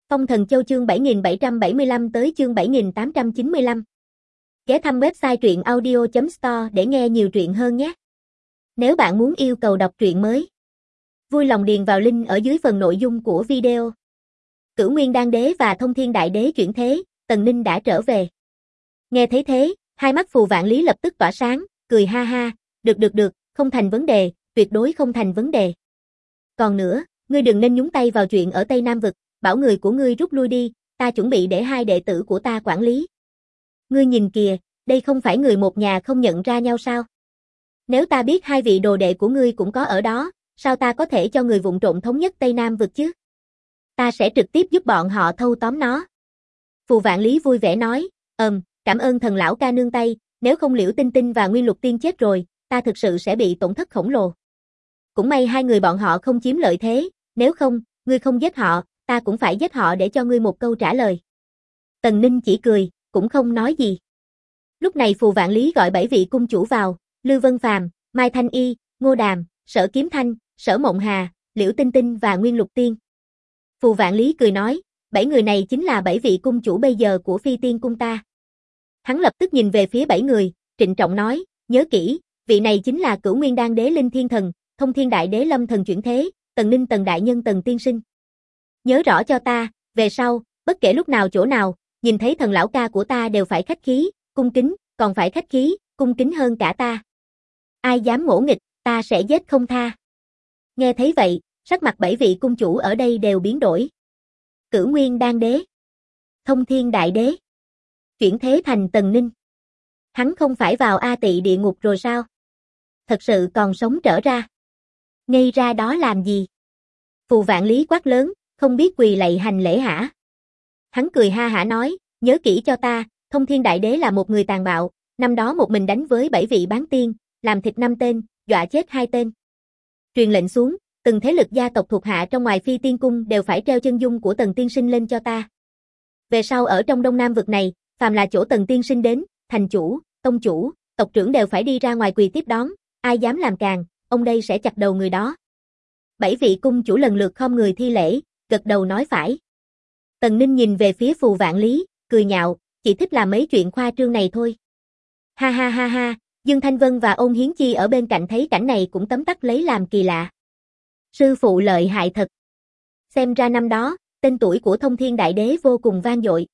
Phong Thần Châu chương 7775 tới chương 7895. Ghé thăm website truyện audio.store để nghe nhiều truyện hơn nhé. Nếu bạn muốn yêu cầu đọc truyện mới, vui lòng điền vào link ở dưới phần nội dung của video. Cửu Nguyên Đan Đế và Thông Thiên Đại Đế chuyển thế, Tần Ninh đã trở về. Nghe thấy thế, hai mắt Phù Vạn Lý lập tức tỏa sáng, cười ha ha, được, không thành vấn đề, tuyệt đối không thành vấn đề. Còn nữa, ngươi đừng nên nhúng tay vào chuyện ở Tây Nam Vực, bảo người của ngươi rút lui đi, ta chuẩn bị để hai đệ tử của ta quản lý. Ngươi nhìn kìa, đây không phải người một nhà không nhận ra nhau sao? Nếu ta biết hai vị đồ đệ của ngươi cũng có ở đó, sao ta có thể cho người vụng trộn thống nhất Tây Nam Vực chứ? Ta sẽ trực tiếp giúp bọn họ thâu tóm nó. Phù Vạn Lý vui vẻ nói, cảm ơn thần lão ca nương tay, nếu không Liễu Tinh Tinh và Nguyên Lục Tiên chết rồi, ta thực sự sẽ bị tổn thất khổng lồ. Cũng may hai người bọn họ không chiếm lợi thế, nếu không, ngươi không giết họ, ta cũng phải giết họ để cho ngươi một câu trả lời. Tần Ninh chỉ cười, cũng không nói gì. Lúc này Phù Vạn Lý gọi 7 vị cung chủ vào, Lư Vân Phàm, Mai Thanh Y, Ngô Đàm, Sở Kiếm Thanh, Sở Mộng Hà, Liễu Tinh Tinh và Nguyên Lục Tiên. Phù Vạn Lý cười nói, 7 người này chính là 7 vị cung chủ bây giờ của Phi Tiên cung ta. Hắn lập tức nhìn về phía 7 người, trịnh trọng nói, nhớ kỹ, vị này chính là Cửu Nguyên Đan Đế Linh Thiên Thần, Thông Thiên Đại Đế Lâm Thần chuyển thế, Tần Ninh Tần Đại Nhân Tần Tiên Sinh. Nhớ rõ cho ta, về sau, bất kể lúc nào chỗ nào, nhìn thấy thần lão ca của ta đều phải khách khí, cung kính, còn phải khách khí, cung kính hơn cả ta. Ai dám ngỗ nghịch, ta sẽ giết không tha. Nghe thấy vậy, sắc mặt 7 vị cung chủ ở đây đều biến đổi. Cửu Nguyên Đan Đế, Thông Thiên Đại Đế, chuyển thế thành Tần Ninh. Hắn không phải vào A Tỵ địa ngục rồi sao? Thật sự còn sống trở ra. Ngây ra đó làm gì? Phù Vạn Lý quát lớn, không biết quỳ lạy hành lễ hả? Hắn cười ha hả nói, nhớ kỹ cho ta, Thông Thiên Đại Đế là một người tàn bạo, năm đó một mình đánh với 7 vị bán tiên, làm thịt 5 tên, dọa chết 2 tên. Truyền lệnh xuống, từng thế lực gia tộc thuộc hạ trong ngoài Phi Tiên cung đều phải treo chân dung của Tần Tiên Sinh lên cho ta. Về sau ở trong Đông Nam Vực này, phàm là chỗ Tần Tiên Sinh đến, thành chủ, tông chủ, tộc trưởng đều phải đi ra ngoài quỳ tiếp đón, ai dám làm càn, ông đây sẽ chặt đầu người đó. 7 vị cung chủ lần lượt khom người thi lễ, gật đầu nói phải. Tần Ninh nhìn về phía Phù Vạn Lý, cười nhạo, chỉ thích làm mấy chuyện khoa trương này thôi. Ha ha ha ha, Dương Thanh Vân và Ôn Hiến Chi ở bên cạnh thấy cảnh này cũng tấm tắc lấy làm kỳ lạ. Sư phụ lợi hại thật. Xem ra năm đó, tên tuổi của Thông Thiên Đại Đế vô cùng vang dội.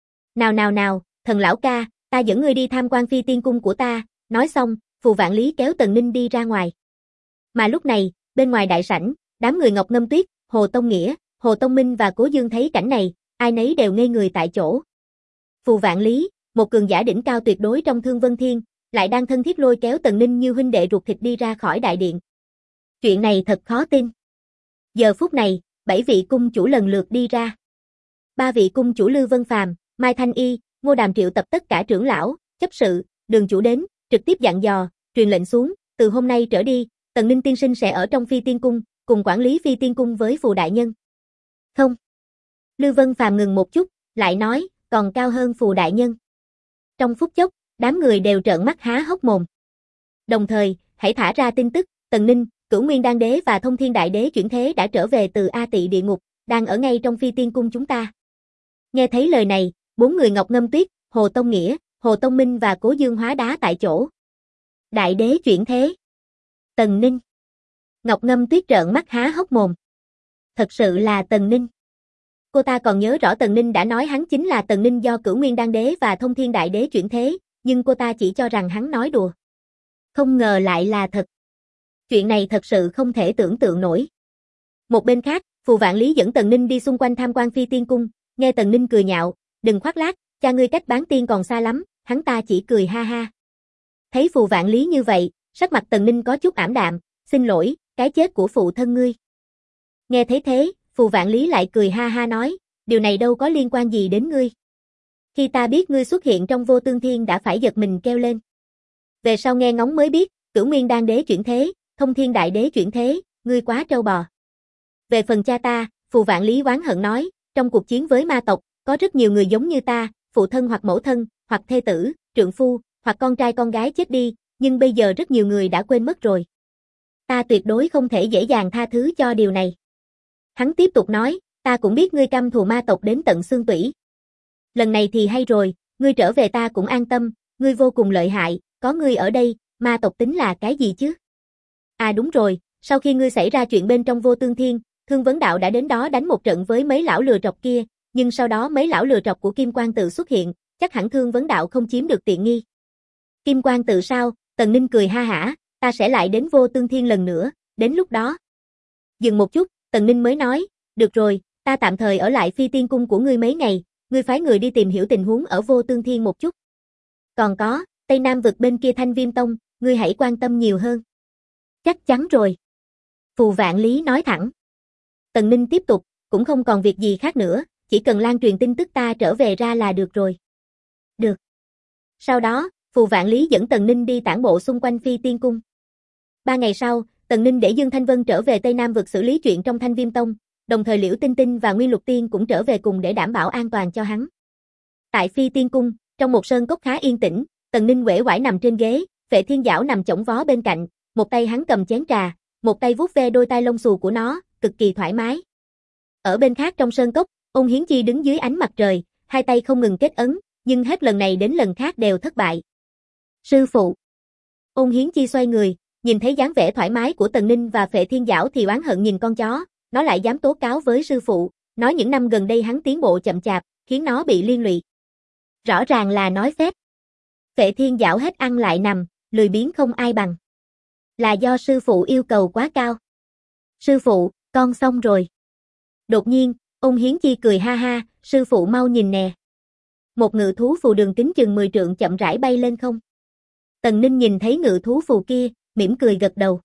Nào, thần lão ca, ta dẫn ngươi đi tham quan Phi Tiên cung của ta, nói xong, Phù Vạn Lý kéo Tần Ninh đi ra ngoài. Mà lúc này, bên ngoài đại sảnh, đám người Ngọc Ngâm Tuyết, Hồ Tông Nghĩa, Hồ Tông Minh và Cố Dương thấy cảnh này, ai nấy đều ngây người tại chỗ. Phù Vạn Lý, một cường giả đỉnh cao tuyệt đối trong Thương Vân Thiên, lại đang thân thiết lôi kéo Tần Ninh như huynh đệ ruột thịt đi ra khỏi đại điện. Chuyện này thật khó tin. Giờ phút này, 7 vị cung chủ lần lượt đi ra. 3 vị cung chủ Lư Vân Phàm, Mai Thanh Y, Ngô Đàm triệu tập tất cả trưởng lão, chấp sự, đường chủ đến, trực tiếp dặn dò, truyền lệnh xuống, từ hôm nay trở đi, Tần Ninh tiên sinh sẽ ở trong Phi Tiên cung, cùng quản lý Phi Tiên cung với Phù đại nhân. Không. Lư Vân Phàm ngừng một chút, lại nói, còn cao hơn Phù đại nhân. Trong phút chốc, đám người đều trợn mắt há hốc mồm. Đồng thời, hãy thả ra tin tức, Tần Ninh, Cửu Nguyên Đan Đế và Thông Thiên Đại Đế chuyển thế đã trở về từ A Tỵ địa ngục, đang ở ngay trong Phi Tiên cung chúng ta. Nghe thấy lời này, 4 người Ngọc Ngâm Tuyết, Hồ Tông Nghĩa, Hồ Tông Minh và Cố Dương hóa đá tại chỗ. Đại đế chuyển thế. Tần Ninh. Ngọc Ngâm Tuyết trợn mắt há hốc mồm. Thật sự là Tần Ninh. Cô ta còn nhớ rõ Tần Ninh đã nói hắn chính là Tần Ninh do Cửu Nguyên Đan Đế và Thông Thiên Đại Đế chuyển thế, nhưng cô ta chỉ cho rằng hắn nói đùa. Không ngờ lại là thật. Chuyện này thật sự không thể tưởng tượng nổi. Một bên khác, Phù Vạn Lý dẫn Tần Ninh đi xung quanh tham quan Phi Tiên cung, nghe Tần Ninh cười nhạo, đừng khoác lác, cha ngươi cách bán tiên còn xa lắm, hắn ta chỉ cười ha ha. Thấy Phù Vạn Lý như vậy, sắc mặt Tần Ninh có chút ảm đạm, xin lỗi, cái chết của phụ thân ngươi. Nghe thấy thế, Phù Vạn Lý lại cười ha ha nói, điều này đâu có liên quan gì đến ngươi. Khi ta biết ngươi xuất hiện trong Vô Tương Thiên đã phải giật mình kêu lên. Về sau nghe ngóng mới biết, Cửu Nguyên Đan Đế chuyển thế, Thông Thiên Đại Đế chuyển thế, ngươi quá trâu bò. Về phần cha ta, Phù Vạn Lý oán hận nói, trong cuộc chiến với ma tộc, có rất nhiều người giống như ta, phụ thân hoặc mẫu thân, hoặc thê tử, trượng phu, hoặc con trai con gái chết đi, nhưng bây giờ rất nhiều người đã quên mất rồi. Ta tuyệt đối không thể dễ dàng tha thứ cho điều này. Hắn tiếp tục nói, Ta cũng biết ngươi căm thù ma tộc đến tận xương tủy. Lần này thì hay rồi, ngươi trở về ta cũng an tâm, ngươi vô cùng lợi hại, có ngươi ở đây, ma tộc tính là cái gì chứ? À đúng rồi, sau khi ngươi xảy ra chuyện bên trong Vô Tương Thiên, Thương Vấn Đạo đã đến đó đánh một trận với mấy lão lừa trọc kia, nhưng sau đó mấy lão lừa trọc của Kim Quang Tự xuất hiện, chắc hẳn Thương Vấn Đạo không chiếm được tiện nghi. Kim Quang Tự sao? Tần Ninh cười ha hả, ta sẽ lại đến Vô Tương Thiên lần nữa, đến lúc đó. Dừng một chút, Tần Ninh mới nói, được rồi, ta tạm thời ở lại Phi Tiên Cung của ngươi mấy ngày, ngươi phái người đi tìm hiểu tình huống ở Vô Tương Thiên một chút. Còn có, Tây Nam vực bên kia Thanh Viêm Tông, ngươi hãy quan tâm nhiều hơn. Chắc chắn rồi. Phù Vạn Lý nói thẳng. Tần Ninh tiếp tục, cũng không còn việc gì khác nữa, chỉ cần lan truyền tin tức ta trở về ra là được rồi. Được. Sau đó, Phù Vạn Lý dẫn Tần Ninh đi tản bộ xung quanh Phi Tiên Cung. 3 ngày sau, Tần Ninh để Dương Thanh Vân trở về Tây Nam vực xử lý chuyện trong Thanh Viêm Tông, đồng thời Liễu Tinh Tinh và Nguyên Lục Tiên cũng trở về cùng để đảm bảo an toàn cho hắn. Tại Phi Tiên Cung, trong một sơn cốc khá yên tĩnh, Tần Ninh uể oải nằm trên ghế, Phệ Thiên Giảo nằm chõng vó bên cạnh, một tay hắn cầm chén trà, một tay vuốt ve đôi tai lông xù của nó, cực kỳ thoải mái. Ở bên khác trong sơn cốc, Ôn Hiến Chi đứng dưới ánh mặt trời, hai tay không ngừng kết ấn, nhưng hết lần này đến lần khác đều thất bại. Sư phụ. Ôn Hiến Chi xoay người, nhìn thấy dáng vẻ thoải mái của Tần Ninh và Phệ Thiên Giảo thì oán hận nhìn con chó, nó lại dám tố cáo với sư phụ, nói những năm gần đây hắn tiến bộ chậm chạp, khiến nó bị liên lụy. Rõ ràng là nói phép. Phệ Thiên Giảo hết ăn lại nằm, lười biếng không ai bằng. Là do sư phụ yêu cầu quá cao. Sư phụ, con xong rồi. Đột nhiên, Ôn Hiến Chi cười ha ha, sư phụ mau nhìn nè. Một ngự thú phù đường kính chừng 10 trượng chậm rãi bay lên không. Tần Ninh nhìn thấy ngự thú phù kia, mỉm cười gật đầu.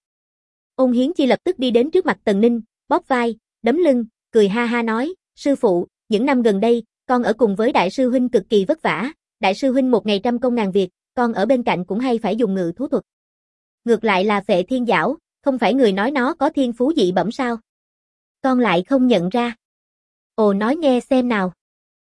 Ôn Hiến Chi lập tức đi đến trước mặt Tần Ninh, bóp vai, đấm lưng, cười ha ha nói, sư phụ, những năm gần đây, con ở cùng với đại sư huynh cực kỳ vất vả, đại sư huynh một ngày trăm công ngàn việc, con ở bên cạnh cũng hay phải dùng ngự thú thuật. Ngược lại là Phệ Thiên Giảo, không phải người nói nó có thiên phú dị bẩm sao? Con lại không nhận ra. Ồ, nói nghe xem nào.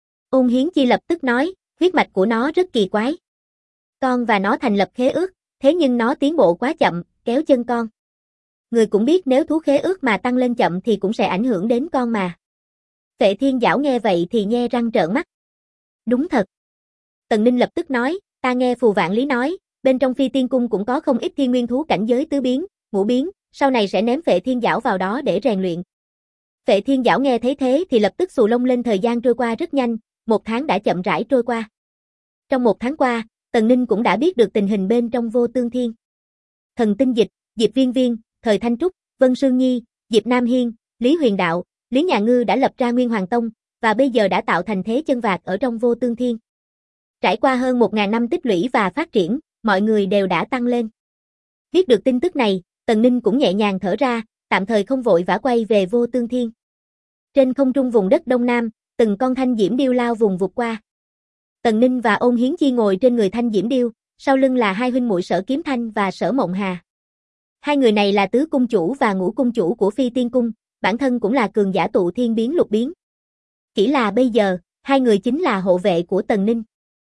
Ôn Hiến Chi lập tức nói, huyết mạch của nó rất kỳ quái. Con và nó thành lập khế ước, thế nhưng nó tiến bộ quá chậm, kéo chân con. Người cũng biết nếu thú khế ước mà tăng lên chậm thì cũng sẽ ảnh hưởng đến con mà. Phệ Thiên Giảo nghe vậy thì nhe răng trợn mắt. Đúng thật. Tần Ninh lập tức nói, ta nghe Phù Vạn Lý nói, bên trong Phi Tiên Cung cũng có không ít thiên nguyên thú cảnh giới tứ biến, ngũ biến, sau này sẽ ném Phệ Thiên Giảo vào đó để rèn luyện. Phệ Thiên Giảo nghe thấy thế thì lập tức xù lông lên, thời gian trôi qua rất nhanh, 1 tháng đã chậm rãi trôi qua. Trong 1 tháng qua, Tần Ninh cũng đã biết được tình hình bên trong Vô Tương Thiên. Thần Tinh Dịch, Diệp Viên Viên, Thời Thanh Trúc, Vân Sương Nhi, Diệp Nam Hiên, Lý Huyền Đạo, Lý Nhà Ngư đã lập ra Nguyên Hoàng Tông, và bây giờ đã tạo thành thế chân vạc ở trong Vô Tương Thiên. Trải qua hơn 1000 năm tích lũy và phát triển, mọi người đều đã tăng lên. Biết được tin tức này, Tần Ninh cũng nhẹ nhàng thở ra, tạm thời không vội vã quay về Vô Tương Thiên. Trên không trung vùng đất Đông Nam, từng con thanh diễm điêu lao vùng vụt qua. Tần Ninh và Ôn Hiến Chi ngồi trên người thanh diễm điêu, sau lưng là hai huynh muội Sở Kiếm Thanh và Sở Mộng Hà. Hai người này là tứ cung chủ và ngũ cung chủ của Phi Tiên Cung, bản thân cũng là cường giả tụ thiên biến lục biến. Chỉ là bây giờ, hai người chính là hộ vệ của Tần Ninh.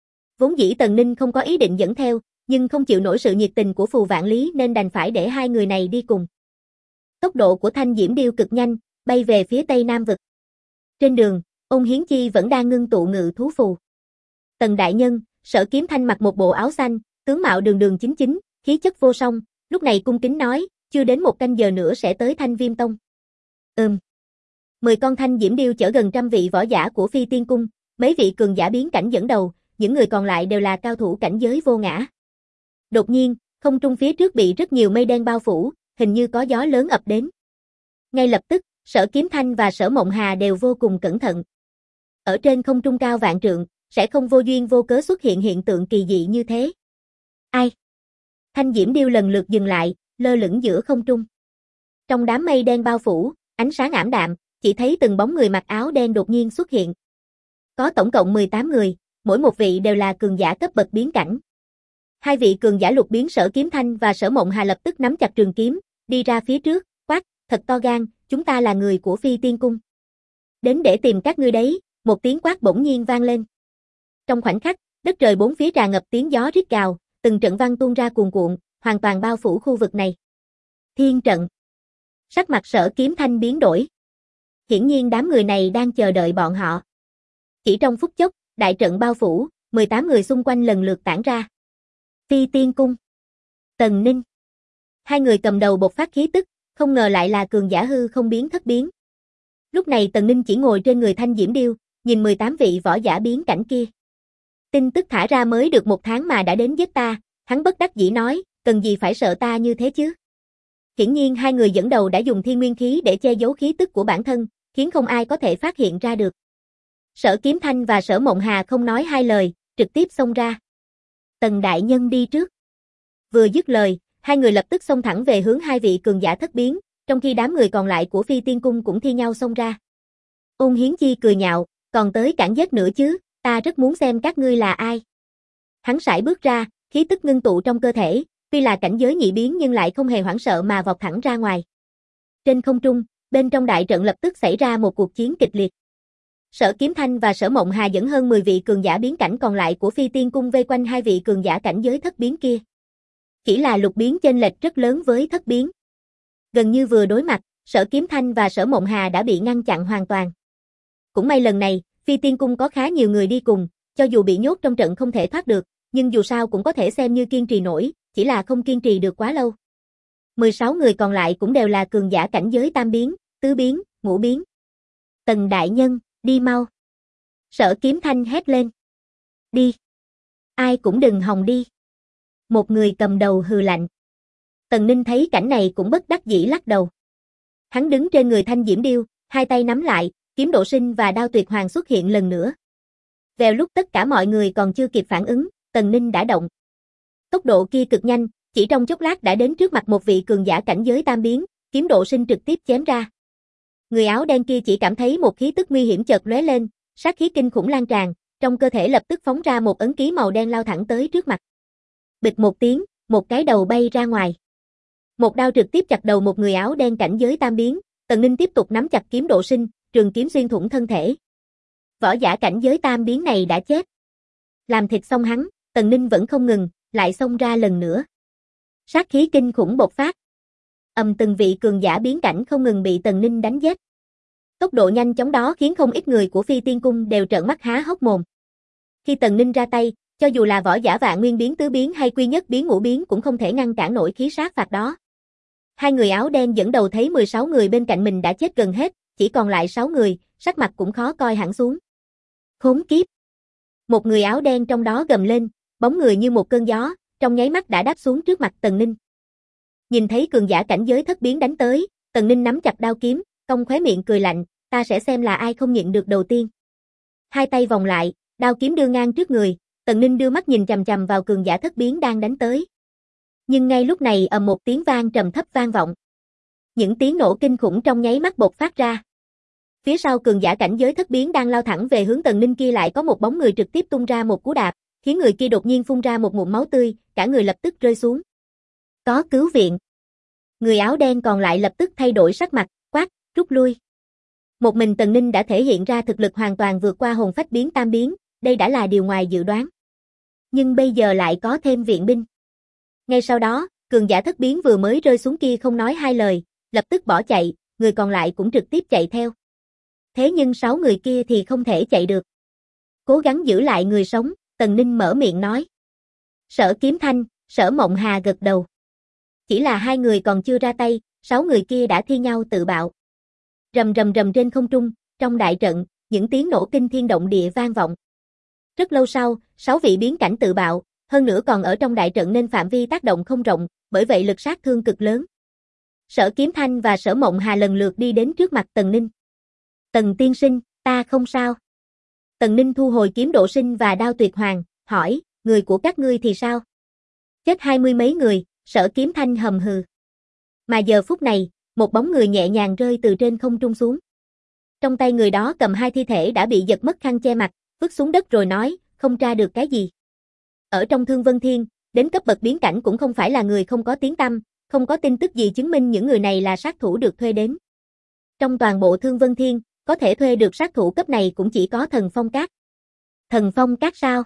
Vốn dĩ Tần Ninh không có ý định dẫn theo, nhưng không chịu nổi sự nhiệt tình của Phù Vạn Lý nên đành phải để hai người này đi cùng. Tốc độ của thanh diễm điêu cực nhanh, bay về phía Tây Nam vực. Trên đường, Ôn Hiến Chi vẫn đang ngưng tụ ngự thú phù. Tần đại nhân, Sở Kiếm Thanh mặc một bộ áo xanh, tướng mạo đường đường chính chính, khí chất vô song, lúc này cung kính nói, chưa đến 1 canh giờ nữa sẽ tới Thanh Viêm Tông. 10 con thanh diễm điêu chở gần 100 vị võ giả của Phi Tiên Cung, mấy vị cường giả biến cảnh dẫn đầu, những người còn lại đều là cao thủ cảnh giới vô ngã. Đột nhiên, không trung phía trước bị rất nhiều mây đen bao phủ, hình như có gió lớn ập đến. Ngay lập tức, Sở Kiếm Thanh và Sở Mộng Hà đều vô cùng cẩn thận. Ở trên không trung cao vạn trượng, sẽ không vô duyên vô cớ xuất hiện hiện tượng kỳ dị như thế. Ai? Thanh diễm điêu lần lượt dừng lại, lơ lửng giữa không trung. Trong đám mây đen bao phủ, ánh sáng ảm đạm, chỉ thấy từng bóng người mặc áo đen đột nhiên xuất hiện. Có tổng cộng 18 người, mỗi một vị đều là cường giả cấp bậc biến cảnh. Hai vị cường giả lục biến Sở Kiếm Thanh và Sở Mộng Hà lập tức nắm chặt trường kiếm, đi ra phía trước, quát, thật to gan, chúng ta là người của Phi Tiên Cung. Đến để tìm các ngươi đấy, một tiếng quát bỗng nhiên vang lên. Trong khoảnh khắc, đất trời bốn phía tràn ngập tiếng gió rít gào, từng trận văn tuôn ra cuồn cuộn, hoàn toàn bao phủ khu vực này. Thiên trận. Sắc mặt Sở Kiếm Thanh biến đổi. Hiển nhiên đám người này đang chờ đợi bọn họ. Chỉ trong phút chốc, đại trận bao phủ, 18 người xung quanh lần lượt tản ra. Phi Tiên Cung, Tần Ninh. Hai người cầm đầu bộc phát khí tức, không ngờ lại là cường giả hư không biến thất biến. Lúc này Tần Ninh chỉ ngồi trên người Thanh Diễm Điêu, nhìn 18 vị võ giả biến cảnh kia. Tin tức thả ra mới được 1 tháng mà đã đến giết ta, hắn bất đắc dĩ nói, cần gì phải sợ ta như thế chứ. Hiển nhiên hai người dẫn đầu đã dùng thiên nguyên khí để che giấu khí tức của bản thân, khiến không ai có thể phát hiện ra được. Sở Kiếm Thanh và Sở Mộng Hà không nói hai lời, trực tiếp xông ra. Tần đại nhân đi trước. Vừa dứt lời, hai người lập tức xông thẳng về hướng hai vị cường giả thất biến, trong khi đám người còn lại của Phi Tiên Cung cũng thi nhau xông ra. Ôn Hiến Chi cười nhạo, còn tới cản giết nữa chứ, ta rất muốn xem các ngươi là ai. Hắn sải bước ra, khí tức ngưng tụ trong cơ thể, tuy là cảnh giới nhị biến nhưng lại không hề hoảng sợ mà vọt thẳng ra ngoài. Trên không trung, bên trong đại trận lập tức xảy ra một cuộc chiến kịch liệt. Sở Kiếm Thanh và Sở Mộng Hà dẫn hơn 10 vị cường giả biến cảnh còn lại của Phi Tiên Cung vây quanh hai vị cường giả cảnh giới thất biến kia. Chỉ là lục biến chênh lệch rất lớn với thất biến. Gần như vừa đối mặt, Sở Kiếm Thanh và Sở Mộng Hà đã bị ngăn chặn hoàn toàn. Cũng may lần này, Phi Tiên Cung có khá nhiều người đi cùng, cho dù bị nhốt trong trận không thể thoát được, nhưng dù sao cũng có thể xem như kiên trì nổi, chỉ là không kiên trì được quá lâu. 16 người còn lại cũng đều là cường giả cảnh giới tam biến, tứ biến, ngũ biến. Tần đại nhân, đi mau. Sở Kiếm Thanh hét lên. Đi. Ai cũng đừng hòng đi. Một người cầm đầu hừ lạnh. Tần Ninh thấy cảnh này cũng bất đắc dĩ lắc đầu. Hắn đứng trên người Thanh Diễm Điêu, hai tay nắm lại, kiếm độ sinh và đao tuyệt hoàng xuất hiện lần nữa. Vào lúc tất cả mọi người còn chưa kịp phản ứng, Tần Ninh đã động. Tốc độ kia cực nhanh, chỉ trong chốc lát đã đến trước mặt một vị cường giả cảnh giới tam biến, kiếm độ sinh trực tiếp chém ra. Người áo đen kia chỉ cảm thấy một khí tức nguy hiểm chợt lóe lên, sát khí kinh khủng lan tràn, trong cơ thể lập tức phóng ra một ấn ký màu đen lao thẳng tới trước mặt. Bịch một tiếng, một cái đầu bay ra ngoài. Một đao trực tiếp chặt đầu một người áo đen cảnh giới tam biến, Tần Ninh tiếp tục nắm chặt kiếm độ sinh, trường kiếm xuyên thủng thân thể. Võ giả cảnh giới tam biến này đã chết. Làm thịt xong hắn, Tần Ninh vẫn không ngừng, lại xông ra lần nữa. Sát khí kinh khủng bộc phát. Từng vị cường giả biến cảnh không ngừng bị Tần Ninh đánh giết. Tốc độ nhanh chóng đó khiến không ít người của Phi Tiên Cung đều trợn mắt há hốc mồm. Khi Tần Ninh ra tay, cho dù là võ giả vạn nguyên biến tứ biến hay quy nhất biến ngũ biến cũng không thể ngăn cản nổi khí sát phạt đó. Hai người áo đen dẫn đầu thấy 16 người bên cạnh mình đã chết gần hết, chỉ còn lại 6 người, sắc mặt cũng khó coi hẳn xuống. Khốn kiếp! Một người áo đen trong đó gầm lên, bóng người như một cơn gió, trong nháy mắt đã đáp xuống trước mặt Tần Ninh. Nhìn thấy cường giả cảnh giới thất biến đánh tới, Tần Ninh nắm chặt đao kiếm, cong khóe miệng cười lạnh, ta sẽ xem là ai không nhịn được đầu tiên. Hai tay vòng lại, đao kiếm đưa ngang trước người, Tần Ninh đưa mắt nhìn chằm chằm vào cường giả thất biến đang đánh tới. Nhưng ngay lúc này một tiếng vang trầm thấp vang vọng. Những tiếng nổ kinh khủng trong nháy mắt bộc phát ra. Phía sau cường giả cảnh giới thất biến đang lao thẳng về hướng Tần Ninh kia lại có một bóng người trực tiếp tung ra một cú đạp, khiến người kia đột nhiên phun ra một ngụm máu tươi, cả người lập tức rơi xuống. Có cứu viện. Người áo đen còn lại lập tức thay đổi sắc mặt, quát, rút lui. Một mình Tần Ninh đã thể hiện ra thực lực hoàn toàn vượt qua hồn phách biến tam biến, đây đã là điều ngoài dự đoán. Nhưng bây giờ lại có thêm viện binh. Ngay sau đó, cường giả thất biến vừa mới rơi xuống kia không nói hai lời, lập tức bỏ chạy, người còn lại cũng trực tiếp chạy theo. Thế nhưng 6 người kia thì không thể chạy được. Cố gắng giữ lại người sống, Tần Ninh mở miệng nói. Sở Kiếm Thanh, Sở Mộng Hà gật đầu. Chỉ là hai người còn chưa ra tay, 6 người kia đã thi nhau tự bạo. Rầm rầm rầm trên không trung, trong đại trận, những tiếng nổ kinh thiên động địa vang vọng. Rất lâu sau, 6 vị biến cảnh tự bạo, hơn nữa còn ở trong đại trận nên phạm vi tác động không rộng, bởi vậy lực sát thương cực lớn. Sở Kiếm Thanh và Sở Mộng Hà lần lượt đi đến trước mặt Tần Ninh. Tần tiên sinh, ta không sao. Tần Ninh thu hồi kiếm độ sinh và đao tuyệt hoàng, hỏi, người của các ngươi thì sao? Chết 20 mấy người, Sở Kiếm Thanh hầm hừ. Mà giờ phút này, một bóng người nhẹ nhàng rơi từ trên không trung xuống. Trong tay người đó cầm hai thi thể đã bị giật mất khăn che mặt, vứt xuống đất rồi nói, không tra được cái gì. Ở trong Thương Vân Thiên, đến cấp bậc biến cảnh cũng không phải là người không có tiếng tăm, không có tin tức gì chứng minh những người này là sát thủ được thuê đến. Trong toàn bộ Thương Vân Thiên, có thể thuê được sát thủ cấp này cũng chỉ có Thần Phong Các. Thần Phong Các sao?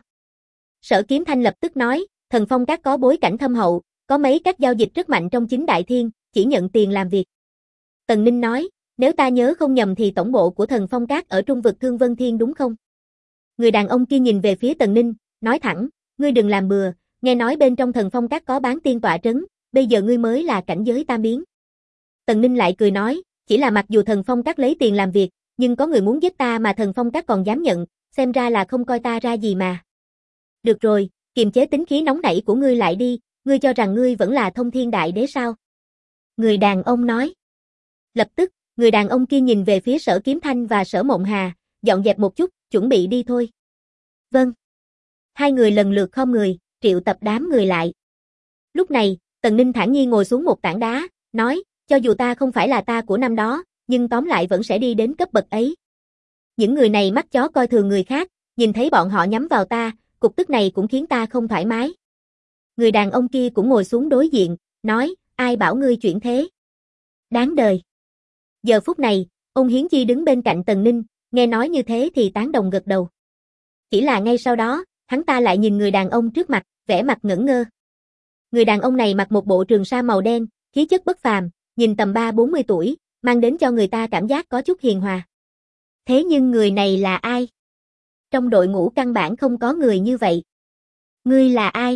Sở Kiếm Thanh lập tức nói, Thần Phong Các có bối cảnh thâm hậu, có mấy các giao dịch rất mạnh trong chính đại thiên, chỉ nhận tiền làm việc. Tần Ninh nói, Nếu ta nhớ không nhầm thì tổng bộ của Thần Phong Các ở Trung vực Thương Vân Thiên đúng không? Người đàn ông kia nhìn về phía Tần Ninh, nói thẳng, ngươi đừng làm bừa, nghe nói bên trong Thần Phong Các có bán tiên tọa trấn, bây giờ ngươi mới là cảnh giới tam biến. Tần Ninh lại cười nói, chỉ là mặc dù Thần Phong Các lấy tiền làm việc, nhưng có người muốn giết ta mà Thần Phong Các còn dám nhận, xem ra là không coi ta ra gì mà. Được rồi, kiềm chế tính khí nóng nảy của ngươi lại đi, ngươi cho rằng ngươi vẫn là Thông Thiên Đại Đế sao? Người đàn ông nói. Lập tức, người đàn ông kia nhìn về phía Sở Kiếm Thanh và Sở Mộng Hà, dọn dẹp một chút, chuẩn bị đi thôi. Vâng. Hai người lần lượt khom người, triệu tập đám người lại. Lúc này, Tần Ninh thản nhiên ngồi xuống một tảng đá, nói, cho dù ta không phải là ta của năm đó, nhưng tóm lại vẫn sẽ đi đến cấp bậc ấy. Những người này mắt chó coi thường người khác, nhìn thấy bọn họ nhắm vào ta, cục tức này cũng khiến ta không thoải mái. Người đàn ông kia cũng ngồi xuống đối diện, nói, ai bảo ngươi chuyển thế? Đáng đời. Giờ phút này, Ôn Hiến Chi đứng bên cạnh Tần Ninh, nghe nói như thế thì tán đồng gật đầu. Chỉ là ngay sau đó, hắn ta lại nhìn người đàn ông trước mặt, vẻ mặt ngẩn ngơ. Người đàn ông này mặc một bộ trường sa màu đen, khí chất bất phàm, nhìn tầm 30-40 tuổi, mang đến cho người ta cảm giác có chút hiền hòa. Thế nhưng người này là ai? Trong đội ngũ căn bản không có người như vậy. Ngươi là ai?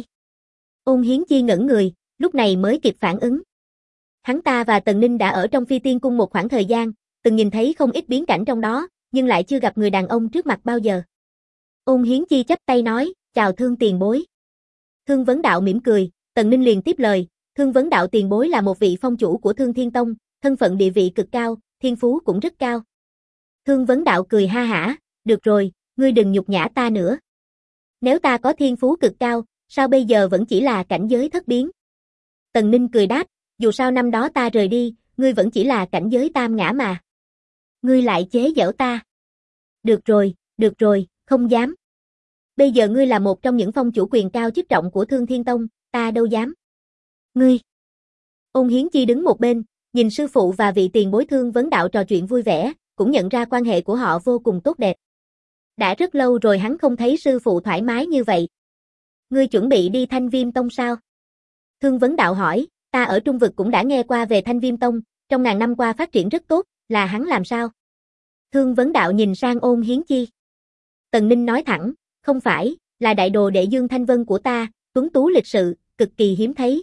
Ôn Hiến Chi ngẩn người, lúc này mới kịp phản ứng. Hắn ta và Tần Ninh đã ở trong Phi Tiên Cung một khoảng thời gian, từng nhìn thấy không ít biến cảnh trong đó, nhưng lại chưa gặp người đàn ông trước mặt bao giờ. Ôn Hiến Chi chắp tay nói, chào Thương tiền bối. Thương Vấn Đạo mỉm cười, Tần Ninh liền tiếp lời, Thương Vấn Đạo tiền bối là một vị phong chủ của Thương Thiên Tông, thân phận địa vị cực cao, thiên phú cũng rất cao. Thương Vấn Đạo cười ha hả, được rồi, ngươi đừng nhục nhã ta nữa. Nếu ta có thiên phú cực cao, sao bây giờ vẫn chỉ là cảnh giới thất biến? Tần Ninh cười đáp, dù sao năm đó ta rời đi, ngươi vẫn chỉ là cảnh giới tam ngã mà. Ngươi lại chế giễu ta. Được rồi, không dám. Bây giờ ngươi là một trong những phong chủ quyền cao chức trọng của Thương Thiên Tông, ta đâu dám. Ngươi. Ôn Hiến Chi đứng một bên, nhìn sư phụ và vị tiền bối Thương Vấn Đạo trò chuyện vui vẻ, cũng nhận ra quan hệ của họ vô cùng tốt đẹp. Đã rất lâu rồi hắn không thấy sư phụ thoải mái như vậy. Ngươi chuẩn bị đi Thanh Viêm Tông sao? Thương Vấn Đạo hỏi, ta ở Trung vực cũng đã nghe qua về Thanh Viêm Tông, trong ngàn năm qua phát triển rất tốt, là hắn làm sao? Thương Vấn Đạo nhìn sang Ôn Hiến Chi. Tần Ninh nói thẳng, không phải, là đại đồ đệ Dương Thanh Vân của ta, tuấn tú lịch sự, cực kỳ hiếm thấy.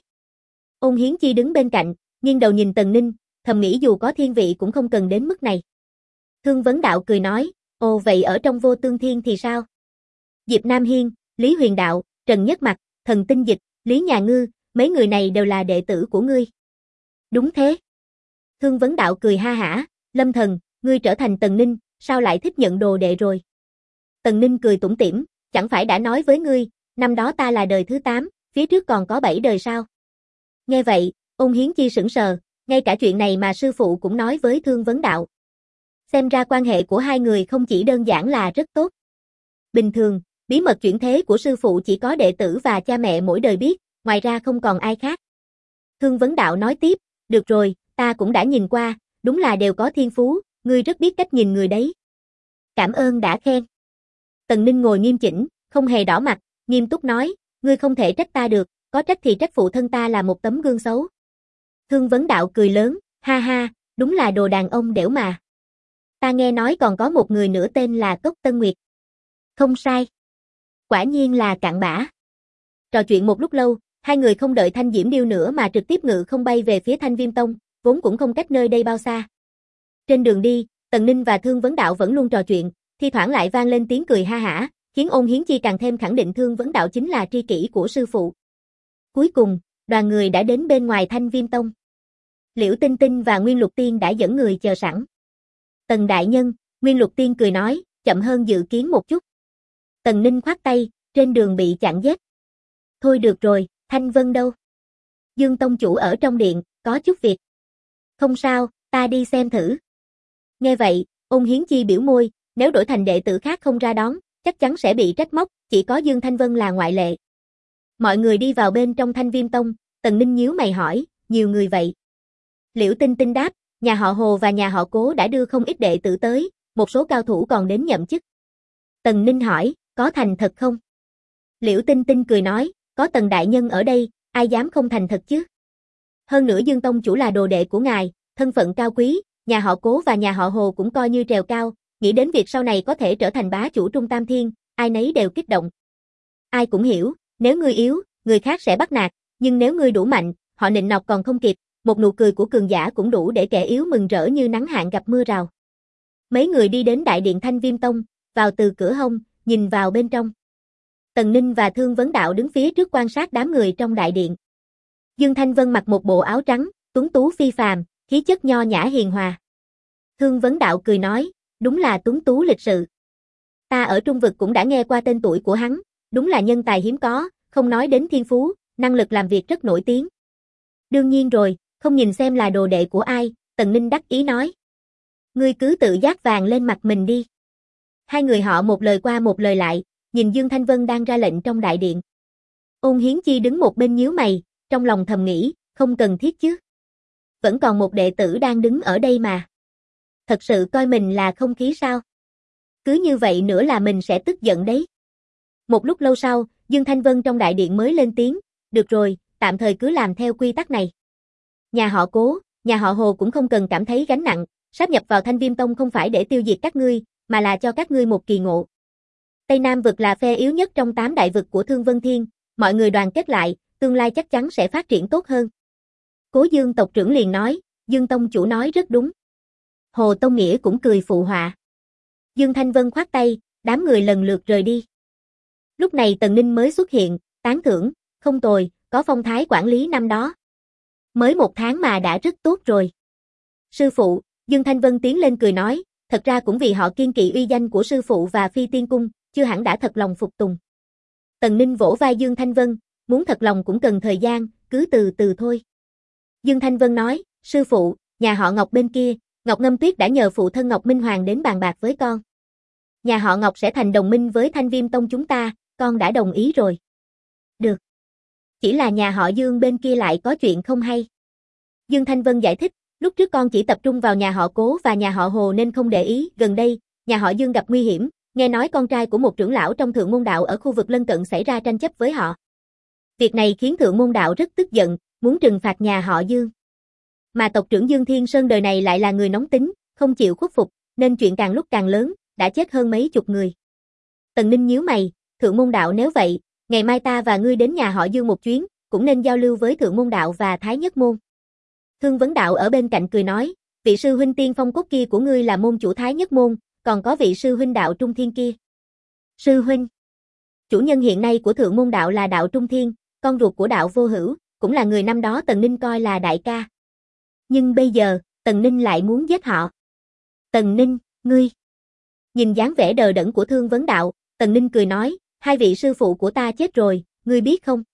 Ôn Hiến Chi đứng bên cạnh, nghiêng đầu nhìn Tần Ninh, thầm nghĩ dù có thiên vị cũng không cần đến mức này. Thương Vấn Đạo cười nói, ồ vậy ở trong Vô Tương Thiên thì sao? Diệp Nam Hiên, Lý Huyền Đạo, Trần Nhất Mặc, Thần Tinh Dịch, Lý Nhà Ngư, mấy người này đều là đệ tử của ngươi. Đúng thế. Thương Vấn Đạo cười ha hả, Lâm Thần, ngươi trở thành Tần Ninh, sao lại thích nhận đồ đệ rồi? Tần Ninh cười tủm tỉm, chẳng phải đã nói với ngươi, năm đó ta là đời thứ 8, phía trước còn có 7 đời sao? Nghe vậy, Ôn Hiến Chi sững sờ, ngay cả chuyện này mà sư phụ cũng nói với Thương Vấn Đạo. Xem ra quan hệ của hai người không chỉ đơn giản là rất tốt. Bình thường, bí mật chuyển thế của sư phụ chỉ có đệ tử và cha mẹ mỗi đời biết, ngoài ra không còn ai khác. Thương Vấn Đạo nói tiếp, được rồi, ta cũng đã nhìn qua, đúng là đều có thiên phú, ngươi rất biết cách nhìn người đấy. Cảm ơn đã khen. Tần Ninh ngồi nghiêm chỉnh, không hề đỏ mặt, nghiêm túc nói, ngươi không thể trách ta được, có trách thì trách phụ thân ta là một tấm gương xấu. Thương Vấn Đạo cười lớn, ha ha, đúng là đồ đàn ông đểu mà. Ta nghe nói còn có một người nữa tên là Cốc Tân Nguyệt. Không sai. Quả nhiên là cặn bã. Trò chuyện một lúc lâu, hai người không đợi Thanh Diễm Điêu nữa mà trực tiếp ngự không bay về phía Thanh Viêm Tông, vốn cũng không cách nơi đây bao xa. Trên đường đi, Tần Ninh và Thương Vấn Đạo vẫn luôn trò chuyện, thi thoảng lại vang lên tiếng cười ha hả, khiến Ôn Hiến Chi càng thêm khẳng định Thương Vấn Đạo chính là tri kỷ của sư phụ. Cuối cùng, đoàn người đã đến bên ngoài Thanh Viêm Tông. Liễu Tinh Tinh và Nguyên Lục Tiên đã dẫn người chờ sẵn. Tần đại nhân, Nguyên Lục Tiên cười nói, chậm hơn dự kiến một chút. Tần Ninh khoát tay, trên đường bị chặn giết. Thôi được rồi, Thanh Vân đâu? Dương Tông chủ ở trong điện, có chút việc. Không sao, ta đi xem thử. Nghe vậy, Ôn Hiến Chi biểu môi, nếu đổi thành đệ tử khác không ra đón, chắc chắn sẽ bị trách móc, chỉ có Dương Thanh Vân là ngoại lệ. Mọi người đi vào bên trong Thanh Viêm Tông, Tần Ninh nhíu mày hỏi, nhiều người vậy? Liễu Tinh Tinh đáp, nhà họ Hồ và nhà họ Cố đã đưa không ít đệ tử tới, một số cao thủ còn đến nhậm chức. Tần Ninh hỏi, có thành thật không? Liễu Tinh Tinh cười nói, có Tần đại nhân ở đây, ai dám không thành thật chứ? Hơn nữa Dương Tông chủ là đồ đệ của ngài, thân phận cao quý, nhà họ Cố và nhà họ Hồ cũng coi như trèo cao, nghĩ đến việc sau này có thể trở thành bá chủ Trung Tam Thiên, ai nấy đều kích động. Ai cũng hiểu, nếu ngươi yếu, người khác sẽ bắt nạt, nhưng nếu ngươi đủ mạnh, họ nịnh nọt còn không kịp, một nụ cười của cường giả cũng đủ để kẻ yếu mừng rỡ như nắng hạn gặp mưa rào. Mấy người đi đến đại điện Thanh Viêm Tông, vào từ cửa hông, nhìn vào bên trong. Tần Ninh và Thương Vấn Đạo đứng phía trước quan sát đám người trong đại điện. Dương Thanh Vân mặc một bộ áo trắng, tuấn tú phi phàm, khí chất nho nhã hiền hòa. Thương Vấn Đạo cười nói, đúng là tuấn tú lịch sự. Ta ở Trung Vực cũng đã nghe qua tên tuổi của hắn, đúng là nhân tài hiếm có, không nói đến thiên phú, năng lực làm việc rất nổi tiếng. Đương nhiên rồi, không nhìn xem là đồ đệ của ai, Tần Ninh đắc ý nói. Ngươi cứ tự giác vàng lên mặt mình đi. Hai người họ một lời qua một lời lại, nhìn Dương Thanh Vân đang ra lệnh trong đại điện. Ôn Hiến Chi đứng một bên nhíu mày, trong lòng thầm nghĩ, không cần thiết chứ. Vẫn còn một đệ tử đang đứng ở đây mà. Thật sự coi mình là không khí sao? Cứ như vậy nữa là mình sẽ tức giận đấy. Một lúc lâu sau, Dương Thanh Vân trong đại điện mới lên tiếng, được rồi, tạm thời cứ làm theo quy tắc này. Nhà họ Cố, nhà họ Hồ cũng không cần cảm thấy gánh nặng, sáp nhập vào Thanh Viêm Tông không phải để tiêu diệt các ngươi, mà là cho các ngươi một kỳ ngộ. Tây Nam vực là phe yếu nhất trong 8 đại vực của Thương Vân Thiên, mọi người đoàn kết lại, tương lai chắc chắn sẽ phát triển tốt hơn. Cố Dương tộc trưởng liền nói, Dương Tông chủ nói rất đúng. Hồ Tông Nghĩa cũng cười phụ họa. Dương Thanh Vân khoát tay, đám người lần lượt rời đi. Lúc này Tần Ninh mới xuất hiện, tán thưởng, không tồi, có phong thái quản lý năm đó. Mới 1 tháng mà đã rất tốt rồi. Sư phụ, Dương Thanh Vân tiến lên cười nói, thật ra cũng vì họ kiên kỵ uy danh của sư phụ và Phi Tiên Cung, chưa hẳn đã thật lòng phục tùng. Tần Ninh vỗ vai Dương Thanh Vân, muốn thật lòng cũng cần thời gian, cứ từ từ thôi. Dương Thanh Vân nói, sư phụ, nhà họ Ngọc bên kia, Ngọc Ngâm Tuyết đã nhờ phụ thân Ngọc Minh Hoàng đến bàn bạc với con. Nhà họ Ngọc sẽ thành đồng minh với Thanh Viêm Tông chúng ta, con đã đồng ý rồi. Được. Chỉ là nhà họ Dương bên kia lại có chuyện không hay. Dương Thanh Vân giải thích, lúc trước con chỉ tập trung vào nhà họ Cố và nhà họ Hồ nên không để ý, gần đây, nhà họ Dương gặp nguy hiểm, nghe nói con trai của một trưởng lão trong Thượng Môn Đạo ở khu vực lân cận xảy ra tranh chấp với họ. Việc này khiến Thượng Môn Đạo rất tức giận, muốn trừng phạt nhà họ Dương. Mà tộc trưởng Dương Thiên Sơn đời này lại là người nóng tính, không chịu khuất phục, nên chuyện càng lúc càng lớn, đã chết hơn mấy chục người. Tần Ninh nhíu mày, Thượng Môn Đạo nếu vậy, ngày mai ta và ngươi đến nhà họ Dương một chuyến, cũng nên giao lưu với Thượng Môn Đạo và Thái Nhất Môn. Thương Vấn Đạo ở bên cạnh cười nói, vị sư huynh tiên phong cốt kia của ngươi là môn chủ Thái Nhất Môn, còn có vị sư huynh Đạo Trung Thiên kia. Sư huynh. Chủ nhân hiện nay của Thượng Môn Đạo là Đạo Trung Thiên, con ruột của Đạo Vô Hữu, cũng là người năm đó Tần Ninh coi là đại ca. Nhưng bây giờ, Tần Ninh lại muốn giết họ. Tần Ninh, ngươi. Nhìn dáng vẻ đờ đẫn của Thương Vấn Đạo, Tần Ninh cười nói, hai vị sư phụ của ta chết rồi, ngươi biết không?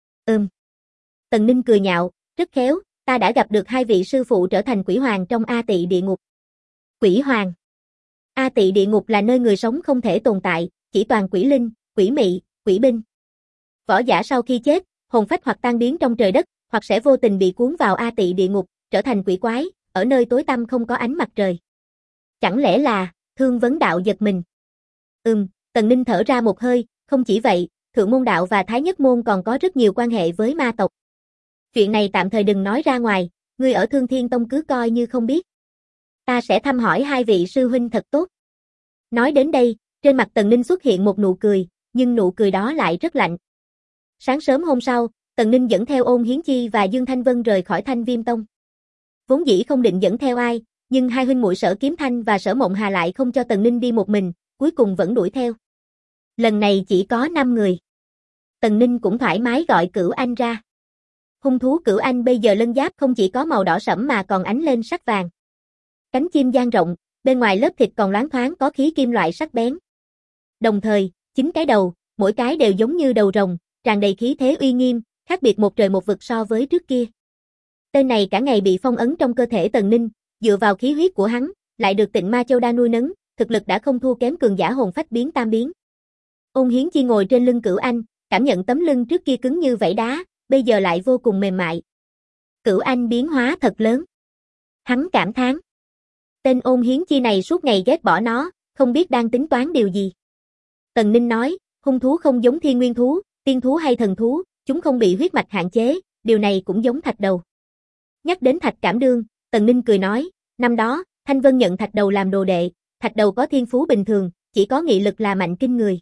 Tần Ninh cười nhạo, rất khéo, ta đã gặp được hai vị sư phụ trở thành quỷ hoàng trong A Tỵ địa ngục. Quỷ hoàng. A Tỵ địa ngục là nơi người sống không thể tồn tại, chỉ toàn quỷ linh, quỷ mị, quỷ binh. Võ giả sau khi chết, hồn phách hoặc tan biến trong trời đất, hoặc sẽ vô tình bị cuốn vào A Tỵ địa ngục, trở thành quỷ quái, ở nơi tối tăm không có ánh mặt trời. Chẳng lẽ là, Thương Vấn Đạo giật mình. Tần Ninh thở ra một hơi, không chỉ vậy, Thượng Môn Đạo và Thái Nhất Môn còn có rất nhiều quan hệ với ma tộc. Chuyện này tạm thời đừng nói ra ngoài, ngươi ở Thương Thiên Tông cứ coi như không biết. Ta sẽ thăm hỏi hai vị sư huynh thật tốt. Nói đến đây, trên mặt Tần Ninh xuất hiện một nụ cười, nhưng nụ cười đó lại rất lạnh. Sáng sớm hôm sau, Tần Ninh dẫn theo Ôn Hiến Chi và Dương Thanh Vân rời khỏi Thanh Viêm Tông. Vốn dĩ không định dẫn theo ai, nhưng hai huynh muội Sở Kiếm Thanh và Sở Mộng Hà lại không cho Tần Ninh đi một mình, cuối cùng vẫn đuổi theo. Lần này chỉ có 5 người. Tần Ninh cũng thoải mái gọi Cửu Anh ra. Hung thú Cửu Anh bây giờ lân giáp không chỉ có màu đỏ sẫm mà còn ánh lên sắc vàng. Cánh chim dang rộng, bên ngoài lớp thịt còn loáng thoáng có khí kim loại sắc bén. Đồng thời, 9 cái đầu, mỗi cái đều giống như đầu rồng, tràn đầy khí thế uy nghiêm, khác biệt một trời một vực so với trước kia. Tên này cả ngày bị phong ấn trong cơ thể Tần Ninh, dựa vào khí huyết của hắn, lại được Tịnh Ma Châu Đa nuôi nấng, thực lực đã không thua kém cường giả hồn phách biến tam biến. Ôn Hiến Chi ngồi trên lưng Cửu Anh, cảm nhận tấm lưng trước kia cứng như vảy đá, bây giờ lại vô cùng mềm mại. Cửu Anh biến hóa thật lớn. Hắn cảm thán. Tên Ôn Hiến Chi này suốt ngày ghét bỏ nó, không biết đang tính toán điều gì. Tần Ninh nói, hung thú không giống thiên nguyên thú, tiên thú hay thần thú, chúng không bị huyết mạch hạn chế, điều này cũng giống thạch đầu. Nhắc đến thạch cảm đương, Tần Ninh cười nói, Năm đó, Thanh Vân nhận Thạch Đầu làm đồ đệ, Thạch Đầu có thiên phú bình thường, chỉ có nghị lực là mạnh kinh người.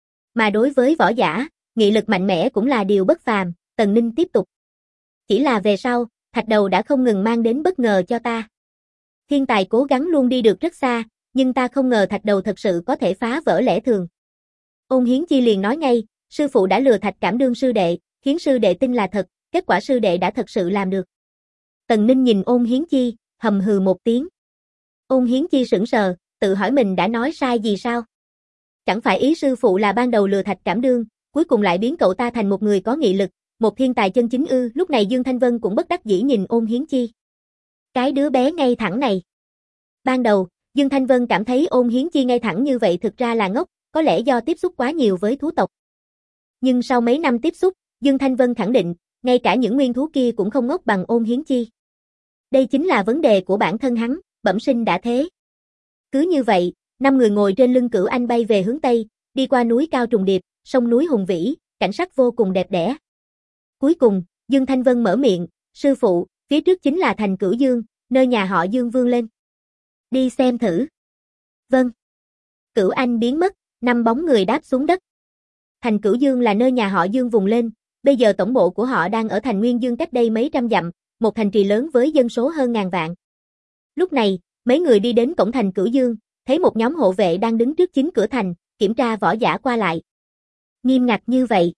Mà đối với võ giả, nghị lực mạnh mẽ cũng là điều bất phàm, Tần Ninh tiếp tục. Chỉ là về sau, Thạch Đầu đã không ngừng mang đến bất ngờ cho ta. Thiên tài cố gắng luôn đi được rất xa, nhưng ta không ngờ Thạch Đầu thật sự có thể phá vỡ lẽ thường. Ôn Hiến Chi liền nói ngay, sư phụ đã lừa Thạch Cảm Đương sư đệ, khiến sư đệ tin là thật, kết quả sư đệ đã thật sự làm được. Tần Ninh nhìn Ôn Hiến Chi, hầm hừ một tiếng. Ôn Hiến Chi sững sờ, tự hỏi mình đã nói sai gì sao? Chẳng phải ý sư phụ là ban đầu lừa Thạch Cảm Đương, cuối cùng lại biến cậu ta thành một người có nghị lực, một thiên tài chân chính ư? Lúc này Dương Thanh Vân cũng bất đắc dĩ nhìn Ôn Hiến Chi. Cái đứa bé ngay thẳng này. Ban đầu, Dương Thanh Vân cảm thấy Ôn Hiến Chi ngay thẳng như vậy thực ra là ngốc, có lẽ do tiếp xúc quá nhiều với thú tộc. Nhưng sau mấy năm tiếp xúc, Dương Thanh Vân khẳng định, ngay cả những nguyên thú kia cũng không ngốc bằng Ôn Hiến Chi. Đây chính là vấn đề của bản thân hắn, bẩm sinh đã thế. Cứ như vậy, 5 người ngồi trên lưng Cửu Anh bay về hướng Tây, đi qua núi cao trùng điệp, sông núi hùng vĩ, cảnh sắc vô cùng đẹp đẽ. Cuối cùng, Dương Thanh Vân mở miệng, sư phụ, phía trước chính là thành Cửu Dương, nơi nhà họ Dương vươn lên. Đi xem thử. Vâng. Cửu Anh biến mất, 5 bóng người đáp xuống đất. Thành Cửu Dương là nơi nhà họ Dương vùng lên, bây giờ tổng bộ của họ đang ở thành Nguyên Dương cách đây mấy trăm dặm, một thành trì lớn với dân số hơn ngàn vạn. Lúc này, mấy người đi đến cổng thành Cửu Dương, thấy một nhóm hộ vệ đang đứng trước chính cửa thành, kiểm tra võ giả qua lại. Nghiêm ngặt như vậy.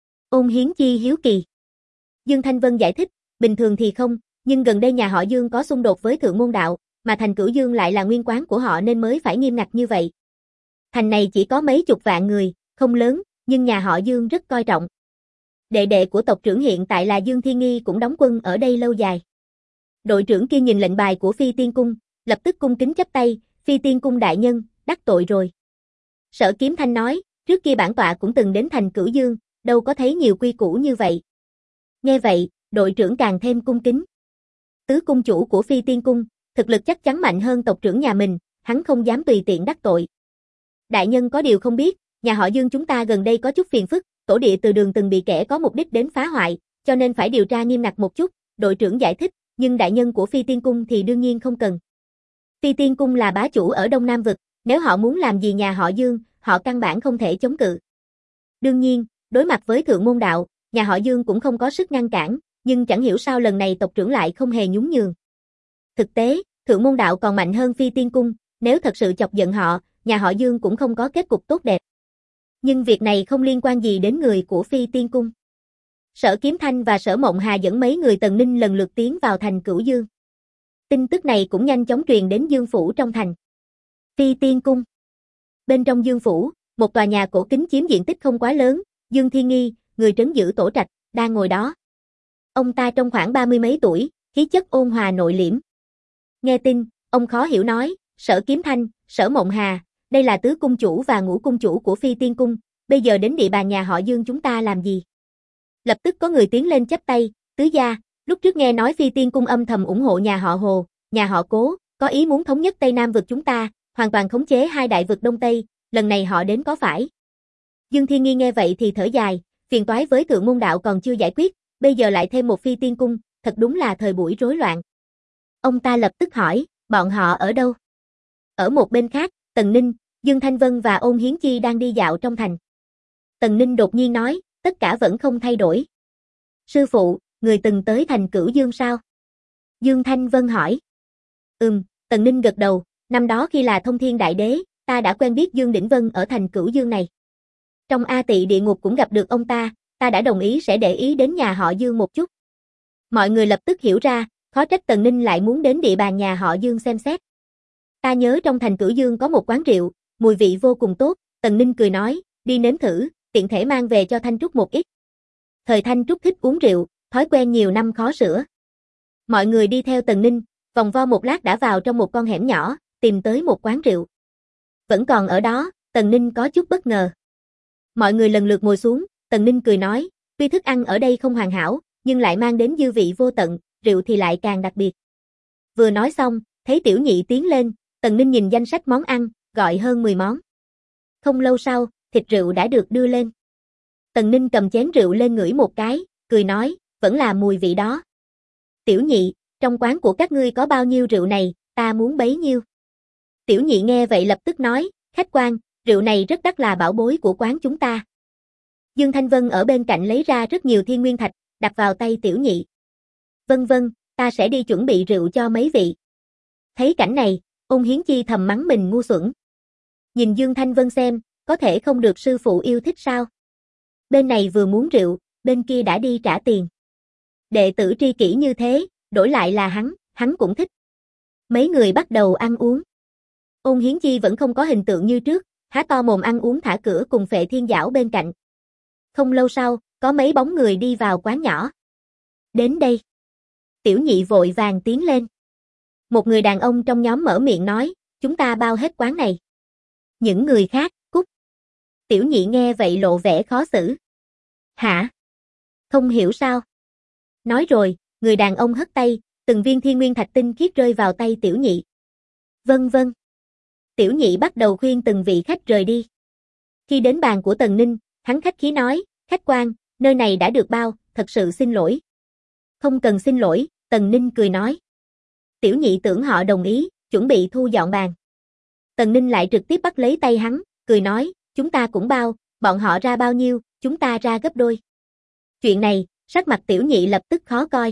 Ôn Hiến Chi hiếu kỳ. Dương Thanh Vân giải thích, bình thường thì không, nhưng gần đây nhà họ Dương có xung đột với Thượng Môn Đạo, mà thành Cửu Dương lại là nguyên quán của họ nên mới phải nghiêm ngặt như vậy. Thành này chỉ có mấy chục vạn người, không lớn, nhưng nhà họ Dương rất coi trọng. Đệ đệ của tộc trưởng hiện tại là Dương Thiên Nghi cũng đóng quân ở đây lâu dài. Đội trưởng kia nhìn lệnh bài của Phi Tiên Cung, lập tức cung kính chắp tay, Phi Tiên Cung đại nhân, đắc tội rồi. Sở Kiếm Thanh nói, trước kia bản tọa cũng từng đến thành Cửu Dương, đâu có thấy nhiều quy củ như vậy. Nghe vậy, đội trưởng càng thêm cung kính. Tứ cung chủ của Phi Tiên Cung, thực lực chắc chắn mạnh hơn tộc trưởng nhà mình, hắn không dám tùy tiện đắc tội. Đại nhân có điều không biết, nhà họ Dương chúng ta gần đây có chút phiền phức, tổ địa từ đường từng bị kẻ có mục đích đến phá hoại, cho nên phải điều tra nghiêm ngặt một chút, đội trưởng giải thích, nhưng đại nhân của Phi Tiên Cung thì đương nhiên không cần. Phi Tiên Cung là bá chủ ở Đông Nam Vực, nếu họ muốn làm gì nhà họ Dương, họ căn bản không thể chống cự. Đương nhiên, đối mặt với Thượng Môn Đạo, nhà họ Dương cũng không có sức ngăn cản, nhưng chẳng hiểu sao lần này tộc trưởng lại không hề nhún nhường. Thực tế, Thượng Môn Đạo còn mạnh hơn Phi Tiên Cung, nếu thật sự chọc giận họ, nhà họ Dương cũng không có kết cục tốt đẹp. Nhưng việc này không liên quan gì đến người của Phi Tiên Cung. Sở Kiếm Thanh và Sở Mộng Hà dẫn mấy người Tần Ninh lần lượt tiến vào thành Cửu Dương. Tin tức này cũng nhanh chóng truyền đến Dương Phủ trong thành. Phi Tiên Cung. Bên trong Dương Phủ, một tòa nhà cổ kính chiếm diện tích không quá lớn, Dương Thiên Nghi, người trấn giữ tổ trạch, đang ngồi đó. Ông ta trông khoảng 30 mấy tuổi, khí chất ôn hòa nội liễm. Nghe tin, ông khó hiểu nói, Sở Kiếm Thanh, Sở Mộng Hà, đây là tứ cung chủ và ngũ cung chủ của Phi Tiên Cung, bây giờ đến địa bàn nhà họ Dương chúng ta làm gì? Lập tức có người tiến lên chắp tay, tứ gia, lúc trước nghe nói Phi Tiên Cung âm thầm ủng hộ nhà họ Hồ, nhà họ Cố, có ý muốn thống nhất Tây Nam vực chúng ta, hoàn toàn khống chế hai đại vực Đông Tây, lần này họ đến có phải? Dương Thiên Nghi nghe vậy thì thở dài, phiền toái với Thượng Môn Đạo còn chưa giải quyết, bây giờ lại thêm một Phi Tiên Cung, thật đúng là thời buổi rối loạn. Ông ta lập tức hỏi, bọn họ ở đâu? Ở một bên khác, Tần Ninh, Dương Thanh Vân và Ôn Hiến Chi đang đi dạo trong thành. Tần Ninh đột nhiên nói, tất cả vẫn không thay đổi. Sư phụ, người từng tới thành Cửu Dương sao? Dương Thanh Vân hỏi. Tần Ninh gật đầu, năm đó khi là Thông Thiên Đại Đế, ta đã quen biết Dương Đỉnh Vân ở thành Cửu Dương này. Trong A Tị địa ngục cũng gặp được ông ta đã đồng ý sẽ để ý đến nhà họ Dương một chút. Mọi người lập tức hiểu ra, khó trách Tần Ninh lại muốn đến địa bàn nhà họ Dương xem xét. Ta nhớ trong thành Cửu Dương có một quán rượu, mùi vị vô cùng tốt, Tần Ninh cười nói, đi nếm thử, tiện thể mang về cho Thanh Trúc một ít. Thời Thanh Trúc thích uống rượu, thói quen nhiều năm khó sửa. Mọi người đi theo Tần Ninh, vòng vo một lát đã vào trong một con hẻm nhỏ, tìm tới một quán rượu. Vẫn còn ở đó, Tần Ninh có chút bất ngờ. Mọi người lần lượt ngồi xuống, Tần Ninh cười nói, tuy thức ăn ở đây không hoàn hảo, nhưng lại mang đến dư vị vô tận, rượu thì lại càng đặc biệt. Vừa nói xong, thấy Tiểu Nhị tiến lên, Tần Ninh nhìn danh sách món ăn, gọi hơn 10 món. Không lâu sau, thịt rượu đã được đưa lên. Tần Ninh cầm chén rượu lên ngửi một cái, cười nói, vẫn là mùi vị đó. Tiểu Nhị, trong quán của các ngươi có bao nhiêu rượu này, ta muốn bấy nhiêu. Tiểu nhị nghe vậy lập tức nói, khách quan, rượu này rất đắt là bảo bối của quán chúng ta. Dương Thanh Vân ở bên cạnh lấy ra rất nhiều thiên nguyên thạch, đặt vào tay tiểu nhị. Vân vân, ta sẽ đi chuẩn bị rượu cho mấy vị. Thấy cảnh này, Ôn Hiến Chi thầm mắng mình ngu xuẩn. Nhìn Dương Thanh Vân xem, có thể không được sư phụ yêu thích sao? Bên này vừa muốn rượu, bên kia đã đi trả tiền. Đệ tử tri kỷ như thế, đổi lại là hắn cũng thích. Mấy người bắt đầu ăn uống. Ôn Hiến Chi vẫn không có hình tượng như trước, há to mồm ăn uống thả cửa cùng Phệ Thiên Giảo bên cạnh. Không lâu sau, có mấy bóng người đi vào quán nhỏ. Đến đây. Tiểu nhị vội vàng tiến lên. Một người đàn ông trong nhóm mở miệng nói, chúng ta bao hết quán này. Những người khác, cút. Tiểu nhị nghe vậy lộ vẻ khó xử. Hả? Không hiểu sao? Nói rồi, người đàn ông hất tay, từng viên thiên nguyên thạch tinh khiết rơi vào tay tiểu nhị. Vân vân. Tiểu nhị bắt đầu khuyên từng vị khách rời đi. Khi đến bàn của Tần Ninh, hắn khách khí nói, khách quan, nơi này đã được bao, thật sự xin lỗi. Không cần xin lỗi, Tần Ninh cười nói. Tiểu nhị tưởng họ đồng ý, chuẩn bị thu dọn bàn. Tần Ninh lại trực tiếp bắt lấy tay hắn, cười nói, chúng ta cũng bao, bọn họ ra bao nhiêu, chúng ta ra gấp đôi. Chuyện này, sắc mặt tiểu nhị lập tức khó coi.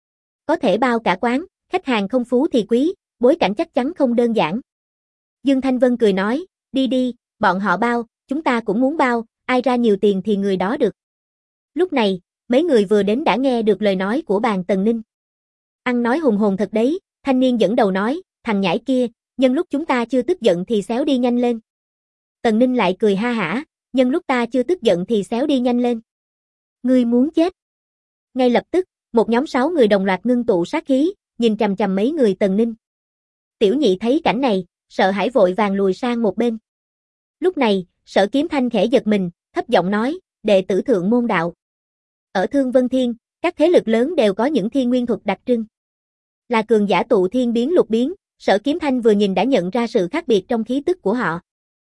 Có thể bao cả quán, khách hàng không phú thì quý, bối cảnh chắc chắn không đơn giản. Dương Thanh Vân cười nói, đi đi, bọn họ bao, chúng ta cũng muốn bao, ai ra nhiều tiền thì người đó được. Lúc này, mấy người vừa đến đã nghe được lời nói của bàn Tần Ninh. Ăn nói hùng hồn thật đấy, thanh niên dẫn đầu nói, thằng nhãi kia, nhân lúc chúng ta chưa tức giận thì xéo đi nhanh lên. Tần Ninh lại cười ha hả, nhân lúc ta chưa tức giận thì xéo đi nhanh lên. Ngươi muốn chết. Ngay lập tức, một nhóm 6 người đồng loạt ngưng tụ sát khí, nhìn chằm chằm mấy người Tần Ninh. Tiểu nhị thấy cảnh này, sợ hãi vội vàng lùi sang một bên. Lúc này, Sở Kiếm Thanh khẽ giật mình, thấp giọng nói, đệ tử thượng môn đạo. Ở Thương Vân Thiên, các thế lực lớn đều có những thiên nguyên thuật đặc trưng. Là cường giả tụ thiên biến lục biến, Sở Kiếm Thanh vừa nhìn đã nhận ra sự khác biệt trong khí tức của họ.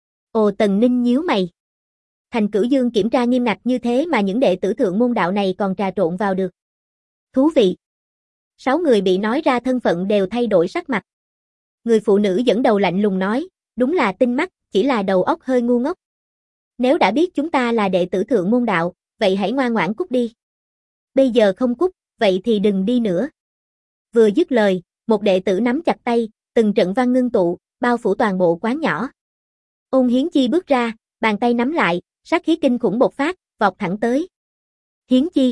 Ồ, Tần Ninh nhíu mày. Thành Cửu Dương kiểm tra nghiêm ngặt như thế mà những đệ tử thượng môn đạo này còn trà trộn vào được. Thú vị. 6 người bị nói ra thân phận đều thay đổi sắc mặt. Người phụ nữ dẫn đầu lạnh lùng nói, đúng là tinh mắt, chỉ là đầu óc hơi ngu ngốc. Nếu đã biết chúng ta là đệ tử thượng môn đạo, vậy hãy ngoan ngoãn cút đi. Bây giờ không cút, vậy thì đừng đi nữa. Vừa dứt lời, một đệ tử nắm chặt tay, từng trận văn ngưng tụ, bao phủ toàn bộ quán nhỏ. Ôn Hiến Chi bước ra, bàn tay nắm lại, sát khí kinh khủng bộc phát, vọt thẳng tới. Hiến Chi.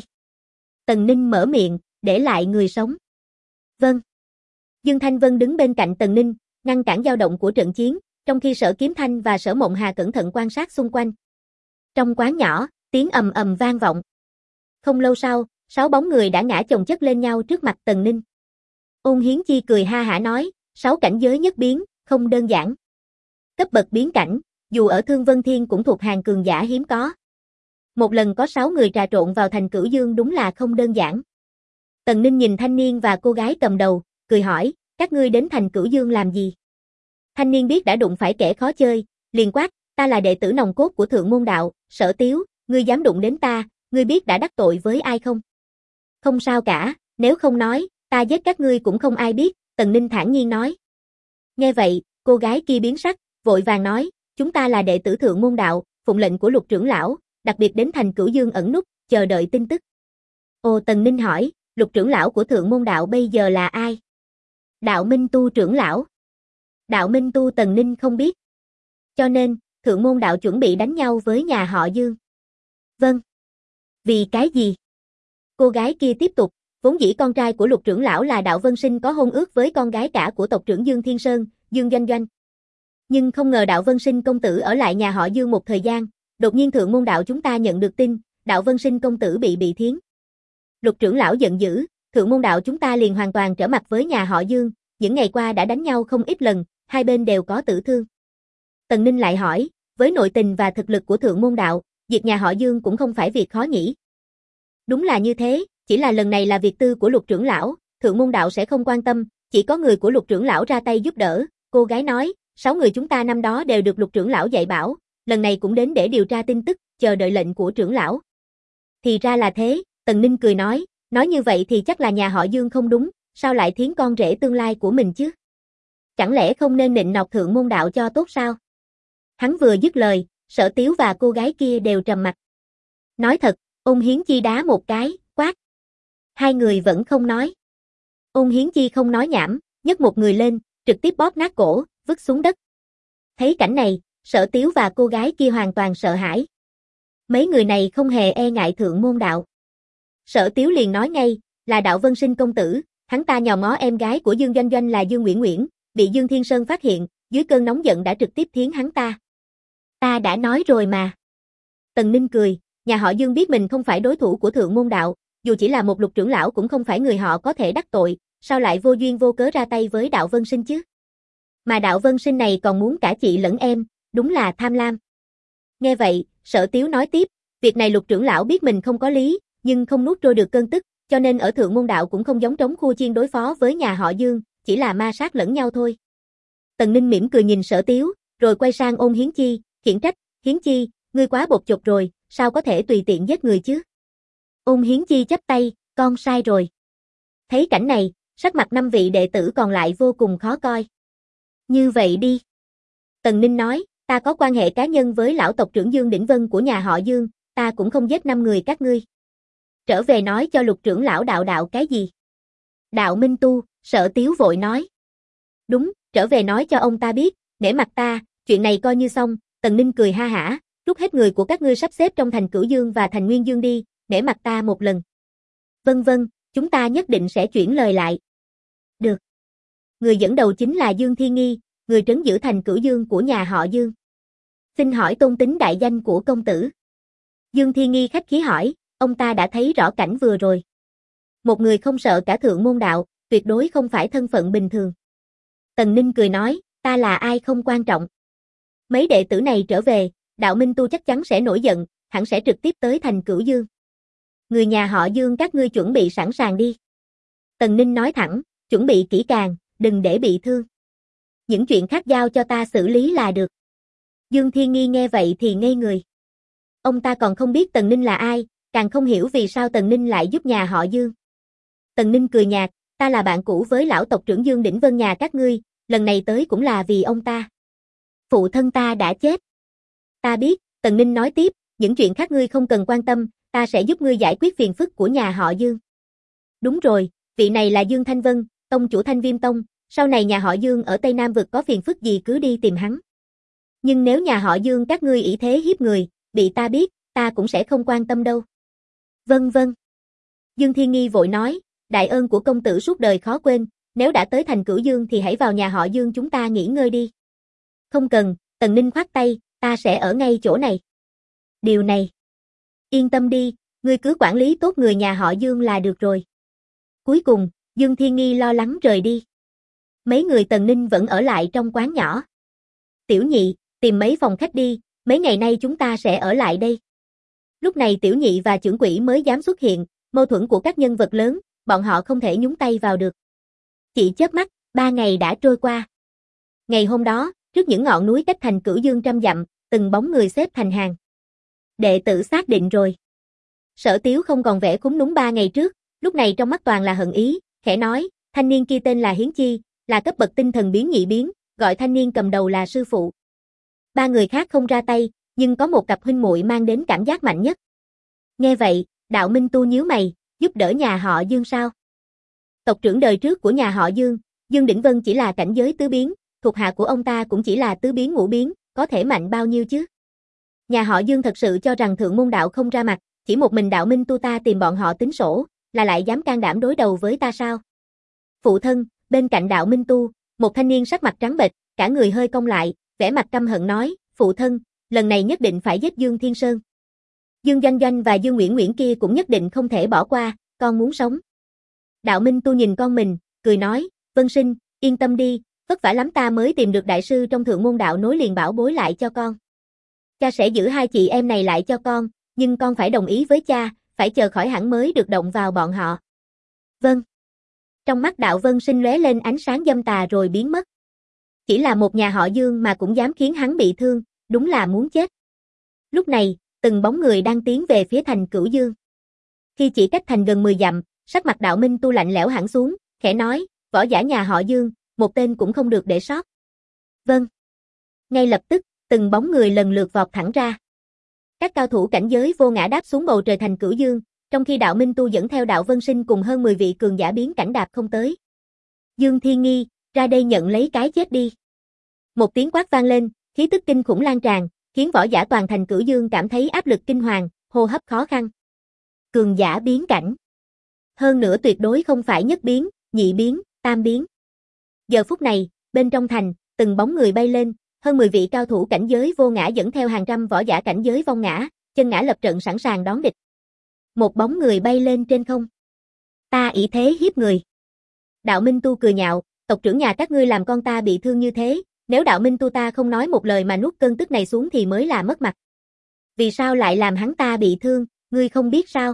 Tần Ninh mở miệng, để lại người sống. Vâng. Dương Thanh Vân đứng bên cạnh Tần Ninh, ngăn cản dao động của trận chiến, trong khi Sở Kiếm Thanh và Sở Mộng Hà cẩn thận quan sát xung quanh. Trong quán nhỏ, tiếng ầm ầm vang vọng. Không lâu sau, 6 bóng người đã ngã chồng chất lên nhau trước mặt Tần Ninh. Ôn Hiến Chi cười ha hả nói, 6 cảnh giới nhất biến, không đơn giản. Cấp bậc biến cảnh, dù ở Thương Vân Thiên cũng thuộc hàng cường giả hiếm có. Một lần có 6 người trà trộn vào thành Cửu Dương đúng là không đơn giản. Tần Ninh nhìn thanh niên và cô gái cầm đầu, cười hỏi, các ngươi đến thành Cửu Dương làm gì? Thanh niên biết đã đụng phải kẻ khó chơi, liền quát, ta là đệ tử nòng cốt của thượng môn đạo, Sở Tiếu, ngươi dám đụng đến ta, ngươi biết đã đắc tội với ai không? Không sao cả, nếu không nói, ta giết các ngươi cũng không ai biết, Tần Ninh thản nhiên nói. Nghe vậy, cô gái kia biến sắc, vội vàng nói, chúng ta là đệ tử thượng môn đạo, phụng lệnh của Lục trưởng lão, đặc biệt đến thành Cửu Dương ẩn núp, chờ đợi tin tức. Ồ, Tần Ninh hỏi, Lục trưởng lão của thượng môn đạo bây giờ là ai? Đạo Minh Tu trưởng lão. Đạo Minh Tu Tần Ninh không biết. Cho nên, thượng môn đạo chuẩn bị đánh nhau với nhà họ Dương. Vâng. Vì cái gì? Cô gái kia tiếp tục, vốn dĩ con trai của Lục trưởng lão là Đạo Vân Sinh có hôn ước với con gái cả của tộc trưởng Dương Thiên Sơn, Dương Doanh Doanh. Nhưng không ngờ Đạo Vân Sinh công tử ở lại nhà họ Dương một thời gian, đột nhiên thượng môn đạo chúng ta nhận được tin, Đạo Vân Sinh công tử bị thiến. Lục trưởng lão giận dữ, thượng môn đạo chúng ta liền hoàn toàn trở mặt với nhà họ Dương, những ngày qua đã đánh nhau không ít lần, hai bên đều có tử thương. Tần Ninh lại hỏi, với nội tình và thực lực của thượng môn đạo, diệt nhà họ Dương cũng không phải việc khó nhỉ? Đúng là như thế, chỉ là lần này là việc tư của Lục trưởng lão, thượng môn đạo sẽ không quan tâm, chỉ có người của Lục trưởng lão ra tay giúp đỡ. Cô gái nói, 6 người chúng ta năm đó đều được Lục trưởng lão dạy bảo, lần này cũng đến để điều tra tin tức, chờ đợi lệnh của trưởng lão. Thì ra là thế, Tần Ninh cười nói như vậy thì chắc là nhà họ Dương không đúng, sao lại thiến con rể tương lai của mình chứ? Chẳng lẽ không nên nịnh nọt Thượng Môn Đạo cho tốt sao? Hắn vừa dứt lời, Sở Tiếu và cô gái kia đều trầm mặt. Nói thật, Ôn Hiến Chi đá một cái, quát. Hai người vẫn không nói. Ôn Hiến Chi không nói nhảm, nhấc một người lên, trực tiếp bóp nát cổ, vứt xuống đất. Thấy cảnh này, Sở Tiếu và cô gái kia hoàn toàn sợ hãi. Mấy người này không hề e ngại Thượng Môn Đạo. Sở Tiếu liền nói ngay, là Đạo Vân Sinh công tử, hắn ta nhòm ngó em gái của Dương Doanh Doanh là Dương Uyển Uyển, bị Dương Thiên Sơn phát hiện, dưới cơn nóng giận đã trực tiếp thiến hắn ta. Ta đã nói rồi mà. Tần Ninh cười, nhà họ Dương biết mình không phải đối thủ của Thượng Môn Đạo, dù chỉ là một Lục trưởng lão cũng không phải người họ có thể đắc tội, sao lại vô duyên vô cớ ra tay với Đạo Vân Sinh chứ? Mà Đạo Vân Sinh này còn muốn cả chị lẫn em, đúng là tham lam. Nghe vậy, Sở Tiếu nói tiếp, việc này Lục trưởng lão biết mình không có lý, nhưng không nuốt trôi được cơn tức, cho nên ở Thượng Môn Đạo cũng không giống trống khua chiên đối phó với nhà họ Dương, chỉ là ma sát lẫn nhau thôi. Tần Ninh mỉm cười nhìn Sở Tiếu, rồi quay sang Ôn Hiến Chi, khiển trách, Hiến Chi, ngươi quá bột chột rồi, sao có thể tùy tiện giết người chứ? Ôn Hiến Chi chắp tay, con sai rồi. Thấy cảnh này, sắc mặt 5 vị đệ tử còn lại vô cùng khó coi. Như vậy đi. Tần Ninh nói, ta có quan hệ cá nhân với lão tộc trưởng Dương Đỉnh Vân của nhà họ Dương, ta cũng không giết 5 người các ngươi. Trở về nói cho Lục trưởng lão đạo cái gì? Đạo Minh Tu, Sở Tiếu vội nói. Đúng, trở về nói cho ông ta biết, nể mặt ta, chuyện này coi như xong. Tần Ninh cười ha hả, rút hết người của các ngươi sắp xếp trong thành Cửu Dương và thành Nguyên Dương đi, nể mặt ta một lần. Vân vân, chúng ta nhất định sẽ chuyển lời lại. Được. Người dẫn đầu chính là Dương Thiên Nghi, người trấn giữ thành Cửu Dương của nhà họ Dương. Xin hỏi tôn tính đại danh của công tử. Dương Thiên Nghi khách khí hỏi, ông ta đã thấy rõ cảnh vừa rồi. Một người không sợ cả Thượng Môn Đạo, tuyệt đối không phải thân phận bình thường. Tần Ninh cười nói, ta là ai không quan trọng. Mấy đệ tử này trở về, Đạo Minh Tu chắc chắn sẽ nổi giận, hẳn sẽ trực tiếp tới thành Cửu Dương. Người nhà họ Dương các ngươi chuẩn bị sẵn sàng đi. Tần Ninh nói thẳng, chuẩn bị kỹ càng, đừng để bị thương. Những chuyện khác giao cho ta xử lý là được. Dương Thiên Nghi nghe vậy thì ngây người. Ông ta còn không biết Tần Ninh là ai, càng không hiểu vì sao Tần Ninh lại giúp nhà họ Dương. Tần Ninh cười nhạt, ta là bạn cũ với lão tộc trưởng Dương Đỉnh Vân nhà các ngươi, lần này tới cũng là vì ông ta. Phụ thân ta đã chết. Ta biết, Tần Ninh nói tiếp, những chuyện khác ngươi không cần quan tâm, ta sẽ giúp ngươi giải quyết phiền phức của nhà họ Dương. Đúng rồi, vị này là Dương Thanh Vân, tông chủ Thanh Viêm Tông, sau này nhà họ Dương ở Tây Nam vực có phiền phức gì cứ đi tìm hắn. Nhưng nếu nhà họ Dương các ngươi ỷ thế hiếp người, bị ta biết, ta cũng sẽ không quan tâm đâu. Vân vân. Dương Thiên Nghi vội nói, đại ơn của công tử suốt đời khó quên, nếu đã tới thành Cửu Dương thì hãy vào nhà họ Dương chúng ta nghỉ ngơi đi. Không cần, Tần Ninh khoát tay, ta sẽ ở ngay chỗ này. Điều này. Yên tâm đi, ngươi cứ quản lý tốt người nhà họ Dương là được rồi. Cuối cùng, Dương Thiên Nghi lo lắng rời đi. Mấy người Tần Ninh vẫn ở lại trong quán nhỏ. Tiểu Nhị, tìm mấy phòng khách đi, mấy ngày nay chúng ta sẽ ở lại đây. Lúc này Tiểu Nhị và Chưởng Quỷ mới dám xuất hiện, mâu thuẫn của các nhân vật lớn, bọn họ không thể nhúng tay vào được. Chỉ chớp mắt, 3 ngày đã trôi qua. Ngày hôm đó, trước những ngọn núi cách thành Cửu Dương trăm dặm, từng bóng người xếp thành hàng. Đệ tử xác định rồi. Sở Tiếu không còn vẻ khúm núm 3 ngày trước, lúc này trong mắt toàn là hận ý, khẽ nói, thanh niên kia tên là Hiến Chi, là cấp bậc tinh thần biến nhị biến, gọi thanh niên cầm đầu là sư phụ. 3 người khác không ra tay, nhưng có một cặp huynh muội mang đến cảm giác mạnh nhất. Nghe vậy, Đạo Minh Tu nhíu mày, giúp đỡ nhà họ Dương sao? Tộc trưởng đời trước của nhà họ Dương, Dương Đỉnh Vân chỉ là cảnh giới tứ biến, thuộc hạ của ông ta cũng chỉ là tứ biến ngũ biến, có thể mạnh bao nhiêu chứ? Nhà họ Dương thật sự cho rằng Thượng Môn Đạo không ra mặt, chỉ một mình Đạo Minh Tu ta tìm bọn họ tính sổ, là lại dám can đảm đối đầu với ta sao? Phụ thân, bên cạnh Đạo Minh Tu, một thanh niên sắc mặt trắng bệch, cả người hơi cong lại, vẻ mặt căm hận nói, phụ thân, lần này nhất định phải giết Dương Thiên Sơn. Dương Doanh Doanh và Dương Uyển Uyển kia cũng nhất định không thể bỏ qua, con muốn sống. Đạo Minh Tu nhìn con mình, cười nói, Vân Sinh, yên tâm đi, vất vả lắm ta mới tìm được đại sư trong Thượng Môn Đạo nối liền bảo bối lại cho con. Cha sẽ giữ hai chị em này lại cho con, nhưng con phải đồng ý với cha, phải chờ khỏi hẳn mới được động vào bọn họ. Vâng. Trong mắt Đạo Vân Sinh lóe lên ánh sáng dâm tà rồi biến mất. Chỉ là một nhà họ Dương mà cũng dám khiến hắn bị thương, đúng là muốn chết. Lúc này, từng bóng người đang tiến về phía thành Cửu Dương. Khi chỉ cách thành gần 10 dặm, sắc mặt Đạo Minh Tu lạnh lẽo hẳn xuống, khẽ nói, võ giả nhà họ Dương, một tên cũng không được để sót. Vâng. Ngay lập tức, từng bóng người lần lượt vọt thẳng ra. Các cao thủ cảnh giới vô ngã đáp xuống bầu trời thành Cửu Dương, trong khi Đạo Minh Tu dẫn theo Đạo Vân Sinh cùng hơn 10 vị cường giả biến cảnh đạp không tới. Dương Thiên Nghi, ra đây nhận lấy cái chết đi. Một tiếng quát vang lên, khí tức kinh khủng lan tràn, khiến võ giả toàn thành Cửu Dương cảm thấy áp lực kinh hoàng, hô hấp khó khăn. Cường giả biến cảnh. Hơn nữa tuyệt đối không phải nhất biến, nhị biến, tam biến. Giờ phút này, bên trong thành, từng bóng người bay lên, hơn 10 vị cao thủ cảnh giới vô ngã dẫn theo hàng trăm võ giả cảnh giới vong ngã, chân ngã lập trận sẵn sàng đón địch. Một bóng người bay lên trên không. Ta ỷ thế hiếp người. Đạo Minh Tu cười nhạo, tộc trưởng nhà các ngươi làm con ta bị thương như thế, nếu Đạo Minh Tu ta không nói một lời mà nuốt cơn tức này xuống thì mới là mất mặt. Vì sao lại làm hắn ta bị thương, ngươi không biết sao?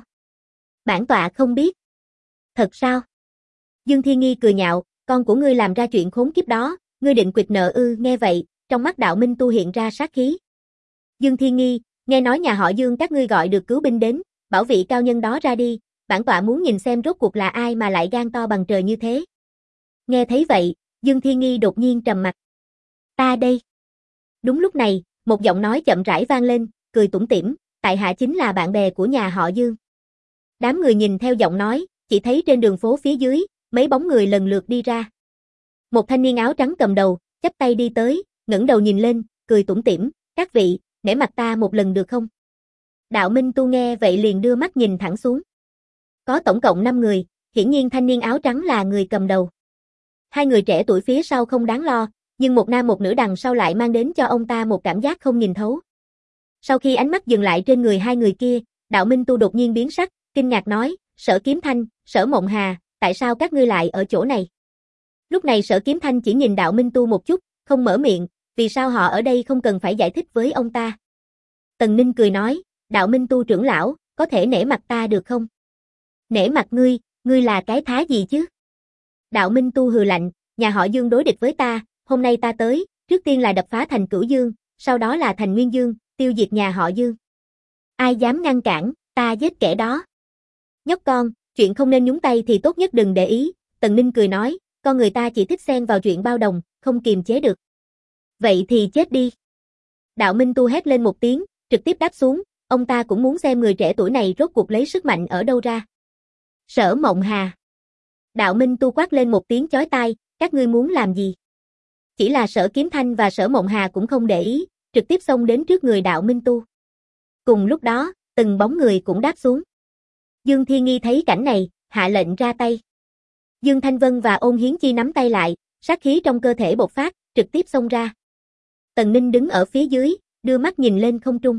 Bản tọa không biết. Thật sao? Dương Thiên Nghi cười nhạo, con của ngươi làm ra chuyện khốn kiếp đó, ngươi định quỵt nợ ư? Nghe vậy, trong mắt Đạo Minh Tu hiện ra sát khí. Dương Thiên Nghi, nghe nói nhà họ Dương các ngươi gọi được cứu binh đến, bảo vị cao nhân đó ra đi, bản tọa muốn nhìn xem rốt cuộc là ai mà lại gan to bằng trời như thế. Nghe thấy vậy, Dương Thiên Nghi đột nhiên trầm mặt. Ta đây. Đúng lúc này, một giọng nói chậm rãi vang lên, cười tủm tỉm, tại hạ chính là bạn bè của nhà họ Dương. Đám người nhìn theo giọng nói, chỉ thấy trên đường phố phía dưới, mấy bóng người lần lượt đi ra. Một thanh niên áo trắng cầm đầu, chắp tay đi tới, ngẩng đầu nhìn lên, cười tủm tỉm, các vị, nể mặt ta một lần được không? Đạo Minh Tu nghe vậy liền đưa mắt nhìn thẳng xuống. Có tổng cộng 5 người, hiển nhiên thanh niên áo trắng là người cầm đầu. Hai người trẻ tuổi phía sau không đáng lo, nhưng một nam một nữ đằng sau lại mang đến cho ông ta một cảm giác không nhìn thấu. Sau khi ánh mắt dừng lại trên người hai người kia, Đạo Minh Tu đột nhiên biến sắc, kinh ngạc nói, Sở Kiếm Thanh, Sở Mộng Hà, tại sao các ngươi lại ở chỗ này? Lúc này Sở Kiếm Thanh chỉ nhìn Đạo Minh Tu một chút, không mở miệng, vì sao họ ở đây không cần phải giải thích với ông ta. Tần Ninh cười nói, Đạo Minh Tu trưởng lão, có thể nể mặt ta được không? Nể mặt ngươi là cái thá gì chứ? Đạo Minh Tu hừ lạnh, nhà họ Dương đối địch với ta, hôm nay ta tới, trước tiên là đập phá thành Cửu Dương, sau đó là thành Nguyên Dương, tiêu diệt nhà họ Dương. Ai dám ngăn cản, ta giết kẻ đó. Nhóc con, chuyện không nên nhúng tay thì tốt nhất đừng để ý, Tần Ninh cười nói, con người ta chỉ thích xen vào chuyện bao đồng, không kiềm chế được. Vậy thì chết đi. Đạo Minh Tu hét lên một tiếng, trực tiếp đáp xuống, ông ta cũng muốn xem người trẻ tuổi này rốt cuộc lấy sức mạnh ở đâu ra. Sở Mộng Hà. Đạo Minh Tu quát lên một tiếng chói tai, các ngươi muốn làm gì? Chỉ là Sở Kiếm Thanh và Sở Mộng Hà cũng không để ý, trực tiếp xông đến trước người Đạo Minh Tu. Cùng lúc đó, từng bóng người cũng đáp xuống. Dương Thiên Nghi thấy cảnh này, hạ lệnh ra tay. Dương Thanh Vân và Ôn Hiến Chi nắm tay lại, sát khí trong cơ thể bộc phát, trực tiếp xông ra. Tần Ninh đứng ở phía dưới, đưa mắt nhìn lên không trung.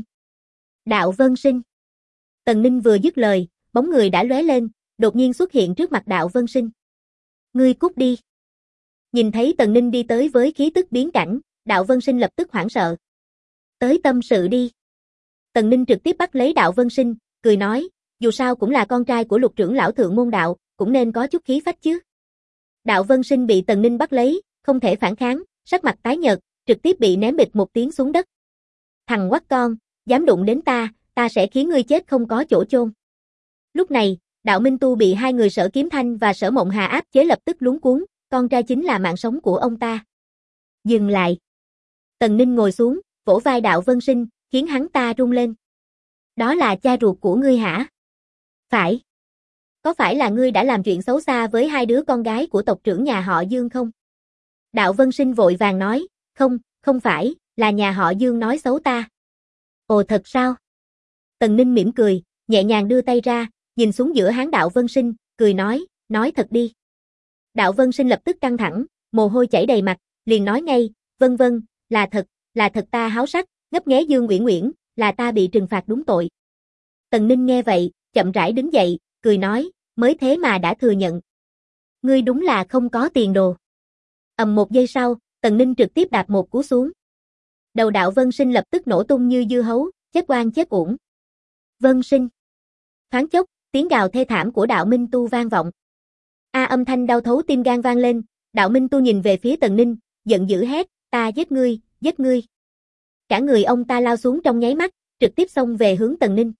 Đạo Vân Sinh. Tần Ninh vừa dứt lời, bóng người đã lóe lên, đột nhiên xuất hiện trước mặt Đạo Vân Sinh. Ngươi cút đi. Nhìn thấy Tần Ninh đi tới với khí tức biến cảnh, Đạo Vân Sinh lập tức hoảng sợ. Tới tâm sự đi. Tần Ninh trực tiếp bắt lấy Đạo Vân Sinh, cười nói, dù sao cũng là con trai của Lục trưởng lão Thượng Môn Đạo, cũng nên có chút khí phách chứ. Đạo Vân Sinh bị Tần Ninh bắt lấy, không thể phản kháng, sắc mặt tái nhợt, trực tiếp bị ném bịch một tiếng xuống đất. Thằng quắc con, dám đụng đến ta sẽ khiến ngươi chết không có chỗ chôn. Lúc này, Đạo Minh Tu bị hai người Sở Kiếm Thanh và Sở Mộng Hà áp chế lập tức luống cuống, con trai chính là mạng sống của ông ta. Dừng lại. Tần Ninh ngồi xuống, vỗ vai Đạo Vân Sinh, khiến hắn ta rung lên. Đó là cha ruột của ngươi hả? Phải. Có phải là ngươi đã làm chuyện xấu xa với hai đứa con gái của tộc trưởng nhà họ Dương không? Đạo Vân Sinh vội vàng nói, không phải, là nhà họ Dương nói xấu ta. Ồ thật sao? Tần Ninh mỉm cười, nhẹ nhàng đưa tay ra, nhìn xuống giữa háng Đạo Vân Sinh, cười nói thật đi. Đạo Vân Sinh lập tức căng thẳng, mồ hôi chảy đầy mặt, liền nói ngay, vâng, là thật ta háo sắc, ngấp nghé Dương Uyển Uyển, là ta bị trừng phạt đúng tội. Tần Ninh nghe vậy, chậm rãi đứng dậy, cười nói, mới thế mà đã thừa nhận. Ngươi đúng là không có tiền đồ. Ầm một giây sau, Tần Ninh trực tiếp đạp một cú xuống. Đầu Đạo Vân Sinh lập tức nổ tung như dưa hấu, chết oan chết uổng. Vân Sinh. Thoáng chốc, tiếng gào thê thảm của Đạo Minh Tu vang vọng. Âm thanh đau thấu tim gan vang lên, Đạo Minh Tu nhìn về phía Tần Ninh, giận dữ hét, ta giết ngươi. Cả người ông ta lao xuống trong nháy mắt, trực tiếp xông về hướng Tần Ninh.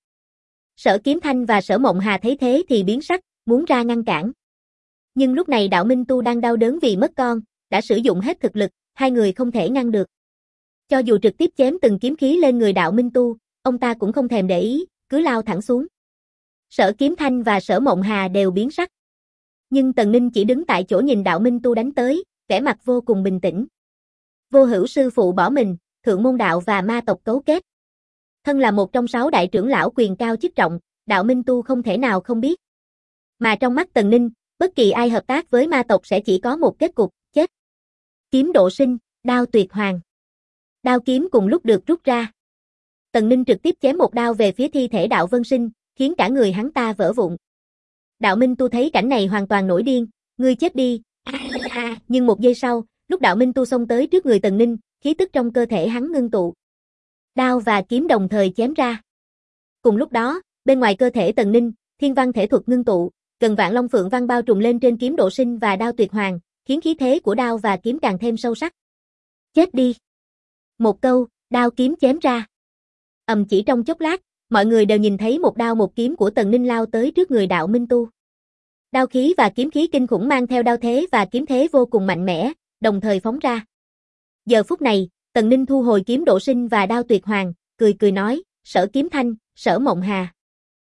Sở Kiếm Thanh và Sở Mộng Hà thấy thế thì biến sắc, muốn ra ngăn cản. Nhưng lúc này Đạo Minh Tu đang đau đớn vì mất con, đã sử dụng hết thực lực, hai người không thể ngăn được. Cho dù trực tiếp chém từng kiếm khí lên người Đạo Minh Tu, ông ta cũng không thèm để ý, cứ lao thẳng xuống. Sở Kiếm Thanh và Sở Mộng Hà đều biến sắc. Nhưng Tần Ninh chỉ đứng tại chỗ nhìn Đạo Minh Tu đánh tới, vẻ mặt vô cùng bình tĩnh. Vô Hữu sư phụ bỏ mình, Thượng Môn Đạo và ma tộc cấu kết. Thân là một trong 6 đại trưởng lão quyền cao chức trọng, Đạo Minh Tu không thể nào không biết. Mà trong mắt Tần Ninh, bất kỳ ai hợp tác với ma tộc sẽ chỉ có một kết cục, chết. Kiếm độ sinh, đao tuyệt hoàng. Đao kiếm cùng lúc được rút ra. Tần Ninh trực tiếp chém một đao về phía thi thể Đạo Vân Sinh, khiến cả người hắn ta vỡ vụn. Đạo Minh Tu thấy cảnh này hoàn toàn nổi điên, ngươi chết đi. Nhưng một giây sau, lúc Đạo Minh Tu xông tới trước người Tần Ninh, khí tức trong cơ thể hắn ngưng tụ. Đao và kiếm đồng thời chém ra. Cùng lúc đó, bên ngoài cơ thể Tần Ninh, thiên văn thể thuật ngưng tụ, gần vạn long phượng văn bao trùm lên trên kiếm độ sinh và đao tuyệt hoàng, khiến khí thế của đao và kiếm càng thêm sâu sắc. Chết đi. Một câu, đao kiếm chém ra. Chỉ trong chốc lát, mọi người đều nhìn thấy một đao một kiếm của Tần Ninh lao tới trước người Đạo Minh Tu. Đao khí và kiếm khí kinh khủng mang theo đao thế và kiếm thế vô cùng mạnh mẽ, đồng thời phóng ra. Giờ phút này, Tần Ninh thu hồi kiếm độ sinh và đao tuyệt hoàng, cười cười nói, Sở Kiếm Thanh, Sở Mộng Hà.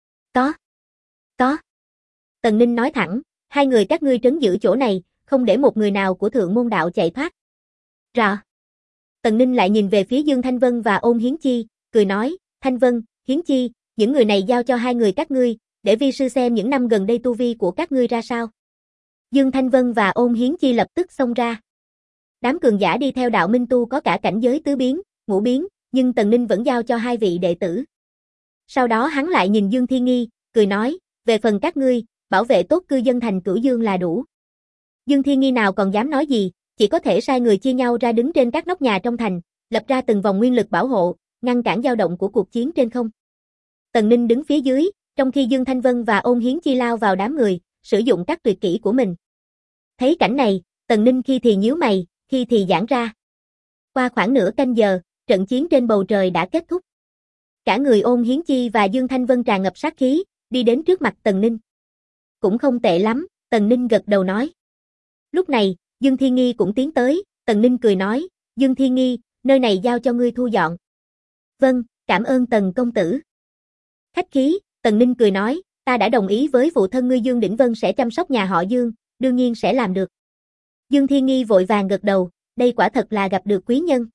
Có. Tần Ninh nói thẳng, hai người các ngươi trấn giữ chỗ này, không để một người nào của Thượng Môn Đạo chạy thoát. Rõ. Tần Ninh lại nhìn về phía Dương Thanh Vân và Ôn Hiến Chi, cười nói, Thanh Vân, Hiến Chi, những người này giao cho hai người các ngươi, để vi sư xem những năm gần đây tu vi của các ngươi ra sao. Dương Thanh Vân và Ôn Hiến Chi lập tức xông ra. Đám cường giả đi theo Đạo Minh Tu có cả cảnh giới tứ biến, ngũ biến, nhưng Tần Ninh vẫn giao cho hai vị đệ tử. Sau đó hắn lại nhìn Dương Thiên Nghi, cười nói, về phần các ngươi, bảo vệ tốt cư dân thành Cửu Dương là đủ. Dương Thiên Nghi nào còn dám nói gì, chỉ có thể sai người chia nhau ra đứng trên các nóc nhà trong thành, lập ra từng vòng nguyên lực bảo hộ, ngăn cản dao động của cuộc chiến trên không. Tần Ninh đứng phía dưới, trong khi Dương Thanh Vân và Ôn Hiến Chi lao vào đám người, sử dụng các tuyệt kỹ của mình. Thấy cảnh này, Tần Ninh khi thì nhíu mày, khi thì giãn ra. Qua khoảng nửa canh giờ, trận chiến trên bầu trời đã kết thúc. Cả người Ôn Hiến Chi và Dương Thanh Vân tràn ngập sát khí, đi đến trước mặt Tần Ninh. Cũng không tệ lắm, Tần Ninh gật đầu nói. Lúc này, Dương Thiên Nghi cũng tiến tới, Tần Ninh cười nói, Dương Thiên Nghi, nơi này giao cho ngươi thu dọn. Vâng, cảm ơn Tần công tử. Khách khí, Tần Ninh cười nói, ta đã đồng ý với phụ thân ngươi Dương Đỉnh Vân sẽ chăm sóc nhà họ Dương, đương nhiên sẽ làm được. Dương Thiên Nghi vội vàng gật đầu, đây quả thật là gặp được quý nhân.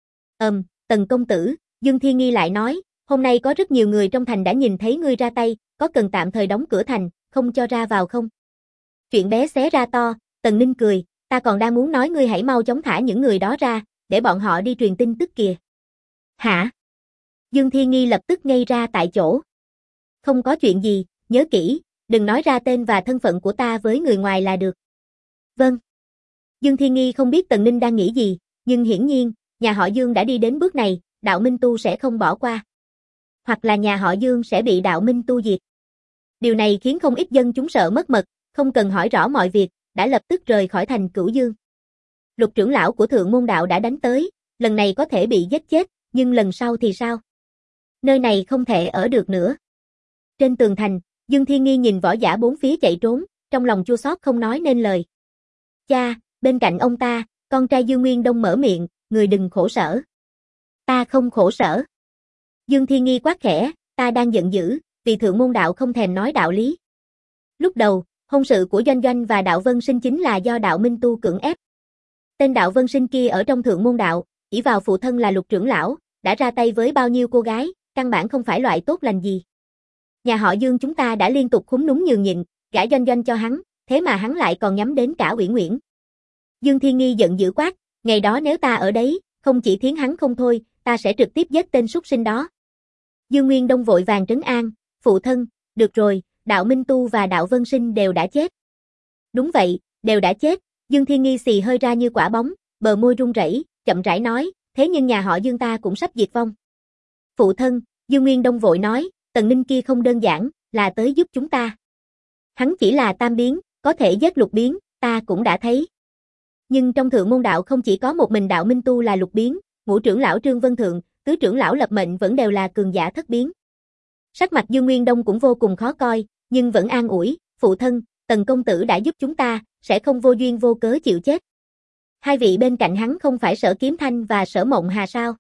Tần công tử, Dương Thiên Nghi lại nói, hôm nay có rất nhiều người trong thành đã nhìn thấy ngươi ra tay, có cần tạm thời đóng cửa thành, không cho ra vào không? Chuyện bé xé ra to, Tần Ninh cười, ta còn đang muốn nói ngươi hãy mau chóng thả những người đó ra, để bọn họ đi truyền tin tức kìa. Hả? Dương Thiên Nghi lập tức ngây ra tại chỗ. Không có chuyện gì, nhớ kỹ, đừng nói ra tên và thân phận của ta với người ngoài là được. Vâng. Dương Thiên Nghi không biết Tần Ninh đang nghĩ gì, nhưng hiển nhiên, nhà họ Dương đã đi đến bước này, Đạo Minh Tu sẽ không bỏ qua. Hoặc là nhà họ Dương sẽ bị Đạo Minh Tu diệt. Điều này khiến không ít dân chúng sợ mất mật, không cần hỏi rõ mọi việc, đã lập tức rời khỏi thành Cửu Dương. Lục trưởng lão của Thượng Môn Đạo đã đánh tới, lần này có thể bị giết chết, nhưng lần sau thì sao? Nơi này không thể ở được nữa. Trên tường thành, Dương Thiên Nghi nhìn võ giả bốn phía chạy trốn, trong lòng chua xót không nói nên lời. Cha, bên cạnh ông ta, con trai Dương Nguyên Đông mở miệng, người đừng khổ sở. Ta không khổ sở. Dương Thiên Nghi quát khẽ, ta đang giận dữ, vì Thượng Môn Đạo không thèm nói đạo lý. Lúc đầu, hôn sự của Doanh Doanh và Đạo Vân Sinh chính là do Đạo Minh Tu cưỡng ép. Tên Đạo Vân Sinh kia ở trong Thượng Môn Đạo, ỷ vào phụ thân là Lục trưởng lão, đã ra tay với bao nhiêu cô gái, căn bản không phải loại tốt lành gì. Nhà họ Dương chúng ta đã liên tục khúm núm nhường nhịn, gả Doanh Doanh cho hắn, thế mà hắn lại còn nhắm đến cả Uyển Uyển. Dương Thiên Nghi giận dữ quát, ngày đó nếu ta ở đấy, không chỉ thiến hắn không thôi, ta sẽ trực tiếp giết tên súc sinh đó. Dương Nguyên Đông vội vàng trấn an, phụ thân, được rồi, Đạo Minh Tu và Đạo Vân Sinh đều đã chết. Đúng vậy, đều đã chết, Dương Thiên Nghi xì hơi ra như quả bóng, bờ môi run rẩy, chậm rãi nói, thế nhưng nhà họ Dương ta cũng sắp diệt vong. Phụ thân, Dương Nguyên Đông vội nói, Tần Ninh kia không đơn giản, là tới giúp chúng ta. Hắn chỉ là tam biến, có thể giết lục biến, ta cũng đã thấy. Nhưng trong Thượng Môn Đạo không chỉ có một mình Đạo Minh Tu là lục biến, ngũ trưởng lão Trương Vân Thượng, tứ trưởng lão Lập Mệnh vẫn đều là cường giả thất biến. Sắc mặt Dương Nguyên Đông cũng vô cùng khó coi, nhưng vẫn an ủi, phụ thân, Tần công tử đã giúp chúng ta, sẽ không vô duyên vô cớ chịu chết. Hai vị bên cạnh hắn không phải Sở Kiếm Thanh và Sở Mộng Hà sao?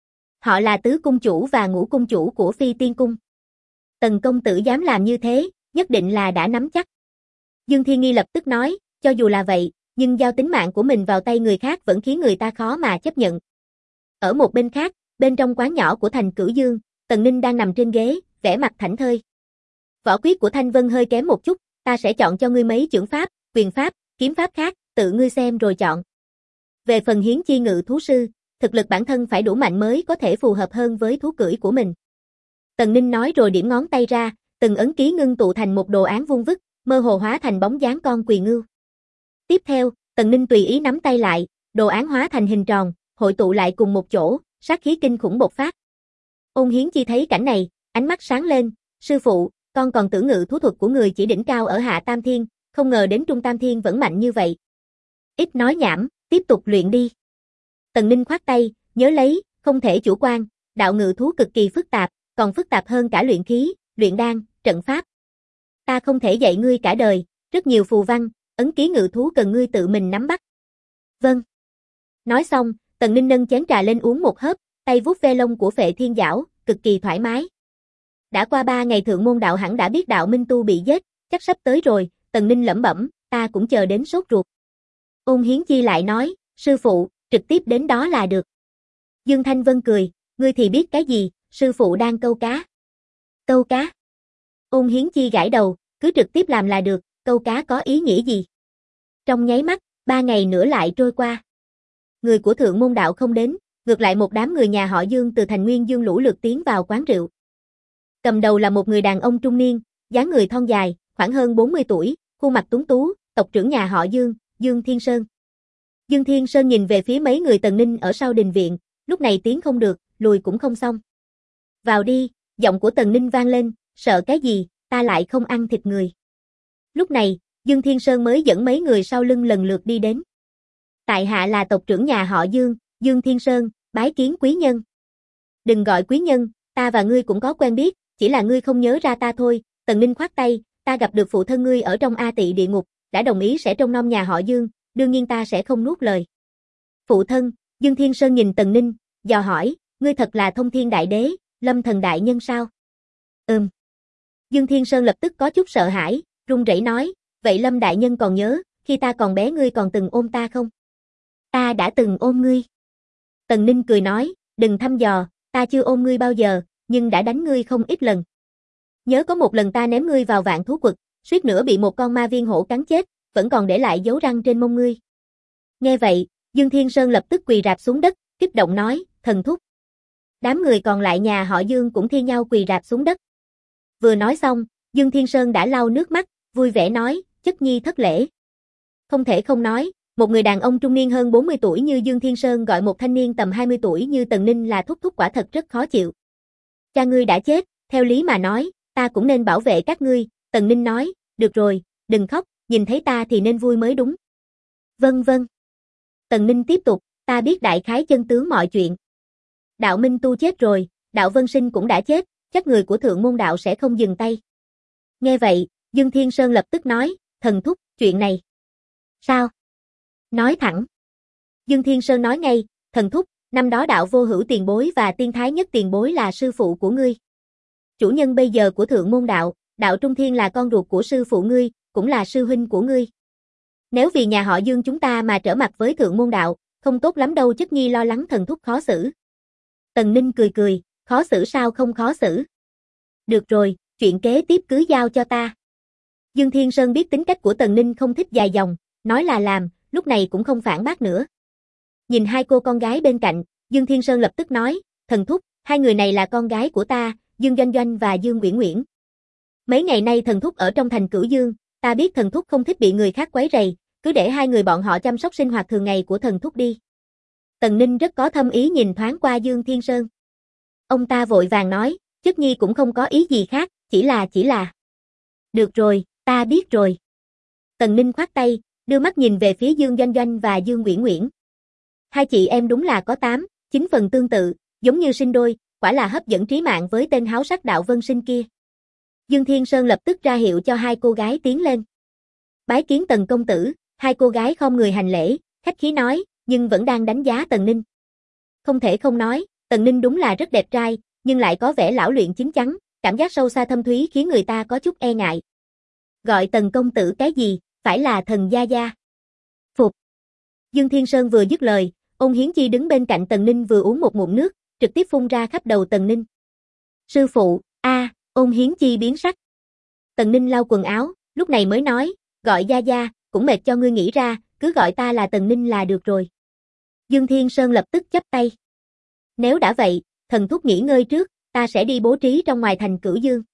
Họ là tứ cung chủ và ngũ cung chủ của Phi Tiên Cung. Tần công tử dám làm như thế, nhất định là đã nắm chắc. Dương Thiên Nghi lập tức nói, cho dù là vậy, nhưng giao tính mạng của mình vào tay người khác vẫn khiến người ta khó mà chấp nhận. Ở một bên khác, bên trong quán nhỏ của thành Cửu Dương, Tần Ninh đang nằm trên ghế, vẻ mặt thảnh thơi. Võ quyết của Thanh Vân hơi kém một chút, ta sẽ chọn cho ngươi mấy chưởng pháp, quyền pháp, kiếm pháp khác, tự ngươi xem rồi chọn. Về phần Hiến Chi Ngự thú sư, thực lực bản thân phải đủ mạnh mới có thể phù hợp hơn với thú cưỡi của mình. Tần Ninh nói rồi điểm ngón tay ra, từng ấn ký ngưng tụ thành một đồ án vuông vức, mơ hồ hóa thành bóng dáng con quỳ ngưu. Tiếp theo, Tần Ninh tùy ý nắm tay lại, đồ án hóa thành hình tròn, hội tụ lại cùng một chỗ, sát khí kinh khủng bộc phát. Ôn Hiến Chi thấy cảnh này, ánh mắt sáng lên, sư phụ, con còn tưởng ngự thú thuật của người chỉ đỉnh cao ở Hạ Tam Thiên, không ngờ đến Trung Tam Thiên vẫn mạnh như vậy. Ít nói nhảm, tiếp tục luyện đi. Tần Ninh khoát tay, nhớ lấy, không thể chủ quan, đạo ngự thú cực kỳ phức tạp, còn phức tạp hơn cả luyện khí, luyện đan, trận pháp. Ta không thể dạy ngươi cả đời, rất nhiều phù văn, ấn ký ngự thú cần ngươi tự mình nắm bắt. Vâng. Nói xong, Tần Ninh nâng chén trà lên uống một hớp, tay vuốt ve lông của Phệ Thiên Giảo, cực kỳ thoải mái. Đã qua 3 ngày thượng môn đạo hẳn đã biết đạo Minh Tu bị giết, chắc sắp tới rồi, Tần Ninh lẩm bẩm, ta cũng chờ đến sốt ruột. Ôn Hiến Chi lại nói, sư phụ, trực tiếp đến đó là được. Dương Thanh Vân cười, ngươi thì biết cái gì, sư phụ đang câu cá. Câu cá? Ôn Hiến Chi gãi đầu, cứ trực tiếp làm là được, câu cá có ý nghĩa gì? Trong nháy mắt, 3 ngày nữa lại trôi qua. Người của thượng môn đạo không đến, ngược lại một đám người nhà họ Dương từ thành Nguyên Dương lũ lượt tiến vào quán rượu. Cầm đầu là một người đàn ông trung niên, dáng người thon dài, khoảng hơn 40 tuổi, khuôn mặt tuấn tú, tộc trưởng nhà họ Dương, Dương Thiên Sơn. Dương Thiên Sơn nhìn về phía mấy người Tần Ninh ở sau đình viện, lúc này tiến không được, lùi cũng không xong. Vào đi, giọng của Tần Ninh vang lên, sợ cái gì, ta lại không ăn thịt người. Lúc này, Dương Thiên Sơn mới dẫn mấy người sau lưng lần lượt đi đến. Tại hạ là tộc trưởng nhà họ Dương, Dương Thiên Sơn, bái kiến quý nhân. Đừng gọi quý nhân, ta và ngươi cũng có quen biết, chỉ là ngươi không nhớ ra ta thôi. Tần Ninh khoát tay, ta gặp được phụ thân ngươi ở trong A Tị địa ngục, đã đồng ý sẽ trông nom nhà họ Dương, đương nhiên ta sẽ không nuốt lời. Phụ thân, Dương Thiên Sơn nhìn Tần Ninh, dò hỏi, ngươi thật là Thông Thiên Đại Đế, Lâm Thần Đại Nhân sao? Dương Thiên Sơn lập tức có chút sợ hãi, run rẩy nói, vậy Lâm Đại Nhân còn nhớ, khi ta còn bé ngươi còn từng ôm ta không? Ta đã từng ôm ngươi. Tần Ninh cười nói, đừng thăm dò, ta chưa ôm ngươi bao giờ, nhưng đã đánh ngươi không ít lần. Nhớ có một lần ta ném ngươi vào vạn thú quật, suýt nữa bị một con ma viên hổ cắn chết, vẫn còn để lại dấu răng trên mông ngươi. Nghe vậy, Dương Thiên Sơn lập tức quỳ rạp xuống đất, kích động nói, thần thúc. Đám người còn lại nhà họ Dương cũng thi nhau quỳ rạp xuống đất. Vừa nói xong, Dương Thiên Sơn đã lau nước mắt, vui vẻ nói, chất nhi thất lễ. Không thể không nói, một người đàn ông trung niên hơn 40 tuổi như Dương Thiên Sơn gọi một thanh niên tầm 20 tuổi như Tần Ninh là thúc thúc quả thật rất khó chịu. Cha ngươi đã chết, theo lý mà nói, ta cũng nên bảo vệ các ngươi, Tần Ninh nói, được rồi, đừng khóc, nhìn thấy ta thì nên vui mới đúng. Vâng vâng. Tần Ninh tiếp tục, ta biết đại khái chân tướng mọi chuyện. Đạo Minh Tu chết rồi, đạo Vân Sinh cũng đã chết, chắc người của thượng môn đạo sẽ không dừng tay. Nghe vậy, Dương Thiên Sơn lập tức nói, thần thúc, chuyện này. Sao? Nói thẳng. Dương Thiên Sơn nói ngay, thần thúc, năm đó đạo Vô Hữu tiền bối và tiên thái nhất tiền bối là sư phụ của ngươi. Chủ nhân bây giờ của thượng môn đạo, đạo Trung Thiên là con ruột của sư phụ ngươi, cũng là sư huynh của ngươi. Nếu vì nhà họ Dương chúng ta mà trở mặt với thượng môn đạo, không tốt lắm đâu, chất nhi lo lắng thần thúc khó xử. Tần Ninh cười cười, khó xử sao không khó xử. Được rồi, chuyện kế tiếp cứ giao cho ta. Dương Thiên Sơn biết tính cách của Tần Ninh không thích dài dòng, nói là làm, lúc này cũng không phản bác nữa. Nhìn hai cô con gái bên cạnh, Dương Thiên Sơn lập tức nói, thần thúc, hai người này là con gái của ta, Dương Doanh Doanh và Dương Uyển Uyển. Mấy ngày nay thần thúc ở trong thành Cửu Dương, ta biết thần thúc không thích bị người khác quấy rầy, cứ để hai người bọn họ chăm sóc sinh hoạt thường ngày của thần thúc đi. Tần Ninh rất có thâm ý nhìn thoáng qua Dương Thiên Sơn. Ông ta vội vàng nói, chất nhi cũng không có ý gì khác, chỉ là. Được rồi, ta biết rồi. Tần Ninh khoát tay, đưa mắt nhìn về phía Dương Doanh Doanh và Dương Uyển Uyển. Hai chị em đúng là có 8, 9 phần tương tự, giống như sinh đôi, quả là hấp dẫn trí mạng với tên háo sắc đạo Vân Sinh kia. Dương Thiên Sơn lập tức ra hiệu cho hai cô gái tiến lên. Bái kiến Tần công tử, hai cô gái khom người hành lễ, khách khí nói, nhưng vẫn đang đánh giá Tần Ninh. Không thể không nói, Tần Ninh đúng là rất đẹp trai, nhưng lại có vẻ lão luyện chín chắn, cảm giác sâu xa thâm thúy khiến người ta có chút e ngại. Gọi Tần công tử cái gì, phải là thần gia gia. Phục. Dương Thiên Sơn vừa dứt lời, Ôn Hiến Chi đứng bên cạnh Tần Ninh vừa uống một ngụm nước, trực tiếp phun ra khắp đầu Tần Ninh. Sư phụ, Ôn Hiến Chi biến sắc. Tần Ninh lau quần áo, lúc này mới nói, gọi gia gia, cũng mệt cho ngươi nghĩ ra, cứ gọi ta là Tần Ninh là được rồi. Dương Thiên Sơn lập tức chắp tay. Nếu đã vậy, thần thúc nghỉ ngơi trước, ta sẽ đi bố trí trong ngoài thành Cửu Dương.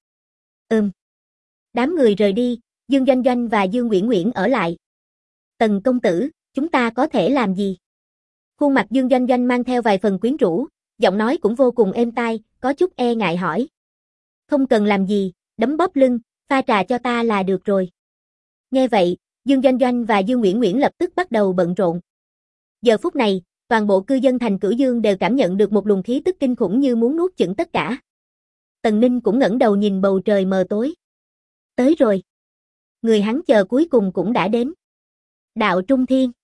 Đám người rời đi, Dương Doanh Doanh và Dương Uyển Uyển ở lại. Tần công tử, chúng ta có thể làm gì? Khuôn mặt Dương Doanh Doanh mang theo vài phần quyến rũ, giọng nói cũng vô cùng êm tai, có chút e ngại hỏi. Không cần làm gì, đấm bóp lưng, pha trà cho ta là được rồi. Nghe vậy, Dương Doanh Doanh và Dương Uyển Uyển lập tức bắt đầu bận rộn. Giờ phút này, toàn bộ cư dân thành Cửu Dương đều cảm nhận được một luồng khí tức kinh khủng như muốn nuốt chửng tất cả. Tần Ninh cũng ngẩng đầu nhìn bầu trời mờ tối. Tới rồi. Người hắn chờ cuối cùng cũng đã đến. Đạo Trung Thiên.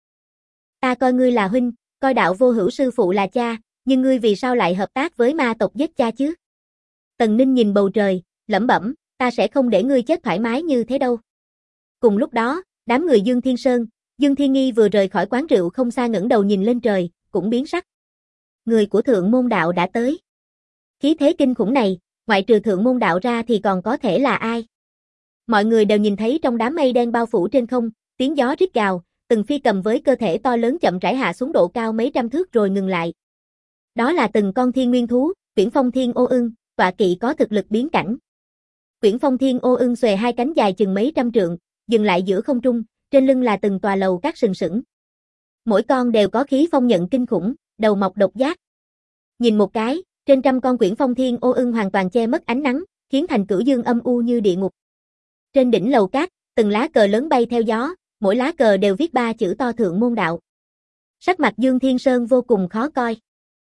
Ta coi ngươi là huynh, coi đạo vô hữu sư phụ là cha, nhưng ngươi vì sao lại hợp tác với ma tộc giết cha chứ? Tần Ninh nhìn bầu trời, lẩm bẩm, ta sẽ không để ngươi chết thoải mái như thế đâu. Cùng lúc đó, đám người Dương Thiên Sơn, Dương Thiên Nghi vừa rời khỏi quán rượu không xa ngẩng đầu nhìn lên trời, cũng biến sắc. Người của Thượng Môn Đạo đã tới. Khí thế kinh khủng này, ngoại trừ Thượng Môn Đạo ra thì còn có thể là ai? Mọi người đều nhìn thấy trong đám mây đen bao phủ trên không, tiếng gió rít gào, từng phi cầm với cơ thể to lớn chậm rãi hạ xuống độ cao mấy trăm thước rồi ngừng lại. Đó là từng con thiên nguyên thú, Quyển Phong Thiên Ô Ưng, tọa kỵ có thực lực biến cảnh. Quyển Phong Thiên Ô Ưng xòe hai cánh dài chừng mấy trăm trượng, dừng lại giữa không trung, trên lưng là từng tòa lầu các sừng sững. Mỗi con đều có khí phong nhận kinh khủng, đầu mọc độc giác. Nhìn một cái, trên trăm con Quyển Phong Thiên Ô Ưng hoàn toàn che mất ánh nắng, khiến thành Cửu Dương âm u như địa ngục. Trên đỉnh lầu cát, từng lá cờ lớn bay theo gió, mỗi lá cờ đều viết ba chữ to Thượng Môn Đạo. Sắc mặt Dương Thiên Sơn vô cùng khó coi.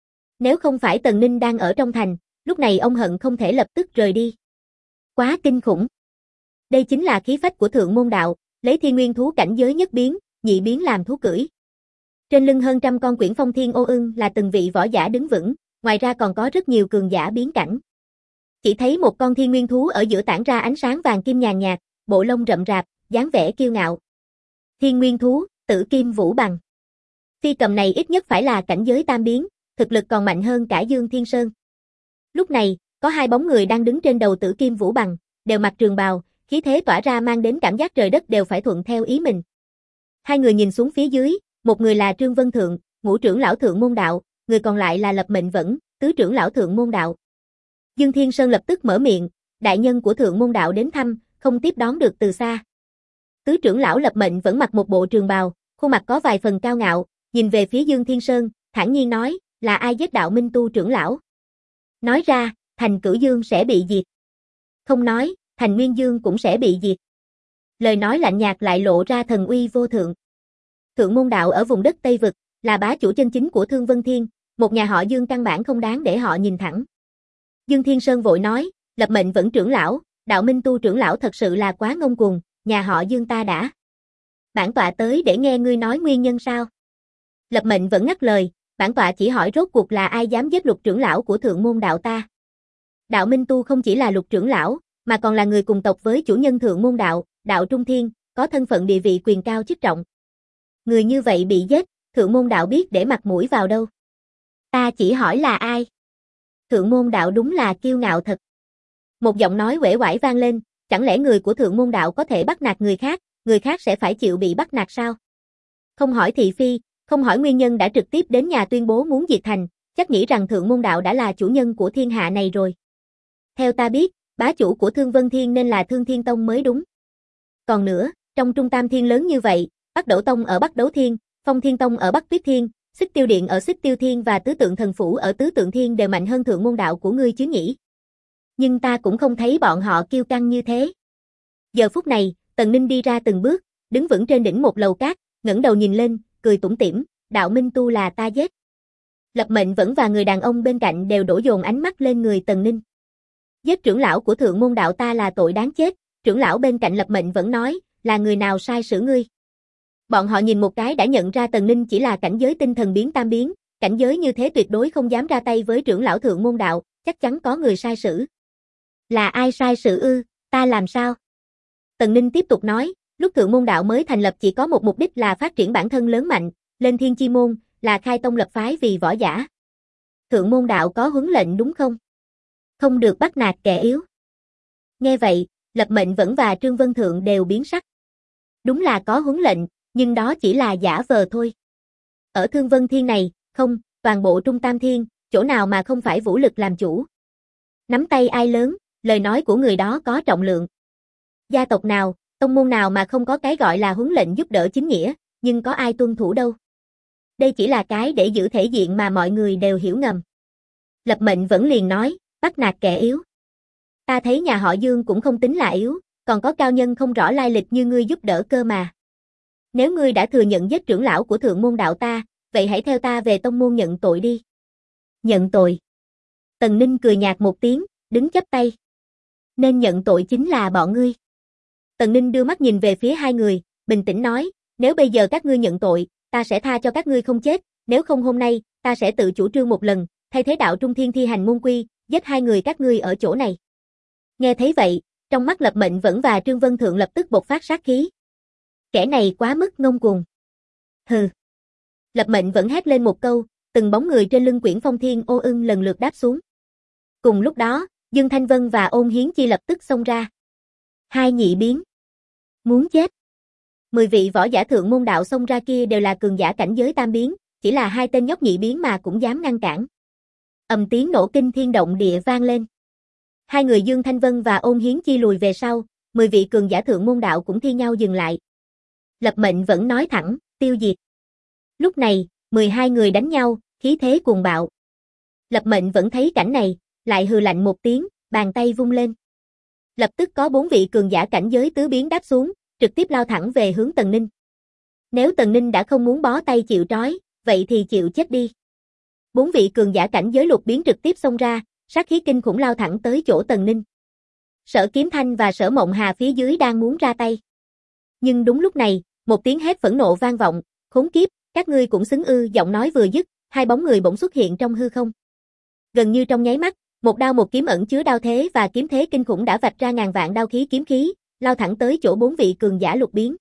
Nếu không phải Tần Ninh đang ở trong thành, lúc này ông hận không thể lập tức rời đi. Quá kinh khủng. Đây chính là khí phách của Thượng Môn Đạo, lấy thiên nguyên thú cảnh giới nhất biến, nhị biến làm thú cưỡi. Trên lưng hơn trăm con Quyển Phong Thiên Ô Ưng là từng vị võ giả đứng vững, ngoài ra còn có rất nhiều cường giả biến cảnh. Chỉ thấy một con thiên nguyên thú ở giữa tản ra ánh sáng vàng kim nhàn nhạt, bộ lông rậm rạp, dáng vẻ kiêu ngạo. Thiên nguyên thú, Tử Kim Vũ Bằng. Phi cầm này ít nhất phải là cảnh giới tam biến, thực lực còn mạnh hơn cả Dương Thiên Sơn. Lúc này, có hai bóng người đang đứng trên đầu Tử Kim Vũ Bằng, đều mặc trường bào, khí thế tỏa ra mang đến cảm giác trời đất đều phải thuận theo ý mình. Hai người nhìn xuống phía dưới, một người là Trương Vân Thượng, ngũ trưởng lão Thượng Môn Đạo, người còn lại là Lập Mệnh Vẫn, tứ trưởng lão Thượng Môn Đạo. Dương Thiên Sơn lập tức mở miệng, đại nhân của Thượng Môn Đạo đến thăm, không tiếp đón được từ xa. Tứ trưởng lão Lập Mệnh vẫn mặc một bộ trường bào, khuôn mặt có vài phần cao ngạo, nhìn về phía Dương Thiên Sơn, thản nhiên nói, là ai giết Đạo Minh Tu trưởng lão? Nói ra, thành Cửu Dương sẽ bị diệt. Không nói, thành Nguyên Dương cũng sẽ bị diệt. Lời nói lạnh nhạt lại lộ ra thần uy vô thượng. Thượng Môn Đạo ở vùng đất Tây Vực, là bá chủ chân chính của Thương Vân Thiên, một nhà họ Dương căn bản không đáng để họ nhìn thẳng. Dương Thiên Sơn vội nói, Lập Mệnh Vẫn trưởng lão, Đạo Minh Tu trưởng lão thật sự là quá ngông cuồng, nhà họ Dương ta đã. Bản tọa tới để nghe ngươi nói nguyên nhân sao? Lập Mệnh Vẫn ngắt lời, bản tọa chỉ hỏi rốt cuộc là ai dám giết Lục trưởng lão của Thượng Môn Đạo ta. Đạo Minh Tu không chỉ là Lục trưởng lão, mà còn là người cùng tộc với chủ nhân Thượng Môn Đạo, Đạo Trung Thiên, có thân phận địa vị quyền cao chức trọng. Người như vậy bị giết, Thượng Môn Đạo biết để mặt mũi vào đâu. Ta chỉ hỏi là ai? Thượng Môn Đạo đúng là kiêu ngạo thật. Một giọng nói uể oải vang lên, chẳng lẽ người của Thượng Môn Đạo có thể bắt nạt người khác sẽ phải chịu bị bắt nạt sao? Không hỏi thị phi, không hỏi nguyên nhân đã trực tiếp đến nhà tuyên bố muốn diệt thành, chắc nghĩ rằng Thượng Môn Đạo đã là chủ nhân của thiên hạ này rồi. Theo ta biết, bá chủ của Thương Vân Thiên nên là Thương Thiên Tông mới đúng. Còn nữa, trong Trung Tam Thiên lớn như vậy, Bắc Đẩu Tông ở Bắc Đấu Thiên, Phong Thiên Tông ở Bắc Tuyết Thiên, Xích Tiêu Điện ở Xích Tiêu Thiên và Tứ Tượng Thần Phủ ở Tứ Tượng Thiên đều mạnh hơn Thượng Môn Đạo của ngươi chứ nhỉ? Nhưng ta cũng không thấy bọn họ kiêu căng như thế. Giờ phút này, Tần Ninh đi ra từng bước, đứng vững trên đỉnh một lầu cát, ngẩng đầu nhìn lên, cười tủm tỉm, Đạo Minh Tu là ta giết. Lập Mệnh Vẫn và người đàn ông bên cạnh đều đổ dồn ánh mắt lên người Tần Ninh. Giết trưởng lão của Thượng Môn Đạo ta là tội đáng chết, trưởng lão bên cạnh Lập Mệnh Vẫn nói, là người nào sai xử ngươi? Bọn họ nhìn một cái đã nhận ra Tần Ninh chỉ là cảnh giới tinh thần biến tam biến, cảnh giới như thế tuyệt đối không dám ra tay với trưởng lão thượng môn đạo, chắc chắn có người sai sử. Là ai sai sử ư, ta làm sao? Tần Ninh tiếp tục nói, lúc thượng môn đạo mới thành lập chỉ có một mục đích là phát triển bản thân lớn mạnh, lên thiên chi môn, là khai tông lập phái vì võ giả. Thượng môn đạo có huấn lệnh đúng không? Không được bắt nạt kẻ yếu. Nghe vậy, Lập Mệnh Vẫn và Trương Vân Thượng đều biến sắc. Đúng là có huấn lệnh, nhưng đó chỉ là giả vờ thôi. Ở Thương Vân Thiên này, không, toàn bộ Trung Tam Thiên, chỗ nào mà không phải vũ lực làm chủ. Nắm tay ai lớn, lời nói của người đó có trọng lượng. Gia tộc nào, tông môn nào mà không có cái gọi là huấn lệnh giúp đỡ chính nghĩa, nhưng có ai tuân thủ đâu. Đây chỉ là cái để giữ thể diện mà mọi người đều hiểu ngầm. Lập Mệnh Vẫn liền nói, bắt nạt kẻ yếu. Ta thấy nhà họ Dương cũng không tính là yếu, còn có cao nhân không rõ lai lịch như ngươi giúp đỡ cơ mà. Nếu ngươi đã thừa nhận giết trưởng lão của thượng môn đạo ta, vậy hãy theo ta về tông môn nhận tội đi. Nhận tội. Tần Ninh cười nhạt một tiếng, đứng chắp tay. Nên nhận tội chính là bọn ngươi. Tần Ninh đưa mắt nhìn về phía hai người, bình tĩnh nói, nếu bây giờ các ngươi nhận tội, ta sẽ tha cho các ngươi không chết, nếu không hôm nay, ta sẽ tự chủ trương một lần, thay thế đạo Trung Thiên thi hành môn quy, giết hai người các ngươi ở chỗ này. Nghe thấy vậy, trong mắt Lập Mệnh Vẫn và Trương Vân Thượng lập tức bộc phát sát khí. Kẻ này quá mức ngông cuồng. Hừ. Lập Mệnh Vẫn hét lên một câu, từng bóng người trên lưng Quyển Phong Thiên Ô Ưng lần lượt đáp xuống. Cùng lúc đó, Dương Thanh Vân và Ôn Hiến Chi lập tức xông ra. Hai nhị biến. Muốn chết. 10 vị võ giả thượng môn đạo xông ra kia đều là cường giả cảnh giới tam biến, chỉ là hai tên nhóc nhị biến mà cũng dám ngăn cản. Ầm tiếng nổ kinh thiên động địa vang lên. Hai người Dương Thanh Vân và Ôn Hiến Chi lùi về sau, 10 vị cường giả thượng môn đạo cũng thi nhau dừng lại. Lập Mệnh Vẫn nói thẳng, tiêu diệt. Lúc này, 12 người đánh nhau, khí thế cuồng bạo. Lập Mệnh Vẫn thấy cảnh này, lại hừ lạnh một tiếng, bàn tay vung lên. Lập tức có 4 vị cường giả cảnh giới tứ biến đáp xuống, trực tiếp lao thẳng về hướng Tần Ninh. Nếu Tần Ninh đã không muốn bó tay chịu trói, vậy thì chịu chết đi. 4 vị cường giả cảnh giới lục biến trực tiếp xông ra, sát khí kinh khủng lao thẳng tới chỗ Tần Ninh. Sở Kiếm Thanh và Sở Mộng Hà phía dưới đang muốn ra tay. Nhưng đúng lúc này, một tiếng hét phẫn nộ vang vọng, khốn kiếp, các ngươi cũng xứng ư, giọng nói vừa dứt, hai bóng người bỗng xuất hiện trong hư không. Gần như trong nháy mắt, một đao một kiếm ẩn chứa đao thế và kiếm thế kinh khủng đã vạch ra ngàn vạn đao khí kiếm khí, lao thẳng tới chỗ 4 vị cường giả lục biến.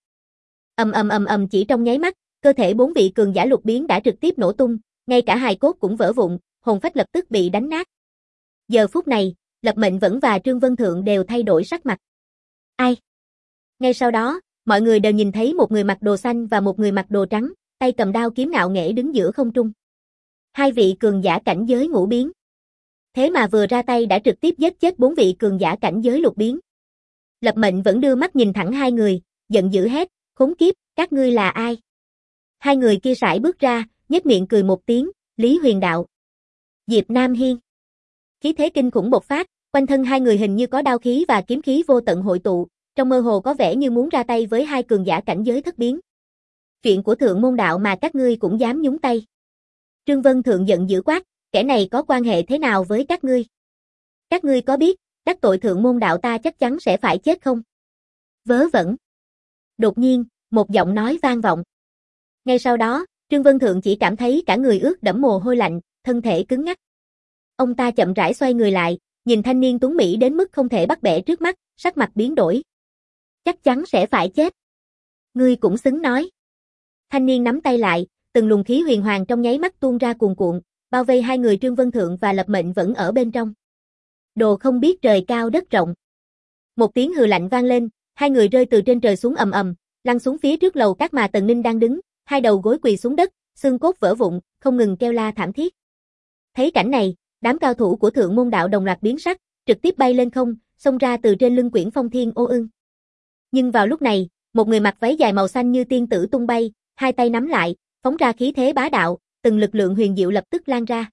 Ầm chỉ trong nháy mắt, cơ thể 4 vị cường giả lục biến đã trực tiếp nổ tung, ngay cả hài cốt cũng vỡ vụn, hồn phách lập tức bị đánh nát. Giờ phút này, Lập Mệnh Vẫn và Trương Vân Thượng đều thay đổi sắc mặt. Ai? Ngay sau đó, mọi người đều nhìn thấy một người mặc đồ xanh và một người mặc đồ trắng, tay cầm đao kiếm ngạo nghễ đứng giữa không trung. Hai vị cường giả cảnh giới ngũ biến. Thế mà vừa ra tay đã trực tiếp giết chết 4 vị cường giả cảnh giới lục biến. Lập Mệnh Vẫn đưa mắt nhìn thẳng hai người, giận dữ hét, khốn kiếp, các ngươi là ai? Hai người kia sải bước ra, nhếch miệng cười một tiếng, Lý Huyền Đạo. Diệp Nam Hiên. Khí thế kinh khủng bộc phát, quanh thân hai người hình như có đao khí và kiếm khí vô tận hội tụ, trong mơ hồ có vẻ như muốn ra tay với hai cường giả cảnh giới thất biến. Chuyện của thượng môn đạo mà các ngươi cũng dám nhúng tay. Trương Vân Thượng giận dữ quát, kẻ này có quan hệ thế nào với các ngươi? Các ngươi có biết, đắc tội thượng môn đạo ta chắc chắn sẽ phải chết không? Vớ vẩn. Đột nhiên, một giọng nói vang vọng. Ngay sau đó, Trương Vân Thượng chỉ cảm thấy cả người ướt đẫm mồ hôi lạnh, thân thể cứng ngắc. Ông ta chậm rãi xoay người lại, nhìn thanh niên tuấn mỹ đến mức không thể bắt bẻ trước mắt, sắc mặt biến đổi. Chắc chắn sẽ phải chết. Ngươi cũng xứng nói. Thanh niên nắm tay lại, từng luồng khí huyền hoàng trong nháy mắt tuôn ra cuồn cuộn, bao vây hai người Trương Vân Thượng và Lập Mệnh Vẫn ở bên trong. Đồ không biết trời cao đất rộng. Một tiếng hừ lạnh vang lên, hai người rơi từ trên trời xuống ầm ầm, lăn xuống phía trước lầu các mà Tần Ninh đang đứng, hai đầu gối quỳ xuống đất, xương cốt vỡ vụn, không ngừng kêu la thảm thiết. Thấy cảnh này, đám cao thủ của thượng môn đạo đồng loạt biến sắc, trực tiếp bay lên không, xông ra từ trên lưng Quyển Phong Thiên Ô Ưng. Nhưng vào lúc này, một người mặc váy dài màu xanh như tiên tử tung bay, hai tay nắm lại, phóng ra khí thế bá đạo, từng lực lượng huyền diệu lập tức lan ra.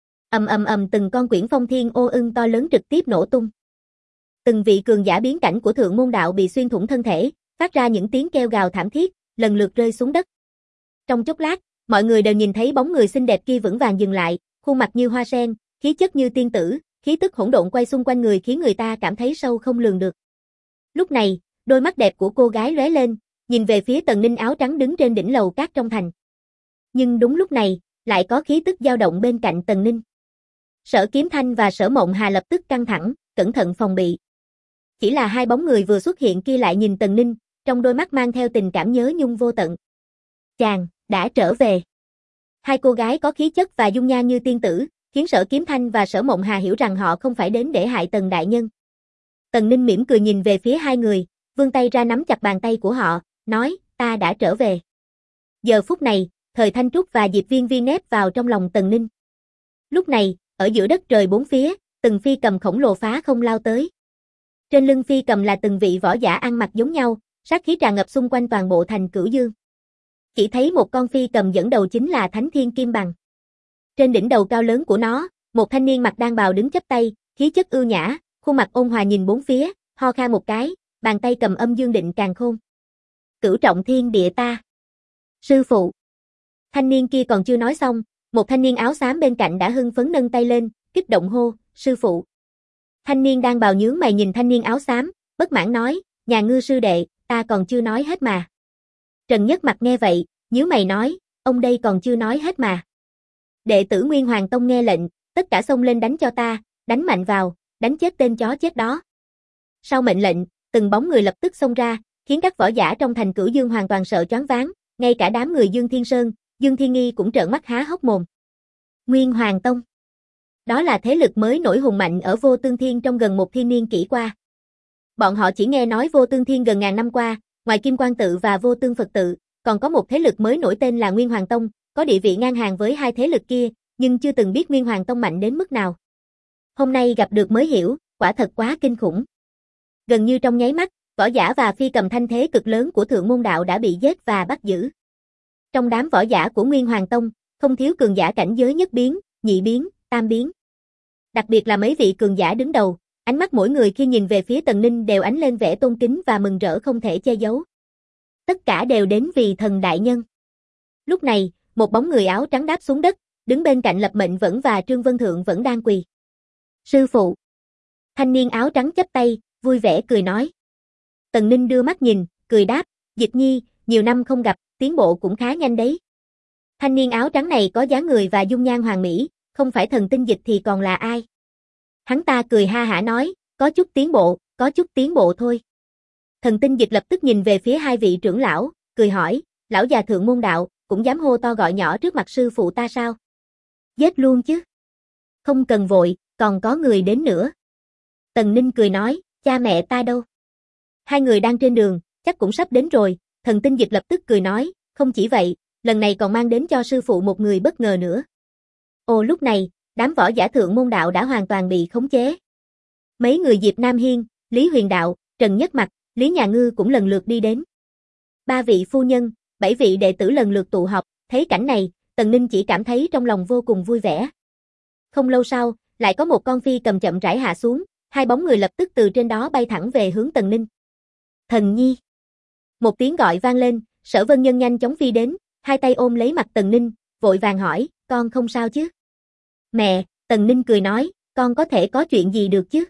Từng con Quyển Phong Thiên Ô Ưng to lớn trực tiếp nổ tung. Từng vị cường giả biến cảnh của thượng môn đạo bị xuyên thủng thân thể, phát ra những tiếng kêu gào thảm thiết, lần lượt rơi xuống đất. Trong chốc lát, mọi người đều nhìn thấy bóng người xinh đẹp kia vững vàng dừng lại, khuôn mặt như hoa sen, khí chất như tiên tử, khí tức hỗn độn quay xung quanh người khiến người ta cảm thấy sâu không lường được. Lúc này, đôi mắt đẹp của cô gái lóe lên, nhìn về phía Tần Ninh áo trắng đứng trên đỉnh lầu cát trong thành. Nhưng đúng lúc này, lại có khí tức dao động bên cạnh Tần Ninh. Sở Kiếm Thanh và Sở Mộng Hà lập tức căng thẳng, cẩn thận phòng bị. Chỉ là hai bóng người vừa xuất hiện kia lại nhìn Tần Ninh, trong đôi mắt mang theo tình cảm nhớ nhung vô tận. Chàng, đã trở về. Hai cô gái có khí chất và dung nhan như tiên tử, khiến Sở Kiếm Thanh và Sở Mộng Hà hiểu rằng họ không phải đến để hại Tần đại nhân. Tần Ninh mỉm cười nhìn về phía hai người, vươn tay ra nắm chặt bàn tay của họ, nói, ta đã trở về. Giờ phút này, Thời Thanh Trúc và Diệp Viên Viên nép vào trong lòng Tần Ninh. Lúc này, ở giữa đất trời bốn phía, từng phi cầm khổng lồ phá không lao tới. Trên lưng phi cầm là từng vị võ giả ăn mặc giống nhau, sát khí tràn ngập xung quanh toàn bộ thành Cửu Dương. Chỉ thấy một con phi cầm dẫn đầu chính là Thánh Thiên Kim Bằng. Trên đỉnh đầu cao lớn của nó, một thanh niên mặc đan bào đứng chắp tay, khí chất ưu nhã, khuôn mặt ôn hòa nhìn bốn phía, ho khan một cái, bàn tay cầm âm dương định càn khôn. Cửu trọng thiên địa ta. Sư phụ. Thanh niên kia còn chưa nói xong, một thanh niên áo xám bên cạnh đã hưng phấn nâng tay lên, kích động hô, sư phụ. Thanh niên đang bào nhướng mày nhìn thanh niên áo xám, bất mãn nói, nhà ngư sư đệ, ta còn chưa nói hết mà. Trần Nhất Mặc nghe vậy, nhíu mày nói, ông đây còn chưa nói hết mà. Đệ tử Nguyên Hoàng Tông nghe lệnh, tất cả xông lên đánh cho ta, đánh mạnh vào, đánh chết tên chó chết đó. Sau mệnh lệnh, từng bóng người lập tức xông ra, khiến các võ giả trong thành Cửu Dương hoàn toàn sợ choáng váng, ngay cả đám người Dương Thiên Sơn, Dương Thiên Nghi cũng trợn mắt há hốc mồm. Nguyên Hoàng Tông. Đó là thế lực mới nổi hùng mạnh ở Vô Tương Thiên trong gần một thiên niên kỷ qua. Bọn họ chỉ nghe nói Vô Tương Thiên gần ngàn năm qua, ngoài Kim Quang Tự và Vô Tương Phật Tự, còn có một thế lực mới nổi tên là Nguyên Hoàng Tông, có địa vị ngang hàng với hai thế lực kia, nhưng chưa từng biết Nguyên Hoàng Tông mạnh đến mức nào. Hôm nay gặp được mới hiểu, quả thật quá kinh khủng. Gần như trong nháy mắt, võ giả và phi cầm thanh thế cực lớn của Thượng Môn Đạo đã bị giết và bắt giữ. Trong đám võ giả của Nguyên Hoàng Tông, không thiếu cường giả cảnh giới nhất biến, nhị biến, tam biến. Đặc biệt là mấy vị cường giả đứng đầu, ánh mắt mỗi người khi nhìn về phía Tần Ninh đều ánh lên vẻ tôn kính và mừng rỡ không thể che giấu. Tất cả đều đến vì thần đại nhân. Lúc này, một bóng người áo trắng đáp xuống đất, đứng bên cạnh Lập Mệnh Vẫn và Trương Vân Thượng vẫn đang quỳ. Sư phụ. Thanh niên áo trắng chắp tay, vui vẻ cười nói. Tần Ninh đưa mắt nhìn, cười đáp, Dịch Nhi, nhiều năm không gặp, tiến bộ cũng khá nhanh đấy. Thanh niên áo trắng này có dáng người và dung nhan hoàn mỹ, không phải Thần Tinh Dịch thì còn là ai? Hắn ta cười ha hả nói, có chút tiến bộ thôi. Thần Tinh Dịch lập tức nhìn về phía hai vị trưởng lão, cười hỏi, lão già Thượng Môn Đạo, cũng dám hô to gọi nhỏ trước mặt sư phụ ta sao? Giết luôn chứ. Không cần vội, còn có người đến nữa. Tần Ninh cười nói, cha mẹ ta đâu? Hai người đang trên đường, chắc cũng sắp đến rồi. Thần Tinh Dịch lập tức cười nói, không chỉ vậy, lần này còn mang đến cho sư phụ một người bất ngờ nữa. Ồ lúc này, đám võ giả Thượng Môn Đạo đã hoàn toàn bị khống chế. Mấy người Diệp Nam Hiên, Lý Huyền Đạo, Trần Nhất Mặc, Lý Nhà Ngư cũng lần lượt đi đến. 3 vị phu nhân, 7 vị đệ tử lần lượt tụ họp, thấy cảnh này, Tần Ninh chỉ cảm thấy trong lòng vô cùng vui vẻ. Không lâu sau, lại có một con phi cầm chậm rãi hạ xuống, hai bóng người lập tức từ trên đó bay thẳng về hướng Tần Ninh. Thần Nhi. Một tiếng gọi vang lên, Sở Vân Nhân nhanh chóng phi đến, hai tay ôm lấy mặt Tần Ninh, vội vàng hỏi, con không sao chứ? Mẹ, Tần Ninh cười nói, con có thể có chuyện gì được chứ?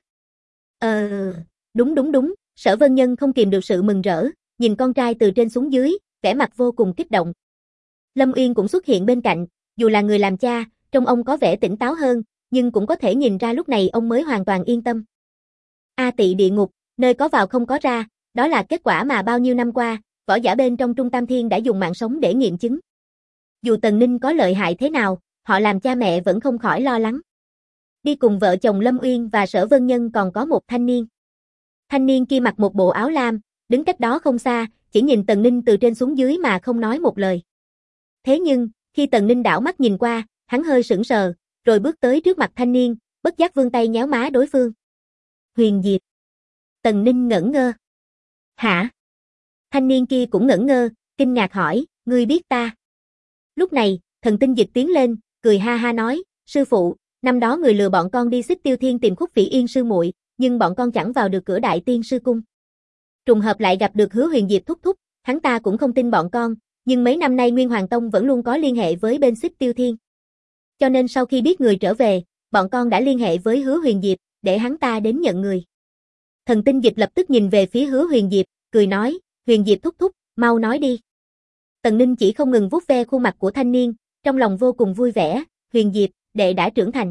Đúng, Sở Vân Nhân không kìm được sự mừng rỡ, nhìn con trai từ trên xuống dưới, vẻ mặt vô cùng kích động. Lâm Uyên cũng xuất hiện bên cạnh, dù là người làm cha, trông ông có vẻ tỉnh táo hơn, nhưng cũng có thể nhìn ra lúc này ông mới hoàn toàn yên tâm. A Tị địa ngục, nơi có vào không có ra, đó là kết quả mà bao nhiêu năm qua, võ giả bên trong Trung Tam Thiên đã dùng mạng sống để nghiệm chứng. Dù Tần Ninh có lợi hại thế nào, họ làm cha mẹ vẫn không khỏi lo lắng. Đi cùng vợ chồng Lâm Uyên và Sở Vân Nhân còn có một thanh niên. Thanh niên kia mặc một bộ áo lam, đứng cách đó không xa, chỉ nhìn Tần Ninh từ trên xuống dưới mà không nói một lời. Thế nhưng, khi Tần Ninh đảo mắt nhìn qua, hắn hơi sững sờ, rồi bước tới trước mặt thanh niên, bất giác vươn tay nhéo má đối phương. Huyền Diệp. Tần Ninh ngẩn ngơ. Hả? Thanh niên kia cũng ngẩn ngơ, kinh ngạc hỏi, ngươi biết ta? Lúc này, Thần Tinh Dịch tiến lên, cười ha ha nói, sư phụ, năm đó người lừa bọn con đi Xích Tiêu Thiên tìm Khúc Phỉ Yên sư muội, nhưng bọn con chẳng vào được cửa Đại Tiên sư cung. Trùng hợp lại gặp được Hứa Huyền Diệp thúc thúc, hắn ta cũng không tin bọn con, nhưng mấy năm nay Nguyên Hoàng Tông vẫn luôn có liên hệ với bên Xích Tiêu Thiên. Cho nên sau khi biết người trở về, bọn con đã liên hệ với Hứa Huyền Diệp, để hắn ta đến nhận người. Thần Tinh Dịch lập tức nhìn về phía Hứa Huyền Diệp, cười nói, Huyền Diệp thúc thúc, mau nói đi. Tần Ninh chỉ không ngừng vuốt ve khuôn mặt của thanh niên, trong lòng vô cùng vui vẻ, Huyền Diệp, đệ đã trưởng thành.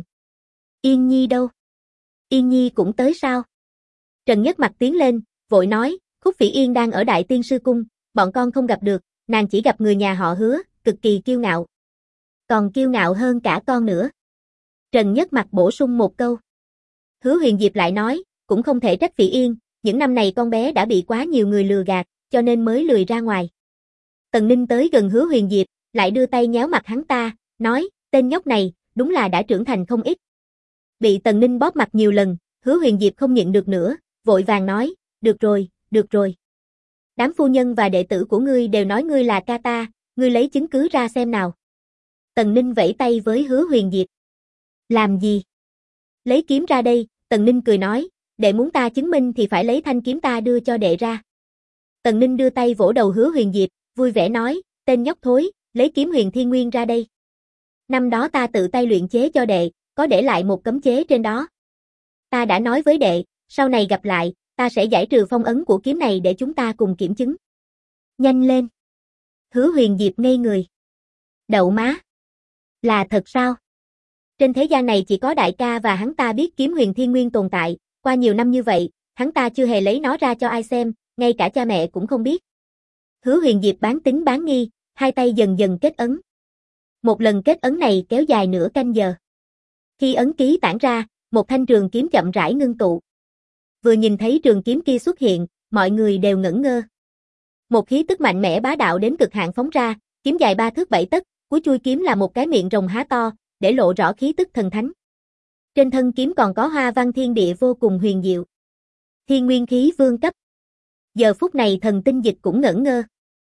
Yên Nhi đâu? Yên Nhi cũng tới sao? Trần Nhất mặt tiến lên, vội nói, Khúc Phỉ Yên đang ở Đại Tiên Sư Cung, bọn con không gặp được, nàng chỉ gặp người nhà họ Hứa, cực kỳ kiêu ngạo. Còn kiêu ngạo hơn cả con nữa. Trần Nhất mặt bổ sung một câu. Hứa Huyền Diệp lại nói, cũng không thể trách Phỉ Yên, những năm này con bé đã bị quá nhiều người lừa gạt, cho nên mới lười ra ngoài. Tần Ninh tới gần Hứa Huyền Diệp, lại đưa tay nhéo mặt hắn ta, nói, tên nhóc này, đúng là đã trưởng thành không ít. Bị Tần Ninh bóp mặt nhiều lần, Hứa Huyền Diệp không nhịn được nữa, vội vàng nói, được rồi, được rồi. Đám phu nhân và đệ tử của ngươi đều nói ngươi là ca ta, ngươi lấy chứng cứ ra xem nào. Tần Ninh vẫy tay với Hứa Huyền Diệp. Làm gì? Lấy kiếm ra đây, Tần Ninh cười nói, đệ muốn ta chứng minh thì phải lấy thanh kiếm ta đưa cho đệ ra. Tần Ninh đưa tay vỗ đầu Hứa Huyền Diệp, vui vẻ nói, tên nhóc thối, lấy kiếm Huyền Thiên Nguyên ra đây. Năm đó ta tự tay luyện chế cho đệ, có để lại một cấm chế trên đó. Ta đã nói với đệ, sau này gặp lại, ta sẽ giải trừ phong ấn của kiếm này để chúng ta cùng kiểm chứng. Nhanh lên. Hứa Huyền Diệp ngây người. Đậu má. Là thật sao? Trên thế gian này chỉ có đại ca và hắn ta biết kiếm Huyền Thiên Nguyên tồn tại, qua nhiều năm như vậy, hắn ta chưa hề lấy nó ra cho ai xem, ngay cả cha mẹ cũng không biết. Hứa Huyền Diệp bán tín bán nghi, hai tay dần dần kết ấn. Một lần kết ấn này kéo dài nửa canh giờ. Khi ấn ký tản ra, một thanh trường kiếm chậm rãi ngưng tụ. Vừa nhìn thấy trường kiếm kia xuất hiện, mọi người đều ngẩn ngơ. Một khí tức mạnh mẽ bá đạo đến cực hạn phóng ra, kiếm dài 3 thước 7 tấc, cuối chuôi kiếm là một cái miệng rồng há to, để lộ rõ khí tức thần thánh. Trên thân kiếm còn có hoa văn thiên địa vô cùng huyền diệu. Thiên nguyên khí vương cấp. Giờ phút này Thần Tinh Dịch cũng ngẩn ngơ.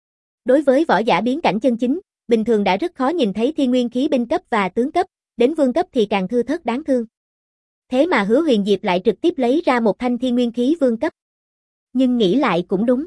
Đối với võ giả biến cảnh chân chính, bình thường đã rất khó nhìn thấy thiên nguyên khí binh cấp và tướng cấp, đến vương cấp thì càng thưa thớt đáng thương. Thế mà Hứa Huyền Diệp lại trực tiếp lấy ra một thanh thiên nguyên khí vương cấp. Nhưng nghĩ lại cũng đúng.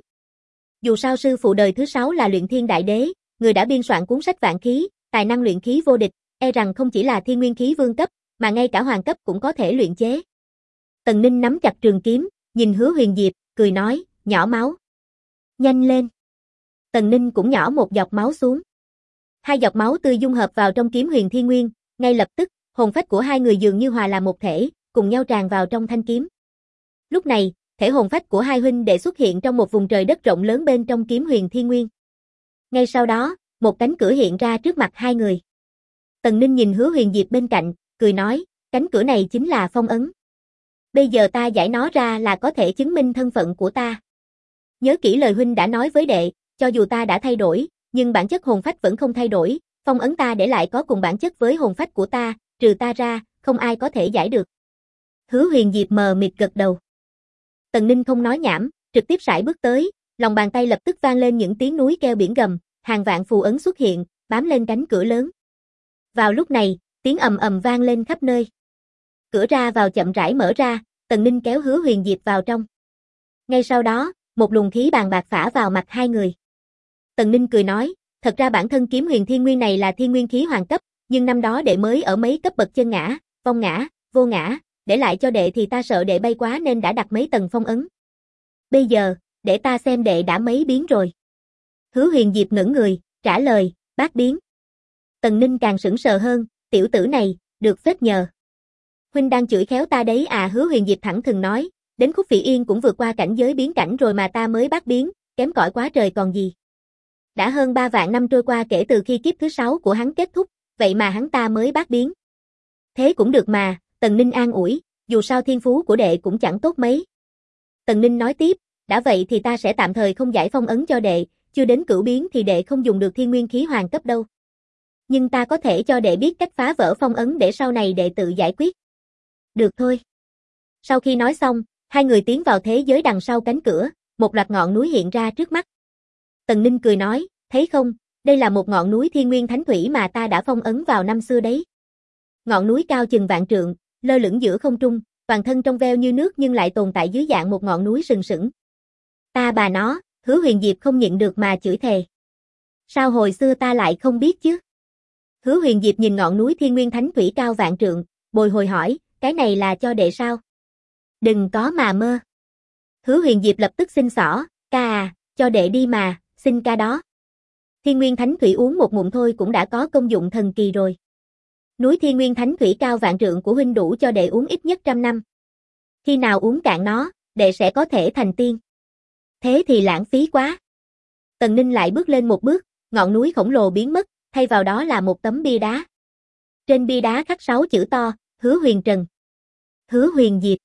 Dù sao sư phụ đời thứ 6 là Luyện Thiên Đại Đế, người đã biên soạn cuốn sách Vạn Khí, tài năng luyện khí vô địch, e rằng không chỉ là thiên nguyên khí vương cấp, mà ngay cả hoàng cấp cũng có thể luyện chế. Tần Ninh nắm chặt trường kiếm, nhìn Hứa Huyền Diệp, cười nói, nhỏ máu. Nhanh lên. Tần Ninh cũng nhỏ một giọt máu xuống. Hai giọt máu tươi dung hợp vào trong kiếm Huyền Thiên Nguyên, ngay lập tức, hồn phách của hai người dường như hòa làm một thể, cùng nhau tràn vào trong thanh kiếm. Lúc này, thể hồn phách của hai huynh đệ xuất hiện trong một vùng trời đất rộng lớn bên trong kiếm Huyền Thiên Nguyên. Ngay sau đó, một cánh cửa hiện ra trước mặt hai người. Tần Ninh nhìn Hứa Huyền Diệp bên cạnh, cười nói, cánh cửa này chính là phong ấn. Bây giờ ta giải nó ra là có thể chứng minh thân phận của ta. Nhớ kỹ lời huynh đã nói với đệ, cho dù ta đã thay đổi, nhưng bản chất hồn phách vẫn không thay đổi, phong ấn ta để lại có cùng bản chất với hồn phách của ta, trừ ta ra, không ai có thể giải được. Hứa Huyền Diệp mờ mịt gật đầu. Tần Ninh không nói nhảm, trực tiếp sải bước tới, lòng bàn tay lập tức vang lên những tiếng núi kêu biển gầm, hàng vạn phù ấn xuất hiện, bám lên cánh cửa lớn. Vào lúc này, tiếng ầm ầm vang lên khắp nơi. Cửa ra vào chậm rãi mở ra, Tần Ninh kéo Hứa Huyền Diệp vào trong. Ngay sau đó, một luồng khí bàn bạc phả vào mặt hai người. Tần Ninh cười nói, thật ra bản thân kiếm Huyền Thiên Nguyên này là thiên nguyên khí hoàng cấp, nhưng năm đó đệ mới ở mấy cấp bậc chân ngã, vong ngã, vô ngã, để lại cho đệ thì ta sợ đệ bay quá nên đã đặt mấy tầng phong ấn. Bây giờ, để ta xem đệ đã mấy biến rồi. Hứa Huyền Diệp ngẩng người, trả lời, bát biến. Tần Ninh càng sững sờ hơn, tiểu tử này, được phết nhờ. Huynh đang chửi khéo ta đấy à? Hứa Huyền Diệp thẳng thừng nói, đến Khúc Phỉ Yên cũng vượt qua cảnh giới biến cảnh rồi mà ta mới bát biến, kém cỏi quá trời còn gì. Đã hơn 3 vạn năm trôi qua kể từ khi kiếp thứ 6 của hắn kết thúc, vậy mà hắn ta mới bát biến. Thế cũng được mà, Tần Ninh an ủi, dù sao thiên phú của đệ cũng chẳng tốt mấy. Tần Ninh nói tiếp, đã vậy thì ta sẽ tạm thời không giải phong ấn cho đệ, chưa đến cửu biến thì đệ không dùng được thiên nguyên khí hoàng cấp đâu. Nhưng ta có thể cho đệ biết cách phá vỡ phong ấn để sau này đệ tự giải quyết. Được thôi. Sau khi nói xong, hai người tiến vào thế giới đằng sau cánh cửa, một loạt ngọn núi hiện ra trước mắt. Tần Ninh cười nói, thấy không, đây là một ngọn núi thiên nguyên thánh thủy mà ta đã phong ấn vào năm xưa đấy. Ngọn núi cao chừng vạn trượng, lơ lửng giữa không trung, toàn thân trong veo như nước nhưng lại tồn tại dưới dạng một ngọn núi sừng sững. Ta bà nó, Hứa Huyền Diệp không nhịn được mà chửi thề. Sao hồi xưa ta lại không biết chứ? Hứa Huyền Diệp nhìn ngọn núi thiên nguyên thánh thủy cao vạn trượng, bồi hồi hỏi, cái này là cho đệ sao? Đừng có mà mơ. Hứa Huyền Diệp lập tức xin xỏ, ca à, cho đệ đi mà, xin ca đó. Thiên Nguyên Thánh Thủy uống một ngụm thôi cũng đã có công dụng thần kỳ rồi. Núi Thiên Nguyên Thánh Thủy cao vạn trượng của huynh đủ cho đệ uống ít nhất 100 năm. Khi nào uống cạn nó, đệ sẽ có thể thành tiên. Thế thì lãng phí quá. Tần Ninh lại bước lên một bước, ngọn núi khổng lồ biến mất, thay vào đó là một tấm bia đá. Trên bia đá khắc 6 chữ to, Hứa Huyền Trần, Hứa Huyền Diệp.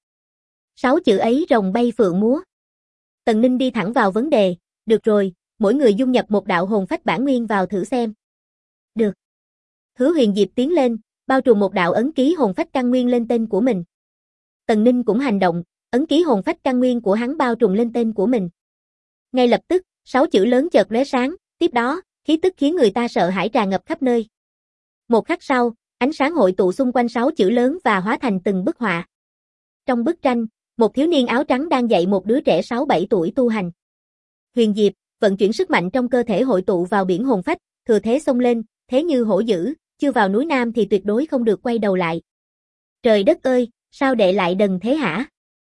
6 chữ ấy rồng bay phượng múa. Tần Ninh đi thẳng vào vấn đề, được rồi, mỗi người dung nhập một đạo hồn phách bản nguyên vào thử xem. Được. Hứa Huyền Diệp tiến lên, bao trùm một đạo ấn ký hồn phách căn nguyên lên tên của mình. Tần Ninh cũng hành động, ấn ký hồn phách căn nguyên của hắn bao trùm lên tên của mình. Ngay lập tức, 6 chữ lớn chợt lóe sáng, tiếp đó, khí tức khiến người ta sợ hãi tràn ngập khắp nơi. Một khắc sau, ánh sáng hội tụ xung quanh 6 chữ lớn và hóa thành từng bức họa. Trong bức tranh, một thiếu niên áo trắng đang dạy một đứa trẻ 6-7 tuổi tu hành. Huyền Diệp, vận chuyển sức mạnh trong cơ thể hội tụ vào biển hồn phách, thừa thế xông lên, thế như hổ dữ, chưa vào núi Nam thì tuyệt đối không được quay đầu lại. Trời đất ơi, sao đệ lại đần thế hả?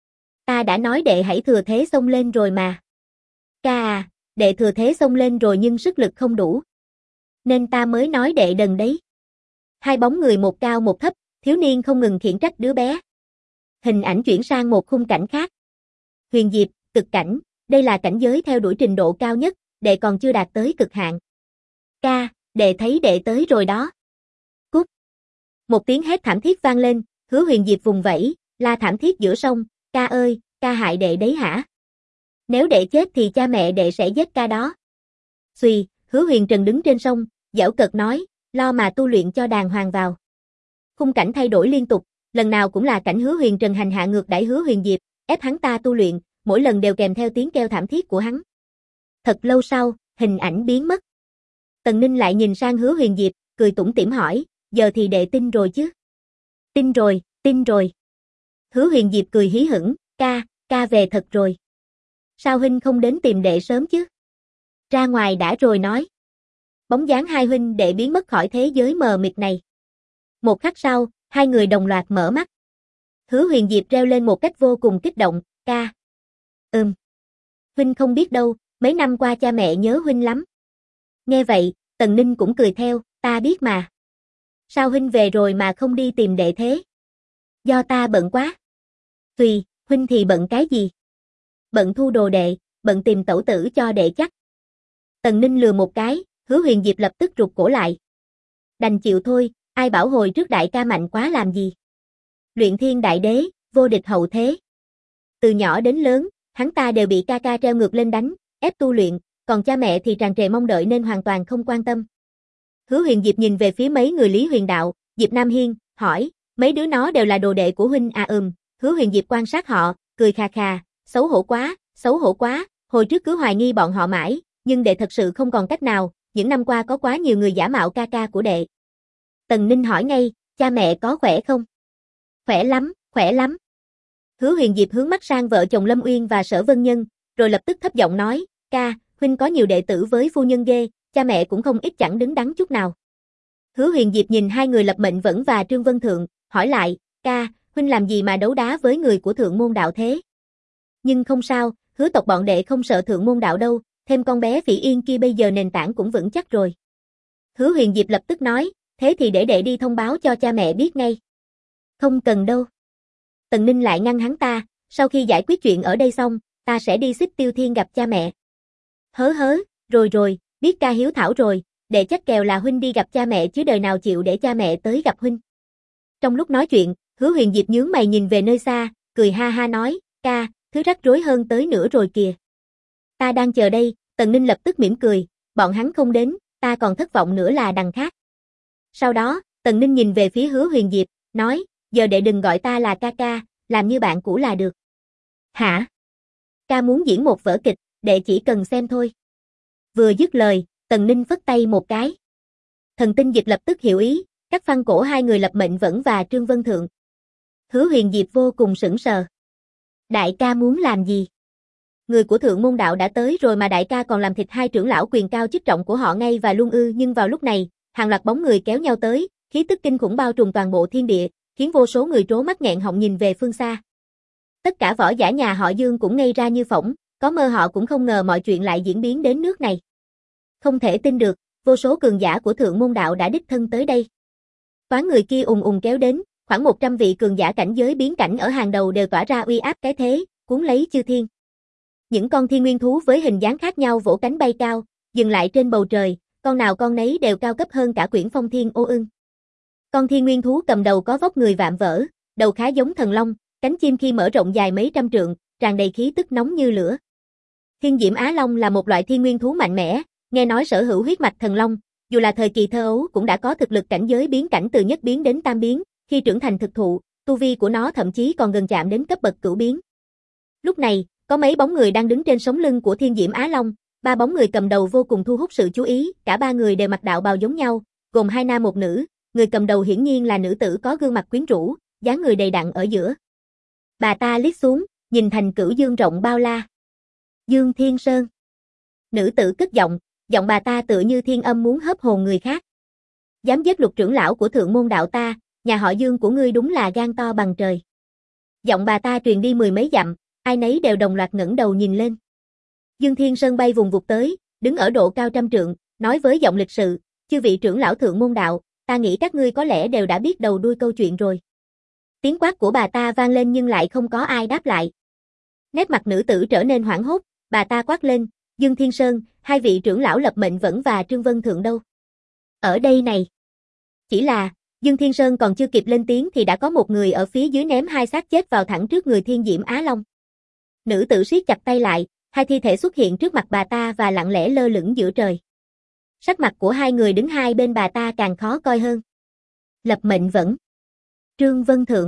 Ta đã nói đệ hãy thừa thế xông lên rồi mà. Ca à, đệ thừa thế xông lên rồi nhưng sức lực không đủ. Nên ta mới nói đệ đần đấy. Hai bóng người một cao một thấp, thiếu niên không ngừng khiển trách đứa bé. Hình ảnh chuyển sang một khung cảnh khác. Huyền Diệp, cực cảnh, đây là cảnh giới theo đuổi trình độ cao nhất, đệ còn chưa đạt tới cực hạn. Ca, đệ thấy đệ tới rồi đó. Cút. Một tiếng hét thảm thiết vang lên, Hứa Huyền Diệp vùng vẫy, la thảm thiết giữa sông, ca ơi, ca hại đệ đấy hả? Nếu đệ chết thì cha mẹ đệ sẽ giết ca đó. Xuy, Hứa Huyền Trần đứng trên sông, giễu cợt nói, lo mà tu luyện cho đàng hoàng vào. Khung cảnh thay đổi liên tục, lần nào cũng là cảnh Hứa Huyền Trần hành hạ ngược đãi Hứa Huyền Diệp, ép hắn ta tu luyện, mỗi lần đều kèm theo tiếng kêu thảm thiết của hắn. Thật lâu sau, hình ảnh biến mất. Tần Ninh lại nhìn sang Hứa Huyền Diệp, cười tủm tỉm hỏi, giờ thì đệ tin rồi chứ? Tin rồi, tin rồi. Hứa Huyền Diệp cười hí hửng, ca về thật rồi. Sao huynh không đến tìm đệ sớm chứ? Ra ngoài đã rồi nói. Bóng dáng hai huynh đệ biến mất khỏi thế giới mờ mịt này. Một khắc sau, hai người đồng loạt mở mắt. Hứa Huyền Diệp reo lên một cách vô cùng kích động, ca. Huynh không biết đâu, mấy năm qua cha mẹ nhớ huynh lắm. Nghe vậy, Tần Ninh cũng cười theo, ta biết mà. Sao huynh về rồi mà không đi tìm đệ thế? Do ta bận quá. Tùy, huynh thì bận cái gì? Bận thu đồ đệ, bận tìm tẩu tử cho đệ chắc. Tần Ninh lừa một cái, Hứa Huyền Diệp lập tức rụt cổ lại. Đành chịu thôi, ai bảo hồi trước đại ca mạnh quá làm gì. Luyện thiên đại đế, vô địch hậu thế. Từ nhỏ đến lớn, hắn ta đều bị ca ca treo ngược lên đánh, ép tu luyện, còn cha mẹ thì tràn trề mong đợi nên hoàn toàn không quan tâm. Hứa Huyền Diệp nhìn về phía mấy người Lý Huyền Đạo, Diệp Nam Hiên, hỏi, mấy đứa nó đều là đồ đệ của huynh à? Hứa Huyền Diệp quan sát họ, cười khà khà, xấu hổ quá, hồi trước cứ hoài nghi bọn họ mãi, nhưng đệ thật sự không còn cách nào, những năm qua có quá nhiều người giả mạo ca ca của đệ. Tần Ninh hỏi ngay, cha mẹ có khỏe không? Khỏe lắm. Hứa Huyền Diệp hướng mắt sang vợ chồng Lâm Uyên và Sở Vân Nhân, rồi lập tức thấp giọng nói, ca, huynh có nhiều đệ tử với phu nhân ghê, cha mẹ cũng không ít chẳng đứng đắn chút nào. Hứa Huyền Diệp nhìn hai người Lập Mệnh Vẫn và Trương Vân Thượng, hỏi lại, ca, huynh làm gì mà đấu đá với người của Thượng Môn Đạo thế? Nhưng không sao, Hứa tộc bọn đệ không sợ Thượng Môn Đạo đâu, thêm con bé Phỉ Yên kia bây giờ nền tảng cũng vững chắc rồi. Hứa Huyền Diệp lập tức nói, thế thì để đệ đi thông báo cho cha mẹ biết ngay. Không cần đâu. Tần Ninh lại ngăn hắn ta, sau khi giải quyết chuyện ở đây xong, ta sẽ đi Xích Tiêu Thiên gặp cha mẹ. Rồi, biết ca hiếu thảo rồi, đệ chắc kèo là huynh đi gặp cha mẹ chứ đời nào chịu để cha mẹ tới gặp huynh. Trong lúc nói chuyện, Hứa Huyền Diệp nhướng mày nhìn về nơi xa, cười ha ha nói, ca, thứ rắc rối hơn tới nữa rồi kìa. Ta đang chờ đây, Tần Ninh lập tức mỉm cười, bọn hắn không đến, ta còn thất vọng nữa là đằng khác. Sau đó, Tần Ninh nhìn về phía Hứa Huyền Diệp, nói, giờ đệ đừng gọi ta là ca, làm như bạn cũ là được. Hả? Ca muốn diễn một vở kịch, đệ chỉ cần xem thôi. Vừa dứt lời, Tần Ninh phất tay một cái. Thần Tinh Dịch lập tức hiểu ý, cắt phăng cổ hai người Lập Mệnh Vẫn và Trương Vân Thượng. Hứa Huyền Diệp vô cùng sững sờ. Đại ca muốn làm gì? Người của Thượng Môn Đạo đã tới rồi mà đại ca còn làm thịt hai trưởng lão quyền cao chức trọng của họ ngay và luôn ư? Nhưng vào lúc này, hàng loạt bóng người kéo nhau tới, khí tức kinh khủng bao trùm toàn bộ thiên địa, khiến vô số người trố mắt nghẹn họng nhìn về phương xa. Tất cả võ giả nhà họ Dương cũng ngây ra như phỗng, có mơ họ cũng không ngờ mọi chuyện lại diễn biến đến nước này. Không thể tin được, vô số cường giả của thượng môn đạo đã đích thân tới đây. Toán người kia ùng ùng kéo đến, khoảng 100 vị cường giả cảnh giới biến cảnh ở hàng đầu đều tỏa ra uy áp cái thế, cuốn lấy chư thiên. Những con thiên nguyên thú với hình dáng khác nhau vỗ cánh bay cao, dừng lại trên bầu trời, con nào con nấy đều cao cấp hơn cả Quyển Phong Thiên Ô Ưng. Con thiên nguyên thú cầm đầu có vóc người vạm vỡ, đầu khá giống thần long, cánh chim khi mở rộng dài mấy trăm trượng, tràn đầy khí tức nóng như lửa. Thiên Diễm Á Long là một loại thiên nguyên thú mạnh mẽ, nghe nói sở hữu huyết mạch thần long, dù là thời kỳ thơ ấu cũng đã có thực lực cảnh giới biến cảnh từ nhất biến đến tam biến, khi trưởng thành thực thụ, tu vi của nó thậm chí còn gần chạm đến cấp bậc cửu biến. Lúc này, có mấy bóng người đang đứng trên sống lưng của Thiên Diễm Á Long, ba bóng người cầm đầu vô cùng thu hút sự chú ý, cả ba người đều mặc đạo bào giống nhau, gồm hai nam một nữ, người cầm đầu hiển nhiên là nữ tử có gương mặt quyến rũ, dáng người đầy đặn ở giữa. Bà ta liếc xuống, nhìn thành cửu dương rộng bao la. Dương Thiên Sơn. Nữ tử cất giọng, giọng bà ta tựa như thiên âm muốn hớp hồn người khác. Dám giết Lục trưởng lão của thượng môn đạo ta, nhà họ Dương của ngươi đúng là gan to bằng trời. Giọng bà ta truyền đi mười mấy dặm, ai nấy đều đồng loạt ngẩng đầu nhìn lên. Dương Thiên Sơn bay vùng vụt tới, đứng ở độ cao 100 trượng, nói với giọng lịch sự, chư vị trưởng lão thượng môn đạo, ta nghĩ các ngươi có lẽ đều đã biết đầu đuôi câu chuyện rồi. Tiếng quát của bà ta vang lên nhưng lại không có ai đáp lại. Nét mặt nữ tử trở nên hoảng hốt, bà ta quát lên, Dương Thiên Sơn, hai vị trưởng lão Lập Mệnh Vẫn và Trương Vân Thượng đâu? Ở đây này. Chỉ là, Dương Thiên Sơn còn chưa kịp lên tiếng thì đã có một người ở phía dưới ném hai xác chết vào thẳng trước người Thiên Diễm Á Long. Nữ tử siết chặt tay lại, hai thi thể xuất hiện trước mặt bà ta và lặng lẽ lơ lửng giữa trời. Sắc mặt của hai người đứng hai bên bà ta càng khó coi hơn. Lập Mệnh Vẫn, Trương Vân Thượng.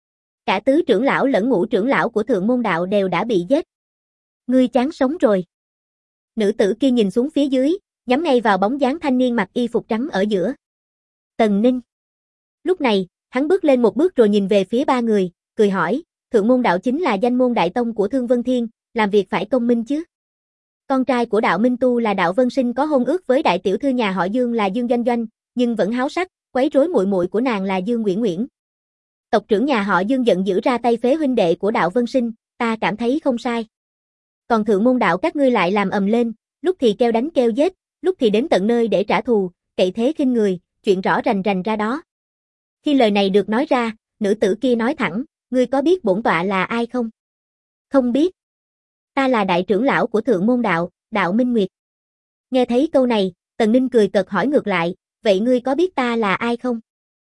Cả tứ trưởng lão lẫn ngũ trưởng lão của thượng môn đạo đều đã bị giết. Ngươi chán sống rồi. Nữ tử kia nhìn xuống phía dưới, nhắm ngay vào bóng dáng thanh niên mặc y phục trắng ở giữa. Tần Ninh. Lúc này, hắn bước lên một bước rồi nhìn về phía ba người, cười hỏi, thượng môn đạo chính là danh môn đại tông của Thương Vân Thiên, làm việc phải công minh chứ. Con trai của đạo Minh Tu là đạo Vân Sinh có hôn ước với đại tiểu thư nhà họ Dương là Dương Doanh Doanh, nhưng vẫn háo sắc, quấy rối muội muội của nàng là Dương Uyển Uyển. Tộc trưởng nhà họ Dương giận dữ ra tay phế huynh đệ của đạo Vân Sinh, ta cảm thấy không sai. Còn thượng môn đạo các ngươi lại làm ầm lên, lúc thì kêu đánh kêu giết, lúc thì đến tận nơi để trả thù, cậy thế khinh người, chuyện rõ rành rành ra đó. Khi lời này được nói ra, nữ tử kia nói thẳng, ngươi có biết bổn tọa là ai không? Không biết. Ta là đại trưởng lão của thượng môn đạo, đạo Minh Nguyệt. Nghe thấy câu này, Tần Ninh cười cợt hỏi ngược lại, vậy ngươi có biết ta là ai không?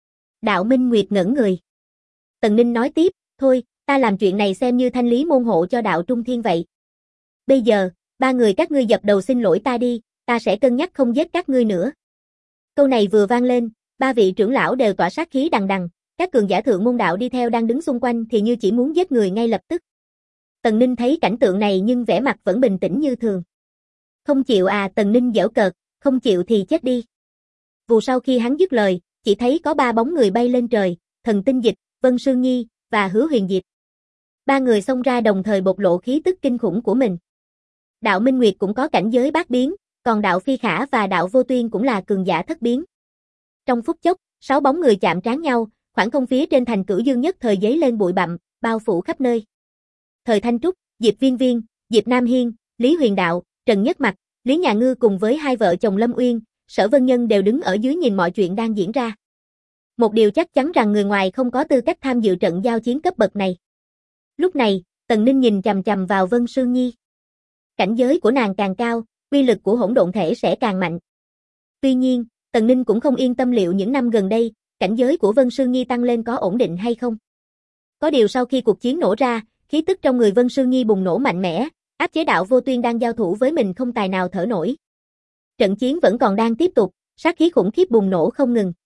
Đạo Minh Nguyệt ngẩn người. Tần Ninh nói tiếp, thôi, ta làm chuyện này xem như thanh lý môn hộ cho đạo Trung Thiên vậy. Bây giờ, ba người các ngươi dập đầu xin lỗi ta đi, ta sẽ cân nhắc không giết các ngươi nữa. Câu này vừa vang lên, ba vị trưởng lão đều tỏa sát khí đằng đằng, các cường giả thượng môn đạo đi theo đang đứng xung quanh thì như chỉ muốn giết người ngay lập tức. Tần Ninh thấy cảnh tượng này nhưng vẻ mặt vẫn bình tĩnh như thường. Không chịu à, Tần Ninh giễu cợt, không chịu thì chết đi. Vù sau khi hắn dứt lời, chỉ thấy có ba bóng người bay lên trời, Thần Tinh Dịch, Vân Sương Nhi và Hứa Huyền Diệp. Ba người xông ra đồng thời bộc lộ khí tức kinh khủng của mình. Đạo Minh Nguyệt cũng có cảnh giới bát biến, còn đạo Phi Khả và đạo Vô Tuyên cũng là cường giả thất biến. Trong phút chốc, 6 bóng người chạm trán nhau, khoảng không phía trên thành Cửu Dương nhất thời giấy lên bụi bặm, bao phủ khắp nơi. Thời Thanh Trúc, Diệp Viên Viên, Diệp Nam Hiên, Lý Huyền Đạo, Trần Nhất Mặc, Lý Nhà Ngư cùng với hai vợ chồng Lâm Uyên, Sở Vân Nhân đều đứng ở dưới nhìn mọi chuyện đang diễn ra. Một điều chắc chắn rằng người ngoài không có tư cách tham dự trận giao chiến cấp bậc này. Lúc này, Tần Ninh nhìn chằm chằm vào Vân Sương Nhi. Cảnh giới của nàng càng cao, uy lực của hỗn độn thể sẽ càng mạnh. Tuy nhiên, Tần Ninh cũng không yên tâm liệu những năm gần đây, cảnh giới của Vân Sương Nhi tăng lên có ổn định hay không. Có điều sau khi cuộc chiến nổ ra, khí tức trong người Vân Sương Nhi bùng nổ mạnh mẽ, áp chế đạo Vô Tuyên đang giao thủ với mình không tài nào thở nổi. Trận chiến vẫn còn đang tiếp tục, sát khí khủng khiếp bùng nổ không ngừng.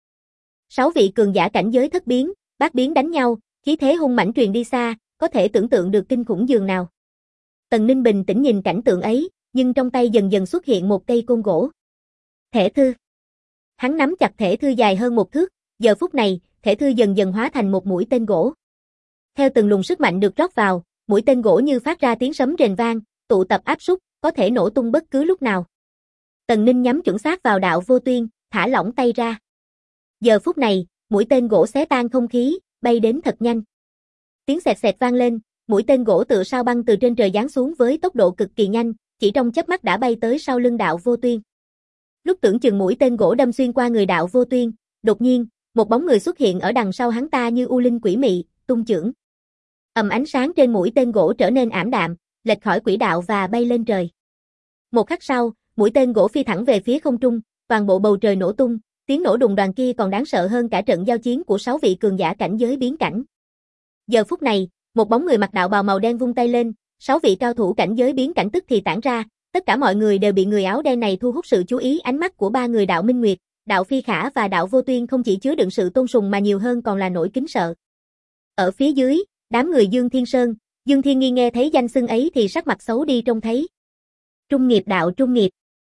6 vị cường giả cảnh giới thất biến, bát biến đánh nhau, khí thế hung mãnh truyền đi xa, có thể tưởng tượng được kinh khủng dường nào. Tần Ninh bình tĩnh nhìn cảnh tượng ấy, nhưng trong tay dần dần xuất hiện một cây côn gỗ. Thể thư. Hắn nắm chặt thể thư dài hơn 1 thước, giờ phút này, thể thư dần dần hóa thành một mũi tên gỗ. Theo từng luồng sức mạnh được rót vào, mũi tên gỗ như phát ra tiếng sấm rền vang, tụ tập áp suất, có thể nổ tung bất cứ lúc nào. Tần Ninh nhắm chuẩn xác vào đạo Vô Tuyên, thả lỏng tay ra. Giờ phút này, mũi tên gỗ xé tan không khí, bay đến thật nhanh. Tiếng xẹt xẹt vang lên, mũi tên gỗ tựa sao băng từ trên trời giáng xuống với tốc độ cực kỳ nhanh, chỉ trong chớp mắt đã bay tới sau lưng đạo Vô Tuyên. Lúc tưởng chừng mũi tên gỗ đâm xuyên qua người Đạo Vô Tuyên, đột nhiên, một bóng người xuất hiện ở đằng sau hắn ta như u linh quỷ mị, tung chưởng. Ánh sáng trên mũi tên gỗ trở nên ảm đạm, lệch khỏi quỹ đạo và bay lên trời. Một khắc sau, mũi tên gỗ phi thẳng về phía không trung, toàn bộ bầu trời nổ tung, tiếng nổ đùng đoàn kia còn đáng sợ hơn cả trận giao chiến của 6 vị cường giả cảnh giới biến cảnh. Giờ phút này, một bóng người mặc đạo bào màu đen vung tay lên, 6 vị cao thủ cảnh giới biến cảnh tức thì tản ra, tất cả mọi người đều bị người áo đen này thu hút sự chú ý. Ánh mắt của ba người Đạo Minh Nguyệt, Đạo Phi Khả và Đạo Vô Tuyên không chỉ chứa đựng sự tôn sùng mà nhiều hơn còn là nỗi kính sợ. Ở phía dưới, đám người Dương Thiên Sơn, Dương Thiên Nghi nghe thấy danh xưng ấy thì sắc mặt xấu đi trông thấy. Trung Nghiệp Đạo Trung Nghiệp.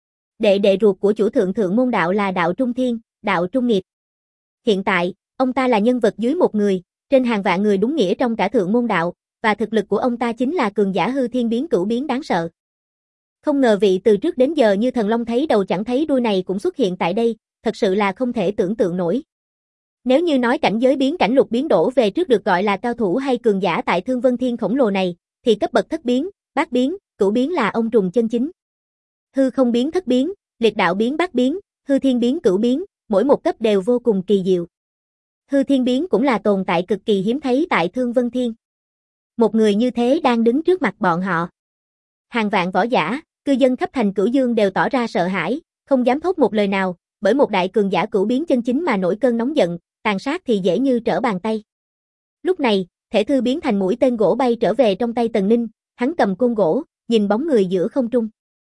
Đệ ruột của chủ thượng môn đạo là Đạo Trung Thiên, Đạo Trung Nghiệp. Hiện tại, ông ta là nhân vật dưới một người, trên hàng vạn người đúng nghĩa trong cả thượng môn đạo, và thực lực của ông ta chính là cường giả hư thiên biến cửu biến đáng sợ. Không ngờ vị từ trước đến giờ như thần long thấy đầu chẳng thấy đuôi này cũng xuất hiện tại đây, thật sự là không thể tưởng tượng nổi. Nếu như nói cảnh giới biến cảnh lục biến đổ về trước được gọi là cao thủ hay cường giả tại Thương Vân Thiên khổng lồ này, thì cấp bậc thất biến, bát biến, cửu biến là ông trùng chân chính. Hư không biến thất biến, liệt đạo biến bát biến, hư thiên biến cửu biến, mỗi một cấp đều vô cùng kỳ diệu. Hư thiên biến cũng là tồn tại cực kỳ hiếm thấy tại Thương Vân Thiên. Một người như thế đang đứng trước mặt bọn họ. Hàng vạn võ giả, cư dân khắp thành Cửu Dương đều tỏ ra sợ hãi, không dám thốt một lời nào, bởi một đại cường giả cửu biến chân chính mà nổi cơn nóng giận, tàn sát thì dễ như trở bàn tay. Lúc này, thể thư biến thành mũi tên gỗ bay trở về trong tay Tần Ninh, hắn cầm côn gỗ, nhìn bóng người giữa không trung.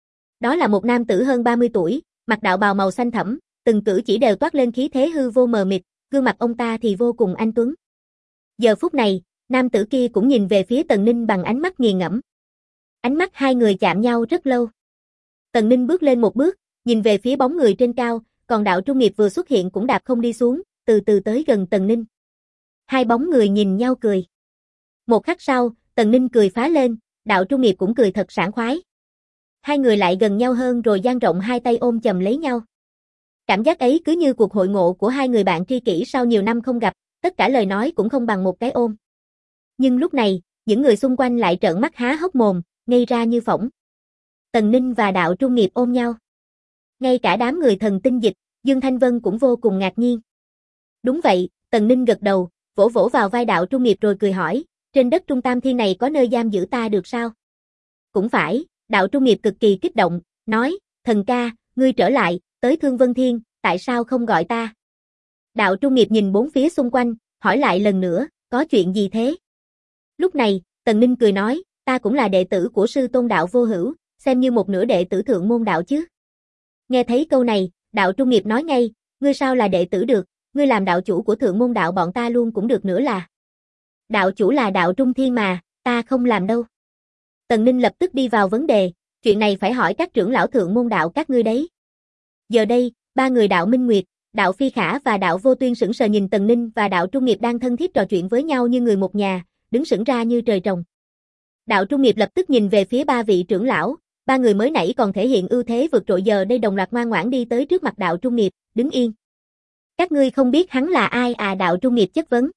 Đó là một nam tử hơn 30 tuổi, mặc đạo bào màu xanh thẫm, từng cử chỉ đều toát lên khí thế hư vô mờ mịt, gương mặt ông ta thì vô cùng anh tuấn. Giờ phút này, nam tử kia cũng nhìn về phía Tần Ninh bằng ánh mắt nghiền ngẫm. Ánh mắt hai người chạm nhau rất lâu. Tần Ninh bước lên một bước, nhìn về phía bóng người trên cao, còn Đạo Trung Nghiệp vừa xuất hiện cũng đạp không đi xuống, từ từ tới gần Tần Ninh. Hai bóng người nhìn nhau cười. Một khắc sau, Tần Ninh cười phá lên, Đạo Trung Nghiệp cũng cười thật sảng khoái. Hai người lại gần nhau hơn rồi dang rộng hai tay ôm chầm lấy nhau. Cảm giác ấy cứ như cuộc hội ngộ của hai người bạn tri kỷ sau nhiều năm không gặp, tất cả lời nói cũng không bằng một cái ôm. Nhưng lúc này, những người xung quanh lại trợn mắt há hốc mồm, ngây ra như phỗng. Tần Ninh và Đạo Trung Nghiệp ôm nhau. Ngay cả đám người thần tinh dịch, Dương Thanh Vân cũng vô cùng ngạc nhiên. Đúng vậy, Tần Ninh gật đầu, vỗ vỗ vào vai Đạo Trung Nghiệp rồi cười hỏi, trên đất Trung Tam Thiên này có nơi giam giữ ta được sao? Cũng phải, Đạo Trung Nghiệp cực kỳ kích động, nói, thần ca, ngươi trở lại, tới Thương Vân Thiên, tại sao không gọi ta? Đạo Trung Nghiệp nhìn bốn phía xung quanh, hỏi lại lần nữa, có chuyện gì thế? Lúc này, Tần Ninh cười nói, ta cũng là đệ tử của sư tôn Đạo Vô Hữu, xem như một nửa đệ tử thượng môn đạo chứ. Nghe thấy câu này, Đạo Trung Nghiệp nói ngay, ngươi sao là đệ tử được, ngươi làm đạo chủ của thượng môn đạo bọn ta luôn cũng được nữa là. Đạo chủ là Đạo Trung Thiên mà, ta không làm đâu. Tần Ninh lập tức đi vào vấn đề, chuyện này phải hỏi các trưởng lão thượng môn đạo các ngươi đấy. Giờ đây, ba người Đạo Minh Nguyệt, Đạo Phi Khả và Đạo Vô Tuyên sững sờ nhìn Tần Ninh và Đạo Trung Nghiệp đang thân thiết trò chuyện với nhau như người một nhà, đứng sững ra như trời trồng. Đạo Trung Nghiệp lập tức nhìn về phía ba vị trưởng lão, ba người mới nãy còn thể hiện ưu thế vượt trội giờ đây đồng loạt ngoan ngoãn đi tới trước mặt Đạo Trung Nghiệp, đứng yên. Các ngươi không biết hắn là ai à? Đạo Trung Nghiệp chất vấn.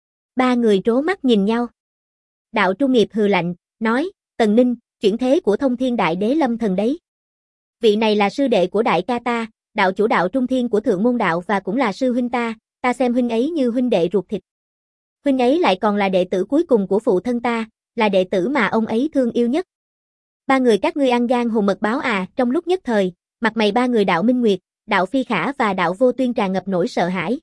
Ba người trố mắt nhìn nhau. Đạo Trung Nghiệp hừ lạnh, nói, Tần Ninh, chuyển thế của Thông Thiên Đại Đế Lâm Thần đấy. Vị này là sư đệ của đại ca ta, đạo chủ Đạo Trung Thiên của thượng môn đạo và cũng là sư huynh ta xem huynh ấy như huynh đệ ruột thịt. Huynh ấy lại còn là đệ tử cuối cùng của phụ thân ta, là đệ tử mà ông ấy thương yêu nhất. Ba người các ngươi ăn gan hùn mật báo à? Trong lúc nhất thời, mặt mày ba người Đạo Minh Nguyệt, Đạo Phi Khả và Đạo Vô Tuyên tràn ngập nỗi sợ hãi.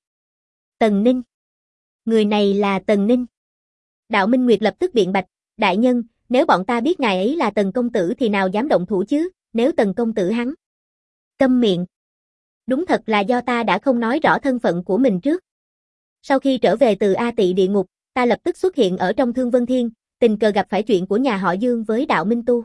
Tần Ninh. Người này là Tần Ninh. Đạo Minh Nguyệt lập tức biện bạch, đại nhân, nếu bọn ta biết ngài ấy là Tần công tử thì nào dám động thủ chứ, nếu Tần công tử hắn. Câm miệng. Đúng thật là do ta đã không nói rõ thân phận của mình trước. Sau khi trở về từ A Tị địa ngục, ta lập tức xuất hiện ở trong Thương Vân Thiên, tình cờ gặp phải chuyện của nhà họ Dương với Đạo Minh Tu.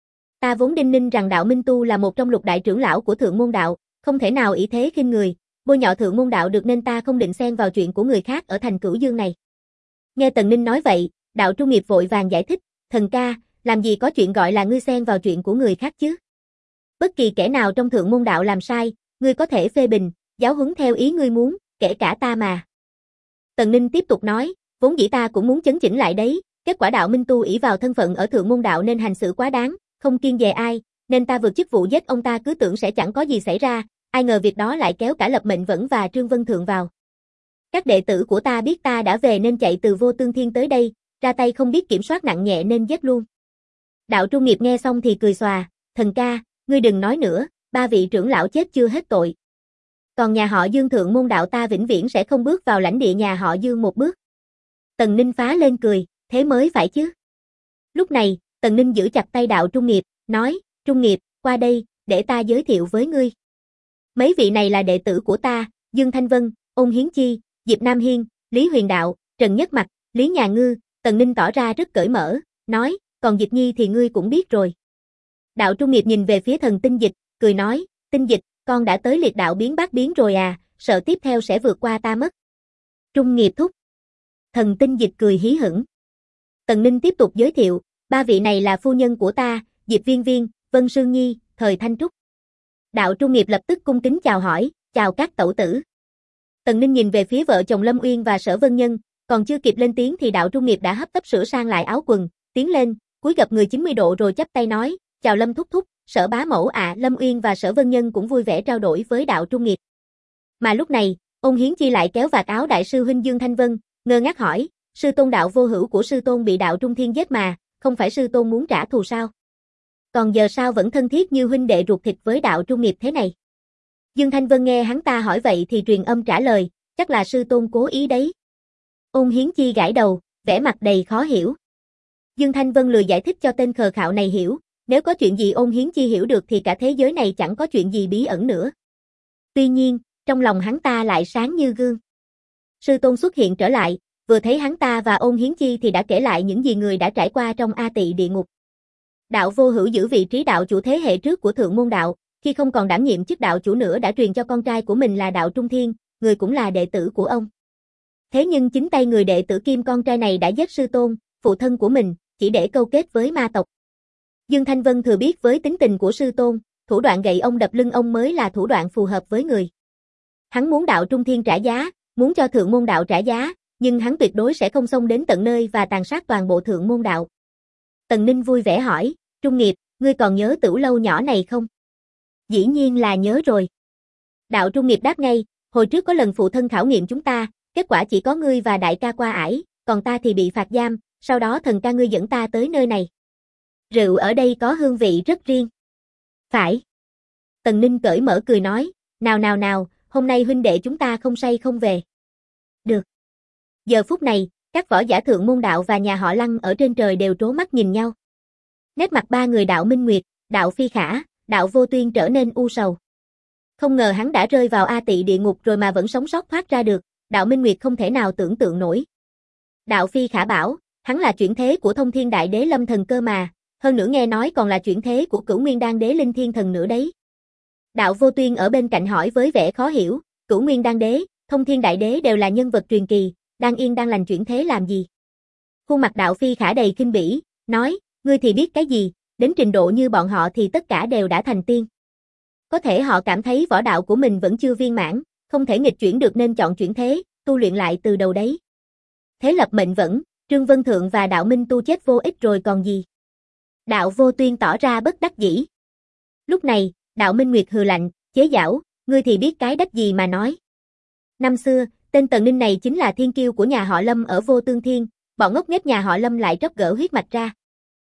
Ta vốn đinh ninh rằng Đạo Minh Tu là một trong lục đại trưởng lão của thượng môn đạo, không thể nào ỷ thế khinh người, bôi nhọ thượng môn đạo được nên ta không định xen vào chuyện của người khác ở thành Cửu Dương này. Nghe Tần Ninh nói vậy, Đạo Trung Nghiệp vội vàng giải thích, thần ca, làm gì có chuyện gọi là ngươi xen vào chuyện của người khác chứ. Bất kỳ kẻ nào trong thượng môn đạo làm sai, ngươi có thể phê bình, giáo huấn theo ý ngươi muốn, kể cả ta mà. Tần Ninh tiếp tục nói, vốn dĩ ta cũng muốn chấn chỉnh lại đấy, kết quả Đạo Minh Tu ỷ vào thân phận ở thượng môn đạo nên hành xử quá đáng, không kiêng dè ai, nên ta vượt chức vụ giết ông ta cứ tưởng sẽ chẳng có gì xảy ra, ai ngờ việc đó lại kéo cả Lập Mệnh Vẫn và Trương Vân Thượng vào. Các đệ tử của ta biết ta đã về nên chạy từ Vô Tương Thiên tới đây, ra tay không biết kiểm soát nặng nhẹ nên giết luôn. Đạo Trung Nghiệp nghe xong thì cười xòa, thần ca, ngươi đừng nói nữa, ba vị trưởng lão chết chưa hết tội. Còn nhà họ Dương thượng môn đạo ta vĩnh viễn sẽ không bước vào lãnh địa nhà họ Dương một bước. Tần Ninh phá lên cười, thế mới phải chứ. Lúc này, Tần Ninh giữ chặt tay Đạo Trung Nghiệp, nói, Trung Nghiệp, qua đây, để ta giới thiệu với ngươi. Mấy vị này là đệ tử của ta, Dương Thanh Vân, Ôn Hiến Chi, Diệp Nam Hiên, Lý Huyền Đạo, Trần Nhất Mặc, Lý Nhà Ngư. Tần Ninh tỏ ra rất cởi mở, nói, còn Dịch Nhi thì ngươi cũng biết rồi. Đạo Trung Nghiệp nhìn về phía Thần Tinh Dịch, cười nói, Tinh Dịch, con đã tới liệt đạo biến bát biến rồi à, sợ tiếp theo sẽ vượt qua ta mất. Trung Nghiệp thúc. Thần Tinh Dịch cười hí hửng. Tần Ninh tiếp tục giới thiệu, ba vị này là phu nhân của ta, Diệp Viên Viên, Vân Sương Nhi, Thời Thanh Trúc. Đạo Trung Nghiệp lập tức cung kính chào hỏi, chào các tẩu tử. Tần Ninh nhìn về phía vợ chồng Lâm Uyên và Sở Vân Nhân, còn chưa kịp lên tiếng thì Đạo Trung Nghiệp đã hấp tấp sửa sang lại áo quần, tiến lên, cúi gập người 90 độ rồi chắp tay nói, chào Lâm thúc thúc, Sở bá mẫu ạ. Lâm Uyên và Sở Vân Nhân cũng vui vẻ trao đổi với Đạo Trung Nghiệp. Mà lúc này, Ôn Hiến Chi lại kéo vạt áo đại sư huynh Dương Thanh Vân, ngơ ngác hỏi, sư tôn Đạo vô hữu của sư tôn bị Đạo Trung Thiên giết mà, không phải sư tôn muốn trả thù sao? Còn giờ sao vẫn thân thiết như huynh đệ ruột thịt với Đạo Trung Nghiệp thế này? Dương Thanh Vân nghe hắn ta hỏi vậy thì truyền âm trả lời, chắc là sư tôn cố ý đấy. Ôn Hiến Chi gãi đầu, vẻ mặt đầy khó hiểu. Dương Thanh Vân lười giải thích cho tên khờ khạo này hiểu, nếu có chuyện gì Ôn Hiến Chi hiểu được thì cả thế giới này chẳng có chuyện gì bí ẩn nữa. Tuy nhiên, trong lòng hắn ta lại sáng như gương. Sư tôn xuất hiện trở lại, vừa thấy hắn ta và Ôn Hiến Chi thì đã kể lại những gì người đã trải qua trong A Tỵ địa ngục. Đạo vô hữu giữ vị trí đạo chủ thế hệ trước của Thượng Môn Đạo, khi không còn đảm nhiệm chức đạo chủ nữa đã truyền cho con trai của mình là Đạo Trung Thiên, người cũng là đệ tử của ông. Thế nhưng chính tay người đệ tử Kim con trai này đã giết sư tôn, phụ thân của mình, chỉ để câu kết với ma tộc. Dương Thanh Vân thừa biết với tính tình của sư tôn, thủ đoạn gậy ông đập lưng ông mới là thủ đoạn phù hợp với người. Hắn muốn Đạo Trung Thiên trả giá, muốn cho Thượng Môn Đạo trả giá, nhưng hắn tuyệt đối sẽ không xông đến tận nơi và tàn sát toàn bộ Thượng Môn Đạo. Tần Ninh vui vẻ hỏi, Trung Nghiệp, ngươi còn nhớ Tửu Lâu nhỏ này không? Dĩ nhiên là nhớ rồi. Đạo Trung Nghiệp đáp ngay, hồi trước có lần phụ thân khảo nghiệm chúng ta, kết quả chỉ có ngươi và đại ca qua ải, còn ta thì bị phạt giam, sau đó thần ca ngươi dẫn ta tới nơi này. Rượu ở đây có hương vị rất riêng. Phải. Tần Ninh cởi mở cười nói, nào, hôm nay huynh đệ chúng ta không say không về. Được. Giờ phút này, các võ giả Thượng Môn Đạo và nhà họ Lăng ở trên trời đều trố mắt nhìn nhau. Nét mặt ba người Đạo Minh Nguyệt, Đạo Phi Khả, Đạo Vô Tuyên trở nên u sầu. Không ngờ hắn đã rơi vào A Tỵ địa ngục rồi mà vẫn sống sót thoát ra được, Đạo Minh Nguyệt không thể nào tưởng tượng nổi. Đạo Phi Khả bảo, hắn là chuyển thế của Thông Thiên Đại Đế Lâm Thần cơ mà, hơn nữa nghe nói còn là chuyển thế của Cửu Nguyên Đan Đế Linh Thiên Thần nữa đấy. Đạo Vô Tuyên ở bên cạnh hỏi với vẻ khó hiểu, Cửu Nguyên Đan Đế, Thông Thiên Đại Đế đều là nhân vật truyền kỳ, đang yên đang lành chuyển thế làm gì? Khuôn mặt Đạo Phi Khả đầy khinh bỉ, nói, ngươi thì biết cái gì, đến trình độ như bọn họ thì tất cả đều đã thành tiên. Có thể họ cảm thấy võ đạo của mình vẫn chưa viên mãn, không thể nghịch chuyển được nên chọn chuyển thế, tu luyện lại từ đầu đấy. Thế Lập Mệnh Vẫn, Trương Vân Thượng và Đạo Minh Tu chết vô ích rồi còn gì? Đạo Vô Tuyên tỏ ra bất đắc dĩ. Lúc này, Đạo Minh Nguyệt hừ lạnh, chế giảo, ngươi thì biết cái đách gì mà nói. Năm xưa, tên Tần Ninh này chính là thiên kiêu của nhà họ Lâm ở Vô Tương Thiên, bọn ngốc nghếch nhà họ Lâm lại tróc gỡ huyết mạch ra.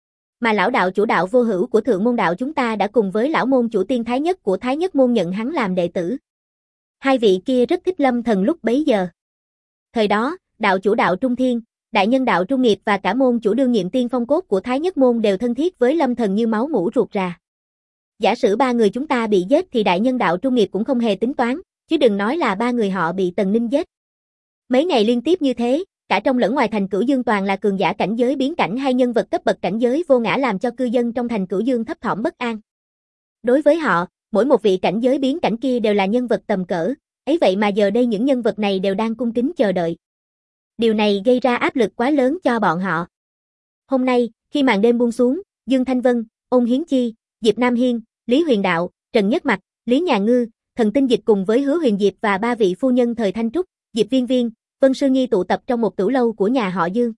Mà lão đạo chủ Đạo vô hữu của Thượng Môn Đạo chúng ta đã cùng với lão môn chủ Tiên Thái Nhất của Thái Nhất môn nhận hắn làm đệ tử. Hai vị kia rất thích Lâm Thần lúc bấy giờ. Thời đó, đạo chủ Đạo Trung Thiên, đại nhân Đạo Trung Nghiệp và cả môn chủ đương nhiệm tiên phong cốt của Thái Nhất môn đều thân thiết với Lâm Thần như máu mủ ruột rà. Giả sử ba người chúng ta bị giết thì đại nhân Đạo Trung Nghiệp cũng không hề tính toán, chứ đừng nói là ba người họ bị Tần Ninh giết. Mấy ngày liên tiếp như thế, cả trong lẫn ngoài thành Cửu Dương toàn là cường giả cảnh giới biến cảnh hay nhân vật cấp bậc cảnh giới vô ngã làm cho cư dân trong thành Cửu Dương thấp thỏm bất an. Đối với họ, mỗi một vị cảnh giới biến cảnh kia đều là nhân vật tầm cỡ, ấy vậy mà giờ đây những nhân vật này đều đang cung kính chờ đợi. Điều này gây ra áp lực quá lớn cho bọn họ. Hôm nay, khi màn đêm buông xuống, Dương Thanh Vân, Ôn Hiến Chi, Diệp Nam Hiên, Lý Huyền Đạo, Trần Nhất Mặc, Lý Nhà Ngư, Thần Tinh Dịch cùng với Hứa Huyền Diệp và ba vị phu nhân Thời Thanh Trúc, Diệp Viên Viên, Vân Sương Nhi tụ tập trong một tửu lâu của nhà họ Dương.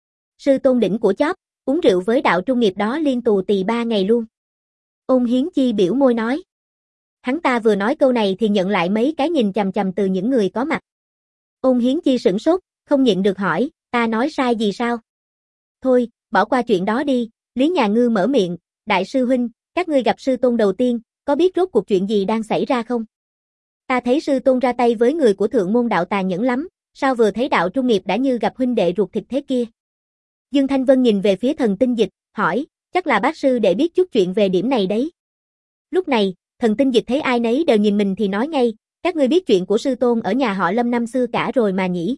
Sư tôn đỉnh của chóp, uống rượu với Đạo Trung Nghiệp đó liên tù tì 3 ngày luôn. Ôn Hiến Chi biểu môi nói. Hắn ta vừa nói câu này thì nhận lại mấy cái nhìn chằm chằm từ những người có mặt. Ôn Hiến Chi sửng sốt, không nhịn được hỏi, ta nói sai gì sao? Thôi, bỏ qua chuyện đó đi, Lý Nhà Ngư mở miệng, đại sư huynh, các ngươi gặp sư tôn đầu tiên, có biết rốt cuộc chuyện gì đang xảy ra không? Ta thấy sư tôn ra tay với người của thượng môn đạo tàn nhẫn lắm, sao vừa thấy đạo trung nghiệp đã như gặp huynh đệ ruột thịt thế kia? Dương Thanh Vân nhìn về phía Thần Tinh Dịch, hỏi, chắc là bác sư đệ biết chút chuyện về điểm này đấy. Lúc này, Thần Tinh Dịch thấy ai nấy đều nhìn mình thì nói ngay, các ngươi biết chuyện của sư tôn ở nhà họ Lâm năm xưa cả rồi mà nhỉ.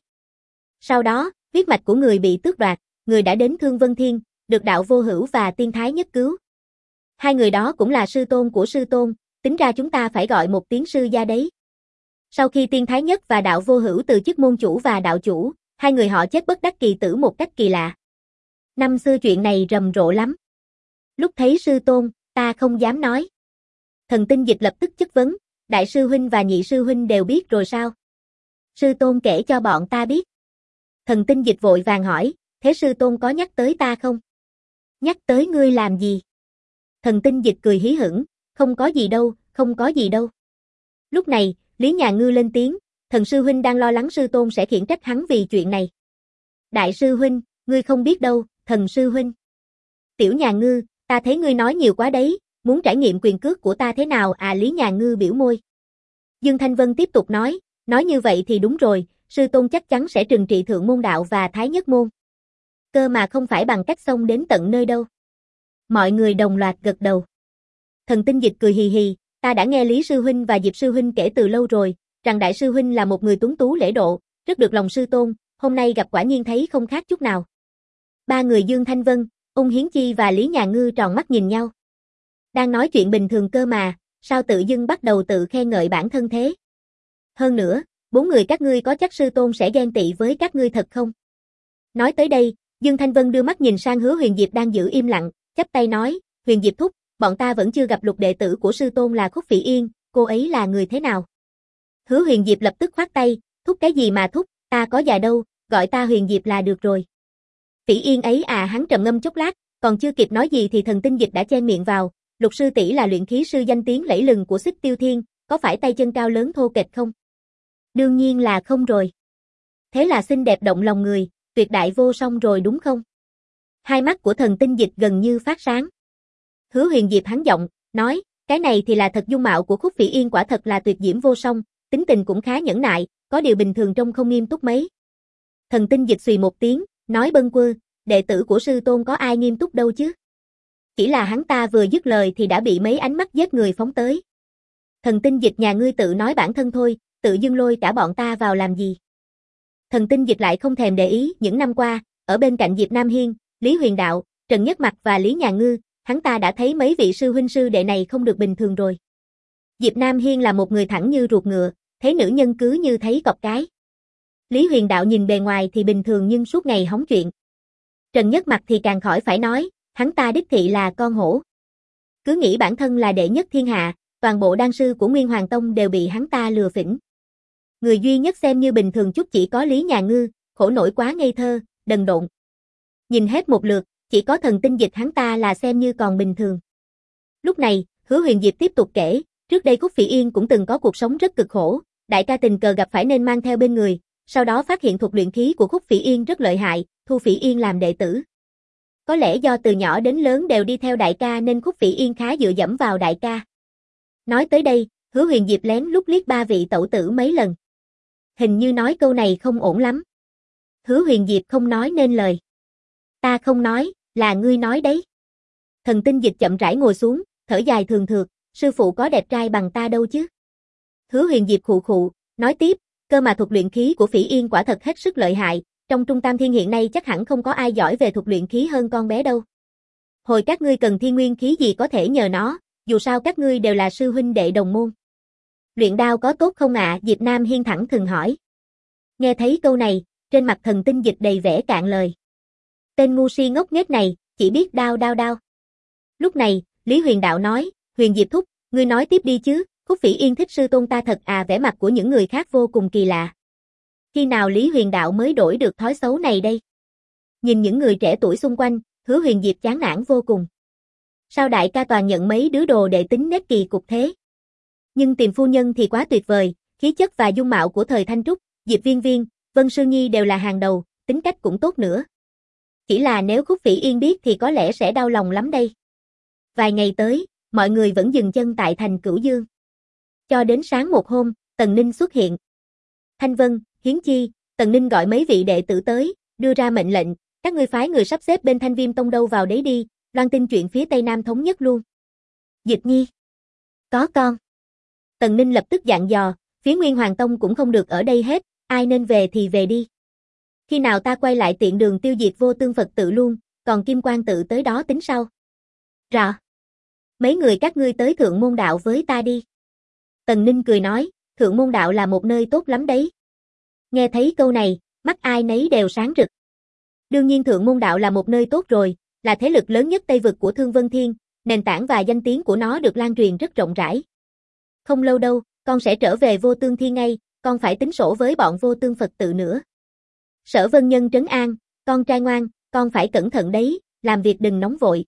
Sau đó, huyết mạch của người bị tước đoạt, người đã đến Thương Vân Thiên, được đạo vô hữu và tiên thái nhất cứu. Hai người đó cũng là sư tôn của sư tôn, tính ra chúng ta phải gọi một tiếng sư gia đấy. Sau khi tiên thái nhất và đạo vô hữu từ chức môn chủ và đạo chủ, hai người họ chết bất đắc kỳ tử một cách kỳ lạ. Năm xưa chuyện này rầm rộ lắm. Lúc thấy sư tôn, ta không dám nói. Thần Tinh Dịch lập tức chất vấn, đại sư huynh và nhị sư huynh đều biết rồi sao? Sư tôn kể cho bọn ta biết. Thần Tinh Dịch vội vàng hỏi, thế sư tôn có nhắc tới ta không? Nhắc tới ngươi làm gì? Thần Tinh Dịch cười hí hửng, không có gì đâu, không có gì đâu. Lúc này, Lý Nhà Ngư lên tiếng, thần sư huynh đang lo lắng sư tôn sẽ khiển trách hắn vì chuyện này. Đại sư huynh, ngươi không biết đâu, thần sư huynh. Tiểu Nhà Ngư, ta thấy ngươi nói nhiều quá đấy, muốn trải nghiệm quyền cước của ta thế nào à? Lý Nhà Ngư biểu môi. Dương Thanh Vân tiếp tục nói như vậy thì đúng rồi, sư tôn chắc chắn sẽ trừng trị thượng môn đạo và thái nhất môn. Cơ mà không phải bằng cách xông đến tận nơi đâu. Mọi người đồng loạt gật đầu. Thần Tinh Dịch cười hì hì, ta đã nghe Lý sư huynh và Diệp sư huynh kể từ lâu rồi, rằng đại sư huynh là một người tuấn tú lễ độ, rất được lòng sư tôn, hôm nay gặp quả nhiên thấy không khác chút nào. Ba người Dương Thanh Vân, Ôn Hiến Chi và Lý Nhà Ngư tròn mắt nhìn nhau. Đang nói chuyện bình thường cơ mà, sao tự dưng bắt đầu tự khen ngợi bản thân thế? Hơn nữa, bốn người các ngươi có chắc sư tôn sẽ ghen tị với các ngươi thật không? Nói tới đây, Dương Thanh Vân đưa mắt nhìn sang Hứa Huyền Diệp đang giữ im lặng, chắp tay nói, Huyền Diệp thúc, bọn ta vẫn chưa gặp lục đệ tử của sư tôn là Khúc Phỉ Yên, cô ấy là người thế nào? Hứa Huyền Diệp lập tức khoát tay, thúc cái gì mà thúc, ta có già đâu, gọi ta Huyền Diệp là được rồi. Phỉ Yên ấy à? Hắn trầm ngâm chốc lát, còn chưa kịp nói gì thì Thần Tinh Dịch đã chen miệng vào, Lục sư tỷ là luyện khí sư danh tiếng lẫy lừng của Xích Tiêu Thiên, có phải tay chân cao lớn thô kệch không? Đương nhiên là không rồi. Thế là xinh đẹp động lòng người, tuyệt đại vô song rồi đúng không? Hai mắt của Thần Tinh Dịch gần như phát sáng. Hứa Huyền Diệp hắn giọng, nói, cái này thì là thật, dung mạo của Khúc Phỉ Yên quả thật là tuyệt diễm vô song, tính tình cũng khá nhẫn nại, có điều bình thường trông không nghiêm túc mấy. Thần Tinh Dịch xùy một tiếng, nói bâng quơ, đệ tử của sư tôn có ai nghiêm túc đâu chứ? Chỉ là hắn ta vừa dứt lời thì đã bị mấy ánh mắt giết người phóng tới. Thần Tinh Dịch nhà ngươi tự nói bản thân thôi, tự dưng lôi cả bọn ta vào làm gì? Thần Tinh Dịch lại không thèm để ý, những năm qua, ở bên cạnh Diệp Nam Hiên, Lý Huyền Đạo, Trần Nhất Mặc và Lý Nhà Ngư, hắn ta đã thấy mấy vị sư huynh sư đệ này không được bình thường rồi. Diệp Nam Hiên là một người thẳng như ruột ngựa, thấy nữ nhân cứ như thấy cọp cái. Lý Huyền Đạo nhìn bề ngoài thì bình thường nhưng suốt ngày hóng chuyện. Trần Nhất Mặc thì càng khỏi phải nói, hắn ta đích thị là con hổ. Cứ nghĩ bản thân là đệ nhất thiên hạ, toàn bộ đan sư của Nguyên Hoàng Tông đều bị hắn ta lừa phỉnh. Người duy nhất xem như bình thường chút chỉ có Lý Nhà Ngư, khổ nổi quá ngây thơ, đần độn. Nhìn hết một lượt, chỉ có Thần Tinh Dịch hắn ta là xem như còn bình thường. Lúc này, Hứa Huyền Diệp tiếp tục kể, trước đây Khúc Phỉ Yên cũng từng có cuộc sống rất cực khổ, đại ca tình cờ gặp phải nên mang theo bên người, sau đó phát hiện thuật luyện khí của Khúc Phỉ Yên rất lợi hại, thu Phỉ Yên làm đệ tử. Có lẽ do từ nhỏ đến lớn đều đi theo đại ca nên Khúc Phỉ Yên khá dựa dẫm vào đại ca. Nói tới đây, Hứa Huyền Diệp lén lút liếc ba vị tẩu tử mấy lần. Hình như nói câu này không ổn lắm. Hứa Huyền Diệp không nói nên lời. Ta không nói, là ngươi nói đấy. Thần Tinh Dịch chậm rãi ngồi xuống, thở dài thường thượt, sư phụ có đẹp trai bằng ta đâu chứ. Hứa Huyền Diệp khụ khụ, nói tiếp, cơ mà thuật luyện khí của Phỉ Yên quả thật hết sức lợi hại, trong Trung Tam Thiên hiện nay chắc hẳn không có ai giỏi về thuật luyện khí hơn con bé đâu. Hồi các ngươi cần thiên nguyên khí gì có thể nhờ nó, dù sao các ngươi đều là sư huynh đệ đồng môn. Luyện đao có tốt không ạ? Diệp Nam Hiên thẳng thừng hỏi. Nghe thấy câu này, trên mặt Thần Tinh Dịch đầy vẻ cạn lời. Tên ngu si ngốc nghếch này, chỉ biết đao đao đao. Lúc này, Lý Huyền Đạo nói, Huyền Diệp thúc, ngươi nói tiếp đi chứ, Khúc Phỉ Yên thích sư tôn ta thật à? Vẻ mặt của những người khác vô cùng kỳ lạ. Khi nào Lý Huyền Đạo mới đổi được thói xấu này đây? Nhìn những người trẻ tuổi xung quanh, Hứa Huyền Diệp chán nản vô cùng. Sao đại ca toàn nhận mấy đứa đồ đệ tính nết kỳ cục thế? Nhưng tìm phu nhân thì quá tuyệt vời, khí chất và dung mạo của thời Thanh Trúc, Diệp Viên Viên, Vân Sương Nhi đều là hàng đầu, tính cách cũng tốt nữa. Chỉ là nếu Khúc Phỉ Yên biết thì có lẽ sẽ đau lòng lắm đây. Vài ngày tới, mọi người vẫn dừng chân tại thành Cửu Dương. Cho đến sáng một hôm, Tần Ninh xuất hiện. Thanh Vân, Hiến Chi, Tần Ninh gọi mấy vị đệ tử tới, đưa ra mệnh lệnh, các ngươi phái người sắp xếp bên Thanh Viêm Tông đâu vào đấy đi, loan tin chuyện phía Tây Nam thống nhất luôn. Dịch Nhi. Có con. Tần Ninh lập tức dặn dò, phía Nguyên Hoàng Tông cũng không được ở đây hết, ai nên về thì về đi. Khi nào ta quay lại tiện đường tiêu diệt Vô Tương Phật tự luôn, còn Kim Quang tự tới đó tính sau. Rõ. Mấy người các ngươi tới Thượng Môn Đạo với ta đi. Tần Ninh cười nói, Thượng Môn Đạo là một nơi tốt lắm đấy. Nghe thấy câu này, mắt ai nấy đều sáng rực. Đương nhiên Thượng Môn Đạo là một nơi tốt rồi, là thế lực lớn nhất Tây Vực của Thương Vân Thiên, nền tảng và danh tiếng của nó được lan truyền rất rộng rãi. Không lâu đâu, con sẽ trở về Vô Tương Thiên ngay, con phải tính sổ với bọn Vô Tương Phật tự nữa. Sở Vân Nhân trấn an, con trai ngoan, con phải cẩn thận đấy, làm việc đừng nóng vội.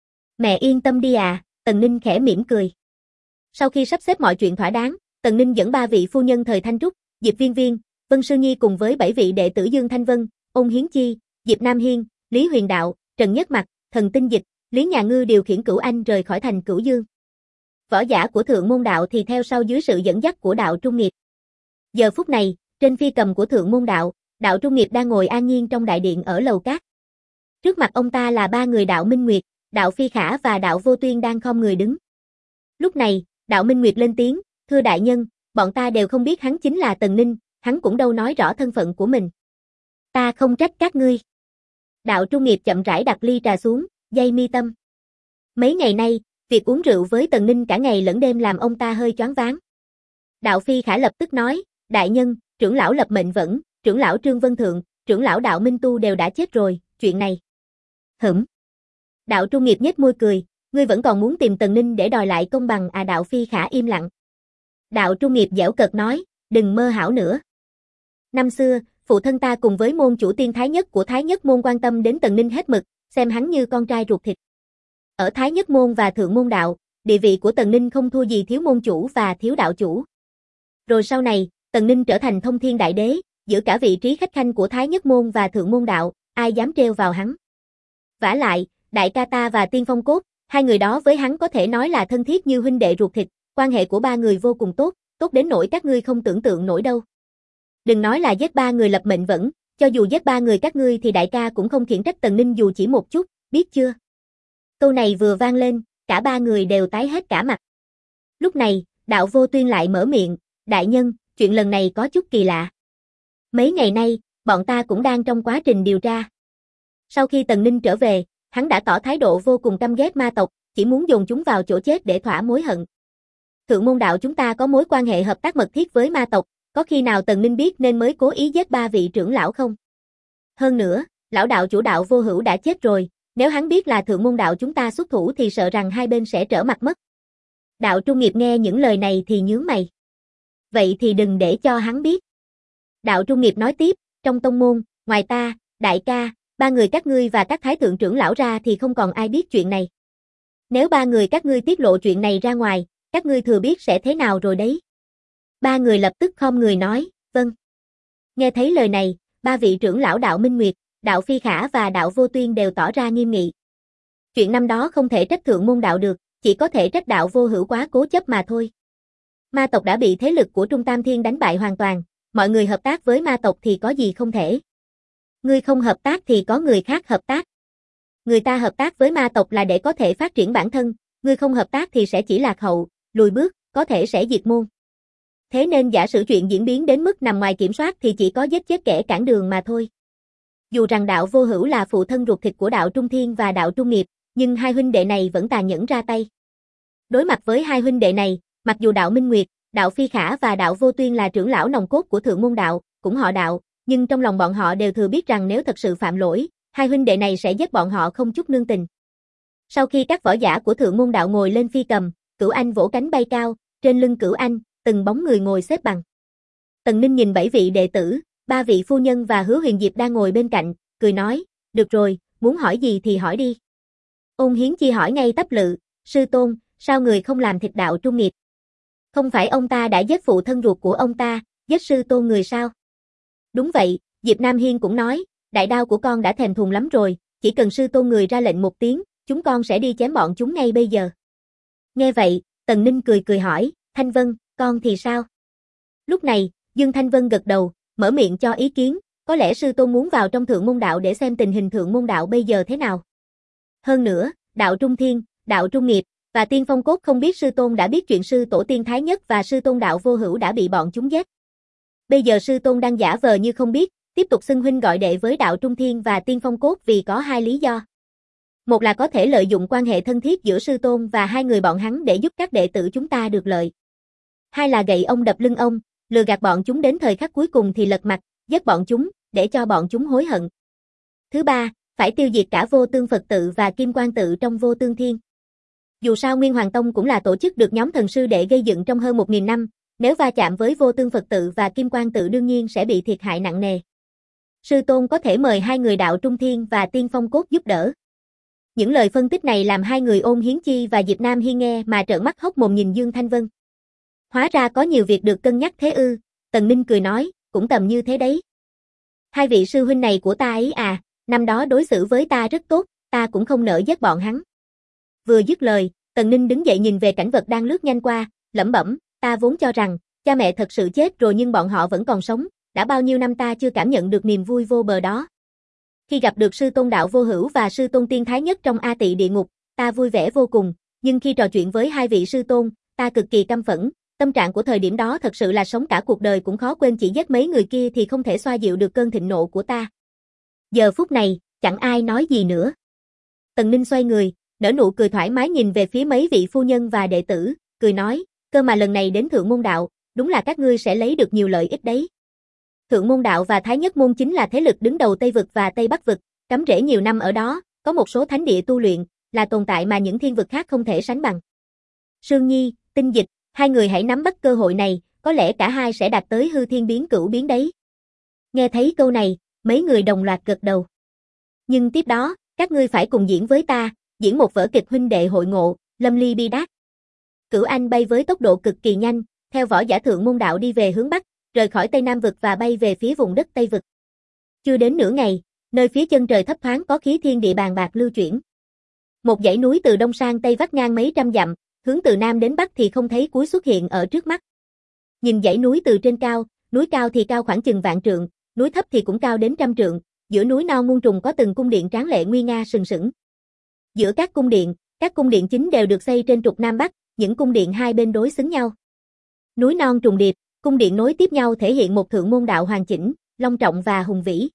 Mẹ yên tâm đi à, Tần Ninh khẽ mỉm cười. Sau khi sắp xếp mọi chuyện thỏa đáng, Tần Ninh dẫn 3 vị phu nhân thời Thanh Trúc, Diệp Viên Viên, Vân Sương Nhi cùng với 7 vị đệ tử Dương Thanh Vân, Ôn Hiến Chi, Diệp Nam Hiên, Lý Huyền Đạo, Trần Nhất Mặc, Thần Tinh Dịch, Lý Nhà Ngư điều khiển Cửu Anh rời khỏi thành Cửu Dương. Võ giả của Thượng Môn Đạo thì theo sau dưới sự dẫn dắt của Đạo Trung Nghiệp. Giờ phút này, trên phi cầm của Thượng Môn Đạo, Đạo Trung Nghiệp đang ngồi an nhiên trong đại điện ở lầu cát. Trước mặt ông ta là 3 người Đạo Minh Nguyệt, Đạo Phi Khả và Đạo Vô Tuyên đang khom người đứng. Lúc này, Đạo Minh Nguyệt lên tiếng, thưa đại nhân, bọn ta đều không biết hắn chính là Tần Ninh, hắn cũng đâu nói rõ thân phận của mình. Ta không trách các ngươi. Đạo Trung Nghiệp chậm rãi đặt ly trà xuống, dây mi tâm. Mấy ngày nay, việc uống rượu với Tần Ninh cả ngày lẫn đêm làm ông ta hơi choáng váng. Đạo Phi Khả lập tức nói, đại nhân, trưởng lão Lập Mệnh Vẫn, trưởng lão Trương Vân Thượng, trưởng lão Đạo Minh Tu đều đã chết rồi, chuyện này. Đạo Trung Nghiệp nhếch môi cười, ngươi vẫn còn muốn tìm Tần Ninh để đòi lại công bằng à? Đạo Phi Khả im lặng. Đạo Trung Nghiệp giễu cợt nói, đừng mơ hão nữa. Năm xưa, phụ thân ta cùng với môn chủ tiên Thái Nhất của Thái Nhất Môn quan tâm đến Tần Ninh hết mực, xem hắn như con trai ruột thịt. Ở Thái Nhất Môn và Thượng Môn Đạo, địa vị của Tần Ninh không thua gì thiếu môn chủ và thiếu đạo chủ. Rồi sau này, Tần Ninh trở thành thông thiên đại đế, giữ cả vị trí khách khanh của Thái Nhất Môn và Thượng Môn Đạo, ai dám trêu vào hắn. Vả lại, đại ca ta và Tiên Phong Cốt, hai người đó với hắn có thể nói là thân thiết như huynh đệ ruột thịt, quan hệ của 3 người vô cùng tốt, tốt đến nỗi các ngươi không tưởng tượng nổi đâu. Đừng nói là giết 3 người Lập Mệnh Vẫn, cho dù giết 3 người các ngươi thì đại ca cũng không khiển trách Tần Ninh dù chỉ một chút, biết chưa? Câu này vừa vang lên, cả 3 người đều tái hết cả mặt. Lúc này, Đạo Vô Tuyên lại mở miệng, đại nhân, chuyện lần này có chút kỳ lạ. Mấy ngày nay, bọn ta cũng đang trong quá trình điều tra. Sau khi Tần Ninh trở về, hắn đã tỏ thái độ vô cùng căm ghét ma tộc, chỉ muốn dồn chúng vào chỗ chết để thỏa mối hận. Thượng Môn Đạo chúng ta có mối quan hệ hợp tác mật thiết với ma tộc, có khi nào Tần Ninh biết nên mới cố ý giết 3 vị trưởng lão không? Hơn nữa, lão đạo chủ Đạo Vô Hữu đã chết rồi, nếu hắn biết là Thượng Môn Đạo chúng ta xuất thủ thì sợ rằng hai bên sẽ trở mặt mất. Đạo Trung Nghiệp nghe những lời này thì nhướng mày. Vậy thì đừng để cho hắn biết. Đạo Trung Nghiệp nói tiếp, trong tông môn, ngoài ta, đại ca, 3 người các ngươi và các thái thượng trưởng lão ra thì không còn ai biết chuyện này. Nếu 3 người các ngươi tiết lộ chuyện này ra ngoài, các ngươi thừa biết sẽ thế nào rồi đấy. 3 người lập tức khom người nói, vâng. Nghe thấy lời này, 3 vị trưởng lão Đạo Minh Nguyệt, Đạo Phi Khả và Đạo Vô Tuyên đều tỏ ra nghiêm nghị. Chuyện năm đó không thể trách Thượng Môn Đạo được, chỉ có thể trách Đạo Vô Hữu quá cố chấp mà thôi. Ma tộc đã bị thế lực của Trung Tam Thiên đánh bại hoàn toàn, mọi người hợp tác với ma tộc thì có gì không thể. Ngươi không hợp tác thì có người khác hợp tác. Người ta hợp tác với ma tộc là để có thể phát triển bản thân, ngươi không hợp tác thì sẽ chỉ lạc hậu, lùi bước, có thể sẽ diệt môn. Thế nên giả sử chuyện diễn biến đến mức nằm ngoài kiểm soát thì chỉ có giết chết kẻ cản đường mà thôi. Dù rằng Đạo Vô Hữu là phụ thân ruột thịt của Đạo Trung Thiên và Đạo Trung Nghiệp, nhưng hai huynh đệ này vẫn tàn nhẫn ra tay. Đối mặt với hai huynh đệ này, mặc dù Đạo Minh Nguyệt, Đạo Phi Khả và Đạo Vô Tuyên là trưởng lão nòng cốt của Thượng Môn Đạo, cũng họ Đạo, nhưng trong lòng bọn họ đều thừa biết rằng nếu thật sự phạm lỗi, hai huynh đệ này sẽ giết bọn họ không chút nương tình. Sau khi các võ giả của Thượng Môn Đạo ngồi lên phi cầm, Cửu Anh vỗ cánh bay cao, trên lưng Cửu Anh, từng bóng người ngồi xếp bằng. Tần Ninh nhìn 7 vị đệ tử, 3 vị phu nhân và Hứa Huyền Diệp đang ngồi bên cạnh, cười nói, được rồi, muốn hỏi gì thì hỏi đi. Ôn Hiến Chi hỏi ngay tấp lự, sư tôn, sao người không làm thịt Đạo Trung Nghiệp? Không phải ông ta đã giết phụ thân ruột của ông ta, giết sư tôn người sao? Đúng vậy, Diệp Nam Hiên cũng nói, đại đao của con đã thèm thuồng lắm rồi, chỉ cần sư tôn người ra lệnh một tiếng, chúng con sẽ đi chém bọn chúng ngay bây giờ. Nghe vậy, Tần Ninh cười cười hỏi, Thanh Vân, con thì sao? Lúc này, Dương Thanh Vân gật đầu, mở miệng cho ý kiến, có lẽ sư tôn muốn vào trong Thượng Môn Đạo để xem tình hình Thượng Môn Đạo bây giờ thế nào. Hơn nữa, Đạo Trung Thiên, Đạo Trung Nghiệp và Tiên Phong Cốt không biết sư tôn đã biết chuyện sư tổ tiên Thái Nhất và sư tôn Đạo Vô Hữu đã bị bọn chúng giết. Bây giờ sư tôn đang giả vờ như không biết, tiếp tục xưng huynh gọi đệ với Đạo Trung Thiên và Tiên Phong Cốt vì có hai lý do. Một là có thể lợi dụng quan hệ thân thiết giữa sư tôn và hai người bọn hắn để giúp các đệ tử chúng ta được lợi. Hai là gậy ông đập lưng ông, lừa gạt bọn chúng đến thời khắc cuối cùng thì lật mặt, giết bọn chúng, để cho bọn chúng hối hận. Thứ ba, phải tiêu diệt cả Vô Tương Phật tự và Kim Quang tự trong Vô Tương Thiên. Dù sao Nguyên Hoàng Tông cũng là tổ chức được nhóm thần sư đệ gây dựng trong hơn 1000 năm, nếu va chạm với Vô Tương Phật tự và Kim Quang tự đương nhiên sẽ bị thiệt hại nặng nề. Sư tôn có thể mời hai người Đạo Trung Thiên và Tiên Phong Cốt giúp đỡ. Những lời phân tích này làm hai người Ôn Hiến Chi và Diệp Nam Hiên nghe mà trợn mắt hốc mồm nhìn Dương Thanh Vân. Hóa ra có nhiều việc được cân nhắc thế ư, Tần Ninh cười nói, cũng tầm như thế đấy. Hai vị sư huynh này của ta ấy à, năm đó đối xử với ta rất tốt, ta cũng không nỡ giết bọn hắn. Vừa dứt lời, Tần Ninh đứng dậy nhìn về cảnh vật đang lướt nhanh qua, lẩm bẩm, ta vốn cho rằng, cha mẹ thật sự chết rồi nhưng bọn họ vẫn còn sống, đã bao nhiêu năm ta chưa cảm nhận được niềm vui vô bờ đó. Khi gặp được sư tôn Đạo Vô Hữu và sư tôn Tiên Thái Nhất trong A Tị địa ngục, ta vui vẻ vô cùng, nhưng khi trò chuyện với hai vị sư tôn, ta cực kỳ căm phẫn, tâm trạng của thời điểm đó thật sự là sống cả cuộc đời cũng khó quên, chỉ giết mấy người kia thì không thể xoa dịu được cơn thịnh nộ của ta. Giờ phút này, chẳng ai nói gì nữa. Tần Ninh xoay người, nở nụ cười thoải mái nhìn về phía mấy vị phu nhân và đệ tử, cười nói, cơ mà lần này đến Thượng Môn Đạo, đúng là các ngươi sẽ lấy được nhiều lợi ích đấy. Thượng Môn Đạo và Thái Nhất Môn chính là thế lực đứng đầu Tây Vực và Tây Bắc Vực, cắm rễ nhiều năm ở đó, có một số thánh địa tu luyện, là tồn tại mà những thiên vực khác không thể sánh bằng. Sương Nhi, Tinh Dịch, hai người hãy nắm bắt cơ hội này, có lẽ cả hai sẽ đạt tới hư thiên biến cửu biến đấy. Nghe thấy câu này, mấy người đồng loạt gật đầu. Nhưng tiếp đó, các ngươi phải cùng diễn với ta, diễn một vở kịch huynh đệ hội ngộ, lâm ly bi đát. Cửu Anh bay với tốc độ cực kỳ nhanh, theo võ giả Thượng Môn Đạo đi về hướng Bắc, rời khỏi Tây Nam Vực và bay về phía vùng đất Tây Vực. Chưa đến nửa ngày, nơi phía chân trời thấp thoáng có khí thiên địa bàn bạc lưu chuyển. Một dãy núi từ đông sang tây vắt ngang mấy trăm dặm, hướng từ nam đến bắc thì không thấy cuối xuất hiện ở trước mắt. Nhìn dãy núi từ trên cao, núi cao thì cao khoảng chừng vạn trượng, núi thấp thì cũng cao đến trăm trượng, giữa núi non muôn trùng có từng cung điện tráng lệ nguy nga sừng sững. Giữa các cung điện chính đều được xây trên trục nam bắc, những cung điện hai bên đối xứng nhau. Núi non trùng điệp, cung điện nối tiếp nhau thể hiện một Thượng Môn Đạo hoàn chỉnh, long trọng và hùng vĩ.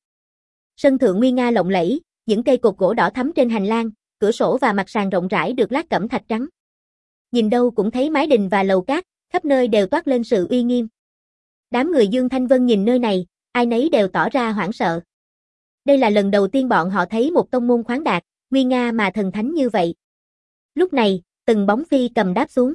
Sân thượng nguy nga lộng lẫy, những cây cột gỗ đỏ thắm trên hành lang, cửa sổ và mặt sàn rộng rãi được lát cẩm thạch trắng. Nhìn đâu cũng thấy mái đình và lầu cát, khắp nơi đều toát lên sự uy nghiêm. Đám người Dương Thanh Vân nhìn nơi này, ai nấy đều tỏ ra hoảng sợ. Đây là lần đầu tiên bọn họ thấy một tông môn khoáng đạt, nguy nga mà thần thánh như vậy. Lúc này, từng bóng phi cầm đáp xuống.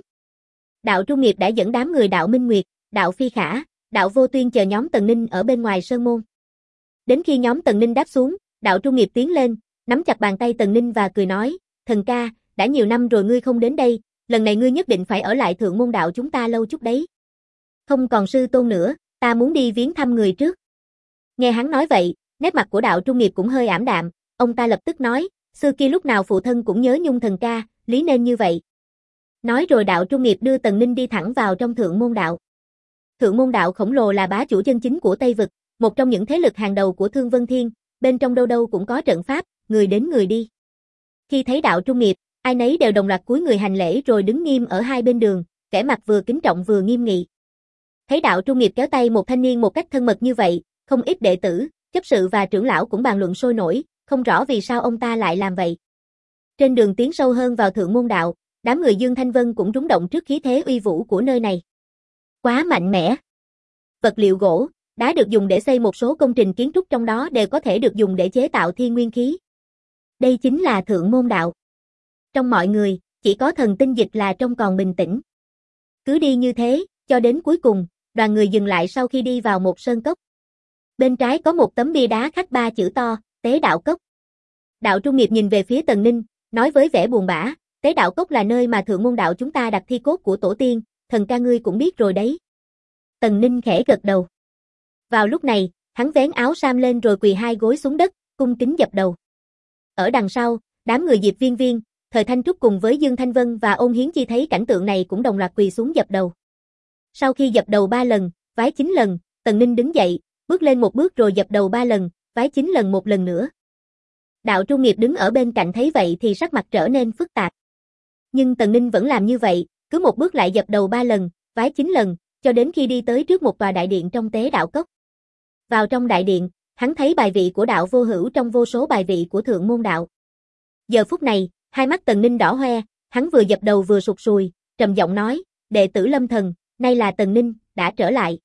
Đạo Trung Nghiệp đã dẫn đám người Đạo Minh Nguyệt, Đạo Phi Khả, Đạo Vô Tuyên chờ nhóm Tần Ninh ở bên ngoài sơn môn. Đến khi nhóm Tần Ninh đáp xuống, Đạo Trung Nghiệp tiến lên, nắm chặt bàn tay Tần Ninh và cười nói, thần ca, đã nhiều năm rồi ngươi không đến đây, lần này ngươi nhất định phải ở lại Thượng Môn Đạo chúng ta lâu chút đấy. Không còn sư tôn nữa, ta muốn đi viếng thăm người trước. Nghe hắn nói vậy, nét mặt của Đạo Trung Nghiệp cũng hơi ảm đạm, ông ta lập tức nói, xưa kia lúc nào phụ thân cũng nhớ nhung thần ca, lý nên như vậy. Nói rồi Đạo Trung Nghiệp đưa Tần Ninh đi thẳng vào trong Thượng Môn Đạo. Thượng Môn Đạo khổng lồ là bá chủ chân chính của Tây Vực, một trong những thế lực hàng đầu của Thương Vân Thiên, bên trong đâu đâu cũng có trận pháp, người đến người đi. Khi thấy Đạo Trung Nghiệp, ai nấy đều đồng loạt cúi người hành lễ rồi đứng nghiêm ở hai bên đường, vẻ mặt vừa kính trọng vừa nghiêm nghị. Thấy Đạo Trung Nghiệp kéo tay một thanh niên một cách thân mật như vậy, không ít đệ tử, chấp sự và trưởng lão cũng bàn luận sôi nổi, không rõ vì sao ông ta lại làm vậy. Trên đường tiến sâu hơn vào Thượng Môn Đạo, đám người Dương Thanh Vân cũng rúng động trước khí thế uy vũ của nơi này. Quá mạnh mẽ. Vật liệu gỗ, đá được dùng để xây một số công trình kiến trúc trong đó đều có thể được dùng để chế tạo thiên nguyên khí. Đây chính là Thượng Môn Đạo. Trong mọi người, chỉ có thần Tinh Dịch là trông còn bình tĩnh. Cứ đi như thế, cho đến cuối cùng, đoàn người dừng lại sau khi đi vào một sơn cốc. Bên trái có một tấm bia đá khắc 3 chữ to, Tế Đạo Cốc. Đạo Trung Nghiệp nhìn về phía Tần Ninh, nói với vẻ buồn bã, Tế Đạo Cốc là nơi mà Thượng Môn Đạo chúng ta đặt thi cốt của tổ tiên, thần ca ngươi cũng biết rồi đấy. Tần Ninh khẽ gật đầu. Vào lúc này, hắn vén áo sam lên rồi quỳ hai gối xuống đất, cung kính dập đầu. Ở đằng sau, đám người Diệp Viên Viên, Thời Thanh Trúc cùng với Dương Thanh Vân và Ôn Hiến Chi thấy cảnh tượng này cũng đồng loạt quỳ xuống dập đầu. Sau khi dập đầu 3 lần, vái 9 lần, Tần Ninh đứng dậy, bước lên một bước rồi dập đầu 3 lần, vái 9 lần một lần nữa. Đạo Trung Nghiệp đứng ở bên cạnh thấy vậy thì sắc mặt trở nên phức tạp. Nhưng Tần Ninh vẫn làm như vậy, cứ một bước lại dập đầu 3 lần, vái 9 lần, cho đến khi đi tới trước một tòa đại điện trong Tế Đạo Cốc. Vào trong đại điện, hắn thấy bài vị của Đạo Vô Hữu trong vô số bài vị của Thượng Môn Đạo. Giờ phút này, hai mắt Tần Ninh đỏ hoe, hắn vừa dập đầu vừa sụt sùi, trầm giọng nói, đệ tử Lâm Thần, nay là Tần Ninh, đã trở lại.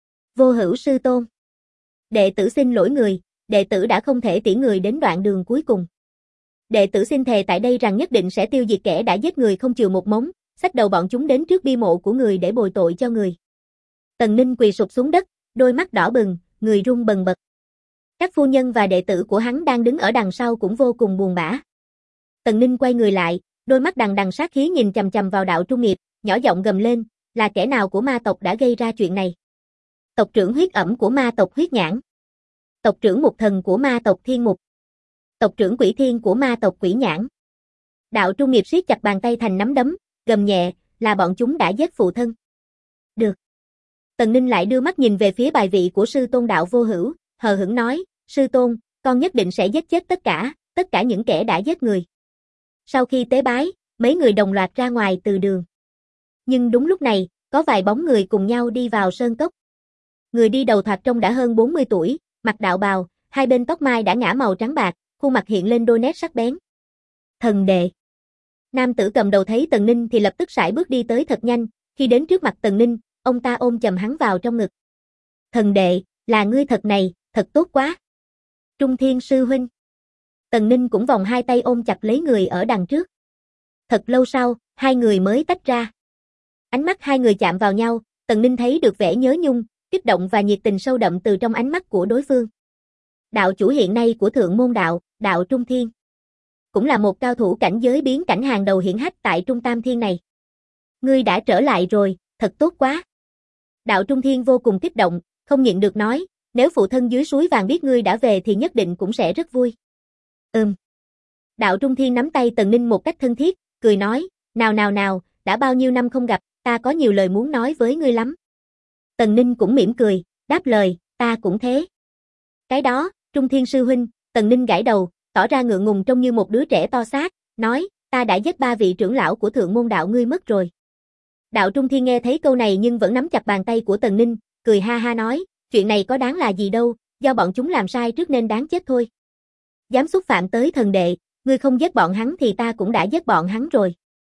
Vô Hữu sư tôn. Đệ tử xin lỗi người, đệ tử đã không thể tiễn người đến đoạn đường cuối cùng. Đệ tử xin thề tại đây rằng nhất định sẽ tiêu diệt kẻ đã giết người không chừa một mống, xách đầu bọn chúng đến trước bi mộ của người để bồi tội cho người. Tần Ninh quỳ sụp xuống đất, đôi mắt đỏ bừng, người run bần bật. Các phu nhân và đệ tử của hắn đang đứng ở đằng sau cũng vô cùng buồn bã. Tần Ninh quay người lại, đôi mắt đằng đằng sát khí nhìn chằm chằm vào Đạo Trung Nghiệp, nhỏ giọng gầm lên, là kẻ nào của ma tộc đã gây ra chuyện này? Tộc trưởng Huyết Ẩm của ma tộc Huyết Nhãn. Tộc trưởng Mục Thần của ma tộc Thiên Mục. Tộc trưởng Quỷ Thiên của ma tộc Quỷ Nhãn. Đạo Trung Nghiệp siết chặt bàn tay thành nắm đấm, gầm nhẹ, là bọn chúng đã giết phụ thân. Được. Tần Ninh lại đưa mắt nhìn về phía bài vị của sư tôn Đạo Vô Hữu, hờ hững nói, sư tôn, con nhất định sẽ giết chết tất cả những kẻ đã giết người. Sau khi tế bái, mấy người đồng loạt ra ngoài từ đường. Nhưng đúng lúc này, có vài bóng người cùng nhau đi vào sơn cốc. Người đi đầu thoạt trông đã hơn 40 tuổi, mặc đạo bào, hai bên tóc mai đã ngả màu trắng bạc, khuôn mặt hiện lên đôi nét sắc bén. Thần đệ. Nam tử cầm đầu thấy Tần Ninh thì lập tức sải bước đi tới thật nhanh, khi đến trước mặt Tần Ninh, ông ta ôm chầm hắn vào trong ngực. Thần đệ, là ngươi thật này, thật tốt quá. Trung Thiên sư huynh. Tần Ninh cũng vòng hai tay ôm chặt lấy người ở đằng trước. Thật lâu sau, hai người mới tách ra. Ánh mắt hai người chạm vào nhau, Tần Ninh thấy được vẻ nhớ nhung, kích động và nhiệt tình sâu đậm từ trong ánh mắt của đối phương. Đạo chủ hiện nay của Thượng Môn Đạo, Đạo Trung Thiên. Cũng là một cao thủ cảnh giới biến cảnh hàng đầu hiển hách tại Trung Tam Thiên này. Ngươi đã trở lại rồi, thật tốt quá. Đạo Trung Thiên vô cùng kích động, không nhịn được nói, nếu phụ thân dưới suối vàng biết ngươi đã về thì nhất định cũng sẽ rất vui. Đạo Trung Thiên nắm tay Tần Ninh một cách thân thiết, cười nói, nào, đã bao nhiêu năm không gặp, ta có nhiều lời muốn nói với ngươi lắm. Tần Ninh cũng mỉm cười, đáp lời, ta cũng thế. Cái đó, Trung Thiên sư huynh, Tần Ninh gãi đầu, tỏ ra ngượng ngùng trông như một đứa trẻ to xác, nói, ta đã giết 3 vị trưởng lão của Thượng Môn Đạo ngươi mất rồi. Đạo Trung Thiên nghe thấy câu này nhưng vẫn nắm chặt bàn tay của Tần Ninh, cười ha ha nói, chuyện này có đáng là gì đâu, do bọn chúng làm sai trước nên đáng chết thôi. Dám xúc phạm tới thần đệ, ngươi không giết bọn hắn thì ta cũng đã giết bọn hắn rồi.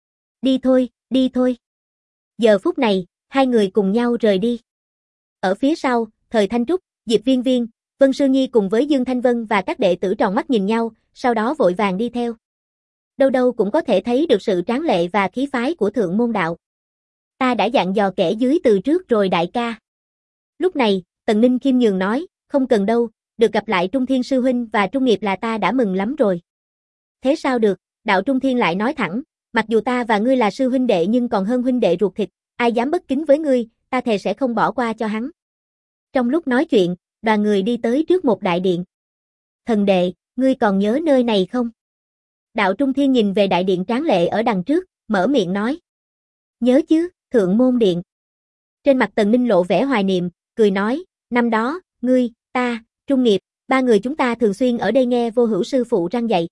Đi thôi. Giờ phút này, hai người cùng nhau rời đi. Ở phía sau, Thời Thanh Trúc, Diệp Viên Viên, Vân Sư Nhi cùng với Dương Thanh Vân và các đệ tử tròn mắt nhìn nhau, sau đó vội vàng đi theo. Đâu cũng có thể thấy được sự tráng lệ và khí phái của Thượng Môn Đạo. Ta đã dặn dò kẻ dưới từ trước rồi đại ca. Lúc này, Tần Ninh khiêm nhường nói, không cần đâu, được gặp lại Trung Thiên sư huynh và Trung Nghiệp là ta đã mừng lắm rồi. Thế sao được, Đạo Trung Thiên lại nói thẳng, mặc dù ta và ngươi là sư huynh đệ nhưng còn hơn huynh đệ ruột thịt, ai dám bất kính với ngươi, ta thề sẽ không bỏ qua cho hắn. Trong lúc nói chuyện, đoàn người đi tới trước một đại điện. Thần đệ, ngươi còn nhớ nơi này không? Đạo Trung Thiên nhìn về đại điện tráng lệ ở đằng trước, mở miệng nói. Nhớ chứ, Thượng Môn Điện. Trên mặt Tần Ninh lộ vẻ hoài niệm, cười nói, năm đó, ngươi, ta, Trung Nghiệp, 3 người chúng ta thường xuyên ở đây nghe Vô Hữu sư phụ răng dạy.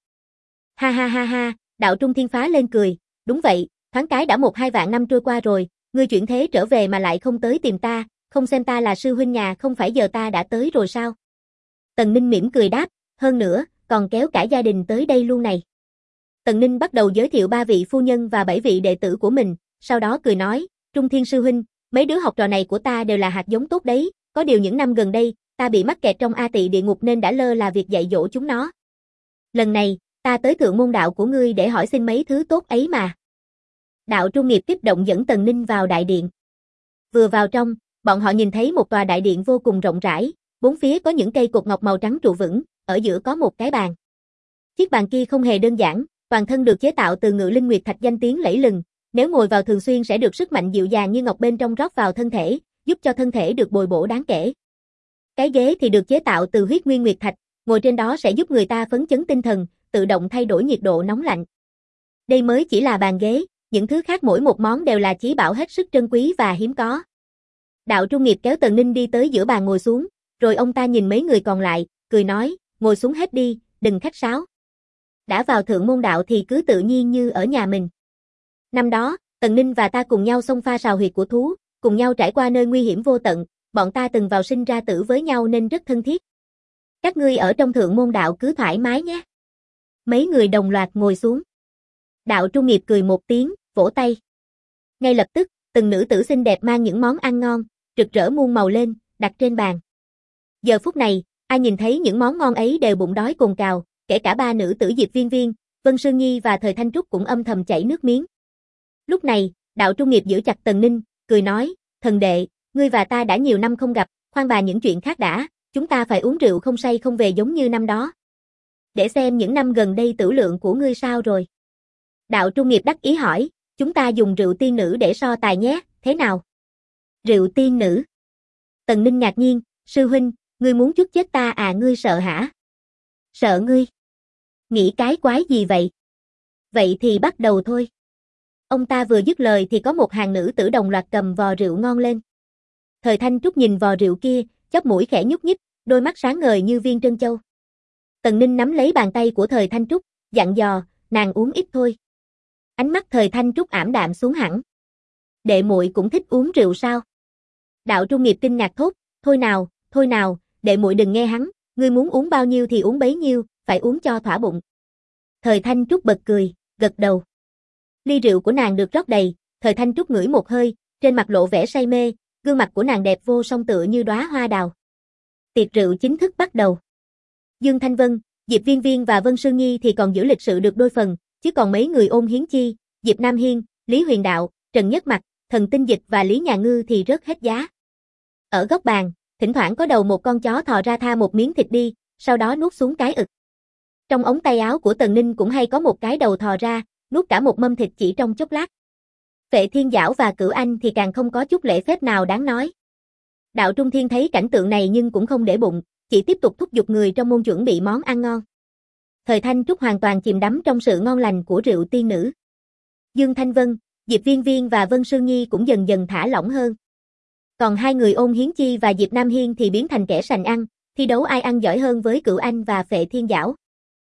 Ha, Đạo Trung Thiên phá lên cười, đúng vậy, thoáng cái đã 1-2 vạn năm trôi qua rồi, ngươi chuyển thế trở về mà lại không tới tìm ta, không xem ta là sư huynh nhà, không phải giờ ta đã tới rồi sao? Tần Ninh mỉm cười đáp, hơn nữa, còn kéo cả gia đình tới đây luôn này. Tần Ninh bắt đầu giới thiệu 3 vị phu nhân và 7 vị đệ tử của mình, sau đó cười nói, Trung Thiên sư huynh, mấy đứa học trò này của ta đều là hạt giống tốt đấy, có điều những năm gần đây, ta bị mắc kẹt trong A Tị địa ngục nên đã lơ là việc dạy dỗ chúng nó. Lần này, ta tới Thượng Môn Đạo của ngươi để hỏi xin mấy thứ tốt ấy mà. Đạo Trung Nghiệp kích động dẫn Tần Ninh vào đại điện. Vừa vào trong, bọn họ nhìn thấy một tòa đại điện vô cùng rộng rãi, bốn phía có những cây cột ngọc màu trắng trụ vững, ở giữa có một cái bàn. Chiếc bàn kia không hề đơn giản, toàn thân được chế tạo từ ngự linh nguyệt thạch danh tiếng lẫy lừng, Nếu ngồi vào thường xuyên sẽ được sức mạnh dịu dàng như ngọc bên trong rót vào thân thể, giúp cho thân thể được bồi bổ đáng kể. Cái ghế thì được chế tạo từ huyết nguyên nguyệt thạch, ngồi trên đó sẽ giúp người ta phấn chấn tinh thần, tự động thay đổi nhiệt độ nóng lạnh. Đây mới chỉ là bàn ghế, những thứ khác mỗi một món đều là chí bảo hết sức trân quý và hiếm có. Đạo Trung Nghiệp kéo Tần Ninh đi tới giữa bàn ngồi xuống, rồi ông ta nhìn mấy người còn lại, cười nói, ngồi xuống hết đi, đừng khách sáo. Đã vào thượng môn đạo thì cứ tự nhiên như ở nhà mình. Năm đó, Tần Ninh và ta cùng nhau xông pha sào huyệt của thú, cùng nhau trải qua nơi nguy hiểm vô tận, bọn ta từng vào sinh ra tử với nhau nên rất thân thiết. Các ngươi ở trong thượng môn đạo cứ thoải mái nhé. Mấy người đồng loạt ngồi xuống. Đạo Trung Nghiệp cười một tiếng, vỗ tay. Ngay lập tức, từng nữ tử xinh đẹp mang những món ăn ngon, rực rỡ muôn màu lên, đặt trên bàn. Giờ phút này, ai nhìn thấy những món ngon ấy đều bụng đói cồn cào, kể cả ba nữ tử Diệp Viên Viên, Vân Sương Nhi và Thời Thanh Trúc cũng âm thầm chảy nước miếng. Lúc này, Đạo Trung Nghiệp giữ chặt Tần Ninh, cười nói, thần đệ, ngươi và ta đã nhiều năm không gặp, khoan bà những chuyện khác đã, chúng ta phải uống rượu không say không về giống như năm đó. Để xem những năm gần đây tửu lượng của ngươi sao rồi. Đạo Trung Nghiệp đắc ý hỏi, chúng ta dùng rượu tiên nữ để so tài nhé, thế nào? Rượu tiên nữ? Tần Ninh ngạc nhiên, sư huynh, ngươi muốn chút chết ta à, ngươi sợ hả? Sợ ngươi? Nghĩ cái quái gì vậy? Vậy thì bắt đầu thôi. Ông ta vừa dứt lời thì có một hàng nữ tử đồng loạt cầm vò rượu ngon lên. Thời Thanh Trúc nhìn vò rượu kia, chóp mũi khẽ nhúc nhích, đôi mắt sáng ngời như viên trân châu. Tần Ninh nắm lấy bàn tay của Thời Thanh Trúc, dặn dò, nàng uống ít thôi. Ánh mắt Thời Thanh Trúc ảm đạm xuống hẳn. Đệ muội cũng thích uống rượu sao? Đạo Trung Nghiệp kinh ngạc thốt, thôi nào, đệ muội đừng nghe hắn, ngươi muốn uống bao nhiêu thì uống bấy nhiêu, phải uống cho thỏa bụng. Thời Thanh Trúc bật cười, gật đầu. Ly rượu của nàng được rót đầy, Thời Thanh Trúc ngửi một hơi, trên mặt lộ vẻ say mê, gương mặt của nàng đẹp vô song tựa như đóa hoa đào. Tiệc rượu chính thức bắt đầu. Dương Thanh Vân, Diệp Viên Viên và Vân Sương Nhi thì còn giữ lịch sự được đôi phần, chứ còn mấy người Ôn Hiến Chi, Diệp Nam Hiên, Lý Huyền Đạo, Trần Nhất Mặc, Thần Tinh Dịch và Lý Nhà Ngư thì rớt hết giá. Ở góc bàn, thỉnh thoảng có đầu một con chó thò ra tha một miếng thịt đi, sau đó nuốt xuống cái ực. Trong ống tay áo của Tần Ninh cũng hay có một cái đầu thò ra, nuốt cả một mâm thịt chỉ trong chốc lát. Vệ Thiên Giảo và Cửu Anh thì càng không có chút lễ phép nào đáng nói. Đạo Trung Thiên thấy cảnh tượng này nhưng cũng không để bụng, chỉ tiếp tục thúc giục người trong môn chuẩn bị món ăn ngon. Thời Thanh Trúc hoàn toàn chìm đắm trong sự ngon lành của rượu tiên nữ. Dương Thanh Vân, Diệp Viên Viên và Vân Sương Nhi cũng dần dần thả lỏng hơn. Còn hai người Ôn Hiến Chi và Diệp Nam Hiên thì biến thành kẻ sành ăn, thi đấu ai ăn giỏi hơn với Cửu Anh và Phệ Thiên Giảo.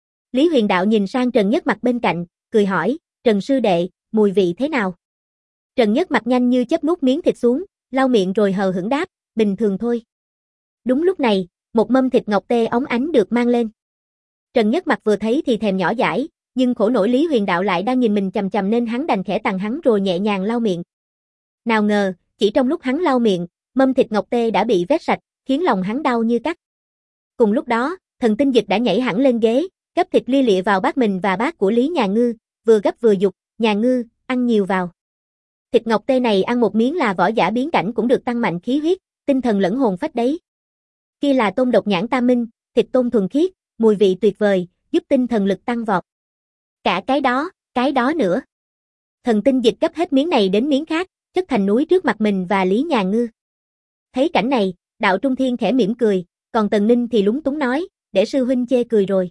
Lý Huyền Đạo nhìn sang Trần Nhất Mặc bên cạnh, cười hỏi, Trần sư đệ, mùi vị thế nào? Trần Nhất Mặc nhanh như chớp nuốt miếng thịt xuống, lau miệng rồi hờ hững đáp, bình thường thôi. Đúng lúc này, một mâm thịt ngọc tê óng ánh được mang lên. Trần Nhất Mặc vừa thấy thì thèm nhỏ dãi, nhưng khổ nổi Lý Huyền Đạo lại đang nhìn mình chằm chằm nên hắn đành khẽ tằng hắn rồi nhẹ nhàng lau miệng. Nào ngờ, chỉ trong lúc hắn lau miệng, mâm thịt ngọc tê đã bị vét sạch, khiến lòng hắn đau như cắt. Cùng lúc đó, Thần Tinh Dịch đã nhảy hẳn lên ghế, gắp thịt lia lịa vào bát mình và bát của Lý Nhà Ngư, vừa gắp vừa dục, Nhà Ngư, ăn nhiều vào. Thịt ngọc tê này ăn một miếng là võ giả biến cảnh cũng được tăng mạnh khí huyết, tinh thần lẫn hồn phách đấy. Kia là tôm độc nhãn tam minh, thịt tôm thuần khiết, mùi vị tuyệt vời, giúp tinh thần lực tăng vọt. Cả cái đó nữa. Thần Tinh Dịch gấp hết miếng này đến miếng khác, chất thành núi trước mặt mình và Lý Nhà Ngư. Thấy cảnh này, Đạo Trung Thiên khẽ mỉm cười, còn Tần Ninh thì lúng túng nói, để sư huynh chê cười rồi.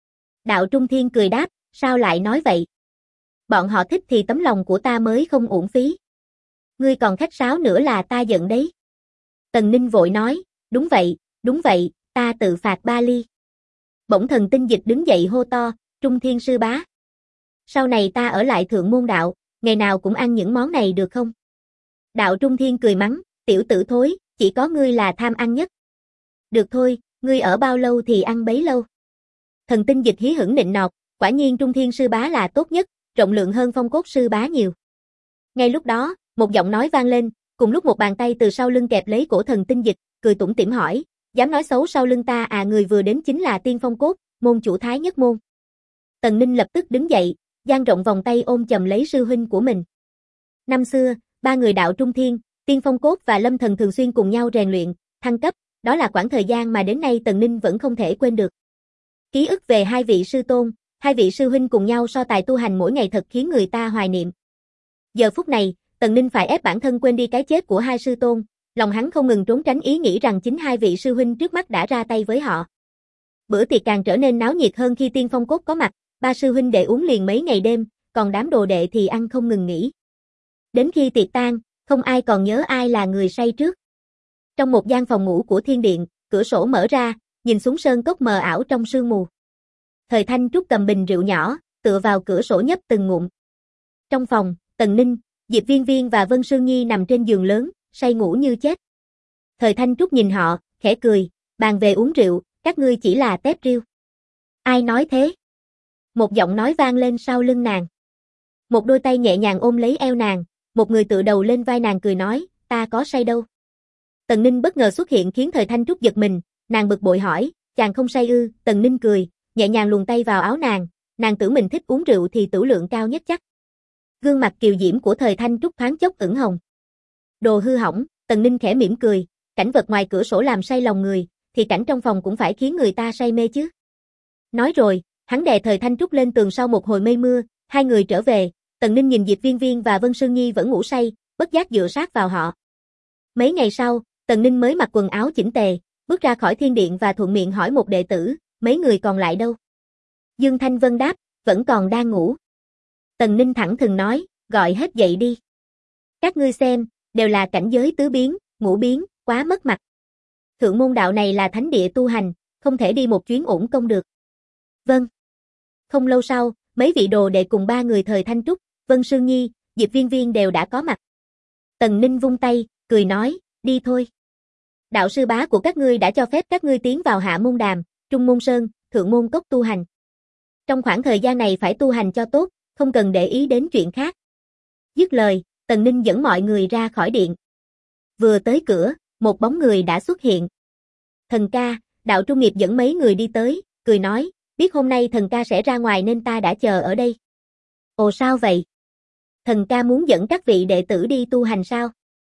Đạo Trung Thiên cười đáp, sao lại nói vậy? Bọn họ thích thì tấm lòng của ta mới không uổng phí. Ngươi còn khách sáo nữa là ta giận đấy. Tần Ninh vội nói, đúng vậy, ta tự phạt 3 ly. Bỗng Thần Tinh Dịch đứng dậy hô to, Trung Thiên sư bá. Sau này ta ở lại thượng môn đạo, ngày nào cũng ăn những món này được không? Đạo Trung Thiên cười mắng, tiểu tử thối, chỉ có ngươi là tham ăn nhất. Được thôi, ngươi ở bao lâu thì ăn bấy lâu. Thần Tinh Dịch hí hửng nịnh nọt, quả nhiên Trung Thiên sư bá là tốt nhất, rộng lượng hơn Phong Cốt sư bá nhiều. Ngay lúc đó, một giọng nói vang lên, cùng lúc một bàn tay từ sau lưng kẹp lấy cổ Thần Tinh Dịch, cười tủm tỉm hỏi, dám nói xấu sau lưng ta à, người vừa đến chính là Tiên Phong Cốt, môn chủ Thái Nhất môn. Tần Ninh lập tức đứng dậy, dang rộng vòng tay ôm chầm lấy sư huynh của mình. Năm xưa, ba người Đạo Trung Thiên, Tiên Phong Cốt và Lâm Thần thường xuyên cùng nhau rèn luyện, thăng cấp, đó là quãng thời gian mà đến nay Tần Ninh vẫn không thể quên được. Ký ức về hai vị sư tôn, hai vị sư huynh cùng nhau so tài tu hành mỗi ngày thật khiến người ta hoài niệm. Giờ phút này, Tần Ninh phải ép bản thân quên đi cái chết của hai sư tôn, lòng hắn không ngừng trốn tránh ý nghĩ rằng chính hai vị sư huynh trước mắt đã ra tay với họ. Bữa tiệc càng trở nên náo nhiệt hơn khi Tiên Phong Cốt có mặt, ba sư huynh đệ uống liền mấy ngày đêm, còn đám đồ đệ thì ăn không ngừng nghỉ. Đến khi tiệc tan, không ai còn nhớ ai là người say trước. Trong một gian phòng ngủ của thiên điện, cửa sổ mở ra, nhìn xuống sơn cốc mờ ảo trong sương mù. Thời Thanh Trúc cầm bình rượu nhỏ, tựa vào cửa sổ nhấp từng ngụm. Trong phòng, Tần Ninh, Diệp Viên Viên và Vân Sương Nhi nằm trên giường lớn, say ngủ như chết. Thời Thanh Trúc nhìn họ, khẽ cười, bàn về uống rượu, các ngươi chỉ là tép riêu. Ai nói thế? Một giọng nói vang lên sau lưng nàng. Một đôi tay nhẹ nhàng ôm lấy eo nàng, một người tựa đầu lên vai nàng cười nói, ta có say đâu. Tần Ninh bất ngờ xuất hiện khiến Thời Thanh Trúc giật mình, nàng bực bội hỏi, chàng không say ư? Tần Ninh cười, nhẹ nhàng luồn tay vào áo nàng tưởng mình thích uống rượu thì tửu lượng cao nhất chắc. Gương mặt kiều diễm của Thời Thanh Trúc thoáng chốc ửng hồng. Đồ hư hỏng, Tần Ninh khẽ mỉm cười, cảnh vật ngoài cửa sổ làm say lòng người, thì cảnh trong phòng cũng phải khiến người ta say mê chứ. Nói rồi, hắn đè Thời Thanh Trúc lên tường sau một hồi mây mưa, hai người trở về, Tần Ninh nhìn Diệp Viên Viên và Vân Sương Nhi vẫn ngủ say, bất giác dựa sát vào họ. Mấy ngày sau, Tần Ninh mới mặc quần áo chỉnh tề, bước ra khỏi thiên điện và thuận miệng hỏi một đệ tử, mấy người còn lại đâu? Dương Thanh Vân đáp, vẫn còn đang ngủ. Tần Ninh thẳng thừng nói, gọi hết dậy đi. Các ngươi xem, đều là cảnh giới tứ biến, ngũ biến, quá mất mặt. Thượng môn đạo này là thánh địa tu hành, không thể đi một chuyến uổng công được. Vâng. Không lâu sau, mấy vị đồ đệ cùng ba người Thời Thanh Trúc, Vân Sương Nhi, Diệp Viên Viên đều đã có mặt. Tần Ninh vung tay, cười nói, đi thôi. Đạo sư bá của các ngươi đã cho phép các ngươi tiến vào Hạ Môn Đàm, Trung Môn Sơn, Thượng Môn Cốc tu hành. Trong khoảng thời gian này phải tu hành cho tốt, không cần để ý đến chuyện khác. Dứt lời, Tần Ninh dẫn mọi người ra khỏi điện. Vừa tới cửa, một bóng người đã xuất hiện. Thần ca, Đạo Trung Nghiệp dẫn mấy người đi tới, cười nói, biết hôm nay thần ca sẽ ra ngoài nên ta đã chờ ở đây. Ồ sao vậy? Thần ca muốn dẫn các vị đệ tử đi tu hành sao?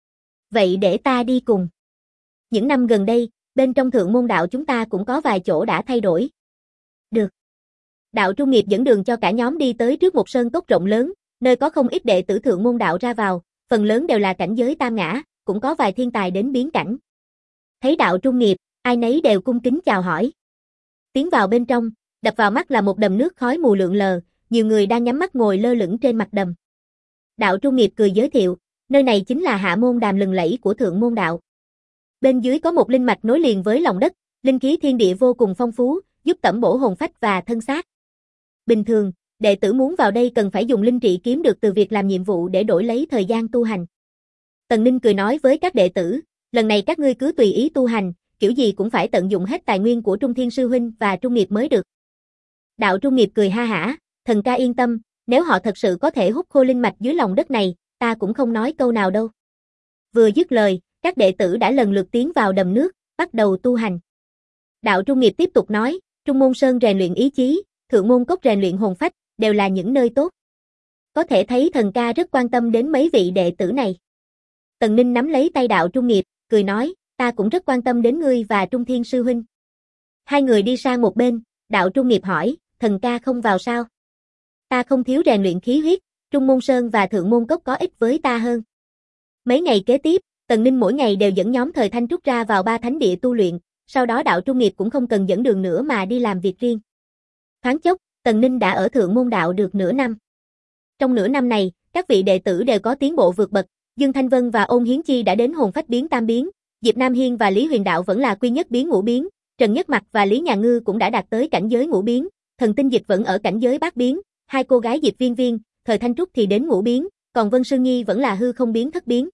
Vậy để ta đi cùng. Những năm gần đây, bên trong Thượng Môn Đạo chúng ta cũng có vài chỗ đã thay đổi. Được. Đạo Trung Nghiệp dẫn đường cho cả nhóm đi tới trước một sơn cốc rộng lớn, nơi có không ít đệ tử Thượng Môn Đạo ra vào, phần lớn đều là cảnh giới tam ngã, cũng có vài thiên tài đến biến cảnh. Thấy Đạo Trung Nghiệp, ai nấy đều cung kính chào hỏi. Tiến vào bên trong, đập vào mắt là một đầm nước khói mù lượn lờ, nhiều người đang nhắm mắt ngồi lơ lửng trên mặt đầm. Đạo Trung Nghiệp cười giới thiệu, nơi này chính là Hạ Môn Đàm lừng lẫy của Thượng Môn Đạo. Bên dưới có một linh mạch nối liền với lòng đất, linh khí thiên địa vô cùng phong phú, giúp tẩm bổ hồn phách và thân xác. Bình thường, đệ tử muốn vào đây cần phải dùng linh trị kiếm được từ việc làm nhiệm vụ để đổi lấy thời gian tu hành. Tần Ninh cười nói với các đệ tử, lần này các ngươi cứ tùy ý tu hành, kiểu gì cũng phải tận dụng hết tài nguyên của Trung Thiên Sư Huynh và Trung Nghiệp mới được. Đạo Trung Nghiệp cười ha hả, thần ca yên tâm, nếu họ thật sự có thể hút khô linh mạch dưới lòng đất này, ta cũng không nói câu nào đâu. Vừa dứt lời, các đệ tử đã lần lượt tiến vào đầm nước, bắt đầu tu hành. Đạo Trung Nghiệp tiếp tục nói, Trung Môn Sơn rèn luyện ý chí, Thượng Môn Cốc rèn luyện hồn phách, đều là những nơi tốt. Có thể thấy thần ca rất quan tâm đến mấy vị đệ tử này. Tần Ninh nắm lấy tay Đạo Trung Nghiệp, cười nói, ta cũng rất quan tâm đến ngươi và Trung Thiên Sư Huynh. Hai người đi sang một bên, Đạo Trung Nghiệp hỏi, thần ca không vào sao? Ta không thiếu rèn luyện khí huyết, Trung Môn Sơn và Thượng Môn Cốc có ích với ta hơn. Mấy ngày kế tiếp, Tần Ninh mỗi ngày đều dẫn nhóm Thời Thanh Trúc ra vào ba thánh địa tu luyện, sau đó Đạo Trung Nghiệp cũng không cần dẫn đường nữa mà đi làm việc riêng. Thoáng chốc, Tần Ninh đã ở Thượng Môn Đạo được nửa năm. Trong nửa năm này, các vị đệ tử đều có tiến bộ vượt bậc, Dương Thanh Vân và Ôn Hiến Chi đã đến hồn phách biến tam biến, Diệp Nam Hiên và Lý Huyền Đạo vẫn là quy nhất biến ngũ biến, Trần Nhất Mặc và Lý Nhà Ngư cũng đã đạt tới cảnh giới ngũ biến, Thần Tinh Dịch vẫn ở cảnh giới bát biến, hai cô gái Diệp Viên Viên, Thời Thanh Trúc thì đến ngũ biến, còn Vân Sương Nhi vẫn là hư không biến thất biến.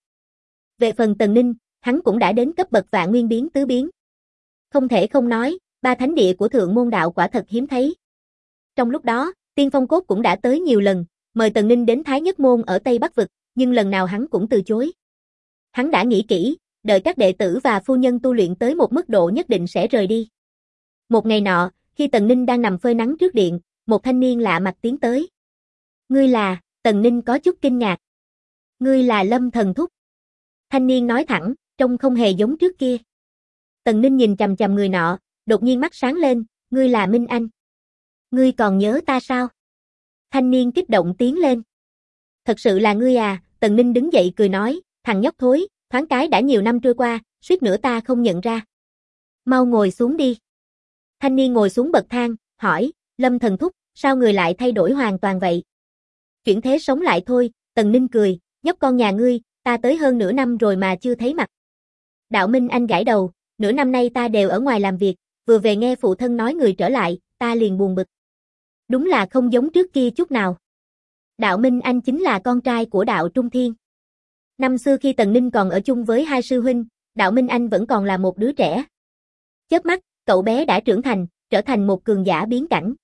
Về phần Tần Ninh, hắn cũng đã đến cấp bậc vạn nguyên biến tứ biến. Không thể không nói, ba thánh địa của Thượng Môn Đạo quả thật hiếm thấy. Trong lúc đó, Tiên Phong Cốt cũng đã tới nhiều lần, mời Tần Ninh đến Thái Nhất Môn ở Tây Bắc Vực, nhưng lần nào hắn cũng từ chối. Hắn đã nghĩ kỹ, đợi các đệ tử và phu nhân tu luyện tới một mức độ nhất định sẽ rời đi. Một ngày nọ, khi Tần Ninh đang nằm phơi nắng trước điện, một thanh niên lạ mặt tiến tới. Ngươi là, Tần Ninh có chút kinh ngạc. Ngươi là Lâm Thần Thúc. Thanh niên nói thẳng, trông không hề giống trước kia. Tần Ninh nhìn chằm chằm người nọ, đột nhiên mắt sáng lên, ngươi là Minh Anh. Ngươi còn nhớ ta sao? Thanh niên kích động tiến lên. Thật sự là ngươi à, Tần Ninh đứng dậy cười nói, thằng nhóc thối, thoáng cái đã nhiều năm trôi qua, suýt nữa ta không nhận ra. Mau ngồi xuống đi. Thanh niên ngồi xuống bậc thang, hỏi, Lâm thần thúc, sao người lại thay đổi hoàn toàn vậy? Chuyển thế sống lại thôi, Tần Ninh cười, nhóc con nhà ngươi, ta tới hơn nửa năm rồi mà chưa thấy mặt. Đạo Minh Anh gãi đầu, nửa năm nay ta đều ở ngoài làm việc, vừa về nghe phụ thân nói người trở lại, ta liền buồn bực. Đúng là không giống trước kia chút nào. Đạo Minh Anh chính là con trai của Đạo Trung Thiên. Năm xưa khi Tần Ninh còn ở chung với hai sư huynh, Đạo Minh Anh vẫn còn là một đứa trẻ. Chớp mắt, cậu bé đã trưởng thành, trở thành một cường giả biến cảnh.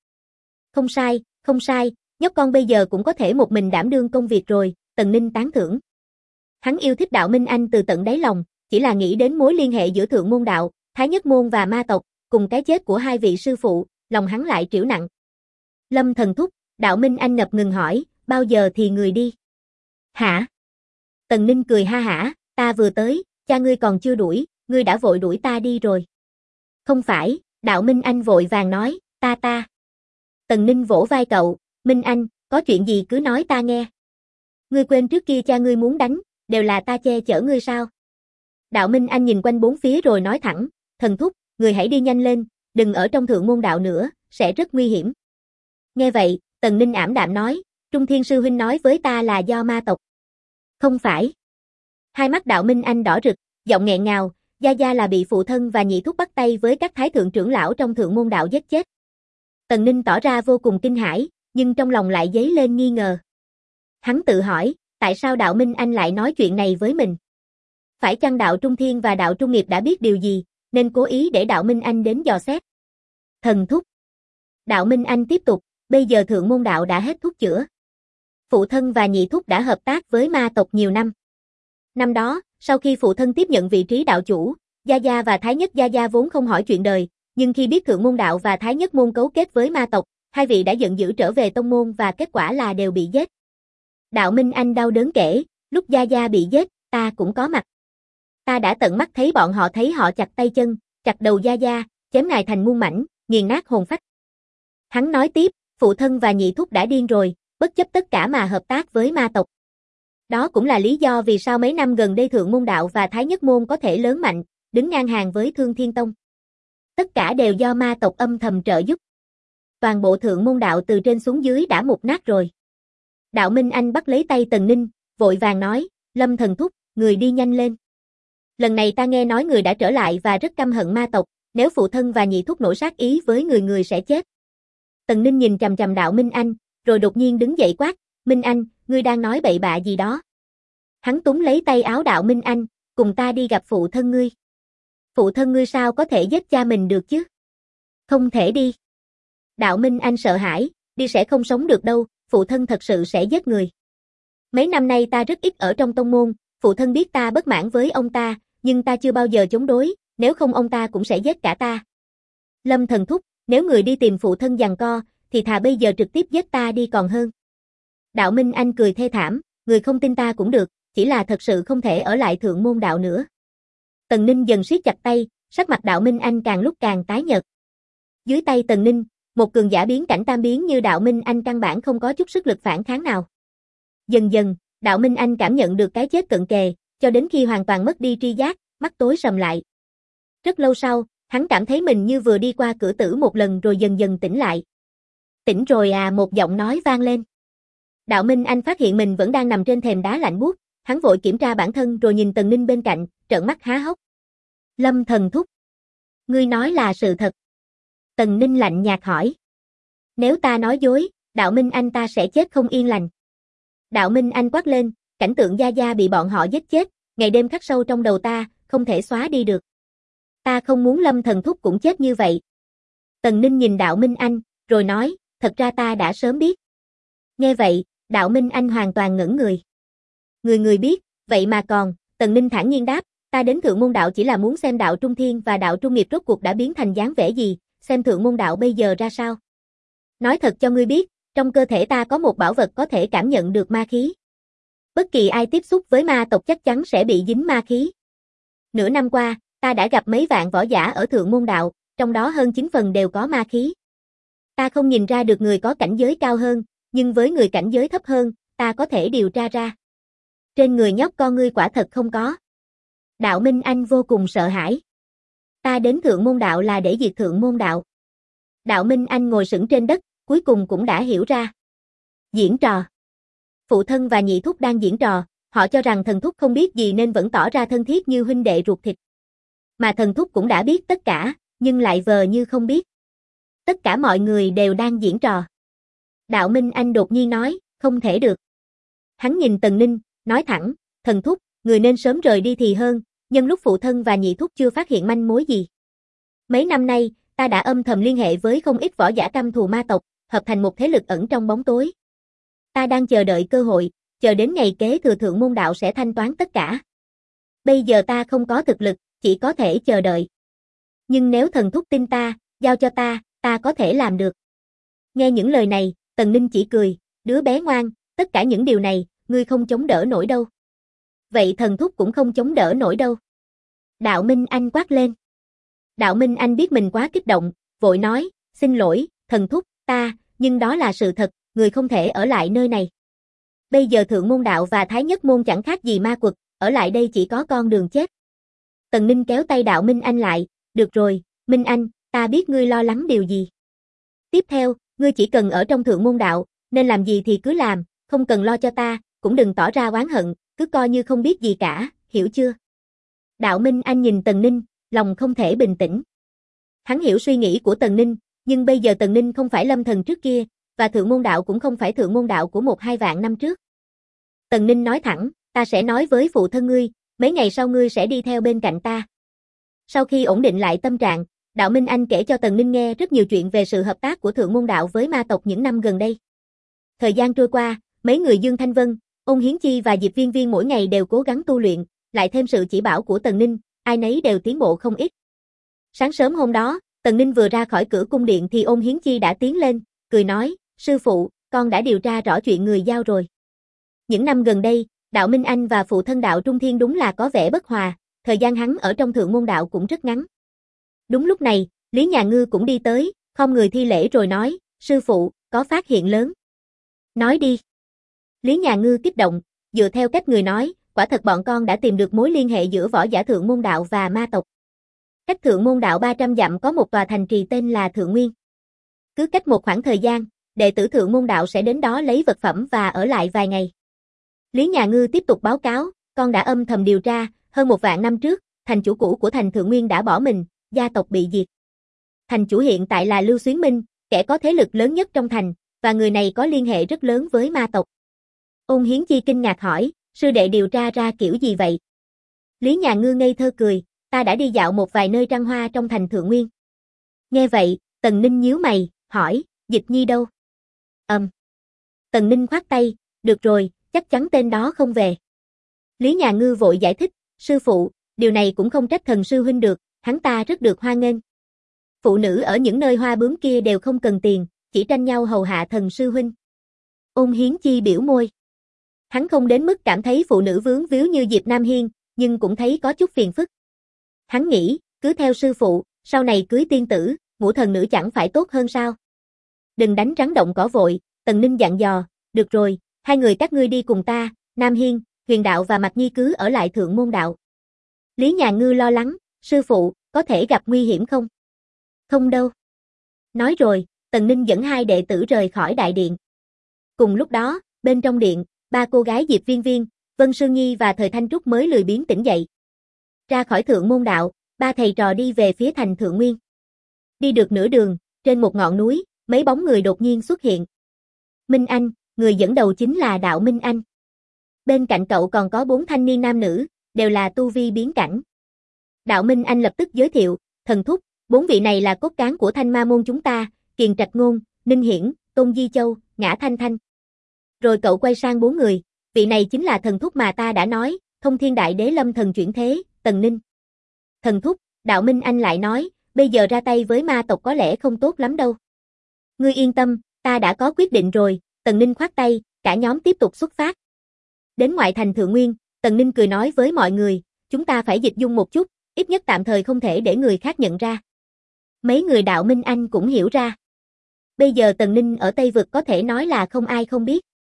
Không sai, nhóc con bây giờ cũng có thể một mình đảm đương công việc rồi, Tần Ninh tán thưởng. Hắn yêu thích Đạo Minh Anh từ tận đáy lòng, chỉ là nghĩ đến mối liên hệ giữa Thượng Môn Đạo, Thái Nhất Môn và ma tộc, cùng cái chết của hai vị sư phụ, lòng hắn lại trĩu nặng. Lâm thần thúc, Đạo Minh Anh ngập ngừng hỏi, bao giờ thì người đi? Hả? Tần Ninh cười ha hả, ta vừa tới, cha ngươi còn chưa đuổi, ngươi đã vội đuổi ta đi rồi. Không phải, Đạo Minh Anh vội vàng nói, ta. Tần Ninh vỗ vai cậu, Minh Anh, có chuyện gì cứ nói ta nghe. Ngươi quên trước kia cha ngươi muốn đánh, đều là ta che chở ngươi sao? Đạo Minh Anh nhìn quanh bốn phía rồi nói thẳng, thần thúc, người hãy đi nhanh lên, đừng ở trong Thượng Môn Đạo nữa, sẽ rất nguy hiểm. Nghe vậy, Tần Ninh ảm đạm nói, Trung Thiên sư huynh nói với ta là do ma tộc. Không phải. Hai mắt Đạo Minh Anh đỏ rực, giọng nghẹn ngào, Gia là bị phụ thân và nhị thúc bắt tay với các thái thượng trưởng lão trong Thượng Môn Đạo giết chết. Tần Ninh tỏ ra vô cùng kinh hãi, nhưng trong lòng lại dấy lên nghi ngờ. Hắn tự hỏi, tại sao Đạo Minh Anh lại nói chuyện này với mình? Phải chăng Đạo Trung Thiên và Đạo Trung Nghiệp đã biết điều gì, nên cố ý để Đạo Minh Anh đến dò xét? Thần thúc. Đạo Minh Anh tiếp tục, bây giờ Thượng Môn Đạo đã hết thuốc chữa. Phụ thân và nhị thúc đã hợp tác với ma tộc nhiều năm. Năm đó, sau khi phụ thân tiếp nhận vị trí đạo chủ, Gia và Thái Nhất Gia vốn không hỏi chuyện đời, nhưng khi biết Thượng Môn Đạo và Thái Nhất Môn cấu kết với ma tộc, hai vị đã giận dữ trở về tông môn và kết quả là đều bị giết. Đạo Minh Anh đau đớn kể, lúc Gia bị giết, ta cũng có mặt. Ta đã tận mắt thấy bọn họ chặt tay chân, chặt đầu Gia, chém ngài thành muôn mảnh, nghiền nát hồn phách. Hắn nói tiếp, phụ thân và nhị thúc đã điên rồi, bất chấp tất cả mà hợp tác với ma tộc. Đó cũng là lý do vì sao mấy năm gần đây Thượng Môn Đạo và Thái Nhất Môn có thể lớn mạnh, đứng ngang hàng với Thương Thiên Tông. Tất cả đều do ma tộc âm thầm trợ giúp. Toàn bộ Thượng Môn Đạo từ trên xuống dưới đã mục nát rồi. Đạo Minh Anh bắt lấy tay Tần Ninh, vội vàng nói, Lâm thần thúc, người đi nhanh lên. Lần này ta nghe nói người đã trở lại và rất căm hận ma tộc, nếu phụ thân và nhị thúc nổi sát ý với người sẽ chết. Tần Ninh nhìn chằm chằm Đạo Minh Anh, rồi đột nhiên đứng dậy quát, Minh Anh, ngươi đang nói bậy bạ gì đó. Hắn túm lấy tay áo Đạo Minh Anh, cùng ta đi gặp phụ thân ngươi. Phụ thân ngươi sao có thể giết cha mình được chứ? Không thể đi. Đạo Minh Anh sợ hãi, đi sẽ không sống được đâu, phụ thân thật sự sẽ giết người. Mấy năm nay ta rất ít ở trong tông môn, phụ thân biết ta bất mãn với ông ta, nhưng ta chưa bao giờ chống đối, nếu không ông ta cũng sẽ giết cả ta. Lâm thần thúc, nếu người đi tìm phụ thân giằng co, thì thà bây giờ trực tiếp giết ta đi còn hơn. Đạo Minh Anh cười thê thảm, người không tin ta cũng được, chỉ là thật sự không thể ở lại Thượng Môn Đạo nữa. Tần Ninh dần siết chặt tay, sắc mặt Đạo Minh Anh càng lúc càng tái nhợt. Dưới tay Tần Ninh, một cường giả biến cảnh tam biến như Đạo Minh Anh căn bản không có chút sức lực phản kháng nào. Dần dần, Đạo Minh Anh cảm nhận được cái chết cận kề, cho đến khi hoàn toàn mất đi tri giác, mắt tối sầm lại. Rất lâu sau, hắn cảm thấy mình như vừa đi qua cửa tử một lần rồi dần dần tỉnh lại. Tỉnh rồi à, một giọng nói vang lên. Đạo Minh Anh phát hiện mình vẫn đang nằm trên thềm đá lạnh buốt, hắn vội kiểm tra bản thân rồi nhìn Tần Ninh bên cạnh, trợn mắt há hốc. Lâm thần thúc, ngươi nói là sự thật. Tần Ninh lạnh nhạt hỏi. Nếu ta nói dối, Đạo Minh Anh ta sẽ chết không yên lành. Đạo Minh Anh quát lên, cảnh tượng Gia bị bọn họ giết chết, ngày đêm khắc sâu trong đầu ta, không thể xóa đi được. Ta không muốn Lâm thần thúc cũng chết như vậy. Tần Ninh nhìn Đạo Minh Anh, rồi nói, thật ra ta đã sớm biết. Nghe vậy, Đạo Minh Anh hoàn toàn ngẩn người. Người biết, vậy mà còn, Tần Ninh thản nhiên đáp, ta đến Thượng Môn Đạo chỉ là muốn xem Đạo Trung Thiên và Đạo Trung Nghiệp rốt cuộc đã biến thành dáng vẻ gì, xem Thượng Môn Đạo bây giờ ra sao. Nói thật cho ngươi biết, trong cơ thể ta có một bảo vật có thể cảm nhận được ma khí. Bất kỳ ai tiếp xúc với ma tộc chắc chắn sẽ bị dính ma khí. Nửa năm qua, ta đã gặp mấy vạn võ giả ở Thượng Môn Đạo, trong đó hơn 9 phần đều có ma khí. Ta không nhìn ra được người có cảnh giới cao hơn, nhưng với người cảnh giới thấp hơn, ta có thể điều tra ra. Trên người nhóc con ngươi quả thật không có. Đạo Minh Anh vô cùng sợ hãi. Ta đến Thượng Môn Đạo là để diệt Thượng Môn Đạo. Đạo Minh Anh ngồi sững trên đất, cuối cùng cũng đã hiểu ra. Diễn trò. Phụ thân và nhị thúc đang diễn trò, họ cho rằng thần thúc không biết gì nên vẫn tỏ ra thân thiết như huynh đệ ruột thịt. Mà thần thúc cũng đã biết tất cả, nhưng lại vờ như không biết. Tất cả mọi người đều đang diễn trò. Đạo Minh Anh đột nhiên nói, không thể được. Hắn nhìn Tần Ninh, nói thẳng, thần thúc, người nên sớm rời đi thì hơn, nhân lúc phụ thân và nhị thúc chưa phát hiện manh mối gì. Mấy năm nay, ta đã âm thầm liên hệ với không ít võ giả căm thù ma tộc, hợp thành một thế lực ẩn trong bóng tối. Ta đang chờ đợi cơ hội, chờ đến ngày kế thừa Thượng Môn Đạo sẽ thanh toán tất cả. Bây giờ ta không có thực lực, chỉ có thể chờ đợi. Nhưng nếu thần thúc tin ta, giao cho ta có thể làm được. Nghe những lời này, Tần Ninh chỉ cười, đứa bé ngoan, tất cả những điều này, ngươi không chống đỡ nổi đâu. Vậy thần thúc cũng không chống đỡ nổi đâu. Đạo Minh Anh quát lên. Đạo Minh Anh biết mình quá kích động, vội nói, xin lỗi, thần thúc, nhưng đó là sự thật, người không thể ở lại nơi này. Bây giờ Thượng Môn Đạo và Thái Nhất Môn chẳng khác gì ma quật, ở lại đây chỉ có con đường chết. Tần Ninh kéo tay Đạo Minh Anh lại, được rồi, Minh Anh, ta biết ngươi lo lắng điều gì. Tiếp theo, ngươi chỉ cần ở trong Thượng Môn Đạo, nên làm gì thì cứ làm, không cần lo cho ta, cũng đừng tỏ ra oán hận, cứ coi như không biết gì cả, hiểu chưa? Đạo Minh Anh nhìn Tần Ninh, lòng không thể bình tĩnh. Hắn hiểu suy nghĩ của Tần Ninh, nhưng bây giờ Tần Ninh không phải Lâm Thần trước kia, và Thượng Môn Đạo cũng không phải Thượng Môn Đạo của 1-2 vạn năm trước. Tần Ninh nói thẳng, ta sẽ nói với phụ thân ngươi, mấy ngày sau ngươi sẽ đi theo bên cạnh ta. Sau khi ổn định lại tâm trạng, Đạo Minh Anh kể cho Tần Ninh nghe rất nhiều chuyện về sự hợp tác của Thượng Môn Đạo với ma tộc những năm gần đây. Thời gian trôi qua, mấy người Dương Thanh Vân, Ôn Hiến Chi và Diệp Viên Viên mỗi ngày đều cố gắng tu luyện, lại thêm sự chỉ bảo của Tần Ninh, ai nấy đều tiến bộ không ít. Sáng sớm hôm đó, Tần Ninh vừa ra khỏi cửa cung điện thì Ôn Hiến Chi đã tiến lên, cười nói, sư phụ, con đã điều tra rõ chuyện người giao rồi. Những năm gần đây, Đạo Minh Anh và phụ thân Đạo Trung Thiên đúng là có vẻ bất hòa, thời gian hắn ở trong Thượng Môn Đạo cũng rất ngắn. Đúng lúc này, Lý Nhà Ngư cũng đi tới, khom người thi lễ rồi nói, sư phụ, có phát hiện lớn. Nói đi. Lý Nhà Ngư kích động, dựa theo cách người nói, quả thật bọn con đã tìm được mối liên hệ giữa võ giả Thượng Môn Đạo và ma tộc. Cách Thượng Môn Đạo 300 dặm có một tòa thành trì tên là Thượng Nguyên. Cứ cách một khoảng thời gian, đệ tử Thượng Môn Đạo sẽ đến đó lấy vật phẩm và ở lại vài ngày. Lý Nhà Ngư tiếp tục báo cáo, con đã âm thầm điều tra, hơn 1 vạn năm trước, thành chủ cũ của thành Thượng Nguyên đã bỏ mình, gia tộc bị diệt. Thành chủ hiện tại là Lưu Xuyến Minh, kẻ có thế lực lớn nhất trong thành, và người này có liên hệ rất lớn với ma tộc. Ôn Hiến Chi kinh ngạc hỏi, sư đệ điều tra ra kiểu gì vậy? Lý Nhà Ngư ngây thơ cười, ta đã đi dạo một vài nơi trăng hoa trong thành Thượng Nguyên. Nghe vậy, Tần Ninh nhíu mày, hỏi, Dịch Nhi đâu? Tần Ninh khoát tay, được rồi, chắc chắn tên đó không về. Lý Nhà Ngư vội giải thích, sư phụ, điều này cũng không trách thần sư huynh được, hắn ta rất được hoan nghênh. Phụ nữ ở những nơi hoa bướm kia đều không cần tiền, chỉ tranh nhau hầu hạ thần sư huynh. Ôn Hiến Chi biểu môi. Hắn không đến mức cảm thấy phụ nữ vướng víu như Diệp Nam Hiên, nhưng cũng thấy có chút phiền phức. Hắn nghĩ, cứ theo sư phụ, sau này cưới tiên tử, ngũ thần nữ chẳng phải tốt hơn sao? Đừng đánh rắn động cỏ vội, Tần Ninh dặn dò, được rồi, hai người các ngươi đi cùng ta, Nam Hiên, Huyền Đạo và Mạc Nhi cứ ở lại Thượng Môn Đạo. Lý Nhà Ngư lo lắng, sư phụ, có thể gặp nguy hiểm không? Không đâu. Nói rồi, Tần Ninh dẫn hai đệ tử rời khỏi đại điện. Cùng lúc đó, bên trong điện, ba cô gái Diệp Viên Viên, Vân Sương Nhi và Thời Thanh Trúc mới lười biếng tỉnh dậy. Ra khỏi Thượng Môn Đạo, ba thầy trò đi về phía thành Thượng Nguyên. Đi được nửa đường, trên một ngọn núi, mấy bóng người đột nhiên xuất hiện. Minh Anh, người dẫn đầu chính là Đạo Minh Anh. Bên cạnh cậu còn có 4 thanh niên nam nữ, đều là tu vi biến cảnh. Đạo Minh Anh lập tức giới thiệu, thần thúc, 4 vị này là cốt cán của Thanh Ma môn chúng ta, Kiền Trạch Ngôn, Ninh Hiển, Tôn Di Châu, Ngã Thanh Thanh. Rồi cậu quay sang 4 người, vị này chính là thần thúc mà ta đã nói, Thông Thiên Đại Đế Lâm Thần chuyển thế, Tần Ninh. Thần thúc, Đạo Minh Anh lại nói, bây giờ ra tay với ma tộc có lẽ không tốt lắm đâu. Ngươi yên tâm, ta đã có quyết định rồi, Tần Ninh khoát tay, cả nhóm tiếp tục xuất phát. Đến ngoại thành Thượng Nguyên, Tần Ninh cười nói với mọi người, chúng ta phải dịch dung một chút, ít nhất tạm thời không thể để người khác nhận ra. Mấy người Đạo Minh Anh cũng hiểu ra. Bây giờ Tần Ninh ở Tây Vực có thể nói là không ai không biết.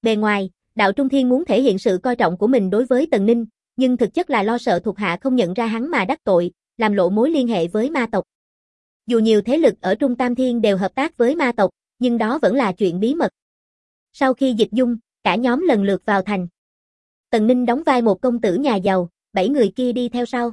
Bề ngoài, Đạo Trung Thiên muốn thể hiện sự coi trọng của mình đối với Tần Ninh, nhưng thực chất là lo sợ thuộc hạ không nhận ra hắn mà đắc tội, làm lộ mối liên hệ với ma tộc. Dù nhiều thế lực ở Trung Tam Thiên đều hợp tác với ma tộc, nhưng đó vẫn là chuyện bí mật. Sau khi dịch dung, cả nhóm lần lượt vào thành. Tần Ninh đóng vai một công tử nhà giàu, 7 người kia đi theo sau.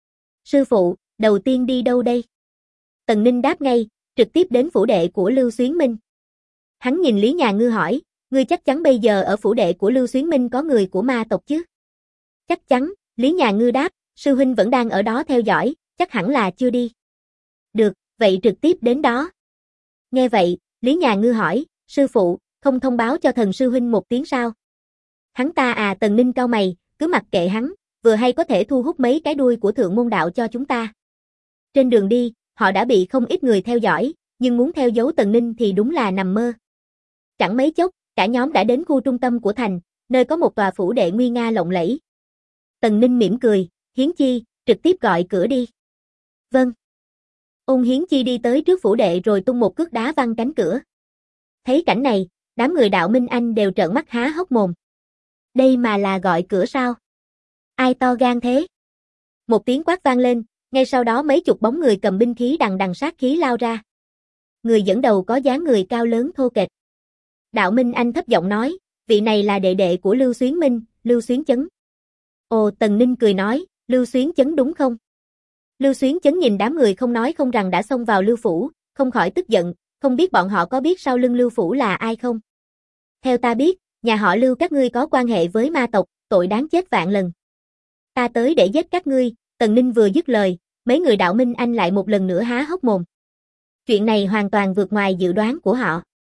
Sư phụ, đầu tiên đi đâu đây? Tần Ninh đáp ngay, trực tiếp đến phủ đệ của Lưu Xuyến Minh. Hắn nhìn Lý Nhà Ngư hỏi, ngươi chắc chắn bây giờ ở phủ đệ của Lưu Xuyến Minh có người của ma tộc chứ? Chắc chắn, Lý Nhà Ngư đáp, sư huynh vẫn đang ở đó theo dõi, chắc hẳn là chưa đi. Được, vậy trực tiếp đến đó. Nghe vậy, Lý Nhà Ngư hỏi, sư phụ, không thông báo cho thần sư huynh một tiếng sao? Hắn ta à? Tần Ninh cau mày, cứ mặc kệ hắn, vừa hay có thể thu hút mấy cái đuôi của thượng môn đạo cho chúng ta. Trên đường đi, họ đã bị không ít người theo dõi, nhưng muốn theo dấu Tần Ninh thì đúng là nằm mơ. Chẳng mấy chốc, cả nhóm đã đến khu trung tâm của thành, nơi có một tòa phủ đệ nguy nga lộng lẫy. Tần Ninh mỉm cười, Hiến Chi, trực tiếp gọi cửa đi. Vâng. Ôn Hiến Chi đi tới trước phủ đệ rồi tung một cước đá văng cánh cửa. Thấy cảnh này, đám người Đạo Minh Anh đều trợn mắt há hốc mồm. Đây mà là gọi cửa sao? Ai to gan thế? Một tiếng quát vang lên, ngay sau đó mấy chục bóng người cầm binh khí đằng đằng sát khí lao ra. Người dẫn đầu có dáng người cao lớn thô kệch. Đạo Minh Anh thấp giọng nói, vị này là đệ đệ của Lưu Xuyến Minh, Lưu Xuyến Chấn. Ồ, Tần Ninh cười nói, Lưu Xuyến Chấn đúng không? Lưu Xuyến Chấn nhìn đám người không nói không rằng đã xông vào Lưu Phủ, không khỏi tức giận, không biết bọn họ có biết sau lưng Lưu Phủ là ai không? Theo ta biết, nhà họ Lưu các ngươi có quan hệ với ma tộc, tội đáng chết vạn lần. Ta tới để giết các ngươi. Tần Ninh vừa dứt lời, mấy người Đạo Minh Anh lại một lần nữa há hốc mồm. Chuyện này hoàn toàn vượt ngoài dự đoán của họ.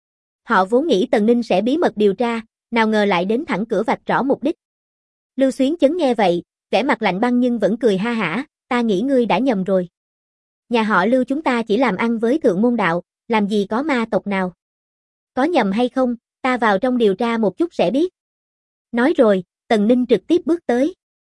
Họ vốn nghĩ Tần Ninh sẽ bí mật điều tra, nào ngờ lại đến thẳng cửa vạch rõ mục đích. Lưu Xuyến Chấn nghe vậy, vẻ mặt lạnh băng nhưng vẫn cười ha hả, ta nghĩ ngươi đã nhầm rồi. Nhà họ Lưu chúng ta chỉ làm ăn với thượng môn đạo, làm gì có ma tộc nào. Có nhầm hay không, ta vào trong điều tra một chút sẽ biết. Nói rồi, Tần Ninh trực tiếp bước tới.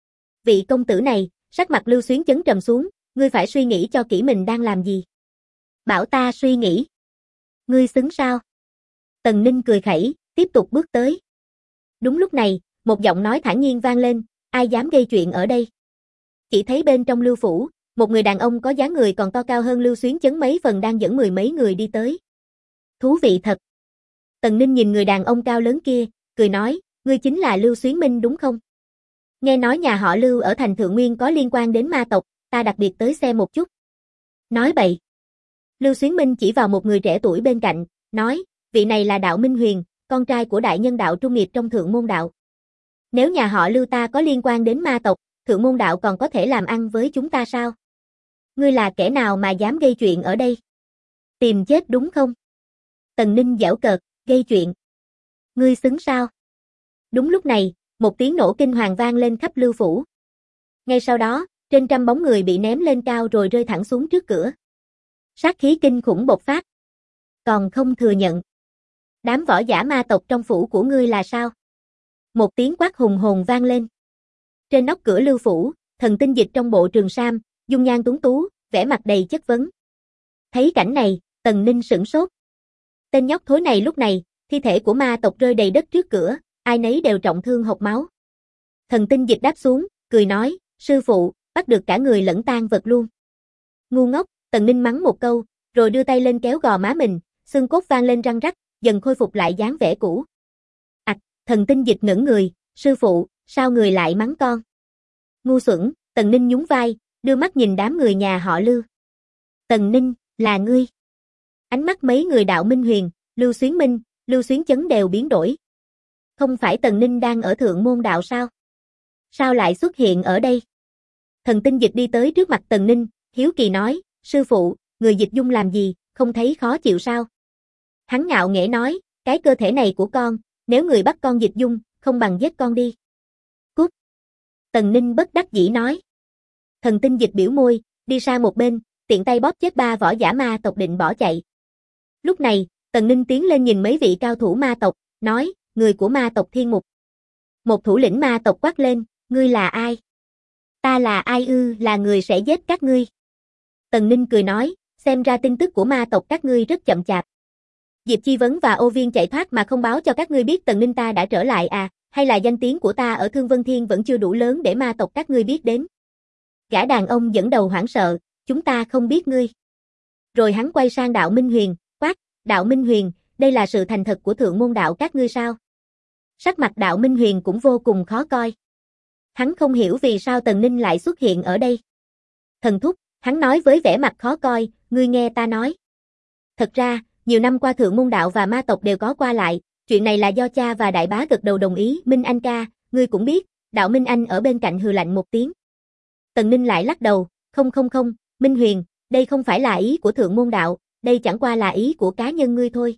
Vị công tử này, sắc mặt Lưu Xuyến Chấn trầm xuống, ngươi phải suy nghĩ cho kỹ mình đang làm gì. Bảo ta suy nghĩ. Ngươi xứng sao? Tần Ninh cười khẩy, tiếp tục bước tới. Đúng lúc này, một giọng nói thản nhiên vang lên, ai dám gây chuyện ở đây? Chỉ thấy bên trong Lưu Phủ, một người đàn ông có dáng người còn to cao hơn Lưu Xuyến Chấn mấy phần đang dẫn mười mấy người đi tới. Thú vị thật. Tần Ninh nhìn người đàn ông cao lớn kia, cười nói, ngươi chính là Lưu Xuyến Minh đúng không? Nghe nói nhà họ Lưu ở thành Thượng Nguyên có liên quan đến ma tộc, ta đặc biệt tới xem một chút. Nói bậy. Lưu Xuyến Minh chỉ vào một người trẻ tuổi bên cạnh, nói, vị này là Đạo Minh Huyền, con trai của đại nhân đạo trung nghiệp trong Thượng Môn Đạo. Nếu nhà họ Lưu ta có liên quan đến ma tộc, Thượng Môn Đạo còn có thể làm ăn với chúng ta sao? Ngươi là kẻ nào mà dám gây chuyện ở đây? Tìm chết đúng không? Tần Ninh giễu cợt, gây chuyện. Ngươi xứng sao? Đúng lúc này, một tiếng nổ kinh hoàng vang lên khắp Lưu Phủ. Ngay sau đó, trên trăm bóng người bị ném lên cao rồi rơi thẳng xuống trước cửa. Sát khí kinh khủng bộc phát. Còn không thừa nhận. Đám võ giả ma tộc trong phủ của ngươi là sao? Một tiếng quát hùng hồn vang lên. Trên nóc cửa Lưu Phủ, Thần Tinh Dịch trong bộ trường sam, dung nhan tuấn tú, vẻ mặt đầy chất vấn. Thấy cảnh này, Tần Ninh sửng sốt. Tên nhóc thối này lúc này, thi thể của ma tộc rơi đầy đất trước cửa, ai nấy đều trọng thương hộc máu. Thần Tinh Dịch đáp xuống, cười nói, sư phụ, bắt được cả người lẫn tang vật luôn. Ngu ngốc, Tần Ninh mắng một câu, rồi đưa tay lên kéo gò má mình, xương cốt vang lên răng rắc, dần khôi phục lại dáng vẻ cũ. Thần Tinh Dịch ngẩn người, sư phụ, sao người lại mắng con? Ngu xuẩn, Tần Ninh nhún vai, đưa mắt nhìn đám người nhà họ Lưu. Tần Ninh, là ngươi. Ánh mắt mấy người Đạo Minh Huyền, Lưu Xuyến Minh, Lưu Xuyến Chấn đều biến đổi. Không phải Tần Ninh đang ở Thượng Môn Đạo sao? Sao lại xuất hiện ở đây? Thần Tinh Dịch đi tới trước mặt Tần Ninh, hiếu kỳ nói, sư phụ, người dịch dung làm gì, không thấy khó chịu sao? Hắn ngạo nghễ nói, cái cơ thể này của con, nếu người bắt con dịch dung, không bằng giết con đi. Cút. Tần Ninh bất đắc dĩ nói. Thần Tinh Dịch biểu môi, đi sang một bên, tiện tay bóp chết 3 võ giả ma tộc định bỏ chạy. Lúc này, Tần Ninh tiến lên nhìn mấy vị cao thủ ma tộc, nói, người của ma tộc Thiên Mục. Một thủ lĩnh ma tộc quát lên, ngươi là ai? Ta là ai ư? Là người sẽ giết các ngươi. Tần Ninh cười nói, xem ra tin tức của ma tộc các ngươi rất chậm chạp. Diệp Chi Vấn và Ô Viên chạy thoát mà không báo cho các ngươi biết Tần Ninh ta đã trở lại à, hay là danh tiếng của ta ở Thương Vân Thiên vẫn chưa đủ lớn để ma tộc các ngươi biết đến. Gã đàn ông dẫn đầu hoảng sợ, chúng ta không biết ngươi. Rồi hắn quay sang Đạo Minh Huyền, quát, Đạo Minh Huyền, đây là sự thành thật của thượng môn đạo các ngươi sao? Sắc mặt Đạo Minh Huyền cũng vô cùng khó coi. Hắn không hiểu vì sao Tần Ninh lại xuất hiện ở đây. Thần thúc, hắn nói với vẻ mặt khó coi, ngươi nghe ta nói. Thật ra, nhiều năm qua thượng môn đạo và ma tộc đều có qua lại, chuyện này là do cha và đại bá gật đầu đồng ý. Minh Anh ca, ngươi cũng biết, Đạo Minh Anh ở bên cạnh hừ lạnh một tiếng. Tần Ninh lại lắc đầu, không, Minh Huyền, đây không phải là ý của thượng môn đạo, đây chẳng qua là ý của cá nhân ngươi thôi.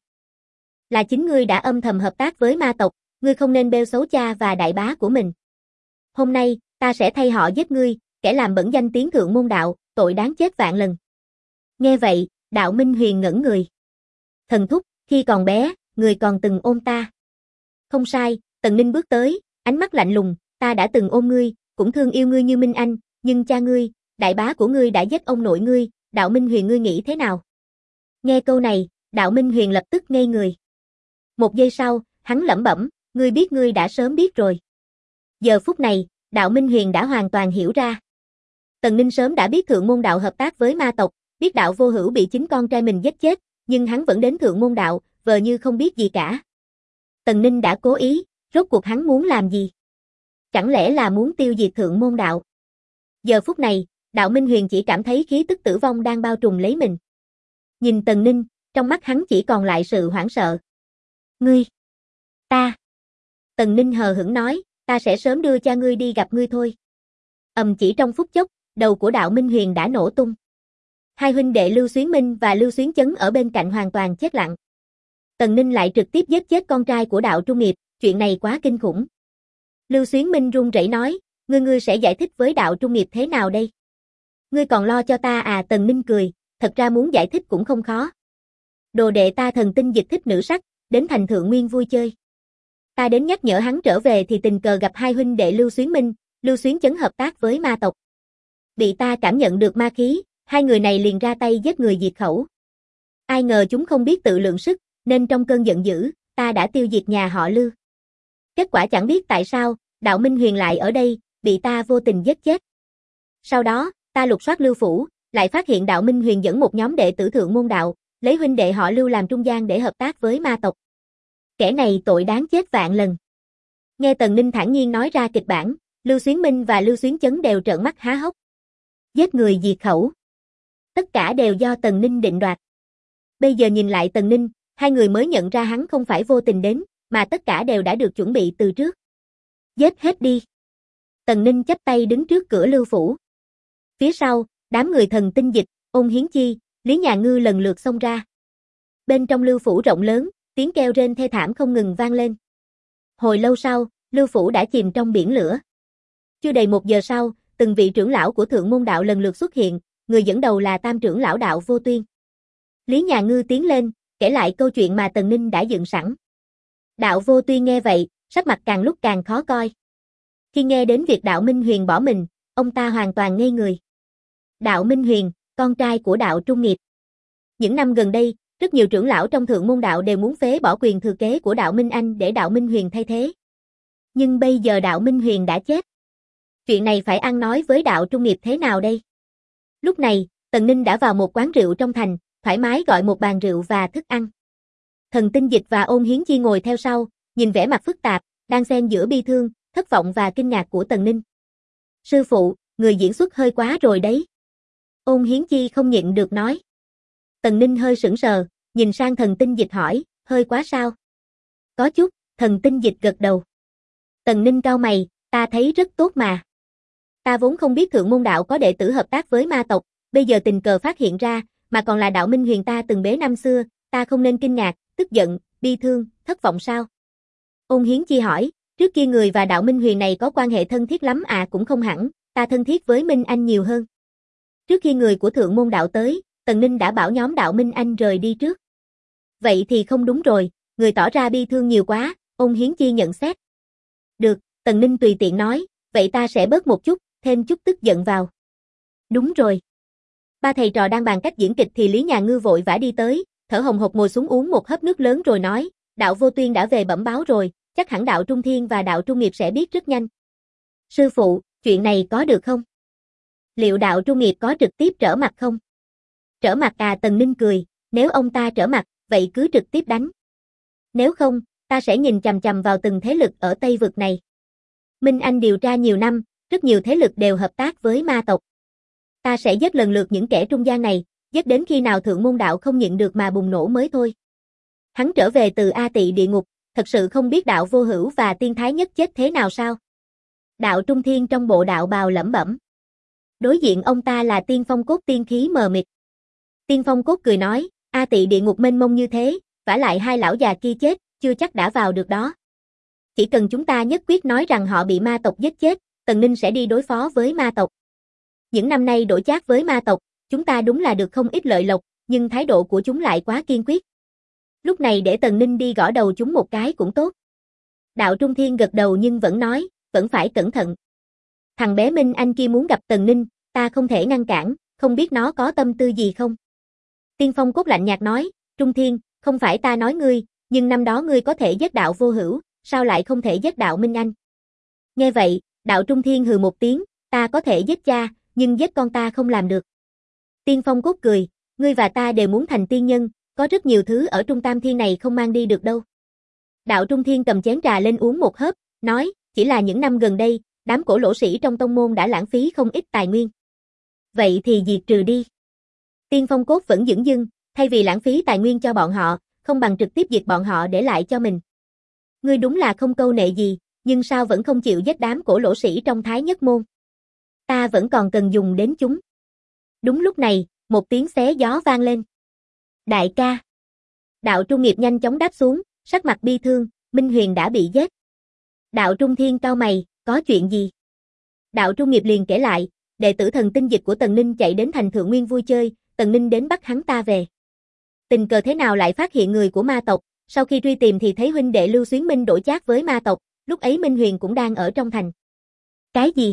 Là chính ngươi đã âm thầm hợp tác với ma tộc, ngươi không nên bêu xấu cha và đại bá của mình. Hôm nay, ta sẽ thay họ giết ngươi, kẻ làm bẩn danh tiếng thượng môn đạo, tội đáng chết vạn lần. Nghe vậy, Đạo Minh Huyền ngẩn người. Thần thúc, khi còn bé, người còn từng ôm ta. Không sai, Tần Ninh bước tới, ánh mắt lạnh lùng, ta đã từng ôm ngươi, cũng thương yêu ngươi như Minh Anh, nhưng cha ngươi, đại bá của ngươi đã giết ông nội ngươi, Đạo Minh Huyền ngươi nghĩ thế nào? Nghe câu này, Đạo Minh Huyền lập tức ngây người. Một giây sau, hắn lẩm bẩm, ngươi biết ngươi đã sớm biết rồi. Giờ phút này, Đạo Minh Huyền đã hoàn toàn hiểu ra. Tần Ninh sớm đã biết thượng môn đạo hợp tác với ma tộc, biết Đạo Vô Hữu bị chính con trai mình giết chết, nhưng hắn vẫn đến thượng môn đạo, vờ như không biết gì cả. Tần Ninh đã cố ý, rốt cuộc hắn muốn làm gì? Chẳng lẽ là muốn tiêu diệt thượng môn đạo? Giờ phút này, Đạo Minh Huyền chỉ cảm thấy khí tức tử vong đang bao trùm lấy mình. Nhìn Tần Ninh, trong mắt hắn chỉ còn lại sự hoảng sợ. Ngươi! Ta! Tần Ninh hờ hững nói, ta sẽ sớm đưa cha ngươi đi gặp ngươi thôi. Chỉ trong phút chốc, đầu của Đạo Minh Huyền đã nổ tung. Hai huynh đệ Lưu Xuyến Minh và Lưu Xuyến Chấn ở bên cạnh hoàn toàn chết lặng. Tần Ninh lại trực tiếp giết chết con trai của Đạo Trung Nghiệp, chuyện này quá kinh khủng. Lưu Xuyến Minh run rẩy nói, ngươi sẽ giải thích với Đạo Trung Nghiệp thế nào đây? Ngươi còn lo cho ta à? Tần Ninh cười, thật ra muốn giải thích cũng không khó. Đồ đệ ta Thần Tinh Dịch thích nữ sắc, đến thành Thượng Nguyên vui chơi. Ta đến nhắc nhở hắn trở về thì tình cờ gặp hai huynh đệ Lưu Xuyến Minh, Lưu Xuyến Chấn hợp tác với ma tộc. Bị ta cảm nhận được ma khí, hai người này liền ra tay giết người diệt khẩu. Ai ngờ chúng không biết tự lượng sức, nên trong cơn giận dữ, ta đã tiêu diệt nhà họ Lưu. Kết quả chẳng biết tại sao, Đạo Minh Huyền lại ở đây, bị ta vô tình giết chết. Sau đó, ta lục soát Lưu phủ, lại phát hiện Đạo Minh Huyền dẫn một nhóm đệ tử thượng môn đạo, lấy huynh đệ họ Lưu làm trung gian để hợp tác với ma tộc. Kẻ này tội đáng chết vạn lần. Nghe Tần Ninh thản nhiên nói ra kịch bản, Lưu Xuyến Minh và Lưu Xuyến Chấn đều trợn mắt há hốc. Giết người diệt khẩu. Tất cả đều do Tần Ninh định đoạt. Bây giờ nhìn lại Tần Ninh, hai người mới nhận ra hắn không phải vô tình đến, mà tất cả đều đã được chuẩn bị từ trước. Giết hết đi. Tần Ninh chắp tay đứng trước cửa Lưu phủ. Phía sau, đám người Thần Tinh Dịch, Ôn Hiến Chi, Lý Nhà Ngư lần lượt xông ra. Bên trong Lưu phủ rộng lớn, tiếng kêu rên thê thảm không ngừng vang lên. Hồi lâu sau, Lưu phủ đã chìm trong biển lửa. Chưa đầy 1 giờ sau, từng vị trưởng lão của thượng môn đạo lần lượt xuất hiện, người dẫn đầu là tam trưởng lão Đạo Vô Tuyên. Lý Nhà Ngư tiến lên, kể lại câu chuyện mà Tần Ninh đã dựng sẵn. Đạo Vô Tuyên nghe vậy, sắc mặt càng lúc càng khó coi. Khi nghe đến việc Đạo Minh Huyền bỏ mình, ông ta hoàn toàn ngây người. Đạo Minh Huyền, con trai của Đạo Trung Nghiệp. Những năm gần đây, rất nhiều trưởng lão trong thượng môn đạo đều muốn phế bỏ quyền thừa kế của Đạo Minh Anh để Đạo Minh Huyền thay thế. Nhưng bây giờ Đạo Minh Huyền đã chết. Chuyện này phải ăn nói với Đạo Trung Nghiệp thế nào đây? Lúc này, Tần Ninh đã vào một quán rượu trong thành, thoải mái gọi một bàn rượu và thức ăn. Thần Tinh Dịch và Ôn Hiến Chi ngồi theo sau, nhìn vẻ mặt phức tạp, đang xen giữa bi thương, thất vọng và kinh ngạc của Tần Ninh. Sư phụ, người diễn xuất hơi quá rồi đấy. Ôn Hiến Chi không nhịn được nói. Tần Ninh hơi sững sờ, nhìn sang Thần Tinh Dịch hỏi, hơi quá sao? Có chút, Thần Tinh Dịch gật đầu. Tần Ninh cau mày, ta thấy rất tốt mà. Ta vốn không biết thượng môn đạo có đệ tử hợp tác với ma tộc, bây giờ tình cờ phát hiện ra, mà còn là Đạo Minh Huyền ta từng bế năm xưa, ta không nên kinh ngạc, tức giận, bi thương, thất vọng sao? Ôn Hiến Chi hỏi, trước kia người và Đạo Minh Huyền này có quan hệ thân thiết lắm à? Cũng không hẳn, ta thân thiết với Minh Anh nhiều hơn. Trước khi người của thượng môn đạo tới, Tần Ninh đã bảo nhóm Đạo Minh Anh rời đi trước. Vậy thì không đúng rồi, người tỏ ra bi thương nhiều quá, Ôn Hiến Chi nhận xét. Được, Tần Ninh tùy tiện nói, vậy ta sẽ bớt một chút, thêm chút tức giận vào. Đúng rồi. Ba thầy trò đang bàn cách diễn kịch thì Lý Nhà Ngư vội vã đi tới, thở hồng hộc ngồi xuống uống một hớp nước lớn rồi nói, đạo Vô Tuyên đã về bẩm báo rồi, chắc hẳn đạo Trung Thiên và đạo Trung Nghiệp sẽ biết rất nhanh. Sư phụ, chuyện này có được không? Liệu đạo Trung Nghiệp có trực tiếp trở mặt không? Trở mặt à? Tần Ninh cười, nếu ông ta trở mặt, vậy cứ trực tiếp đánh. Nếu không, ta sẽ nhìn chằm chằm vào từng thế lực ở Tây Vực này. Minh Anh điều tra nhiều năm, rất nhiều thế lực đều hợp tác với ma tộc. Ta sẽ giết lần lượt những kẻ trung gian này, giết đến khi nào Thượng Môn Đạo không nhịn được mà bùng nổ mới thôi. Hắn trở về từ A Tị địa ngục, thật sự không biết đạo Vô Hữu và Tiên Thái Nhất chết thế nào sao? Đạo Trung Thiên trong bộ đạo bào lẩm bẩm. Đối diện ông ta là Tiên Phong Cốt tiên khí mờ mịt. Tiên Phong Cốt cười nói, A Tị địa ngục mênh mông như thế, vả lại hai lão già kia chết, chưa chắc đã vào được đó. Chỉ cần chúng ta nhất quyết nói rằng họ bị ma tộc giết chết, Tần Ninh sẽ đi đối phó với ma tộc. Những năm nay đổi chác với ma tộc, chúng ta đúng là được không ít lợi lộc, nhưng thái độ của chúng lại quá kiên quyết. Lúc này để Tần Ninh đi gõ đầu chúng một cái cũng tốt. Đạo Trung Thiên gật đầu nhưng vẫn nói, vẫn phải cẩn thận. Thằng bé Minh Anh kia muốn gặp Tần Ninh, ta không thể ngăn cản, không biết nó có tâm tư gì không. Tiên Phong Cốt lạnh nhạt nói, Trung Thiên, không phải ta nói ngươi, nhưng năm đó ngươi có thể giết đạo Vô Hữu, sao lại không thể giết đạo Minh Anh? Nghe vậy, đạo Trung Thiên hừ một tiếng, ta có thể giết cha, nhưng giết con ta không làm được. Tiên Phong Cốt cười, ngươi và ta đều muốn thành tiên nhân, có rất nhiều thứ ở Trung Tam Thiên này không mang đi được đâu. Đạo Trung Thiên cầm chén trà lên uống một hớp, nói, chỉ là những năm gần đây, đám cổ lỗ sĩ trong tông môn đã lãng phí không ít tài nguyên. Vậy thì diệt trừ đi. Tiên Phong Cốt vẫn dửng dưng, thay vì lãng phí tài nguyên cho bọn họ, không bằng trực tiếp diệt bọn họ để lại cho mình. Ngươi đúng là không câu nệ gì, nhưng sao vẫn không chịu giết đám cổ lỗ sĩ trong Thái Nhất môn? Ta vẫn còn cần dùng đến chúng. Đúng lúc này, một tiếng xé gió vang lên. Đại ca. Đạo Trung Nghiệp nhanh chóng đáp xuống, sắc mặt bi thương, Minh Huyền đã bị giết. Đạo Trung Thiên cau mày, có chuyện gì? Đạo Trung Nghiệp liền kể lại, đệ tử thần tinh dịch của Tần Ninh chạy đến thành Thượng Nguyên vui chơi, Tần Ninh đến bắt hắn ta về. Tình cờ thế nào lại phát hiện người của ma tộc, sau khi truy tìm thì thấy huynh đệ Lưu Xuyến Minh đổi chác với ma tộc, lúc ấy Minh Huyền cũng đang ở trong thành. Cái gì?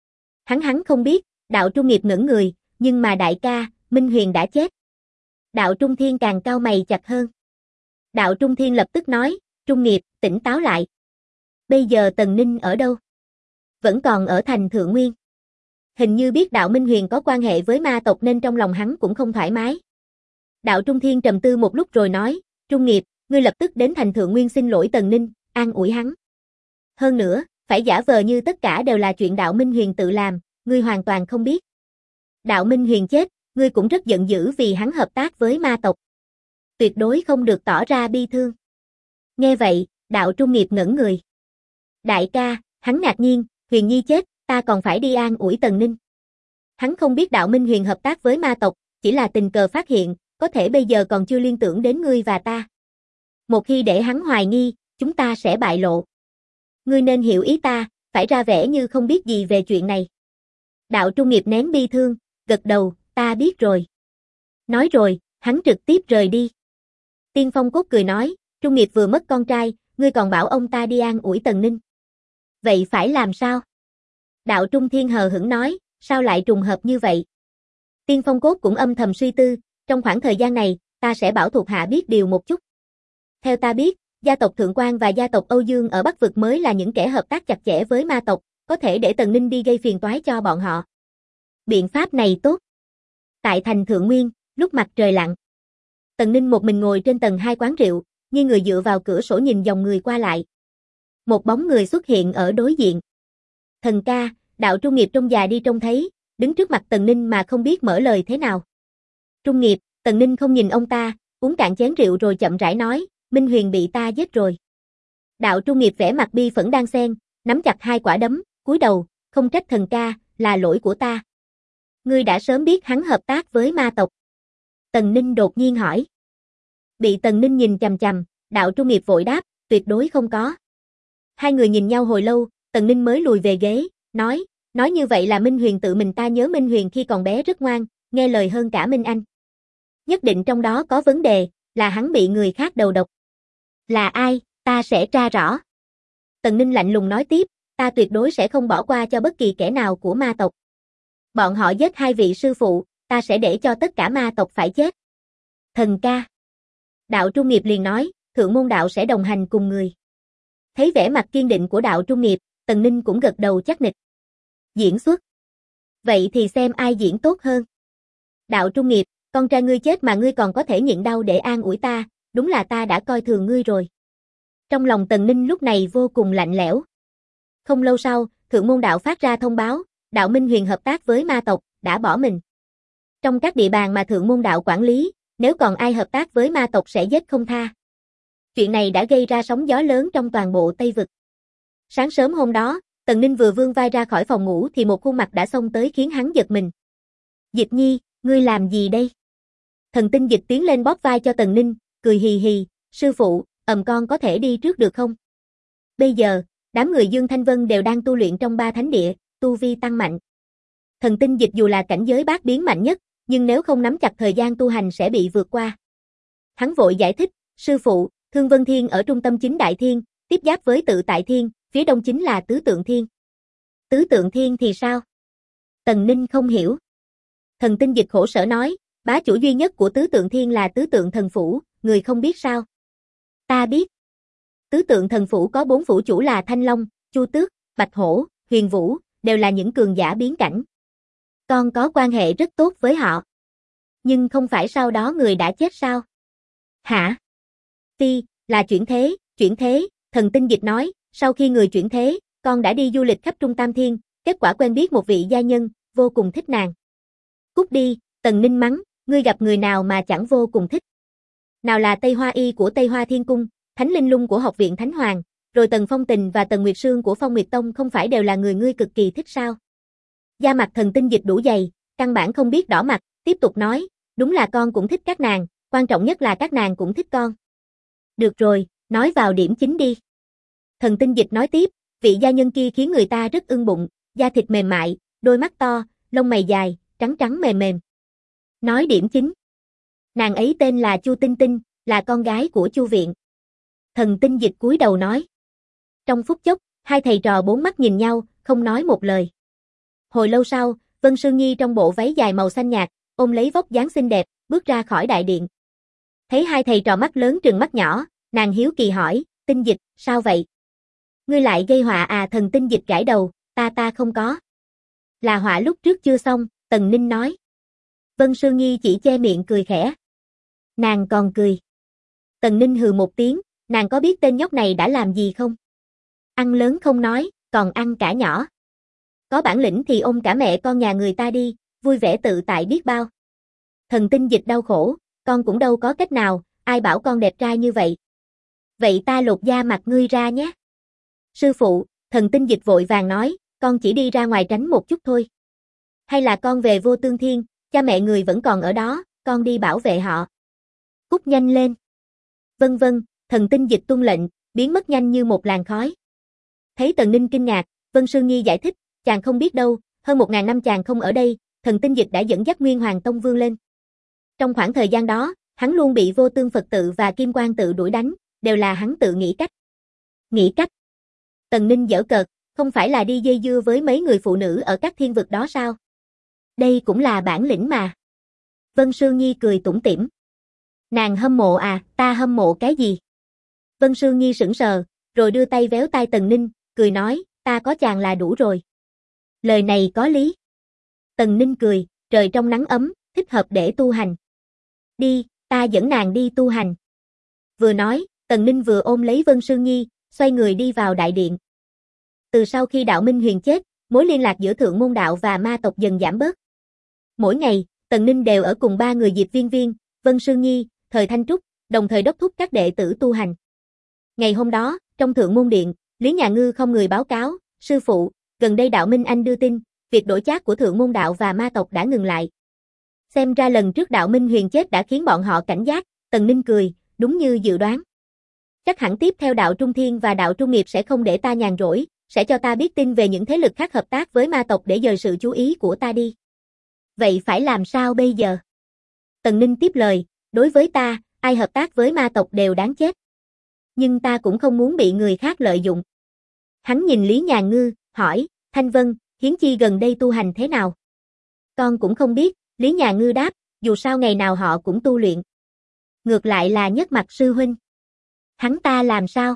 Hắn không biết, đạo Trung Nghiệp ngẩn người, nhưng mà đại ca, Minh Huyền đã chết. Đạo Trung Thiên càng cau mày chặt hơn. Đạo Trung Thiên lập tức nói, Trung Nghiệp, tỉnh táo lại. Bây giờ Tần Ninh ở đâu? Vẫn còn ở thành Thượng Nguyên. Hình như biết đạo Minh Huyền có quan hệ với ma tộc nên trong lòng hắn cũng không thoải mái. Đạo Trung Thiên trầm tư một lúc rồi nói, Trung Nghiệp, ngươi lập tức đến thành Thượng Nguyên xin lỗi Tần Ninh, an ủi hắn. Hơn nữa, phải giả vờ như tất cả đều là chuyện đạo Minh Huyền tự làm, ngươi hoàn toàn không biết. Đạo Minh Huyền chết, ngươi cũng rất giận dữ vì hắn hợp tác với ma tộc. Tuyệt đối không được tỏ ra bi thương. Nghe vậy, đạo Trung Nghiệp ngẩn người. Đại ca, hắn ngạc nhiên, Huyền Nhi chết, ta còn phải đi an ủi Tần Ninh. Hắn không biết đạo Minh Huyền hợp tác với ma tộc, chỉ là tình cờ phát hiện, có thể bây giờ còn chưa liên tưởng đến ngươi và ta. Một khi để hắn hoài nghi, chúng ta sẽ bại lộ. Ngươi nên hiểu ý ta, phải ra vẻ như không biết gì về chuyện này. Đạo Trung Nghiệp nén bi thương, gật đầu, ta biết rồi. Nói rồi, hắn trực tiếp rời đi. Tiên Phong Cốt cười nói, Trung Nghiệp vừa mất con trai, ngươi còn bảo ông ta đi an ủi Tần Ninh. Vậy phải làm sao? Đạo Trung Thiên hờ hững nói, sao lại trùng hợp như vậy? Tiên Phong Cốt cũng âm thầm suy tư, trong khoảng thời gian này, ta sẽ bảo thuộc hạ biết điều một chút. Theo ta biết, gia tộc Thượng Quan và gia tộc Âu Dương ở Bắc Vực mới là những kẻ hợp tác chặt chẽ với ma tộc, có thể để Tần Ninh đi gây phiền toái cho bọn họ. Biện pháp này tốt. Tại thành Thượng Nguyên, lúc mặt trời lặn, Tần Ninh một mình ngồi trên tầng 2 quán rượu, như người dựa vào cửa sổ nhìn dòng người qua lại. Một bóng người xuất hiện ở đối diện. Thần ca, đạo Trung Nghiệp trông già đi trông thấy, đứng trước mặt Tần Ninh mà không biết mở lời thế nào. Trung Nghiệp, Tần Ninh không nhìn ông ta, uống cạn chén rượu rồi chậm rãi nói, Minh Huyền bị ta giết rồi. Đạo Trung Nghiệp vẻ mặt bi phẫn đan xen, nắm chặt hai quả đấm, cúi đầu, không trách thần ca, là lỗi của ta. Ngươi đã sớm biết hắn hợp tác với ma tộc. Tần Ninh đột nhiên hỏi. Bị Tần Ninh nhìn chằm chằm, đạo Trung Nghiệp vội đáp, tuyệt đối không có. Hai người nhìn nhau hồi lâu, Tần Ninh mới lùi về ghế, nói như vậy là Minh Huyền tự mình, ta nhớ Minh Huyền khi còn bé rất ngoan, nghe lời hơn cả Minh Anh. Nhất định trong đó có vấn đề, là hắn bị người khác đầu độc. Là ai, ta sẽ tra rõ. Tần Ninh lạnh lùng nói tiếp, ta tuyệt đối sẽ không bỏ qua cho bất kỳ kẻ nào của ma tộc. Bọn họ giết hai vị sư phụ, ta sẽ để cho tất cả ma tộc phải chết. Thần ca. Đạo Trung Nghiệp liền nói, thượng môn đạo sẽ đồng hành cùng người. Thấy vẻ mặt kiên định của đạo Trung Nghiệp, Tần Ninh cũng gật đầu chắc nịch. Diễn xuất. Vậy thì xem ai diễn tốt hơn. Đạo Trung Nghiệp, con trai ngươi chết mà ngươi còn có thể nhịn đau để an ủi ta, đúng là ta đã coi thường ngươi rồi. Trong lòng Tần Ninh lúc này vô cùng lạnh lẽo. Không lâu sau, thượng môn đạo phát ra thông báo, đạo Minh Huyền hợp tác với ma tộc, đã bỏ mình. Trong các địa bàn mà thượng môn đạo quản lý, nếu còn ai hợp tác với ma tộc sẽ giết không tha. Chuyện này đã gây ra sóng gió lớn trong toàn bộ Tây Vực. Sáng sớm hôm đó, Tần Ninh vừa vươn vai ra khỏi phòng ngủ thì một khuôn mặt đã xông tới khiến hắn giật mình. Dịch Nhi, ngươi làm gì đây? Thần Tinh Dịch tiến lên bóp vai cho Tần Ninh, cười hì hì, sư phụ, con có thể đi trước được không? Bây giờ, đám người Dương Thanh Vân đều đang tu luyện trong 3 thánh địa, tu vi tăng mạnh. Thần Tinh Dịch dù là cảnh giới bát biến mạnh nhất, nhưng nếu không nắm chặt thời gian tu hành sẽ bị vượt qua. Hắn vội giải thích, sư phụ, Thương Vân Thiên ở trung tâm chính Đại Thiên, tiếp giáp với Tự Tại Thiên, phía đông chính là Tứ Tượng Thiên. Tứ Tượng Thiên thì sao? Tần Ninh không hiểu. Thần Tinh Dịch khổ sở nói, bá chủ duy nhất của Tứ Tượng Thiên là Tứ Tượng Thần Phủ, người không biết sao? Ta biết. Tứ Tượng Thần Phủ có 4 phủ chủ là Thanh Long, Chu Tước, Bạch Hổ, Huyền Vũ, đều là những cường giả biến cảnh. Con có quan hệ rất tốt với họ. Nhưng không phải sau đó người đã chết sao? Hả? Phi, là chuyển thế, Thần Tinh Dịch nói, sau khi người chuyển thế, con đã đi du lịch khắp Trung Tam Thiên, kết quả quen biết một vị gia nhân, vô cùng thích nàng. Cút đi, Tần Ninh mắng, ngươi gặp người nào mà chẳng vô cùng thích. Nào là Tây Hoa Y của Tây Hoa Thiên Cung, Thánh Linh Lung của Học viện Thánh Hoàng, rồi Tần Phong Tình và Tần Nguyệt Sương của Phong Nguyệt Tông không phải đều là người ngươi cực kỳ thích sao? Da mặt Thần Tinh Dịch đủ dày, căn bản không biết đỏ mặt, tiếp tục nói, đúng là con cũng thích các nàng, quan trọng nhất là các nàng cũng thích con. Được rồi, nói vào điểm chính đi. Thần Tinh Dịch nói tiếp, vị gia nhân kia khiến người ta rất ưng bụng, da thịt mềm mại, đôi mắt to, lông mày dài, trắng trắng mềm mềm. Nói điểm chính. Nàng ấy tên là Chu Tinh Tinh, là con gái của Chu Viện. Thần Tinh Dịch cúi đầu nói. Trong phút chốc, hai thầy trò bốn mắt nhìn nhau, không nói một lời. Hồi lâu sau, Vân Sương Nhi trong bộ váy dài màu xanh nhạt, ôm lấy vóc dáng xinh đẹp, bước ra khỏi đại điện. Thấy hai thầy trò mắt lớn trừng mắt nhỏ, nàng hiếu kỳ hỏi, Tinh Dịch, sao vậy? Ngươi lại gây họa à? Thần Tinh Dịch gãi đầu, ta không có. Là họa lúc trước chưa xong, Tần Ninh nói. Vân Sương Nhi chỉ che miệng cười khẽ. Nàng còn cười. Tần Ninh hừ một tiếng, nàng có biết tên nhóc này đã làm gì không? Ăn lớn không nói, còn ăn cả nhỏ. Có bản lĩnh thì ôm cả mẹ con nhà người ta đi, vui vẻ tự tại biết bao. Thần Tinh Dịch đau khổ, con cũng đâu có cách nào, ai bảo con đẹp trai như vậy. Vậy ta lột da mặt ngươi ra nhé. Sư phụ, Thần Tinh Dịch vội vàng nói, con chỉ đi ra ngoài tránh một chút thôi. Hay là con về Vô Tương Thiên, cha mẹ người vẫn còn ở đó, con đi bảo vệ họ. Cút nhanh lên. Vân vân, Thần Tinh Dịch tuân lệnh, biến mất nhanh như một làn khói. Thấy Tần Ninh kinh ngạc, Vân Sương Nhi giải thích, chàng không biết đâu, hơn 1000 năm chàng không ở đây, Thần Tinh Dịch đã dẫn dắt Nguyên Hoàng Tông Vương lên. Trong khoảng thời gian đó, hắn luôn bị Vô Tương Phật tự và Kim Quang tự đuổi đánh, đều là hắn tự nghĩ cách. Nghĩ cách? Tần Ninh giở cợt, không phải là đi dây dưa với mấy người phụ nữ ở các thiên vực đó sao? Đây cũng là bản lĩnh mà. Vân Sương Nhi cười tủm tỉm. Nàng hâm mộ à, ta hâm mộ cái gì? Vân Sương Nhi sững sờ, rồi đưa tay véo tai Tần Ninh, cười nói, ta có chàng là đủ rồi. Lời này có lý. Tần Ninh cười, trời trong nắng ấm, thích hợp để tu hành. Đi, ta dẫn nàng đi tu hành. Vừa nói, Tần Ninh vừa ôm lấy Vân Sương Nhi, xoay người đi vào đại điện. Từ sau khi đạo Minh Huyền chết, mối liên lạc giữa thượng môn đạo và ma tộc dần giảm bớt. Mỗi ngày, Tần Ninh đều ở cùng ba người Diệp Viên Viên, Vân Sương Nhi, Thời Thanh Trúc, đồng thời đốc thúc các đệ tử tu hành. Ngày hôm đó, trong thượng môn điện, Lý Nhà Ngư không người báo cáo, sư phụ, gần đây đạo Minh Anh đưa tin, việc đổi chác của thượng môn đạo và ma tộc đã ngừng lại. Xem ra lần trước đạo Minh Huyền chết đã khiến bọn họ cảnh giác, Tần Ninh cười, đúng như dự đoán. Chắc hẳn tiếp theo đạo Trung Thiên và đạo Trung Nghiệp sẽ không để ta nhàn rỗi, sẽ cho ta biết tin về những thế lực khác hợp tác với ma tộc để dời sự chú ý của ta đi. Vậy phải làm sao bây giờ? Tần Ninh tiếp lời, đối với ta, ai hợp tác với ma tộc đều đáng chết. Nhưng ta cũng không muốn bị người khác lợi dụng. Hắn nhìn Lý Nhà Ngư, hỏi, Thanh Vân, Hiến Chi gần đây tu hành thế nào? Con cũng không biết, Lý Nhà Ngư đáp, dù sao ngày nào họ cũng tu luyện. Ngược lại là Nhất Mặc sư huynh. Hắn ta làm sao?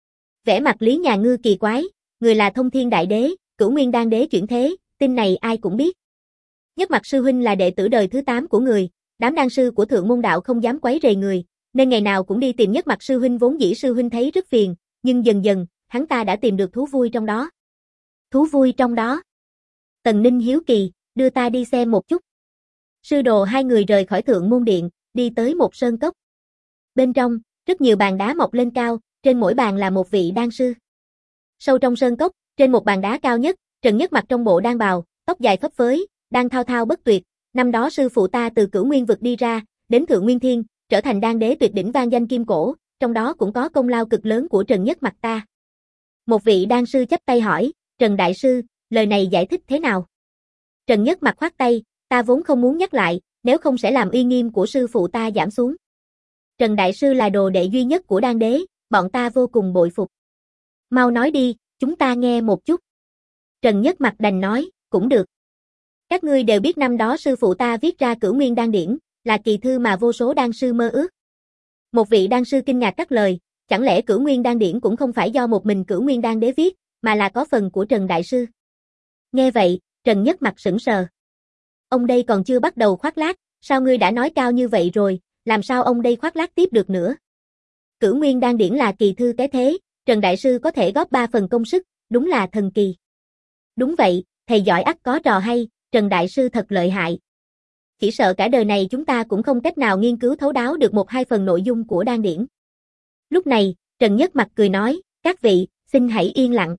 Vẻ mặt Lý Nhà Ngư kỳ quái, người là Thông Thiên Đại Đế, Cửu Nguyên Đan Đế chuyển thế, tin này ai cũng biết. Nhất Mặc sư huynh là đệ tử đời thứ 8 của người, đám đan sư của Thượng Môn Đạo không dám quấy rầy người, nên ngày nào cũng đi tìm Nhất Mặc sư huynh, vốn dĩ sư huynh thấy rất phiền, nhưng dần dần, hắn ta đã tìm được thú vui trong đó. Thú vui trong đó? Tần Ninh hiếu kỳ, đưa ta đi xem một chút. Sư đồ hai người rời khỏi Thượng Môn Điện, đi tới một sơn cốc. Bên trong, rất nhiều bàn đá mọc lên cao, trên mỗi bàn là một vị đan sư. Sâu trong sơn cốc, trên một bàn đá cao nhất, Trần Nhất Mặc trong bộ đan bào, tóc dài phấp phới, đang thao thao bất tuyệt. Năm đó sư phụ ta từ Cửu Nguyên vực đi ra, đến Thượng Nguyên Thiên, trở thành đan đế tuyệt đỉnh vang danh kim cổ, trong đó cũng có công lao cực lớn của Trần Nhất Mặc ta. Một vị đan sư chắp tay hỏi, Trần Đại Sư, lời này giải thích thế nào? Trần Nhất Mặc khoát tay, ta vốn không muốn nhắc lại, nếu không sẽ làm uy nghiêm của sư phụ ta giảm xuống. Trần Đại Sư là đồ đệ duy nhất của đan đế, bọn ta vô cùng bội phục. Mau nói đi, chúng ta nghe một chút. Trần Nhất Mặc đành nói, cũng được. Các ngươi đều biết năm đó sư phụ ta viết ra Cửu Nguyên Đan Điển, là kỳ thư mà vô số đan sư mơ ước. Một vị đan sư kinh ngạc cắt lời, chẳng lẽ Cửu Nguyên Đan Điển cũng không phải do một mình Cửu Nguyên Đan Đế viết, mà là có phần của Trần Đại Sư. Nghe vậy, Trần Nhất Mặc sững sờ. Ông đây còn chưa bắt đầu khoác lác, sao ngươi đã nói cao như vậy rồi, làm sao ông đây khoác lác tiếp được nữa? Cửu Nguyên Đan Điển là kỳ thư cái thế, Trần Đại Sư có thể góp 3 phần công sức, đúng là thần kỳ. Đúng vậy, thầy giỏi ắt có trò hay, Trần Đại Sư thật lợi hại. Chỉ sợ cả đời này chúng ta cũng không cách nào nghiên cứu thấu đáo được 1-2 phần nội dung của đan điển. Lúc này, Trần Nhất Mặc cười nói, các vị, xin hãy yên lặng.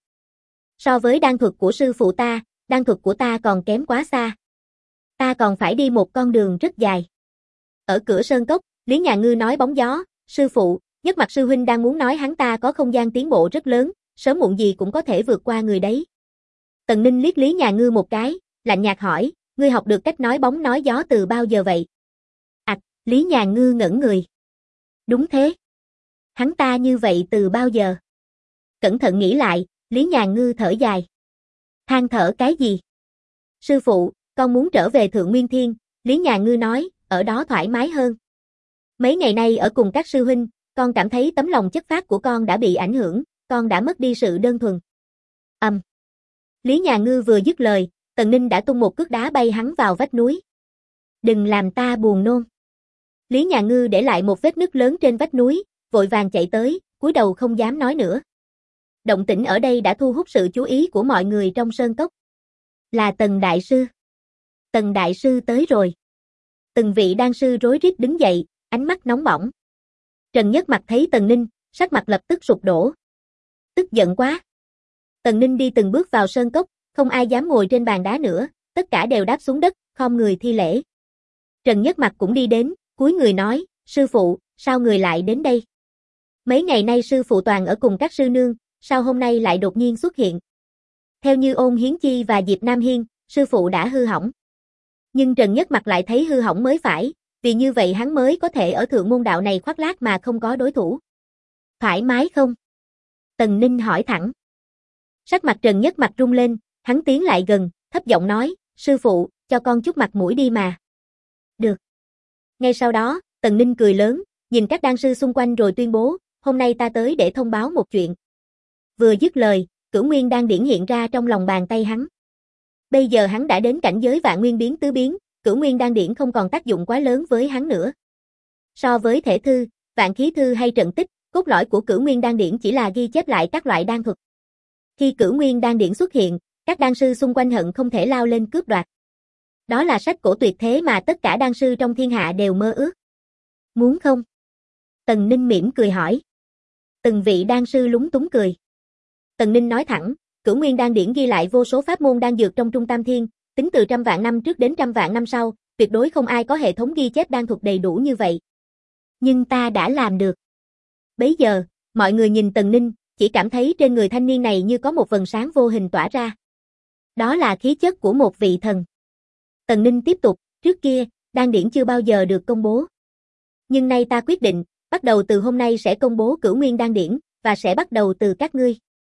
So với đan thuật của sư phụ ta, đan thuật của ta còn kém quá xa. Ta còn phải đi một con đường rất dài. Ở cửa sơn cốc, Lý Nhà Ngư nói bóng gió, sư phụ, Nhất Mặc sư huynh đang muốn nói hắn ta có không gian tiến bộ rất lớn, sớm muộn gì cũng có thể vượt qua người đấy. Tần Ninh liếc Lý Nhà Ngư một cái, lạnh nhạt hỏi, ngươi học được cách nói bóng nói gió từ bao giờ vậy? Lý Nhà Ngư ngẩn người. Đúng thế. Hắn ta như vậy từ bao giờ? Cẩn thận nghĩ lại, Lý Nhà Ngư thở dài. Than thở cái gì? Sư phụ, con muốn trở về Thượng Nguyên Thiên, Lý Nhà Ngư nói, ở đó thoải mái hơn. Mấy ngày nay ở cùng các sư huynh, con cảm thấy tấm lòng chất phác của con đã bị ảnh hưởng, con đã mất đi sự đơn thuần. Lý Nhà Ngư vừa dứt lời, Tần Ninh đã tung một cước đá bay hắn vào vách núi. Đừng làm ta buồn nôn. Lý Nhà Ngư để lại một vết nứt lớn trên vách núi, vội vàng chạy tới, cúi đầu không dám nói nữa. Động tĩnh ở đây đã thu hút sự chú ý của mọi người trong sơn cốc. Là Tần Đại Sư. Tần Đại Sư tới rồi. Từng vị đan sư rối rít đứng dậy, ánh mắt nóng bỏng. Trần Nhất Mặc thấy Tần Ninh, sắc mặt lập tức sụp đổ. Tức giận quá. Tần Ninh đi từng bước vào sơn cốc, không ai dám ngồi trên bàn đá nữa, tất cả đều đáp xuống đất, khom người thi lễ. Trần Nhất Mặc cũng đi đến, cúi người nói, sư phụ, sao người lại đến đây? Mấy ngày nay sư phụ toàn ở cùng các sư nương, sao hôm nay lại đột nhiên xuất hiện? Theo như Ôn Hiến Chi và Diệp Nam Hiên, sư phụ đã hư hỏng. Nhưng Trần Nhất Mặc lại thấy hư hỏng mới phải, vì như vậy hắn mới có thể ở Thượng Môn Đạo này khoác lác mà không có đối thủ. Thoải mái không? Tần Ninh hỏi thẳng. Sắc mặt Trần Nhất Mặc rung lên, hắn tiến lại gần, thấp giọng nói, sư phụ, cho con chút mặt mũi đi mà. Được. Ngay sau đó, Tần Ninh cười lớn, nhìn các đan sư xung quanh rồi tuyên bố, hôm nay ta tới để thông báo một chuyện. Vừa dứt lời, Cửu Nguyên Đan Điển hiện ra trong lòng bàn tay hắn. Bây giờ hắn đã đến cảnh giới vạn nguyên biến tứ biến, Cửu Nguyên Đan Điển không còn tác dụng quá lớn với hắn nữa. So với thể thư, vạn khí thư hay trận tích, cốt lõi của Cửu Nguyên Đan Điển chỉ là ghi chép lại các loại đan thuật. Khi Cửu Nguyên Đan Điển xuất hiện, các đan sư xung quanh hận không thể lao lên cướp đoạt. Đó là sách cổ tuyệt thế mà tất cả đan sư trong thiên hạ đều mơ ước. Muốn không? Tần Ninh mỉm cười hỏi. Từng vị đan sư lúng túng cười. Tần Ninh nói thẳng, Cửu Nguyên Đan Điển ghi lại vô số pháp môn đan dược trong Trung Tam Thiên, tính từ 100.000 năm trước đến 100.000 năm sau, tuyệt đối không ai có hệ thống ghi chép đan thuật đầy đủ như vậy. Nhưng ta đã làm được. Bấy giờ, mọi người nhìn Tần Ninh, chỉ cảm thấy trên người thanh niên này như có một vầng sáng vô hình tỏa ra. Đó là khí chất của một vị thần. Tần Ninh tiếp tục, trước kia, đan điển chưa bao giờ được công bố. Nhưng nay ta quyết định, bắt đầu từ hôm nay sẽ công bố Cửu Nguyên Đan Điển, và sẽ bắt đầu từ các ngươi.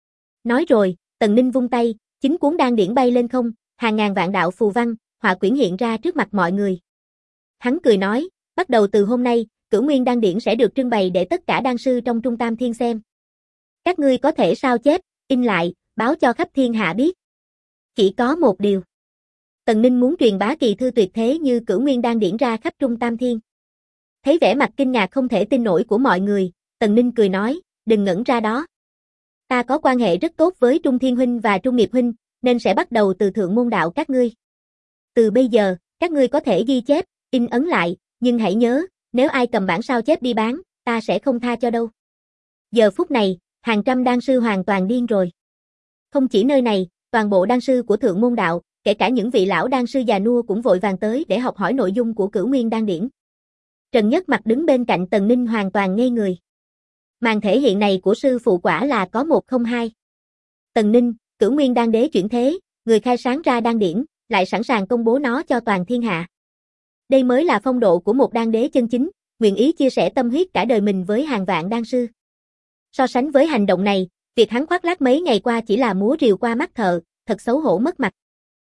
Nói rồi, Tần Ninh vung tay, 9 cuốn đan điển bay lên không, hàng ngàn vạn đạo phù văn, họa quyển hiện ra trước mặt mọi người. Hắn cười nói, bắt đầu từ hôm nay, Cửu Nguyên Đan Điển sẽ được trưng bày để tất cả đan sư trong Trung Tam Thiên xem. Các ngươi có thể sao chép, in lại, báo cho khắp thiên hạ biết. Chỉ có một điều. Tần Ninh muốn truyền bá kỳ thư tuyệt thế như Cửu Nguyên Đan Điển ra khắp Trung Tam Thiên. Thấy vẻ mặt kinh ngạc không thể tin nổi của mọi người, Tần Ninh cười nói, đừng ngẩn ra đó. Ta có quan hệ rất tốt với Trung Thiên Huynh và Trung Nghiệp Huynh, nên sẽ bắt đầu từ thượng môn đạo các ngươi. Từ bây giờ, các ngươi có thể ghi chép, in ấn lại, nhưng hãy nhớ, nếu ai cầm bản sao chép đi bán, ta sẽ không tha cho đâu. Giờ phút này, hàng trăm đan sư hoàn toàn điên rồi. Không chỉ nơi này, toàn bộ đan sư của thượng môn đạo, kể cả những vị lão đan sư già nua cũng vội vàng tới để học hỏi nội dung của Cửu Nguyên Đan Điển. Trần Nhất Mặc đứng bên cạnh Tần Ninh hoàn toàn ngây người. Màn thể hiện này của sư phụ quả là có một không hai. Tần Ninh, Cửu Nguyên Đan Đế chuyển thế, người khai sáng ra đan điển, lại sẵn sàng công bố nó cho toàn thiên hạ. Đây mới là phong độ của một đan đế chân chính, nguyện ý chia sẻ tâm huyết cả đời mình với hàng vạn đan sư. So sánh với hành động này, việc hắn khoác lác mấy ngày qua chỉ là múa rìu qua mắt thợ, thật xấu hổ mất mặt.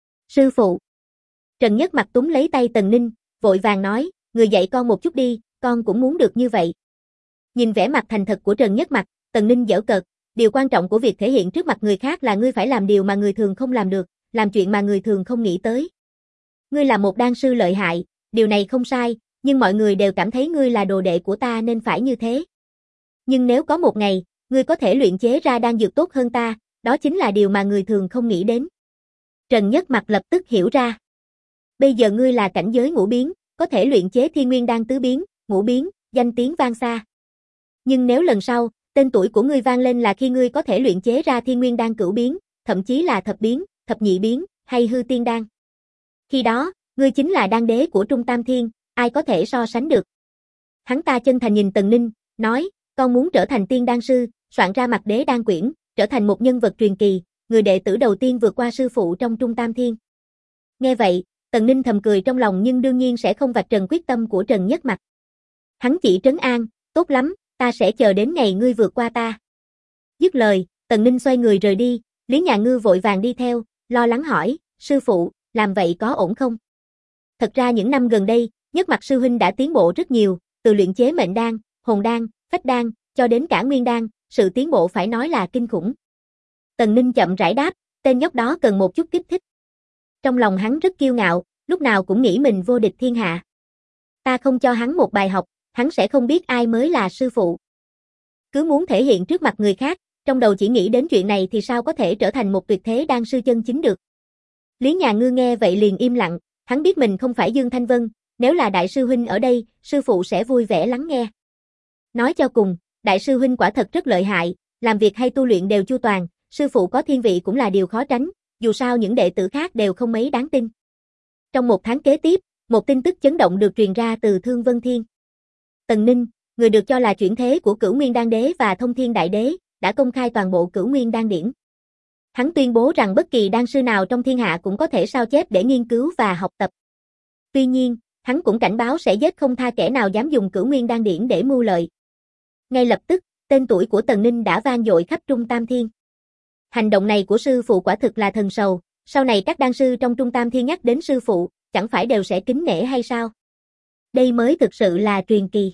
Sư phụ. Trần Nhất Mặc túm lấy tay Tần Ninh, vội vàng nói, người dạy con một chút đi, con cũng muốn được như vậy. Nhìn vẻ mặt thành thật của Trần Nhất Mặc, Tần Ninh giễu cợt, điều quan trọng của việc thể hiện trước mặt người khác là ngươi phải làm điều mà người thường không làm được, làm chuyện mà người thường không nghĩ tới. Ngươi là một đan sư lợi hại, điều này không sai, nhưng mọi người đều cảm thấy ngươi là đồ đệ của ta nên phải như thế. Nhưng nếu có một ngày, ngươi có thể luyện chế ra đan dược tốt hơn ta, đó chính là điều mà người thường không nghĩ đến. Trần Nhất Mặc lập tức hiểu ra. Bây giờ ngươi là cảnh giới ngũ biến, có thể luyện chế Thiên Nguyên Đan tứ biến, ngũ biến, danh tiếng vang xa. Nhưng nếu lần sau, tên tuổi của ngươi vang lên là khi ngươi có thể luyện chế ra Thiên Nguyên Đan cửu biến, thậm chí là thập biến, thập nhị biến, hay hư tiên đan. Khi đó, ngươi chính là đan đế của Trung Tam Thiên, ai có thể so sánh được. Hắn ta chân thành nhìn Tần Ninh, nói, con muốn trở thành tiên đan sư, soạn ra mặt đế đan quyển, trở thành một nhân vật truyền kỳ, người đệ tử đầu tiên vượt qua sư phụ trong Trung Tam Thiên. Nghe vậy, Tần Ninh thầm cười trong lòng nhưng đương nhiên sẽ không vạch trần quyết tâm của Trần Nhất Mặc. Hắn chỉ trấn an, tốt lắm, ta sẽ chờ đến ngày ngươi vượt qua ta. Dứt lời, Tần Ninh xoay người rời đi, Lý Nhà Ngư vội vàng đi theo, lo lắng hỏi, sư phụ, làm vậy có ổn không? Thật ra những năm gần đây, Nhất Mặc sư huynh đã tiến bộ rất nhiều, từ luyện chế mệnh đan, hồn đan, phách đan, cho đến cả nguyên đan, sự tiến bộ phải nói là kinh khủng. Tần Ninh chậm rãi đáp, tên nhóc đó cần một chút kích thích. Trong lòng hắn rất kiêu ngạo, lúc nào cũng nghĩ mình vô địch thiên hạ. Ta không cho hắn một bài học, hắn sẽ không biết ai mới là sư phụ. Cứ muốn thể hiện trước mặt người khác, trong đầu chỉ nghĩ đến chuyện này thì sao có thể trở thành một tuyệt thế đan sư chân chính được. Lý Nhà Ngư nghe vậy liền im lặng, hắn biết mình không phải Dương Thanh Vân, nếu là đại sư huynh ở đây, sư phụ sẽ vui vẻ lắng nghe. Nói cho cùng, đại sư huynh quả thật rất lợi hại, làm việc hay tu luyện đều chu toàn, sư phụ có thiên vị cũng là điều khó tránh, dù sao những đệ tử khác đều không mấy đáng tin. Trong một tháng kế tiếp, một tin tức chấn động được truyền ra từ Thương Vân Thiên. Tần Ninh, người được cho là chuyển thế của Cửu Nguyên Đan Đế và Thông Thiên Đại Đế, đã công khai toàn bộ Cửu Nguyên Đan Điển. Hắn tuyên bố rằng bất kỳ đan sư nào trong thiên hạ cũng có thể sao chép để nghiên cứu và học tập. Tuy nhiên, hắn cũng cảnh báo sẽ giết không tha kẻ nào dám dùng Cửu Nguyên Đan Điển để mưu lợi. Ngay lập tức, tên tuổi của Tần Ninh đã vang dội khắp Trung Tam Thiên. Hành động này của sư phụ quả thực là thần sầu, sau này các đan sư trong Trung Tam Thiên nhắc đến sư phụ, chẳng phải đều sẽ kính nể hay sao? Đây mới thực sự là truyền kỳ.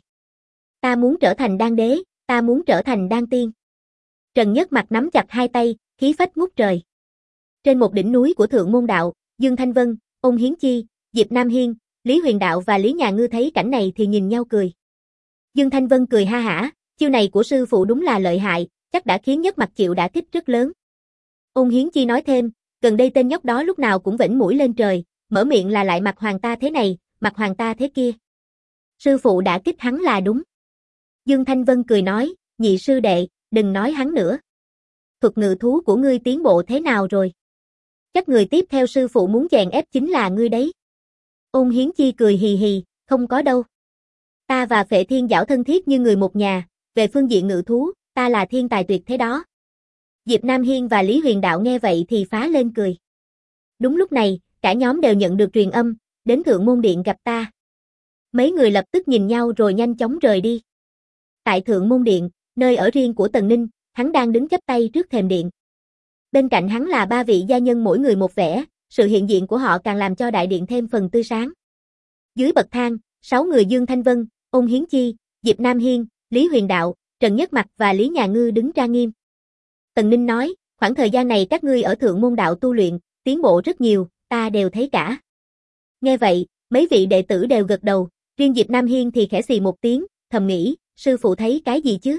Ta muốn trở thành đan đế, ta muốn trở thành đan tiên. Trần Nhất Mặc nắm chặt hai tay, khí phách ngút trời. Trên một đỉnh núi của Thượng Môn Đạo, Dương Thanh Vân, Ôn Hiến Chi, Diệp Nam Hiên, Lý Huyền Đạo và Lý Nhà Ngư thấy cảnh này thì nhìn nhau cười. Dương Thanh Vân cười ha hả, chiêu này của sư phụ đúng là lợi hại, chắc đã khiến Nhất Mặc chịu đả kích rất lớn. Ôn Hiến Chi nói thêm, gần đây tên nhóc đó lúc nào cũng vểnh mũi lên trời, mở miệng là lại mặt hoàng ta thế này, mặt hoàng ta thế kia. Sư phụ đã kích hắn là đúng. Dương Thanh Vân cười nói, nhị sư đệ, đừng nói hắn nữa. Thuật ngự thú của ngươi tiến bộ thế nào rồi? Chắc người tiếp theo sư phụ muốn chèn ép chính là ngươi đấy. Ôn Hiến Chi cười hì hì, không có đâu. Ta và Phệ Thiên Giảo thân thiết như người một nhà, về phương diện ngự thú, ta là thiên tài tuyệt thế đó. Diệp Nam Hiên và Lý Huyền Đạo nghe vậy thì phá lên cười. Đúng lúc này, cả nhóm đều nhận được truyền âm, đến Thượng Môn Điện gặp ta. Mấy người lập tức nhìn nhau rồi nhanh chóng rời đi. Tại Thượng Môn Điện, nơi ở riêng của Tần Ninh, hắn đang đứng chắp tay trước thềm điện. Bên cạnh hắn là ba vị gia nhân mỗi người một vẻ, sự hiện diện của họ càng làm cho đại điện thêm phần tươi sáng. Dưới bậc thang, 6 người Dương Thanh Vân, Ôn Hiến Chi, Diệp Nam Hiên, Lý Huyền Đạo, Trần Nhất Mặc và Lý Nhà Ngư đứng trang nghiêm. Tần Ninh nói, khoảng thời gian này các ngươi ở Thượng Môn Đạo tu luyện, tiến bộ rất nhiều, ta đều thấy cả. Nghe vậy, mấy vị đệ tử đều gật đầu, riêng Diệp Nam Hiên thì khẽ xì một tiếng, thầm nghĩ, sư phụ thấy cái gì chứ?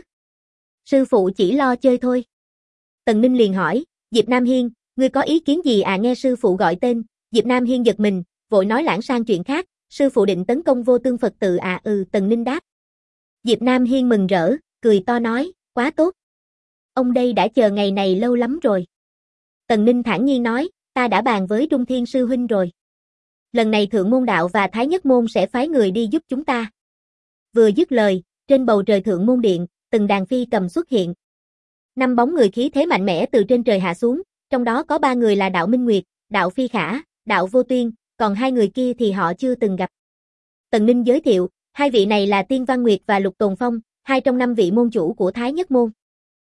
Sư phụ chỉ lo chơi thôi. Tần Ninh liền hỏi, Diệp Nam Hiên, ngươi có ý kiến gì à? Nghe sư phụ gọi tên, Diệp Nam Hiên giật mình, vội nói lãng sang chuyện khác, sư phụ định tấn công Vô Tương Phật tự à? Tần Ninh đáp. Diệp Nam Hiên mừng rỡ, cười to nói, quá tốt. Ông đây đã chờ ngày này lâu lắm rồi. Tần Ninh thản nhiên nói, ta đã bàn với Trung Thiên sư huynh rồi. Lần này Thượng Môn Đạo và Thái Nhất Môn sẽ phái người đi giúp chúng ta. Vừa dứt lời, trên bầu trời Thượng Môn Điện, từng đàn phi cầm xuất hiện. 5 bóng người khí thế mạnh mẽ từ trên trời hạ xuống, trong đó có 3 người là Đạo Minh Nguyệt, Đạo Phi Khả, Đạo Vô Tuyên, còn 2 người kia thì họ chưa từng gặp. Tần Ninh giới thiệu, 2 vị này là Tiên Văn Nguyệt và Lục Tồn Phong, 2 trong 5 vị môn chủ của Thái Nhất Môn.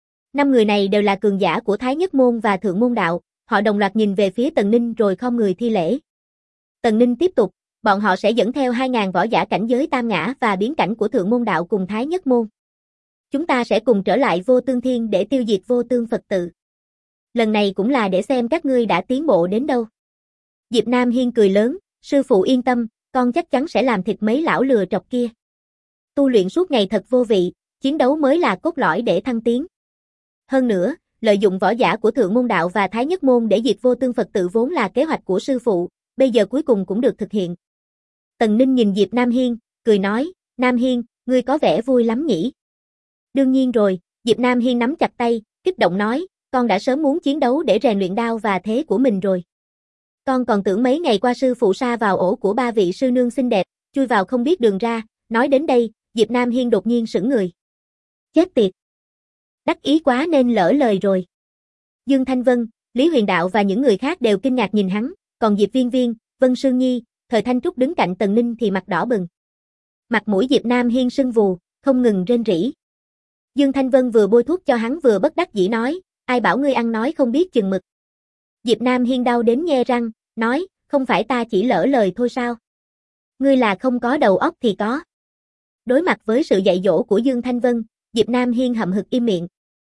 5 người này đều là cường giả của Thái Nhất Môn và Thượng Môn Đạo, họ đồng loạt nhìn về phía Tần Ninh rồi khom người thi lễ. Tần Ninh tiếp tục, bọn họ sẽ dẫn theo 2.000 võ giả cảnh giới tam ngã và biến cảnh của Thượng Môn Đạo cùng Thái Nhất Môn. Chúng ta sẽ cùng trở lại Vô Tương Thiên để tiêu diệt Vô Tương Phật tự. Lần này cũng là để xem các ngươi đã tiến bộ đến đâu. Diệp Nam Hiên cười lớn, sư phụ yên tâm, con chắc chắn sẽ làm thịt mấy lão lừa trọc kia. Tu luyện suốt ngày thật vô vị, chiến đấu mới là cốt lõi để thăng tiến. Hơn nữa, lợi dụng võ giả của Thượng Môn Đạo và Thái Nhất Môn để diệt Vô Tương Phật tự vốn là kế hoạch của sư phụ, bây giờ cuối cùng cũng được thực hiện. Tần Ninh nhìn Diệp Nam Hiên, cười nói, Nam Hiên, ngươi có vẻ vui lắm nhỉ? Đương nhiên rồi, Diệp Nam Hiên nắm chặt tay, kích động nói, con đã sớm muốn chiến đấu để rèn luyện đao và thế của mình rồi. Con còn tưởng mấy ngày qua sư phụ sa vào ổ của 3 vị sư nương xinh đẹp, chui vào không biết đường ra, nói đến đây, Diệp Nam Hiên đột nhiên sững người. Chết tiệt! Đắc ý quá nên lỡ lời rồi. Dương Thanh Vân, Lý Huyền Đạo và những người khác đều kinh ngạc nhìn hắn, còn Diệp Viên Viên, Vân Sương Nhi, Thời Thanh Trúc đứng cạnh Tần Ninh thì mặt đỏ bừng. Mặt mũi Diệp Nam Hiên sưng vù, không ngừng rên rỉ. Dương Thanh Vân vừa bôi thuốc cho hắn vừa bất đắc dĩ nói, ai bảo ngươi ăn nói không biết chừng mực. Diệp Nam Hiên đau đến nhe răng, nói, không phải ta chỉ lỡ lời thôi sao? Ngươi là không có đầu óc thì có. Đối mặt với sự dạy dỗ của Dương Thanh Vân, Diệp Nam Hiên hậm hực im miệng.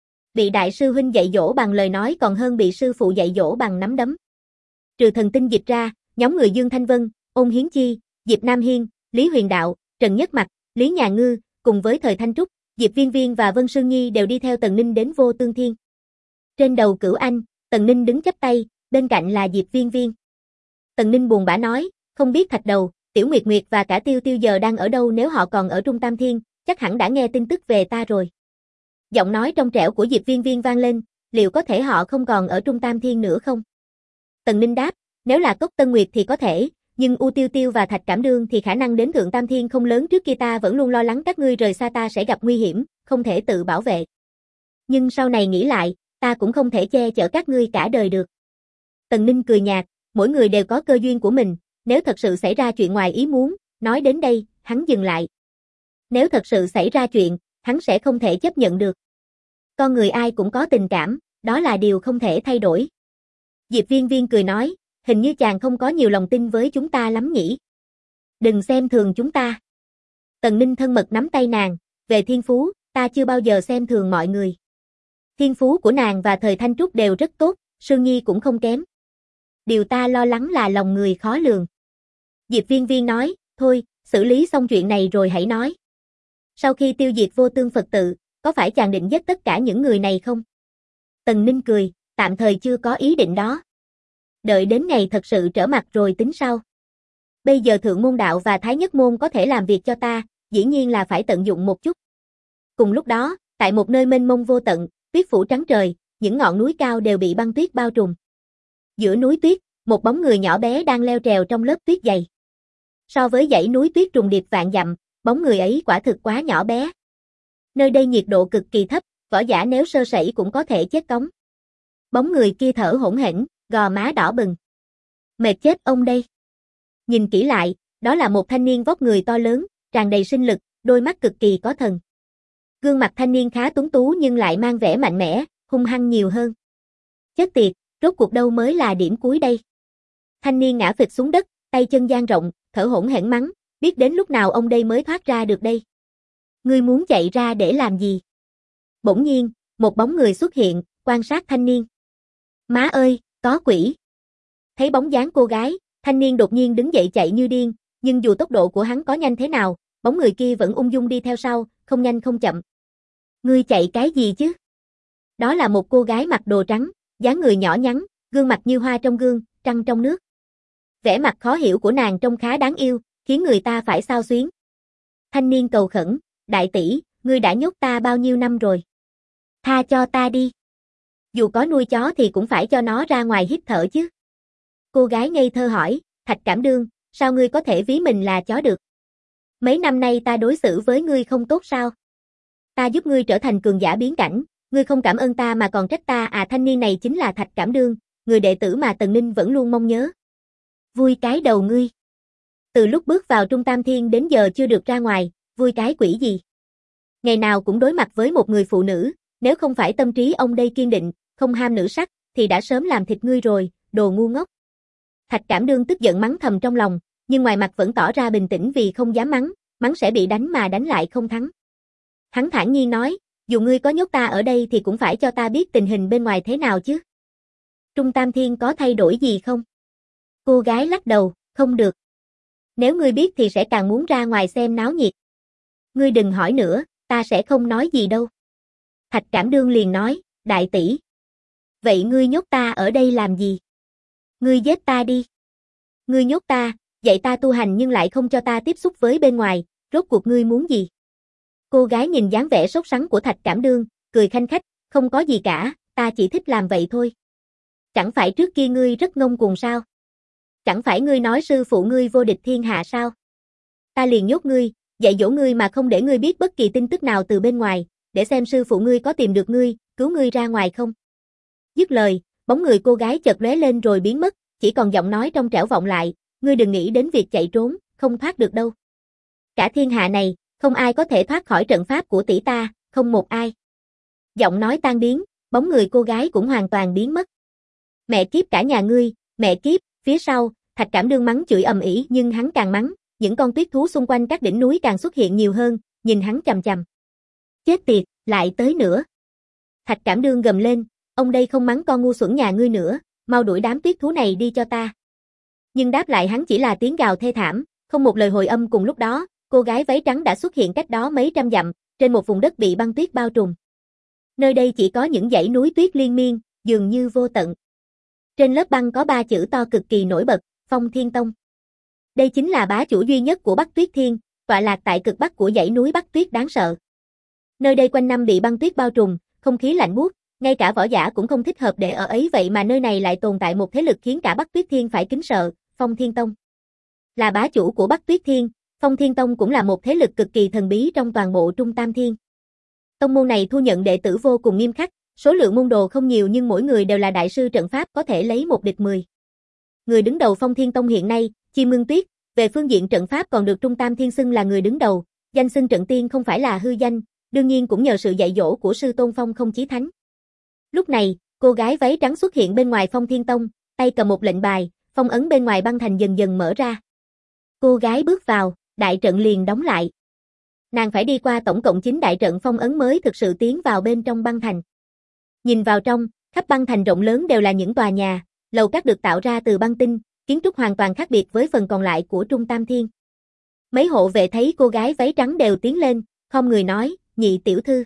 Bị đại sư huynh dạy dỗ bằng lời nói còn hơn bị sư phụ dạy dỗ bằng nắm đấm. Trừ thần tinh dịch ra, nhóm người Dương Thanh Vân, Ôn Hiến Chi, Diệp Nam Hiên, Lý Huyền Đạo, Trần Nhất Mặc, Lý Nhà Ngư, cùng với Thời Thanh Trúc, Diệp Viên Viên và Vân Sương Nhi đều đi theo Tần Ninh đến Vô Tương Thiên. Trên đầu Cửu Anh, Tần Ninh đứng chắp tay, bên cạnh là Diệp Viên Viên. Tần Ninh buồn bã nói, không biết Thạch Đầu, Tiểu Nguyệt Nguyệt và cả Tiêu Tiêu giờ đang ở đâu, nếu họ còn ở Trung Tam Thiên, chắc hẳn đã nghe tin tức về ta rồi. Giọng nói trong trẻo của Diệp Viên Viên vang lên, liệu có thể họ không còn ở Trung Tam Thiên nữa không? Tần Ninh đáp, nếu là Cốc Tân Nguyệt thì có thể, nhưng U Tiêu Tiêu và Thạch Cảm Đương thì khả năng đến Thượng Tam Thiên không lớn, trước kia ta vẫn luôn lo lắng các ngươi rời xa ta sẽ gặp nguy hiểm, không thể tự bảo vệ. Nhưng sau này nghĩ lại, ta cũng không thể che chở các ngươi cả đời được. Tần Ninh cười nhạt, mỗi người đều có cơ duyên của mình, nếu thật sự xảy ra chuyện ngoài ý muốn, nói đến đây, hắn dừng lại. Nếu thật sự xảy ra chuyện, hắn sẽ không thể chấp nhận được. Con người ai cũng có tình cảm, đó là điều không thể thay đổi. Diệp Viên Viên cười nói, hình như chàng không có nhiều lòng tin với chúng ta lắm nhỉ. Đừng xem thường chúng ta. Tần Ninh thân mật nắm tay nàng, về thiên phú, ta chưa bao giờ xem thường mọi người. Thiên phú của nàng và Thời Thanh Trúc đều rất tốt, Sương Nhi cũng không kém. Điều ta lo lắng là lòng người khó lường. Diệp Viên Viên nói, thôi, xử lý xong chuyện này rồi hãy nói. Sau khi tiêu diệt Vô Tương Phật tự, có phải chàng định giết tất cả những người này không? Tần Ninh cười, tạm thời chưa có ý định đó. Đợi đến ngày thật sự trở mặt rồi tính sau. Bây giờ Thượng Môn Đạo và Thái Nhất Môn có thể làm việc cho ta, dĩ nhiên là phải tận dụng một chút. Cùng lúc đó, tại một nơi mênh mông vô tận, tuyết phủ trắng trời, những ngọn núi cao đều bị băng tuyết bao trùm. Giữa núi tuyết, một bóng người nhỏ bé đang leo trèo trong lớp tuyết dày. So với dãy núi tuyết trùng điệp vạn dặm, bóng người ấy quả thực quá nhỏ bé. Nơi đây nhiệt độ cực kỳ thấp, võ giả nếu sơ sẩy cũng có thể chết cóng. Bóng người kia thở hổn hển, gò má đỏ bừng. Mệt chết ông đây. Nhìn kỹ lại, đó là một thanh niên vóc người to lớn, tràn đầy sinh lực, đôi mắt cực kỳ có thần. Gương mặt thanh niên khá tuấn tú nhưng lại mang vẻ mạnh mẽ, hung hăng nhiều hơn. Chết tiệt, rốt cuộc đâu mới là điểm cuối đây. Thanh niên ngã phịch xuống đất, tay chân dang rộng, thở hổn hển mắng, biết đến lúc nào ông đây mới thoát ra được đây. Ngươi muốn chạy ra để làm gì? Bỗng nhiên, một bóng người xuất hiện, quan sát thanh niên. Má ơi, có quỷ. Thấy bóng dáng cô gái, thanh niên đột nhiên đứng dậy chạy như điên, nhưng dù tốc độ của hắn có nhanh thế nào, bóng người kia vẫn ung dung đi theo sau, không nhanh không chậm. Ngươi chạy cái gì chứ? Đó là một cô gái mặc đồ trắng, dáng người nhỏ nhắn, gương mặt như hoa trong gương, trăng trong nước. Vẻ mặt khó hiểu của nàng trông khá đáng yêu, khiến người ta phải xao xuyến. Thanh niên cầu khẩn, đại tỷ, ngươi đã nhốt ta bao nhiêu năm rồi? Tha cho ta đi. Dù có nuôi chó thì cũng phải cho nó ra ngoài hít thở chứ. Cô gái ngây thơ hỏi, Thạch Cảm Đương, sao ngươi có thể ví mình là chó được? Mấy năm nay ta đối xử với ngươi không tốt sao? Ta giúp ngươi trở thành cường giả biến cảnh, ngươi không cảm ơn ta mà còn trách ta à? Thanh niên này chính là Thạch Cảm Đương, người đệ tử mà Tần Ninh vẫn luôn mong nhớ. Vui cái đầu ngươi. Từ lúc bước vào Trung Tam Thiên đến giờ chưa được ra ngoài, vui cái quỷ gì? Ngày nào cũng đối mặt với một người phụ nữ, nếu không phải tâm trí ông đây kiên định, không ham nữ sắc, thì đã sớm làm thịt ngươi rồi, đồ ngu ngốc. Thạch Cảm Đương tức giận mắng thầm trong lòng, nhưng ngoài mặt vẫn tỏ ra bình tĩnh vì không dám mắng sẽ bị đánh mà đánh lại không thắng. Hắn thản nhiên nói, dù ngươi có nhốt ta ở đây thì cũng phải cho ta biết tình hình bên ngoài thế nào chứ. Trung Tam Thiên có thay đổi gì không? Cô gái lắc đầu, không được. Nếu ngươi biết thì sẽ càng muốn ra ngoài xem náo nhiệt. Ngươi đừng hỏi nữa, ta sẽ không nói gì đâu. Thạch Cảm Đương liền nói, đại tỷ. Vậy ngươi nhốt ta ở đây làm gì? Ngươi giết ta đi. Ngươi nhốt ta, dạy ta tu hành nhưng lại không cho ta tiếp xúc với bên ngoài, rốt cuộc ngươi muốn gì? Cô gái nhìn dáng vẻ sốt sắng của Thạch Cảm Đương, cười khanh khách, không có gì cả, ta chỉ thích làm vậy thôi. Chẳng phải trước kia ngươi rất ngông cuồng sao? Chẳng phải ngươi nói sư phụ ngươi vô địch thiên hạ sao? Ta liền nhốt ngươi, dạy dỗ ngươi mà không để ngươi biết bất kỳ tin tức nào từ bên ngoài, để xem sư phụ ngươi có tìm được ngươi, cứu ngươi ra ngoài không. Dứt lời, bóng người cô gái chợt lóe lên rồi biến mất, chỉ còn giọng nói trong trẻo vọng lại, ngươi đừng nghĩ đến việc chạy trốn, không thoát được đâu. Cả thiên hạ này, không ai có thể thoát khỏi trận pháp của tỷ ta, không một ai. Giọng nói tan biến, bóng người cô gái cũng hoàn toàn biến mất. Mẹ kiếp cả nhà ngươi, mẹ kiếp, phía sau, Thạch Cảm Đương mắng chửi ầm ĩ nhưng hắn càng mắng, những con tuyết thú xung quanh các đỉnh núi càng xuất hiện nhiều hơn, nhìn hắn chằm chằm. Chết tiệt, lại tới nữa. Thạch Cảm Đương gầm lên, ông đây không mắng con ngu xuẩn nhà ngươi nữa, mau đuổi đám tuyết thú này đi cho ta. Nhưng đáp lại hắn chỉ là tiếng gào thê thảm, không một lời hồi âm. Cùng lúc đó, cô gái váy trắng đã xuất hiện cách đó mấy trăm dặm, trên một vùng đất bị băng tuyết bao trùm. Nơi đây chỉ có những dãy núi tuyết liên miên, dường như vô tận. Trên lớp băng có 3 chữ to cực kỳ nổi bật, Phong Thiên Tông. Đây chính là bá chủ duy nhất của Bắc Tuyết Thiên, tọa lạc tại cực bắc của dãy núi Bắc Tuyết đáng sợ. Nơi đây quanh năm bị băng tuyết bao trùm, không khí lạnh buốt, ngay cả võ giả cũng không thích hợp để ở ấy, vậy mà nơi này lại tồn tại một thế lực khiến cả Bắc Tuyết Thiên phải kính sợ, Phong Thiên Tông. Là bá chủ của Bắc Tuyết Thiên, Phong Thiên Tông cũng là một thế lực cực kỳ thần bí trong toàn bộ Trung Tam Thiên. Tông môn này thu nhận đệ tử vô cùng nghiêm khắc, số lượng môn đồ không nhiều nhưng mỗi người đều là đại sư trận pháp, có thể lấy một địch 10. Người đứng đầu Phong Thiên Tông hiện nay, Chim Ngưng Tuyết, về phương diện trận pháp còn được Trung Tam Thiên xưng là người đứng đầu, danh xưng trận tiên không phải là hư danh, đương nhiên cũng nhờ sự dạy dỗ của sư tôn Phong Không Chí Thánh. Lúc này, cô gái váy trắng xuất hiện bên ngoài Phong Thiên Tông, tay cầm một lệnh bài, phong ấn bên ngoài băng thành dần dần mở ra. Cô gái bước vào, đại trận liền đóng lại. Nàng phải đi qua tổng cộng 9 đại trận phong ấn mới thực sự tiến vào bên trong băng thành. Nhìn vào trong, khắp băng thành rộng lớn đều là những tòa nhà, lầu các được tạo ra từ băng tinh, kiến trúc hoàn toàn khác biệt với phần còn lại của Trung Tam Thiên. Mấy hộ vệ thấy cô gái váy trắng đều tiến lên, không người nói, nhị tiểu thư.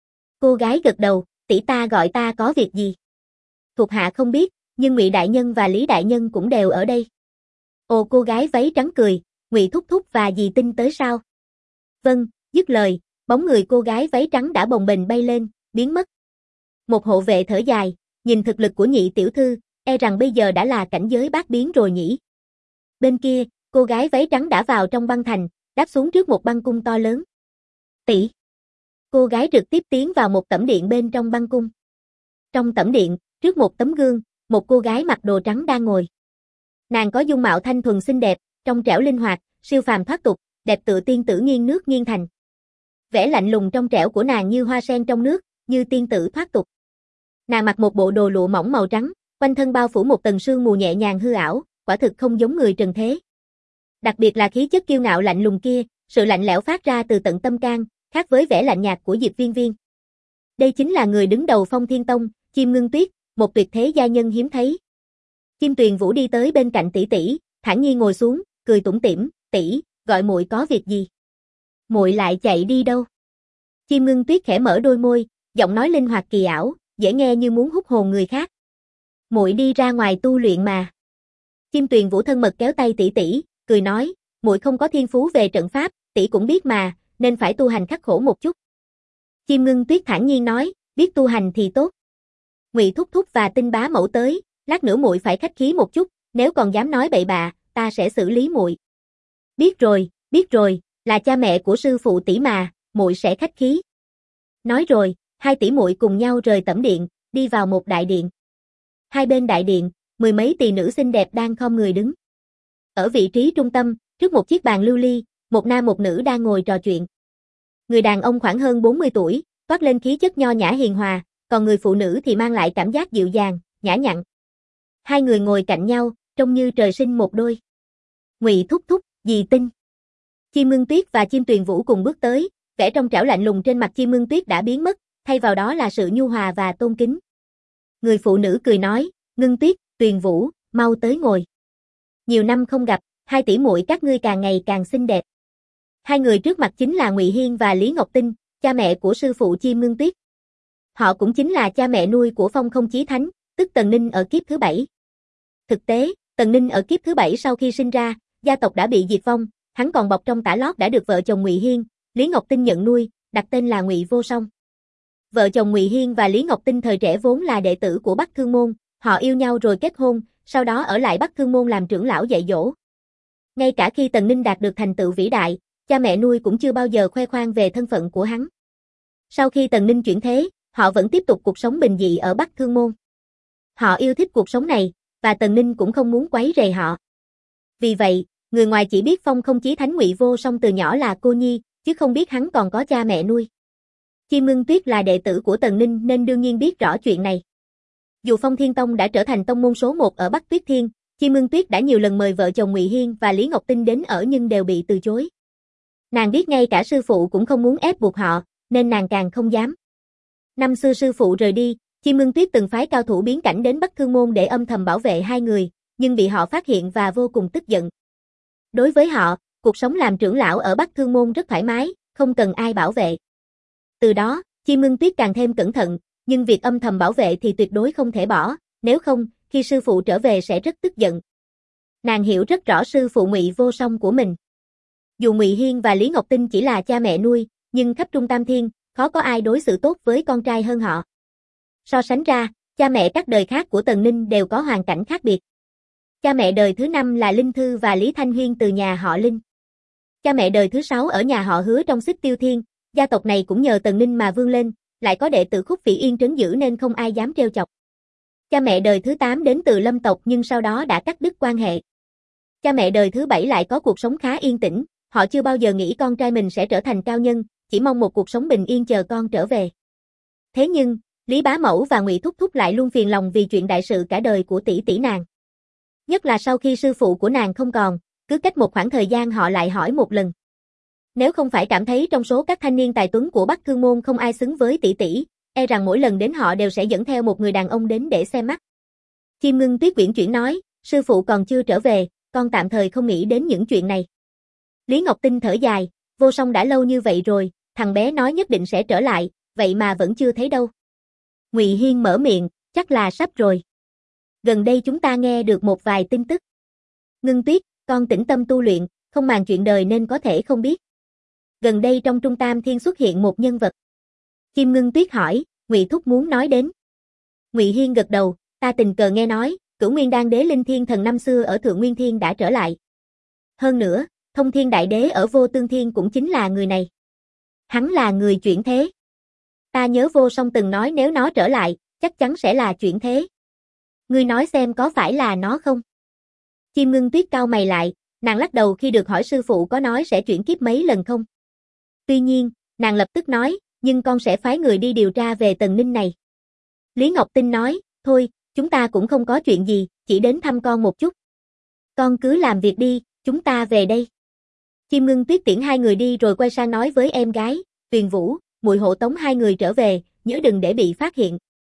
Cô gái gật đầu, tỷ ta gọi ta có việc gì? Thuộc hạ không biết, nhưng Ngụy đại nhân và Lý đại nhân cũng đều ở đây. Ồ, cô gái váy trắng cười, Ngụy thúc thúc và dì Tinh tới sao? Vâng, dứt lời, bóng người cô gái váy trắng đã bồng bềnh bay lên, biến mất. Một hộ vệ thở dài, nhìn thực lực của nhị tiểu thư, e rằng bây giờ đã là cảnh giới bát biến rồi nhỉ. Bên kia, cô gái váy trắng đã vào trong băng thành, đáp xuống trước một băng cung to lớn. Tỷ. Cô gái trực tiếp tiến vào một tẩm điện bên trong băng cung. Trong tẩm điện, trước một tấm gương, một cô gái mặc đồ trắng đang ngồi. Nàng có dung mạo thanh thuần xinh đẹp, trong trẻo linh hoạt, siêu phàm thoát tục, đẹp tựa tiên tử nghiêng nước nghiêng thành. Vẻ lạnh lùng trong trẻo của nàng như hoa sen trong nước, như tiên tử thoát tục. Nàng mặc một bộ đồ lụa mỏng màu trắng, quanh thân bao phủ một tầng sương mù nhẹ nhàng hư ảo, quả thực không giống người trần thế. Đặc biệt là khí chất kiêu ngạo lạnh lùng kia, sự lạnh lẽo phát ra từ tận tâm can, khác với vẻ lạnh nhạt của Diệp Viên Viên. Đây chính là người đứng đầu Phong Thiên Tông, Chim Ngưng Tuyết, một tuyệt thế gia nhân hiếm thấy. Chim Tuyền Vũ đi tới bên cạnh tỷ tỷ, thản nhiên ngồi xuống, cười tủm tỉm, "Tỷ, gọi muội có việc gì? Muội lại chạy đi đâu?" Chim Ngưng Tuyết khẽ mở đôi môi, giọng nói linh hoạt kỳ ảo, dễ nghe như muốn hút hồn người khác. "Muội đi ra ngoài tu luyện mà." Chim Tuyền Vũ thân mật kéo tay tỷ tỷ, cười nói, "Muội không có thiên phú về trận pháp, tỷ cũng biết mà, nên phải tu hành khắc khổ một chút." Chim Ngưng Tuyết thản nhiên nói, "Biết tu hành thì tốt. Ngụy thúc thúc và Tinh bá mẫu tới, lát nữa muội phải khách khí một chút, nếu còn dám nói bậy bạ, ta sẽ xử lý muội." Biết rồi, là cha mẹ của sư phụ tỷ mà, muội sẽ khách khí." Nói rồi, hai tỷ muội cùng nhau rời tẩm điện, đi vào một đại điện. Hai bên đại điện, mười mấy tỳ nữ xinh đẹp đang khom người đứng. Ở vị trí trung tâm, trước một chiếc bàn lưu ly, một nam một nữ đang ngồi trò chuyện. Người đàn ông khoảng hơn 40 tuổi, toát lên khí chất nho nhã hiền hòa, còn người phụ nữ thì mang lại cảm giác dịu dàng, nhã nhặn. Hai người ngồi cạnh nhau, trông như trời sinh một đôi. "Ngụy thúc thúc, dì Tinh." Chim Ngưng Tuyết và Chim Tuyền Vũ cùng bước tới, vẻ trong trẻo lạnh lùng trên mặt Chim Ngưng Tuyết đã biến mất, thay vào đó là sự nhu hòa và tôn kính. Người phụ nữ cười nói, "Ngưng Tuyết, Tuyền Vũ, mau tới ngồi. Nhiều năm không gặp, hai tỷ muội các ngươi càng ngày càng xinh đẹp." Hai người trước mặt chính là Ngụy Hiên và Lý Ngọc Tinh, cha mẹ của sư phụ Chim Ngưng Tuyết. Họ cũng chính là cha mẹ nuôi của Phong Không Chí Thánh, tức Tần Ninh ở kiếp thứ 7. Thực tế, Tần Ninh ở kiếp thứ 7 sau khi sinh ra, gia tộc đã bị diệt vong, hắn còn bọc trong tả lót đã được vợ chồng Ngụy Hiên, Lý Ngọc Tinh nhận nuôi, đặt tên là Ngụy Vô Song. Vợ chồng Ngụy Hiên và Lý Ngọc Tinh thời trẻ vốn là đệ tử của Bắc Thương Môn, họ yêu nhau rồi kết hôn, sau đó ở lại Bắc Thương Môn làm trưởng lão dạy dỗ. Ngay cả khi Tần Ninh đạt được thành tựu vĩ đại, cha mẹ nuôi cũng chưa bao giờ khoe khoang về thân phận của hắn. Sau khi Tần Ninh chuyển thế, họ vẫn tiếp tục cuộc sống bình dị ở Bắc Thương Môn. Họ yêu thích cuộc sống này, và Tần Ninh cũng không muốn quấy rầy họ. Vì vậy, người ngoài chỉ biết Phong Không Chí Thánh Ngụy Vô Song từ nhỏ là cô nhi, chứ không biết hắn còn có cha mẹ nuôi. Chim Ngưng Tuyết là đệ tử của Tần Ninh nên đương nhiên biết rõ chuyện này. Dù Phong Thiên Tông đã trở thành tông môn số 1 ở Bắc Tuyết Thiên, Chim Ngưng Tuyết đã nhiều lần mời vợ chồng Ngụy Hiên và Lý Ngọc Tinh đến ở nhưng đều bị từ chối. Nàng biết ngay cả sư phụ cũng không muốn ép buộc họ, nên nàng càng không dám. Năm xưa sư phụ rời đi, Chim Ngưng Tuyết từng phái cao thủ biến cảnh đến Bắc Thương Môn để âm thầm bảo vệ hai người, nhưng bị họ phát hiện và vô cùng tức giận. Đối với họ, cuộc sống làm trưởng lão ở Bắc Thương Môn rất thoải mái, không cần ai bảo vệ. Từ đó, Chim Ngưng Tuyết càng thêm cẩn thận, nhưng việc âm thầm bảo vệ thì tuyệt đối không thể bỏ, nếu không, khi sư phụ trở về sẽ rất tức giận. Nàng hiểu rất rõ sư phụ Ngụy Vô Song của mình. Dù Ngụy Hiên và Lý Ngọc Tinh chỉ là cha mẹ nuôi, nhưng khắp Trung Tam Thiên, khó có ai đối xử tốt với con trai hơn họ. So sánh ra, cha mẹ các đời khác của Tần Ninh đều có hoàn cảnh khác biệt. Cha mẹ đời thứ 5 là Linh Thư và Lý Thanh Huyên từ nhà họ Linh. Cha mẹ đời thứ 6 ở nhà họ Hứa trong Xích Tiêu Thiên, gia tộc này cũng nhờ Tần Ninh mà vươn lên, lại có đệ tử Khúc Phỉ Yên trấn giữ nên không ai dám trêu chọc. Cha mẹ đời thứ 8 đến từ Lâm tộc nhưng sau đó đã cắt đứt quan hệ. Cha mẹ đời thứ 7 lại có cuộc sống khá yên tĩnh, họ chưa bao giờ nghĩ con trai mình sẽ trở thành cao nhân, chỉ mong một cuộc sống bình yên chờ con trở về. Thế nhưng, Lý bá mẫu và Ngụy thúc thúc lại luôn phiền lòng vì chuyện đại sự cả đời của tỷ tỷ nàng. Nhất là sau khi sư phụ của nàng không còn, cứ cách một khoảng thời gian họ lại hỏi một lần. Nếu không phải cảm thấy trong số các thanh niên tài tuấn của Bắc Thương Môn không ai xứng với tỷ tỷ, e rằng mỗi lần đến họ đều sẽ dẫn theo một người đàn ông đến để xem mắt. Chim Ngưng Tuyết uyển chuyển nói, sư phụ còn chưa trở về, con tạm thời không nghĩ đến những chuyện này. Lý Ngọc Tinh thở dài, Vô Song đã lâu như vậy rồi, thằng bé nói nhất định sẽ trở lại, vậy mà vẫn chưa thấy đâu. Ngụy Hiên mở miệng, chắc là sắp rồi. Gần đây chúng ta nghe được một vài tin tức. Ngưng Tuyết, con tĩnh tâm tu luyện, không màng chuyện đời nên có thể không biết. Gần đây trong Trung Tam Thiên xuất hiện một nhân vật. Chim Ngưng Tuyết hỏi, Ngụy thúc muốn nói đến. Ngụy Hiên gật đầu, ta tình cờ nghe nói, Cửu Nguyên Đan Đế Linh Thiên Thần năm xưa ở Thượng Nguyên Thiên đã trở lại. Hơn nữa, Thông Thiên Đại Đế ở Vô Tương Thiên cũng chính là người này. Hắn là người chuyển thế. Ta nhớ Vô Song từng nói nếu nó trở lại, chắc chắn sẽ là chuyển thế. Ngươi nói xem có phải là nó không? Chim Ngưng Tuyết cau mày lại, nàng lắc đầu khi được hỏi sư phụ có nói sẽ chuyển kiếp mấy lần không. Tuy nhiên, nàng lập tức nói, nhưng con sẽ phái người đi điều tra về Tần Ninh này. Lý Ngọc Tinh nói, thôi, chúng ta cũng không có chuyện gì, chỉ đến thăm con một chút. Con cứ làm việc đi, chúng ta về đây. Chim Ngưng Tuyết tiễn hai người đi rồi quay sang nói với em gái, Tuyền Vũ, muội hộ tống hai người trở về, nhớ đừng để bị phát hiện.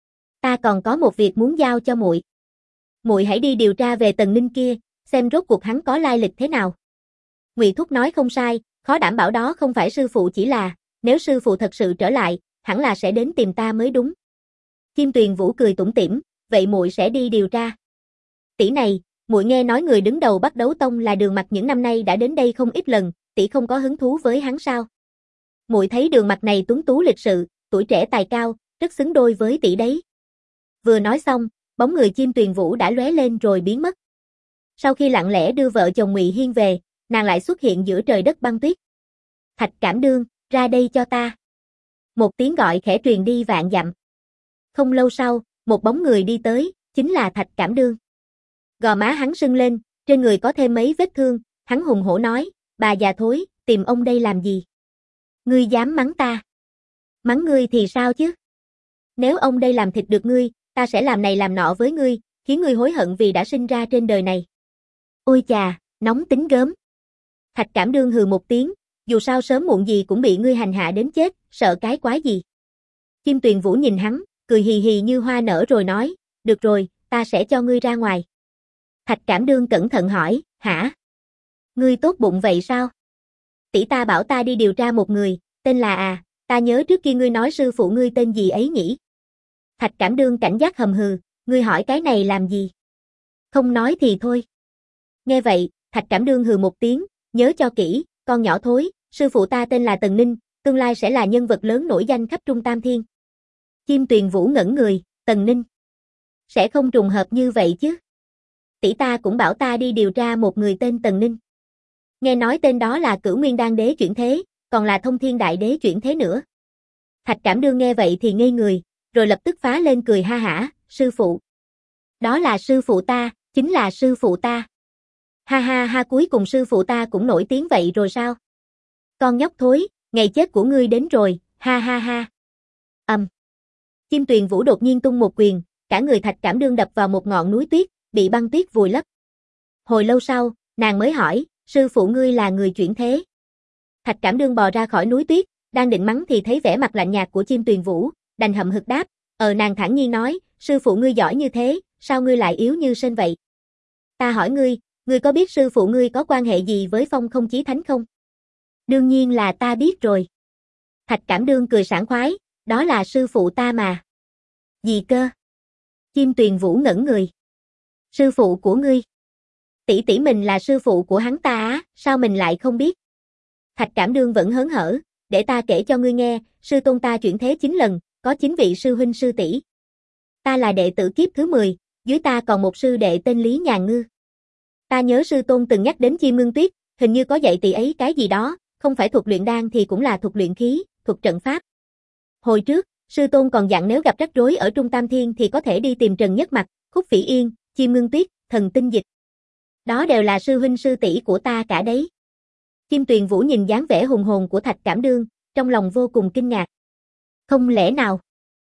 Ta còn có một việc muốn giao cho muội. Muội hãy đi điều tra về Tần Ninh kia, xem rốt cuộc hắn có lai lịch thế nào. Ngụy Thúc nói không sai, khó đảm bảo đó không phải sư phụ chỉ là, nếu sư phụ thật sự trở lại, hẳn là sẽ đến tìm ta mới đúng. Chim Tuyền Vũ cười tủm tỉm, vậy muội sẽ đi điều tra. Tỷ này, muội nghe nói người đứng đầu Bắc Đấu Tông là Đường Mặc những năm nay đã đến đây không ít lần, tỷ không có hứng thú với hắn sao? Muội thấy Đường Mặc này tuấn tú lịch sự, tuổi trẻ tài cao, rất xứng đôi với tỷ đấy. Vừa nói xong, bóng người Chim Tuyền Vũ đã lóe lên rồi biến mất. Sau khi lặng lẽ đưa vợ chồng Ngụy Hiên về, nàng lại xuất hiện giữa trời đất băng tuyết. Thạch Cảm Đương, ra đây cho ta. Một tiếng gọi khẽ truyền đi vạn dặm. Không lâu sau, một bóng người đi tới, chính là Thạch Cảm Đương. Gò má hắn sưng lên, trên người có thêm mấy vết thương, hắn hùng hổ nói, bà già thối, tìm ông đây làm gì? Ngươi dám mắng ta? Mắng ngươi thì sao chứ? Nếu ông đây làm thịt được ngươi, ta sẽ làm này làm nọ với ngươi, khiến ngươi hối hận vì đã sinh ra trên đời này. Ôi chà, nóng tính gớm. Thạch Cảm Đương hừ một tiếng, dù sao sớm muộn gì cũng bị ngươi hành hạ đến chết, sợ cái quái gì. Chim Tuyền Vũ nhìn hắn, cười hì hì như hoa nở rồi nói, được rồi, ta sẽ cho ngươi ra ngoài. Thạch Cảm Đương cẩn thận hỏi, hả? Ngươi tốt bụng vậy sao? Tỷ ta bảo ta đi điều tra một người, tên là ta nhớ trước kia ngươi nói sư phụ ngươi tên gì ấy nhỉ? Thạch Cảm Đương cảnh giác hầm hừ, ngươi hỏi cái này làm gì? Không nói thì thôi. Nghe vậy, Thạch Cảm Đương hừ một tiếng, nhớ cho kỹ, con nhỏ thối, sư phụ ta tên là Tần Ninh, tương lai sẽ là nhân vật lớn nổi danh khắp Trung Tam Thiên. Chim Tuyền Vũ ngẩn người, Tần Ninh. Sẽ không trùng hợp như vậy chứ? Tỷ ta cũng bảo ta đi điều tra một người tên Tần Ninh. Nghe nói tên đó là Cửu Nguyên Đan Đế chuyển thế, còn là Thông Thiên Đại Đế chuyển thế nữa. Thạch Cảm Đương nghe vậy thì ngây người, rồi lập tức phá lên cười ha hả, sư phụ. Đó là sư phụ ta, chính là sư phụ ta. Ha ha ha, cuối cùng sư phụ ta cũng nổi tiếng vậy rồi sao? Con nhóc thối, ngày chết của ngươi đến rồi, ha ha ha. Chim Tuyền Vũ đột nhiên tung một quyền, cả người Thạch Cảm Đương đập vào một ngọn núi tuyết, bị băng tuyết vùi lấp. Hồi lâu sau, nàng mới hỏi, sư phụ ngươi là người chuyển thế. Thạch Cảm Đương bò ra khỏi núi tuyết, đang định mắng thì thấy vẻ mặt lạnh nhạt của Chim Tuyền Vũ, đành hậm hực đáp, nàng thản nhiên nói, sư phụ ngươi giỏi như thế, sao ngươi lại yếu như sên vậy? Ta hỏi ngươi có biết sư phụ ngươi có quan hệ gì với Phong Không Chí Thánh không? Đương nhiên là ta biết rồi. Thạch Cảm Đương cười sảng khoái, đó là sư phụ ta mà. Gì cơ? Chim Tuyền Vũ ngẩn người. Sư phụ của ngươi? Tỷ mình là sư phụ của hắn ta á, sao mình lại không biết? Thạch Cảm Đương vẫn hớn hở, để ta kể cho ngươi nghe, sư tôn ta chuyển thế 9 lần, có 9 vị sư huynh sư tỷ. Ta là đệ tử kiếp thứ 10, dưới ta còn một sư đệ tên Lý Nhàn Ngư. Ta nhớ sư tôn từng nhắc đến Chim Ngưng Tuyết, hình như có dạy tỷ ấy cái gì đó, không phải thuật luyện đan thì cũng là thuật luyện khí, thuật trận pháp. Hồi trước, sư tôn còn dặn nếu gặp rắc rối ở Trung Tam Thiên thì có thể đi tìm Trần Nhất Mặc, Khúc Phỉ Yên, Chim Ngưng Tuyết, Thần Tinh Dịch. Đó đều là sư huynh sư tỷ của ta cả đấy. Chim Tuyền Vũ nhìn dáng vẻ hùng hồn của Thạch Cảm Đương, trong lòng vô cùng kinh ngạc. Không lẽ nào?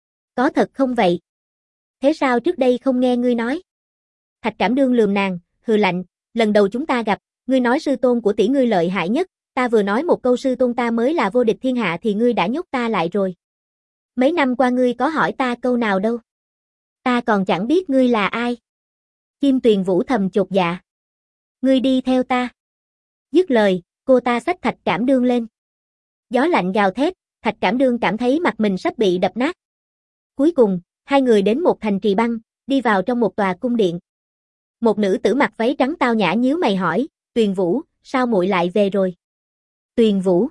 Có thật không vậy? Thế sao trước đây không nghe ngươi nói? Thạch Cảm Đương lườm nàng, hừ lạnh, lần đầu chúng ta gặp, ngươi nói sư tôn của tỷ ngươi lợi hại nhất, ta vừa nói một câu sư tôn ta mới là vô địch thiên hạ thì ngươi đã nhốt ta lại rồi. Mấy năm qua ngươi có hỏi ta câu nào đâu. Ta còn chẳng biết ngươi là ai. Chim Tuyền Vũ thầm chột dạ. Ngươi đi theo ta. Dứt lời, cô ta xách Thạch Cảm Đương lên. Gió lạnh gào thét, Thạch Cảm Đương cảm thấy mặt mình sắp bị đập nát. Cuối cùng, hai người đến một thành trì băng, đi vào trong một tòa cung điện. Một nữ tử mặc váy trắng tao nhã nhíu mày hỏi, Tuyền Vũ, sao muội lại về rồi? Tuyền Vũ?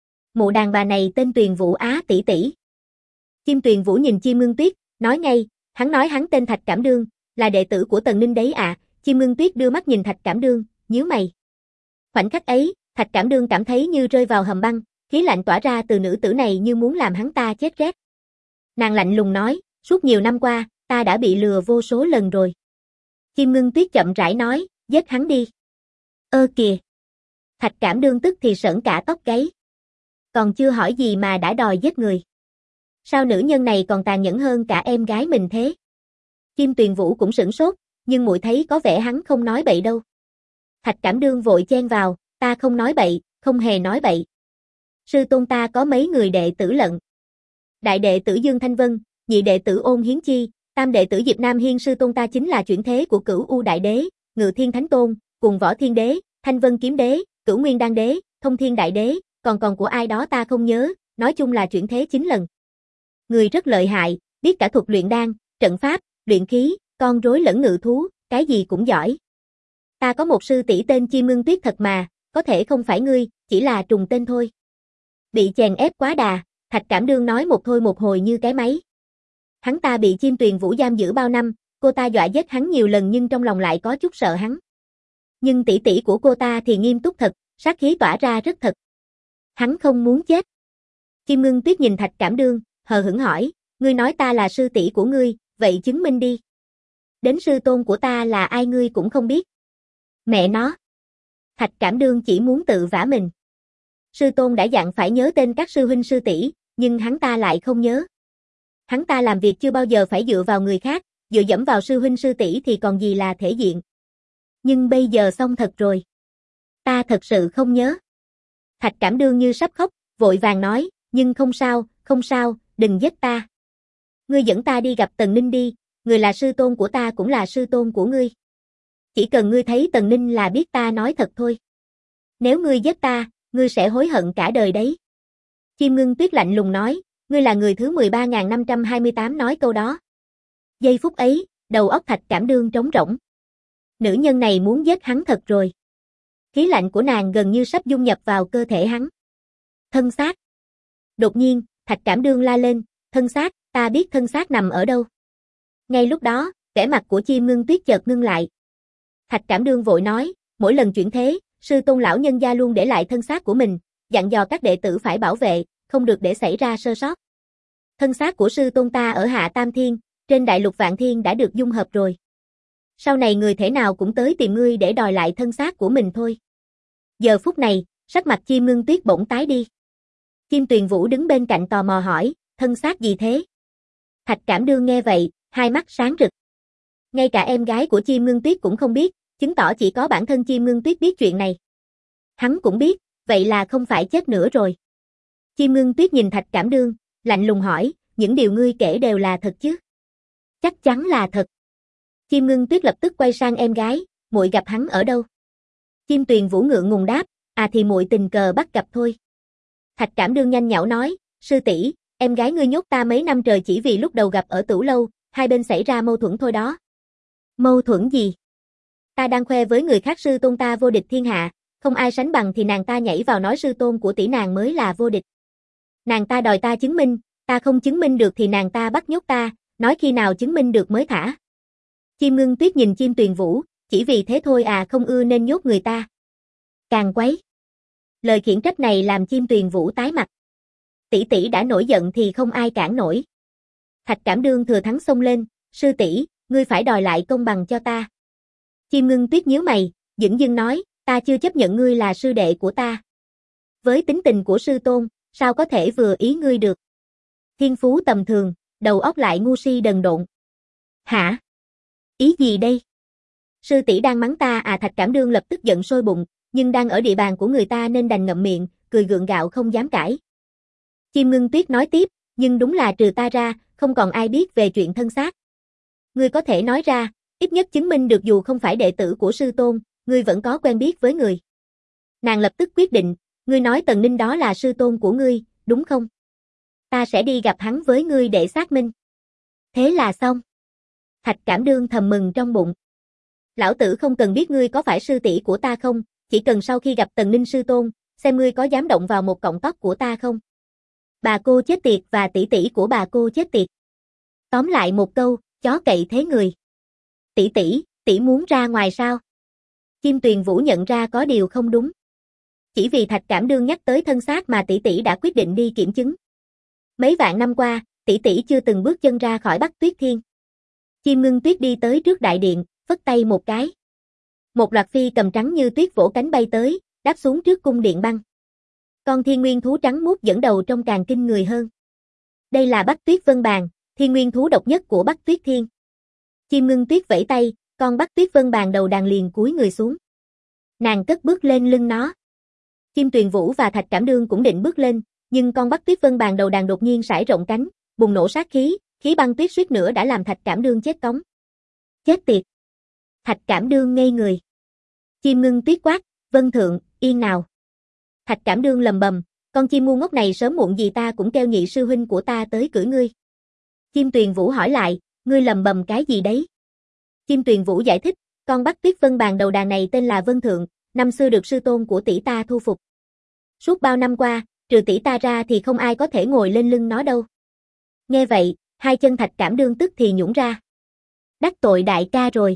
Mụ đàn bà này tên Tuyền Vũ á tỷ tỷ. Chim Tuyền Vũ nhìn Chim Ngưng Tuyết, nói ngay, hắn nói hắn tên Thạch Cảm Đương, là đệ tử của Tần Ninh đấy à. Chim Ngưng Tuyết đưa mắt nhìn Thạch Cảm Đương, nhíu mày. Khoảnh khắc ấy, Thạch Cảm Đương cảm thấy như rơi vào hầm băng, khí lạnh tỏa ra từ nữ tử này như muốn làm hắn ta chết rét. Nàng lạnh lùng nói, suốt nhiều năm qua, ta đã bị lừa vô số lần rồi. Chim Ngưng Tuyết chậm rãi nói, giết hắn đi. Ơ kìa. Thạch Cảm Đương tức thì sởn cả tóc gáy. Còn chưa hỏi gì mà đã đòi giết người. Sao nữ nhân này còn tàn nhẫn hơn cả em gái mình thế? Chim Tuyền Vũ cũng sửng sốt, nhưng muội thấy có vẻ hắn không nói bậy đâu. Thạch Cảm Đương vội chen vào, ta không nói bậy, không hề nói bậy. Sư tôn ta có mấy người đệ tử lận. Đại đệ tử Dương Thanh Vân, nhị đệ tử Ôn Hiến Chi, tam đệ tử Diệp Nam Hiên. Sư tôn ta chính là chuyển thế của Cửu U Đại Đế, Ngự Thiên Thánh Tôn, cùng Võ Thiên Đế, Thanh Vân Kiếm Đế, Cửu Nguyên Đan Đế, Thông Thiên Đại Đế, còn của ai đó ta không nhớ, nói chung là chuyển thế 9 lần. Người rất lợi hại, biết cả thuật luyện đan, trận pháp, luyện khí, con rối lẫn ngự thú, cái gì cũng giỏi. Ta có một sư tỷ tên Chim Ngưng Tuyết thật mà, có thể không phải ngươi, chỉ là trùng tên thôi. Bị chèn ép quá đà, Thạch Cảm Đương nói một thôi một hồi như cái máy. Hắn ta bị Chim Tuyền Vũ giam giữ bao năm, cô ta dọa giết hắn nhiều lần nhưng trong lòng lại có chút sợ hắn. Nhưng tỷ tỷ của cô ta thì nghiêm túc thật, sát khí tỏa ra rất thật. Hắn không muốn chết. Chim Ngưng Tuyết nhìn Thạch Cảm Đương, hờ hững hỏi, ngươi nói ta là sư tỷ của ngươi, vậy chứng minh đi. Đến sư tôn của ta là ai ngươi cũng không biết. Mẹ nó. Thạch Cảm Đương chỉ muốn tự vả mình. Sư tôn đã dặn phải nhớ tên các sư huynh sư tỷ, nhưng hắn ta lại không nhớ. Hắn ta làm việc chưa bao giờ phải dựa vào người khác, dựa dẫm vào sư huynh sư tỷ thì còn gì là thể diện. Nhưng bây giờ xong thật rồi. Ta thật sự không nhớ. Thạch Cảm Đương như sắp khóc, vội vàng nói, nhưng không sao, đừng giết ta. Ngươi dẫn ta đi gặp Tần Ninh đi, người là sư tôn của ta cũng là sư tôn của ngươi. Chỉ cần ngươi thấy Tần Ninh là biết ta nói thật thôi. Nếu ngươi giết ta, ngươi sẽ hối hận cả đời đấy. Chim Ngưng Tuyết lạnh lùng nói, ngươi là người thứ 13.528 nói câu đó. Giây phút ấy, đầu óc Thạch Cảm Đương trống rỗng. Nữ nhân này muốn giết hắn thật rồi. Khí lạnh của nàng gần như sắp dung nhập vào cơ thể hắn. Thân xác. Đột nhiên, Thạch Cảm Đương la lên, thân xác, ta biết thân xác nằm ở đâu. Ngay lúc đó, vẻ mặt của Chim Ngưng Tuyết chợt ngưng lại. Thạch Cảm Đương vội nói, mỗi lần chuyển thế, sư tôn lão nhân gia luôn để lại thân xác của mình, dặn dò các đệ tử phải bảo vệ, không được để xảy ra sơ sót. Thân xác của sư tôn ta ở Hạ Tam Thiên, trên đại lục Vạn Thiên đã được dung hợp rồi. Sau này người thể nào cũng tới tìm ngươi để đòi lại thân xác của mình thôi. Giờ phút này, sắc mặt Chim Ngưng Tuyết bỗng tái đi. Chim Tuyền Vũ đứng bên cạnh tò mò hỏi, thân xác gì thế? Thạch Cảm Đương nghe vậy, hai mắt sáng rực. Ngay cả em gái của Chim Ngưng Tuyết cũng không biết, chứng tỏ chỉ có bản thân Chim Ngưng Tuyết biết chuyện này. Hắn cũng biết, vậy là không phải chết nữa rồi. Chim Ngưng Tuyết nhìn Thạch Cảm Đương, lạnh lùng hỏi, những điều ngươi kể đều là thật chứ? Chắc chắn là thật. Chim Ngưng Tuyết lập tức quay sang em gái, muội gặp hắn ở đâu? Chim Tuyền Vũ ngượng ngùng đáp, thì muội tình cờ bắt gặp thôi. Thạch Cảm Đương nhanh nhảu nói, sư tỷ, em gái ngươi nhốt ta mấy năm trời chỉ vì lúc đầu gặp ở Tửu Lâu, hai bên xảy ra mâu thuẫn thôi đó. Mâu thuẫn gì? Ta đang khoe với người khác sư tôn ta vô địch thiên hạ, không ai sánh bằng thì nàng ta nhảy vào nói sư tôn của tỷ nàng mới là vô địch. Nàng ta đòi ta chứng minh, ta không chứng minh được thì nàng ta bắt nhốt ta, nói khi nào chứng minh được mới thả. Chim Ngưng Tuyết nhìn Chim Tuyền Vũ, chỉ vì thế thôi không ưa nên nhốt người ta. Càng quấy. Lời khiển trách này làm Chim Tuyền Vũ tái mặt. Tỷ tỷ đã nổi giận thì không ai cản nổi. Thạch Cảm Đương thừa thắng xông lên, sư tỷ, ngươi phải đòi lại công bằng cho ta. Chim Ngưng Tuyết nhíu mày, dửng dưng nói, ta chưa chấp nhận ngươi là sư đệ của ta. Với tính tình của sư tôn, sao có thể vừa ý ngươi được? Thiên phú tầm thường, đầu óc lại ngu si đần độn. Hả? Ý gì đây? Sư tỷ đang mắng ta Thạch Cảm Đương lập tức giận sôi bụng, nhưng đang ở địa bàn của người ta nên đành ngậm miệng, cười gượng gạo không dám cãi. Chim Ngưng Tuyết nói tiếp, nhưng đúng là trừ ta ra, không còn ai biết về chuyện thân xác. Ngươi có thể nói ra, ít nhất chứng minh được dù không phải đệ tử của sư tôn, ngươi vẫn có quen biết với người. Nàng lập tức quyết định, ngươi nói Tần Ninh đó là sư tôn của ngươi, đúng không? Ta sẽ đi gặp hắn với ngươi để xác minh. Thế là xong. Thạch Cảm Đương thầm mừng trong bụng. Lão tử không cần biết ngươi có phải sư tỷ của ta không, chỉ cần sau khi gặp Tần Ninh sư tôn, xem ngươi có dám động vào một cọng tóc của ta không. Bà cô chết tiệt và tỷ tỷ của bà cô chết tiệt. Tóm lại một câu, chó cậy thế người. Tỷ muốn ra ngoài sao? Chim Tuyền Vũ nhận ra có điều không đúng. Chỉ vì Thạch Cảm Đương nhắc tới thân xác mà tỷ đã quyết định đi kiểm chứng. Mấy vạn năm qua, tỷ chưa từng bước chân ra khỏi Bắc Tuyết Thiên. Chim Ngưng Tuyết đi tới trước đại điện, phất tay một cái. Một loạt phi cầm trắng như tuyết vỗ cánh bay tới, đáp xuống trước cung điện băng. Con thiên nguyên thú trắng muốt dẫn đầu trông càng kinh người hơn. Đây là Bắc Tuyết Vân Bàn, thiên nguyên thú độc nhất của Bắc Tuyết Thiên. Chim Ngưng Tuyết vẫy tay, con Bắc Tuyết Vân Bàn đầu đàn liền cúi người xuống. Nàng cất bước lên lưng nó. Chim Tuyền Vũ và Thạch Cảm Đương cũng định bước lên, nhưng con Bắc Tuyết Vân Bàn đầu đàn đột nhiên sải rộng cánh, bùng nổ sát khí, khí băng tuyết suýt nữa đã làm Thạch Cảm Đương chết cống. Chết tiệt! Thạch Cảm Đương ngây người. Chim Ngưng Tuyết quát, Vân Thượng, yên nào. Thạch Cảm Đương lầm bầm, con chim ngu ngốc này sớm muộn gì ta cũng kêu Nhị sư huynh của ta tới cưỡi ngươi. Chim Tuyền Vũ hỏi lại, ngươi lầm bầm cái gì đấy? Chim Tuyền Vũ giải thích, con Bắc Tuyết Vân Bàn đầu đàn này tên là Vân Thượng, năm xưa được sư tôn của tỷ ta thu phục. Suốt bao năm qua, trừ tỷ ta ra thì không ai có thể ngồi lên lưng nó đâu. Nghe vậy, hai chân Thạch Cảm Đương tức thì nhũn ra. Đắc tội đại ca rồi.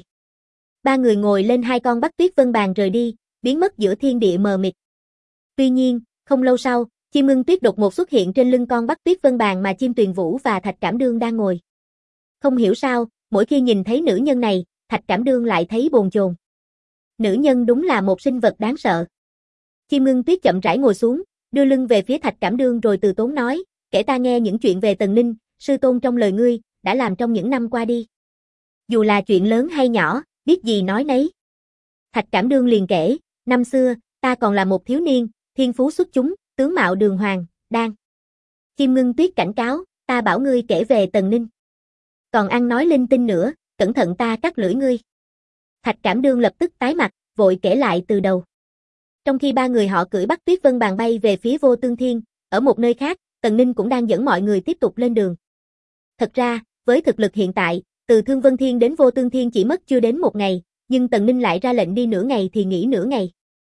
Ba người ngồi lên hai con Bắc Tuyết Vân Bàn rời đi, biến mất giữa thiên địa mờ mịt. Tuy nhiên, không lâu sau, chim Ngưng Tuyết đột ngột xuất hiện trên lưng con Bắc Tuyết Vân Bàn mà chim Tuyền Vũ và Thạch Cảm Đương đang ngồi. Không hiểu sao, mỗi khi nhìn thấy nữ nhân này, Thạch Cảm Đương lại thấy bồn chồn. Nữ nhân đúng là một sinh vật đáng sợ. Chim Ngưng Tuyết chậm rãi ngồi xuống, đưa lưng về phía Thạch Cảm Đương rồi từ tốn nói, kể ta nghe những chuyện về Tần Ninh, sư tôn trong lời ngươi, đã làm trong những năm qua đi. Dù là chuyện lớn hay nhỏ, biết gì nói nấy. Thạch Cảm Đương liền kể, năm xưa, ta còn là một thiếu niên, thiên phú xuất chúng, tướng mạo đường hoàng, đan. Chim Ngưng Tuyết cảnh cáo, ta bảo ngươi kể về Tần Ninh. Còn ăn nói linh tinh nữa, cẩn thận ta cắt lưỡi ngươi. Thạch Cảm Đương lập tức tái mặt, vội kể lại từ đầu. Trong khi ba người họ cưỡi Bắc Tuyết Vân Bàn bay về phía Vô Tương Thiên, ở một nơi khác, Tần Ninh cũng đang dẫn mọi người tiếp tục lên đường. Thật ra, với thực lực hiện tại, từ Thương Vân Thiên đến Vô Tương Thiên chỉ mất chưa đến một ngày, nhưng Tần Ninh lại ra lệnh đi nửa ngày thì nghỉ nửa ngày.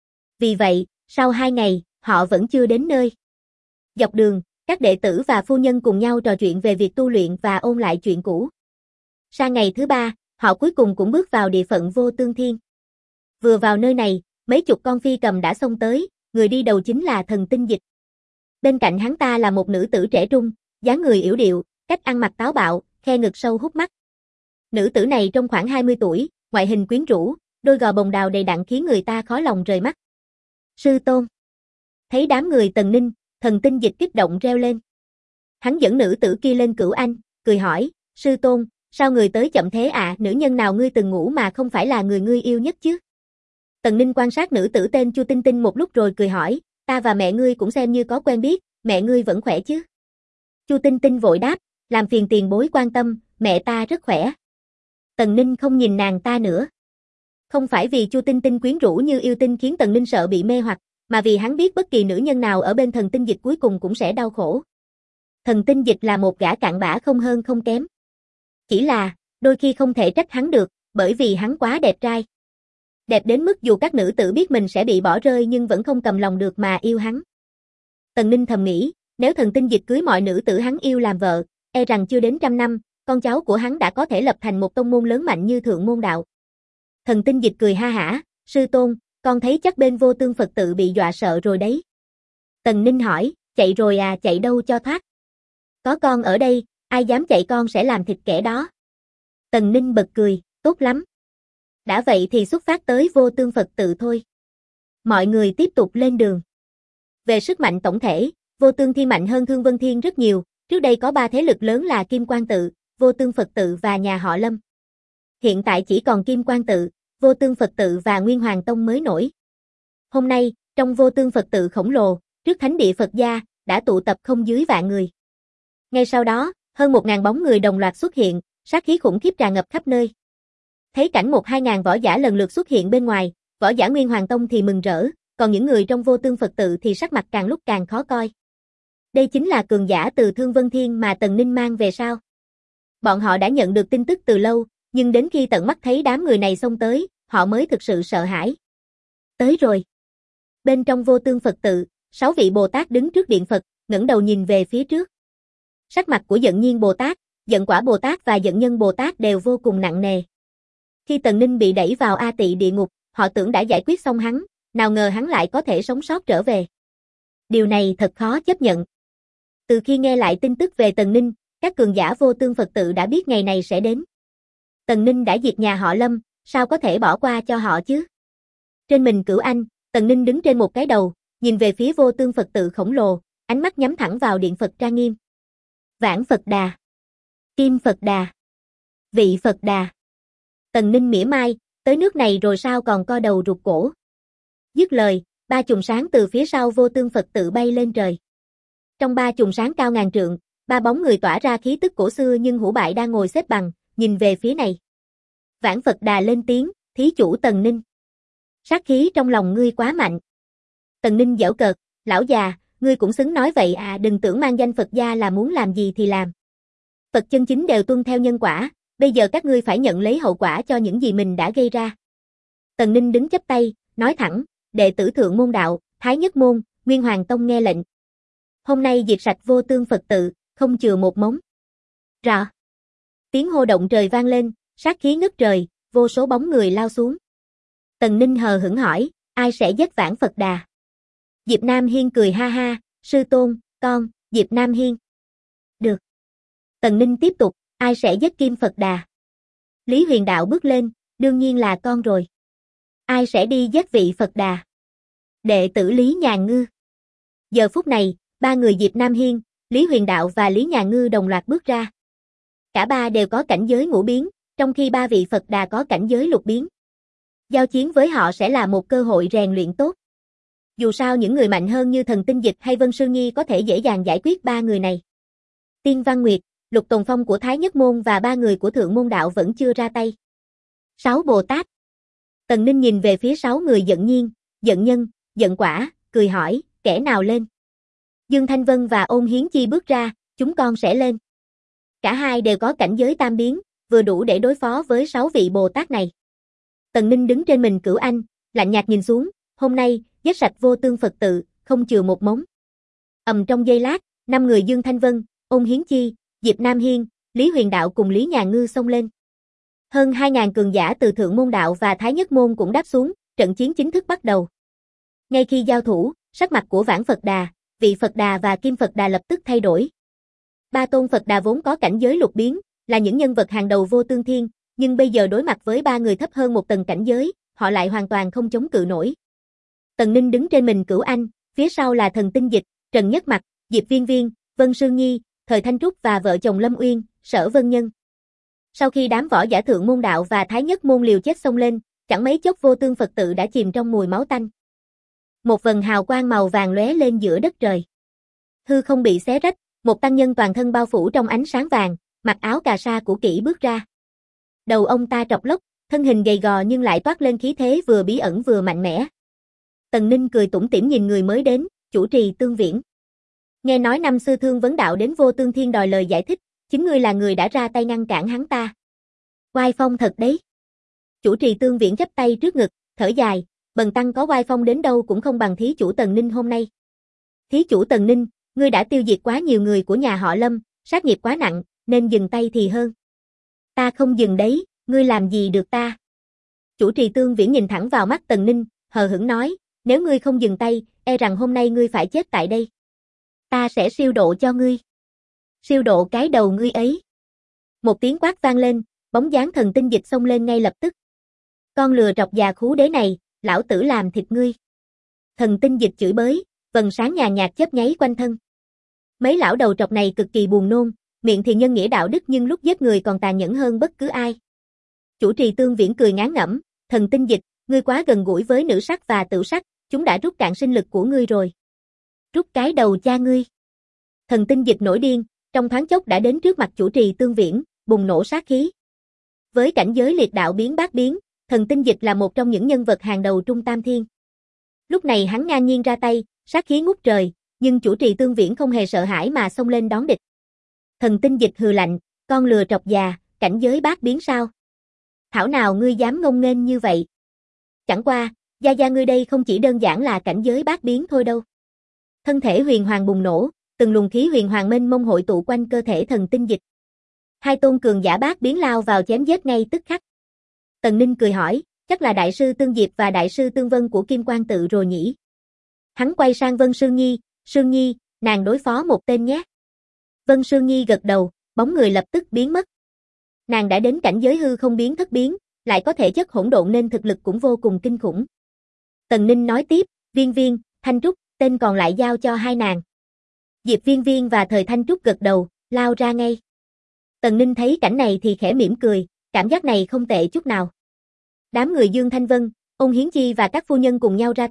Vì vậy, sau 2 ngày, họ vẫn chưa đến nơi. Dọc đường, các đệ tử và phu nhân cùng nhau trò chuyện về việc tu luyện và ôn lại chuyện cũ. Sang ngày thứ 3, họ cuối cùng cũng bước vào địa phận Vô Tương Thiên. Vừa vào nơi này, mấy chục con phi cầm đã xông tới, người đi đầu chính là Thần Tinh Dịch. Bên cạnh hắn ta là một nữ tử trẻ trung, dáng người yểu điệu, cách ăn mặc táo bạo, khe ngực sâu hút mắt. Nữ tử này trông khoảng 20 tuổi, ngoại hình quyến rũ, đôi gò bồng đào đầy đặn khiến người ta khó lòng rời mắt. Sư tôn. Thấy đám người Tần Ninh, Thần Tinh Dịch kích động reo lên. Hắn dẫn nữ tử kia lên cửu anh, cười hỏi, sư tôn, sao người tới chậm thế ạ? Nữ nhân nào ngươi từng ngủ mà không phải là người ngươi yêu nhất chứ? Tần Ninh quan sát nữ tử tên Chu Tinh Tinh một lúc rồi cười hỏi, ta và mẹ ngươi cũng xem như có quen biết, mẹ ngươi vẫn khỏe chứ? Chu Tinh Tinh vội đáp, làm phiền tiền bối quan tâm, mẹ ta rất khỏe. Tần Ninh không nhìn nàng ta nữa. Không phải vì Chu Tinh Tinh quyến rũ như yêu tinh khiến Tần Ninh sợ bị mê hoặc, mà vì hắn biết bất kỳ nữ nhân nào ở bên Thần Tinh Dịch cuối cùng cũng sẽ đau khổ. Thần Tinh Dịch là một gã cặn bã không hơn không kém. Chỉ là, đôi khi không thể trách hắn được, bởi vì hắn quá đẹp trai. Đẹp đến mức dù các nữ tử biết mình sẽ bị bỏ rơi nhưng vẫn không cầm lòng được mà yêu hắn. Tần Ninh thầm nghĩ, nếu Thần Tinh Dịch cưới mọi nữ tử hắn yêu làm vợ, e rằng chưa đến 100 năm, con cháu của hắn đã có thể lập thành một tông môn lớn mạnh như Thượng Môn Đạo. Thần Tinh Dịch cười ha hả, sư tôn, con thấy chắc bên Vô Tương Phật tự bị dọa sợ rồi đấy. Tần Ninh hỏi, chạy rồi à? Chạy đâu cho thoát? Có con ở đây, ai dám chạy con sẽ làm thịt kẻ đó. Tần Ninh bật cười, tốt lắm. Đã vậy thì xuất phát tới Vô Tương Phật tự thôi. Mọi người tiếp tục lên đường. Về sức mạnh tổng thể, Vô Tương Thiên mạnh hơn Thương Vân Thiên rất nhiều, trước đây có 3 thế lực lớn là Kim Quang Tự, Vô Tương Phật tự và nhà họ Lâm. Hiện tại chỉ còn Kim Quang Tự, Vô Tương Phật tự và Nguyên Hoàng Tông mới nổi. Hôm nay, trong Vô Tương Phật tự khổng lồ, trước thánh địa Phật gia, đã tụ tập không dưới vạn người. Ngay sau đó, hơn 1.000 bóng người đồng loạt xuất hiện, sát khí khủng khiếp tràn ngập khắp nơi. Thấy cảnh 1-2 ngàn võ giả lần lượt xuất hiện bên ngoài, võ giả Nguyên Hoàng Tông thì mừng rỡ, còn những người trong Vô Tương Phật tự thì sắc mặt càng lúc càng khó coi. Đây chính là cường giả từ Thương Vân Thiên mà Tần Ninh mang về sao? Bọn họ đã nhận được tin tức từ lâu, nhưng đến khi tận mắt thấy đám người này xông tới, họ mới thực sự sợ hãi. Tới rồi. Bên trong Vô Tương Phật tự, 6 vị Bồ Tát đứng trước điện Phật, ngẩng đầu nhìn về phía trước. Sắc mặt của Giận Nhiên Bồ Tát, Giận Quả Bồ Tát và Giận Nhân Bồ Tát đều vô cùng nặng nề. Khi Tần Ninh bị đẩy vào A Tị địa ngục, họ tưởng đã giải quyết xong hắn, nào ngờ hắn lại có thể sống sót trở về. Điều này thật khó chấp nhận. Từ khi nghe lại tin tức về Tần Ninh, các cường giả Vô Tương Phật tự đã biết ngày này sẽ đến. Tần Ninh đã diệt nhà họ Lâm, sao có thể bỏ qua cho họ chứ? Trên mình Cửu Anh, Tần Ninh đứng trên một cái đầu, nhìn về phía Vô Tương Phật tự khổng lồ, ánh mắt nhắm thẳng vào điện Phật trang nghiêm. Vãng Phật Đà, Kim Phật Đà, Vị Phật Đà. Tần Ninh mỉa mai, tới nước này rồi sao còn co đầu rụt cổ. Dứt lời, Ba chùm sáng từ phía sau Vô Tương Phật tự bay lên trời. Trong ba chùm sáng cao ngàn trượng, ba bóng người tỏa ra khí tức cổ xưa nhưng hủ bại đang ngồi xếp bằng, nhìn về phía này. Vãn Phật Đà lên tiếng, thí chủ Tần Ninh. Sát khí trong lòng ngươi quá mạnh. Tần Ninh giễu cợt, lão già, ngươi cũng xứng nói vậy à, đừng tưởng mang danh Phật gia là muốn làm gì thì làm. Phật chân chính đều tuân theo nhân quả, bây giờ các ngươi phải nhận lấy hậu quả cho những gì mình đã gây ra. Tần Ninh đứng chắp tay, nói thẳng, đệ tử Thượng Môn Đạo, Thái Nhất Môn, Nguyên Hoàng Tông nghe lệnh. Hôm nay diệt sạch Vô Tương Phật tự, không chừa một mống. Rọ. Tiếng hô động trời vang lên, sát khí ngất trời, vô số bóng người lao xuống. Tần Ninh hờ hững hỏi, ai sẽ giết Vãn Phật Đà? Diệp Nam Hiên cười ha ha, sư tôn, con, Diệp Nam Hiên. Được. Tần Ninh tiếp tục, ai sẽ giết Kim Phật Đà? Lý Huyền Đạo bước lên, đương nhiên là con rồi. Ai sẽ đi giết vị Phật Đà? Đệ tử Lý Nhà Ngư. Giờ phút này, ba người Diệp Nam Hiên, Lý Huyền Đạo và Lý Nhà Ngư đồng loạt bước ra. Cả ba đều có cảnh giới ngũ biến, trong khi ba vị Phật Đà có cảnh giới lục biến. Giao chiến với họ sẽ là một cơ hội rèn luyện tốt. Dù sao những người mạnh hơn như Thần Tinh Dịch hay Vân Sư Nhi có thể dễ dàng giải quyết ba người này. Tiên Văn Nguyệt, Lục Tồn Phong của Thái Nhất Môn và ba người của Thượng Môn Đạo vẫn chưa ra tay. 6 Bồ Tát. Tần Ninh nhìn về phía 6 người giận nhiên, giận nhân, giận quả, cười hỏi, kẻ nào lên? Dương Thanh Vân và Ôn Hiến Chi bước ra, chúng con sẽ lên. Cả hai đều có cảnh giới tam biến, vừa đủ để đối phó với 6 vị Bồ Tát này. Tần Ninh đứng trên mình Cửu Anh, lạnh nhạt nhìn xuống, hôm nay, giết sạch Vô Tương Phật tự, không chừa một mống. Trong giây lát, 5 người Dương Thanh Vân, Ôn Hiến Chi, Diệp Nam Hiên, Lý Huyền Đạo cùng Lý Nhà Ngư xông lên. Hơn 2.000 cường giả từ Thượng Môn Đạo và Thái Nhất Môn cũng đáp xuống, trận chiến chính thức bắt đầu. Ngay khi giao thủ, sắc mặt của Vãn Phật Đà, vị Phật Đà và Kim Phật Đà lập tức thay đổi. Ba tôn Phật Đà vốn có cảnh giới lục biến, là những nhân vật hàng đầu vô tương thiên, nhưng bây giờ đối mặt với ba người thấp hơn một tầng cảnh giới, họ lại hoàn toàn không chống cự nổi. Tần Ninh đứng trên mình Cửu Anh, phía sau là Thần Tinh Dịch, Trần Nhất Mặc, Diệp Viên Viên, Vân Sư Nhi, Thời Thanh Trúc và vợ chồng Lâm Uyên, Sở Vân Nhân. Sau khi đám võ giả Thượng Môn Đạo và Thái Nhất Môn liều chết xông lên, chẳng mấy chốc Vô Tương Phật tự đã chìm trong mùi máu tanh. Một vầng hào quang màu vàng lóe lên giữa đất trời. Hư không bị xé rách, một tăng nhân toàn thân bao phủ trong ánh sáng vàng, mặc áo cà sa cũ kỹ bước ra. Đầu ông ta trọc lốc, thân hình gầy gò nhưng lại toát lên khí thế vừa bí ẩn vừa mạnh mẽ. Tần Ninh cười tủm tỉm nhìn người mới đến, chủ trì Tương Viễn. Nghe nói năm xưa Thương Vấn Đạo đến Vô Tương Thiên đòi lời giải thích, chính ngươi là người đã ra tay ngăn cản hắn ta. Oai phong thật đấy. Chủ trì Tương Viễn chắp tay trước ngực, thở dài, bần tăng có oai phong đến đâu cũng không bằng thí chủ Tần Ninh hôm nay. Thí chủ Tần Ninh, ngươi đã tiêu diệt quá nhiều người của nhà họ Lâm, sát nghiệp quá nặng, nên dừng tay thì hơn. Ta không dừng đấy, ngươi làm gì được ta? Chủ trì Tương Viễn nhìn thẳng vào mắt Tần Ninh, hờ hững nói, nếu ngươi không dừng tay, e rằng hôm nay ngươi phải chết tại đây. Ta sẽ siêu độ cho ngươi. Siêu độ cái đầu ngươi ấy. Một tiếng quát vang lên, bóng dáng Thần Tinh Dịch xông lên ngay lập tức. Con lừa trọc già khú đế này, lão tử làm thịt ngươi. Thần Tinh Dịch chửi bới, vầng sáng nhàn nhạt chớp nháy quanh thân. Mấy lão đầu trọc này cực kỳ buồn nôn, miệng thì nhân nghĩa đạo đức nhưng lúc giết người còn tàn nhẫn hơn bất cứ ai. Chủ trì Tương Viễn cười ngán ngẩm, Thần Tinh Dịch, ngươi quá gần gũi với nữ sắc và tửu sắc, chúng đã rút cạn sinh lực của ngươi rồi. Rút cái đầu cha ngươi. Thần Tinh Dịch nổi điên, trong thoáng chốc đã đến trước mặt chủ trì Tương Viễn, bùng nổ sát khí. Với cảnh giới liệt đạo biến bát biến, Thần Tinh Dịch là một trong những nhân vật hàng đầu Trung Tam Thiên. Lúc này hắn ngang nhiên ra tay, sát khí ngút trời, nhưng chủ trì Tương Viễn không hề sợ hãi mà xông lên đón địch. Thần Tinh Dịch hừ lạnh, con lừa trọc già, cảnh giới bát biến sao? Thảo nào ngươi dám ngông nghênh như vậy? Chẳng qua, gia ngươi đây không chỉ đơn giản là cảnh giới bát biến thôi đâu. Thân thể huyền hoàng bùng nổ, từng luồng khí huyền hoàng mênh mông hội tụ quanh cơ thể Thần Tinh Dịch. Hai tôn cường giả bát biến lao vào chém giết ngay tức khắc. Tần Ninh cười hỏi, chắc là đại sư Tương Diệp và đại sư Tương Vân của Kim Quang Tự rồi nhỉ? Hắn quay sang Vân Sương Nhi, nàng đối phó một tên nhé. Vân Sương Nhi gật đầu, bóng người lập tức biến mất. Nàng đã đến cảnh giới hư không biến thất biến, lại có thể chất hỗn độn nên thực lực cũng vô cùng kinh khủng. Tần Ninh nói tiếp, Viên Viên, Thanh Trúc, tên còn lại giao cho hai nàng. Diệp Viên Viên và Thời Thanh Trúc gật đầu, lao ra ngay. Tần Ninh thấy cảnh này thì khẽ mỉm cười, cảm giác này không tệ chút nào. Đám người Dương Thanh Vân, Ôn Hiến Chi và các phu nhân cùng nhau ra tay,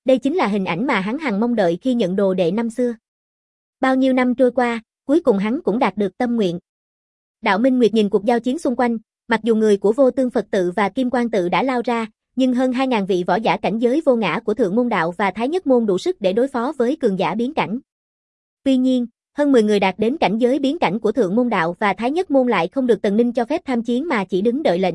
Đây chính là hình ảnh mà hắn hằng mong đợi khi nhận đồ đệ năm xưa. Bao nhiêu năm trôi qua, cuối cùng hắn cũng đạt được tâm nguyện. Đạo Minh Nguyệt nhìn cuộc giao chiến xung quanh, mặc dù người của Vô Tương Phật tự và Kim Quang tự đã lao ra, nhưng hơn 2.000 vị võ giả cảnh giới vô ngã của Thượng Môn Đạo và Thái Nhất Môn đủ sức để đối phó với cường giả biến cảnh. Tuy nhiên, hơn 10 người đạt đến cảnh giới biến cảnh của Thượng Môn Đạo và Thái Nhất Môn lại không được Tần Ninh cho phép tham chiến mà chỉ đứng đợi lệnh.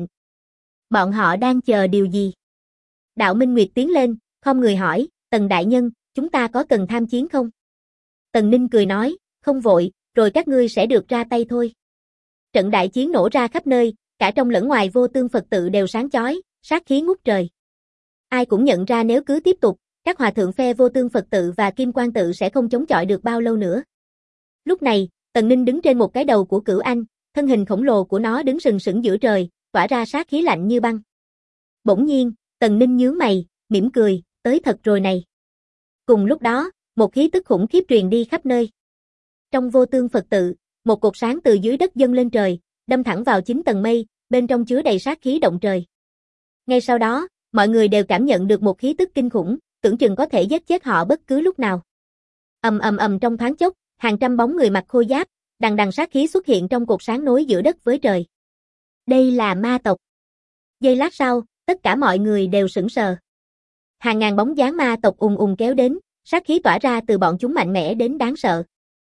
Bọn họ đang chờ điều gì? Đạo Minh Nguyệt tiến lên, không người hỏi, Tần đại nhân, chúng ta có cần tham chiến không? Tần Ninh cười nói, không vội, rồi các ngươi sẽ được ra tay thôi. Trận đại chiến nổ ra khắp nơi, cả trong lẫn ngoài Vô Tương Phật tự đều sáng chói, sát khí ngút trời. Ai cũng nhận ra nếu cứ tiếp tục, các hòa thượng phe Vô Tương Phật tự và Kim Quang tự sẽ không chống chọi được bao lâu nữa. Lúc này, Tần Ninh đứng trên một cái đầu của Cửu Anh, thân hình khổng lồ của nó đứng sừng sững giữa trời, tỏa ra sát khí lạnh như băng. Bỗng nhiên, Tần Ninh nhướng mày, mỉm cười, tới thật rồi này. Cùng lúc đó, một khí tức khủng khiếp truyền đi khắp nơi. Trong Vô Tương Phật tự, một cột sáng từ dưới đất dâng lên trời, đâm thẳng vào 9 tầng mây, bên trong chứa đầy sát khí động trời. Ngay sau đó, mọi người đều cảm nhận được một khí tức kinh khủng, tưởng chừng có thể giết chết họ bất cứ lúc nào. Ầm ầm ầm, trong thoáng chốc, hàng trăm bóng người mặc khôi giáp, đằng đằng sát khí xuất hiện trong cột sáng nối giữa đất với trời. Đây là ma tộc. Giây lát sau, tất cả mọi người đều sững sờ. Hàng ngàn bóng dáng ma tộc ùn ùn kéo đến, sát khí tỏa ra từ bọn chúng mạnh mẽ đến đáng sợ.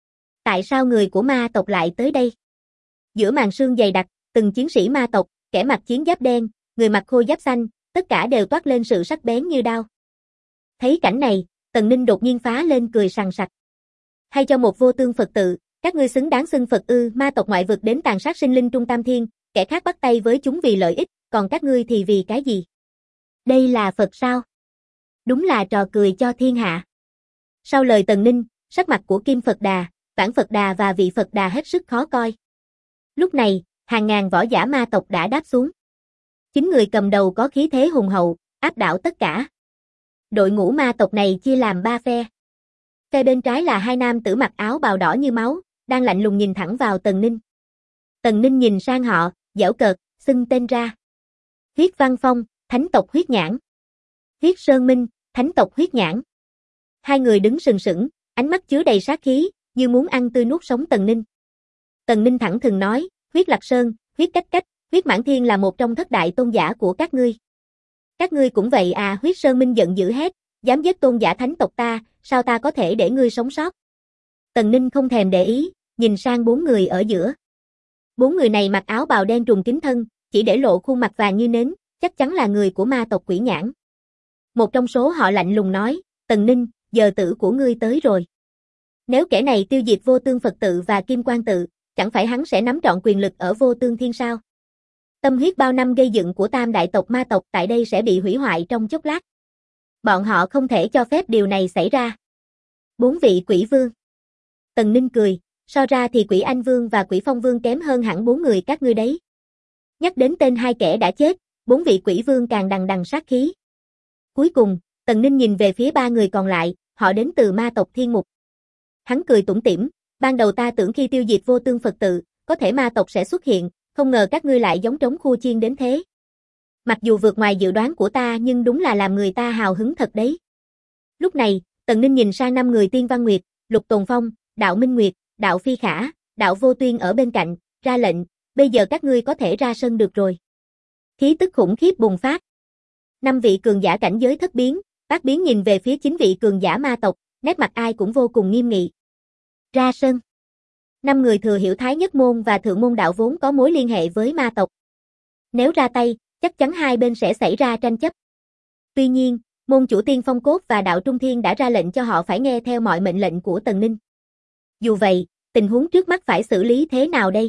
Tại sao người của ma tộc lại tới đây? Giữa màn sương dày đặc, từng chiến sĩ ma tộc, kẻ mặc chiến giáp đen, người mặc khôi giáp xanh, tất cả đều toát lên sự sắc bén như đao. Thấy cảnh này, Tần Ninh đột nhiên phá lên cười sằng sặc. Hay cho một Vô Tương Phật tự, các ngươi xứng đáng xưng Phật ư? Ma tộc ngoại vực đến tàn sát sinh linh Trung Tam Thiên, kẻ khác bắt tay với chúng vì lợi ích, còn các ngươi thì vì cái gì? Đây là Phật sao? Đúng là trò cười cho thiên hạ. Sau lời Tần Ninh, sắc mặt của Kim Phật Đà, Vãn Phật Đà và Vị Phật Đà hết sức khó coi. Lúc này, hàng ngàn võ giả ma tộc đã đáp xuống. 9 người cầm đầu có khí thế hùng hậu, áp đảo tất cả. Đội ngũ ma tộc này chia làm 3 phe. Phe bên trái là hai nam tử mặc áo bào đỏ như máu, đang lạnh lùng nhìn thẳng vào Tần Ninh. Tần Ninh nhìn sang họ, giễu cợt, xưng tên ra. Huyết Văn Phong, Thánh tộc Huyết Nhãn. Huyết Sơn Minh, Thánh tộc Huyết Nhãn. Hai người đứng sừng sững, ánh mắt chứa đầy sát khí, như muốn ăn tươi nuốt sống Tần Ninh. Tần Ninh thẳng thừng nói, Huyết Lạc Sơn, Huyết Cách Cách, Huyết Mãn Thiên là một trong thất đại tôn giả của các ngươi. Các ngươi cũng vậy à? Huyết Sơn Minh giận dữ hét, dám giết tôn giả thánh tộc ta, sao ta có thể để ngươi sống sót? Tần Ninh không thèm để ý, nhìn sang 4 người ở giữa. 4 người này mặc áo bào đen trùm kín thân, chỉ để lộ khuôn mặt vàng như nến, chắc chắn là người của ma tộc Quỷ Nhãn. Một trong số họ lạnh lùng nói, Tần Ninh, giờ tử của ngươi tới rồi. Nếu kẻ này tiêu diệt Vô Tương Phật tự và Kim Quang tự, chẳng phải hắn sẽ nắm trọn quyền lực ở Vô Tương Thiên sao? Tâm huyết bao năm gây dựng của Tam đại tộc ma tộc tại đây sẽ bị hủy hoại trong chốc lát. Bọn họ không thể cho phép điều này xảy ra. 4 vị quỷ vương. Tần Ninh cười, so ra thì Quỷ Anh Vương và Quỷ Phong Vương kém hơn hẳn 4 người các ngươi đấy. Nhắc đến tên hai kẻ đã chết, 4 vị quỷ vương càng đằng đằng sát khí. Cuối cùng, Tần Ninh nhìn về phía 3 người còn lại, họ đến từ ma tộc Thiên Mục. Hắn cười tủm tỉm, ban đầu ta tưởng khi tiêu diệt Vô Tương Phật tự, có thể ma tộc sẽ xuất hiện, không ngờ các ngươi lại giống trống khua chiên đến thế. Mặc dù vượt ngoài dự đoán của ta nhưng đúng là làm người ta hào hứng thật đấy. Lúc này, Tần Ninh nhìn sang 5 người Tiên Văn Nguyệt, Lục Tồn Phong, Đạo Minh Nguyệt, Đạo Phi Khả, Đạo Vô Tuyên ở bên cạnh, ra lệnh, bây giờ các ngươi có thể ra sân được rồi. Khí tức khủng khiếp bùng phát. 5 vị cường giả cảnh giới thất biến, bát biến nhìn về phía 9 vị cường giả ma tộc, nét mặt ai cũng vô cùng nghiêm nghị. Ra sân. 5 người thừa hiểu Thái Nhất Môn và Thượng Môn Đạo vốn có mối liên hệ với ma tộc. Nếu ra tay, chắc chắn hai bên sẽ xảy ra tranh chấp. Tuy nhiên, môn chủ Tiên Phong Cốt và Đạo Trung Thiên đã ra lệnh cho họ phải nghe theo mọi mệnh lệnh của Tần Ninh. Dù vậy, tình huống trước mắt phải xử lý thế nào đây?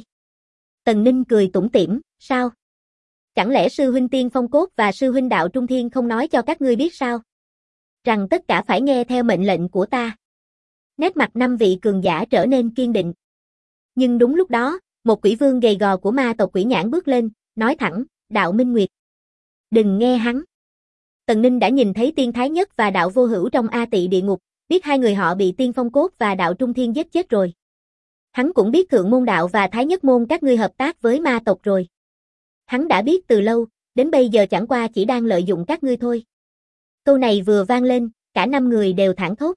Tần Ninh cười tủm tỉm, sao? Chẳng lẽ sư huynh Tiên Phong Cốt và sư huynh Đạo Trung Thiên không nói cho các ngươi biết sao? Rằng tất cả phải nghe theo mệnh lệnh của ta. Nét mặt 5 vị cường giả trở nên kiên định. Nhưng đúng lúc đó, một quỷ vương gầy gò của ma tộc Quỷ Nhãn bước lên, nói thẳng, Đạo Minh Nguyệt. Đừng nghe hắn. Tần Ninh đã nhìn thấy Tiên Thái Nhất và Đạo Vô Hữu trong A Tị địa ngục, biết hai người họ bị Tiên Phong Cốt và Đạo Trung Thiên giết chết rồi. Hắn cũng biết Thượng Môn Đạo và Thái Nhất Môn các ngươi hợp tác với ma tộc rồi. Hắn đã biết từ lâu, đến bây giờ chẳng qua chỉ đang lợi dụng các ngươi thôi. Câu này vừa vang lên, cả 5 người đều thảng thốt.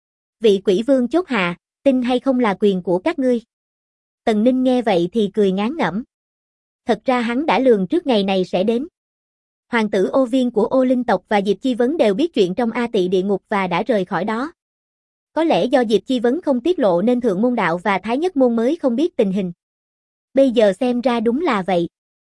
Vị quỷ vương chốt hạ, tin hay không là quyền của các ngươi. Tần Ninh nghe vậy thì cười ngán ngẩm. Thật ra hắn đã lường trước ngày này sẽ đến. Hoàng tử Ô Viên của Ô Linh tộc và Diệp Chi Vấn đều biết chuyện trong A Tị địa ngục và đã rời khỏi đó. Có lẽ do Diệp Chi Vấn không tiết lộ nên Thượng Môn Đạo và Thái Nhất Môn mới không biết tình hình. Bây giờ xem ra đúng là vậy.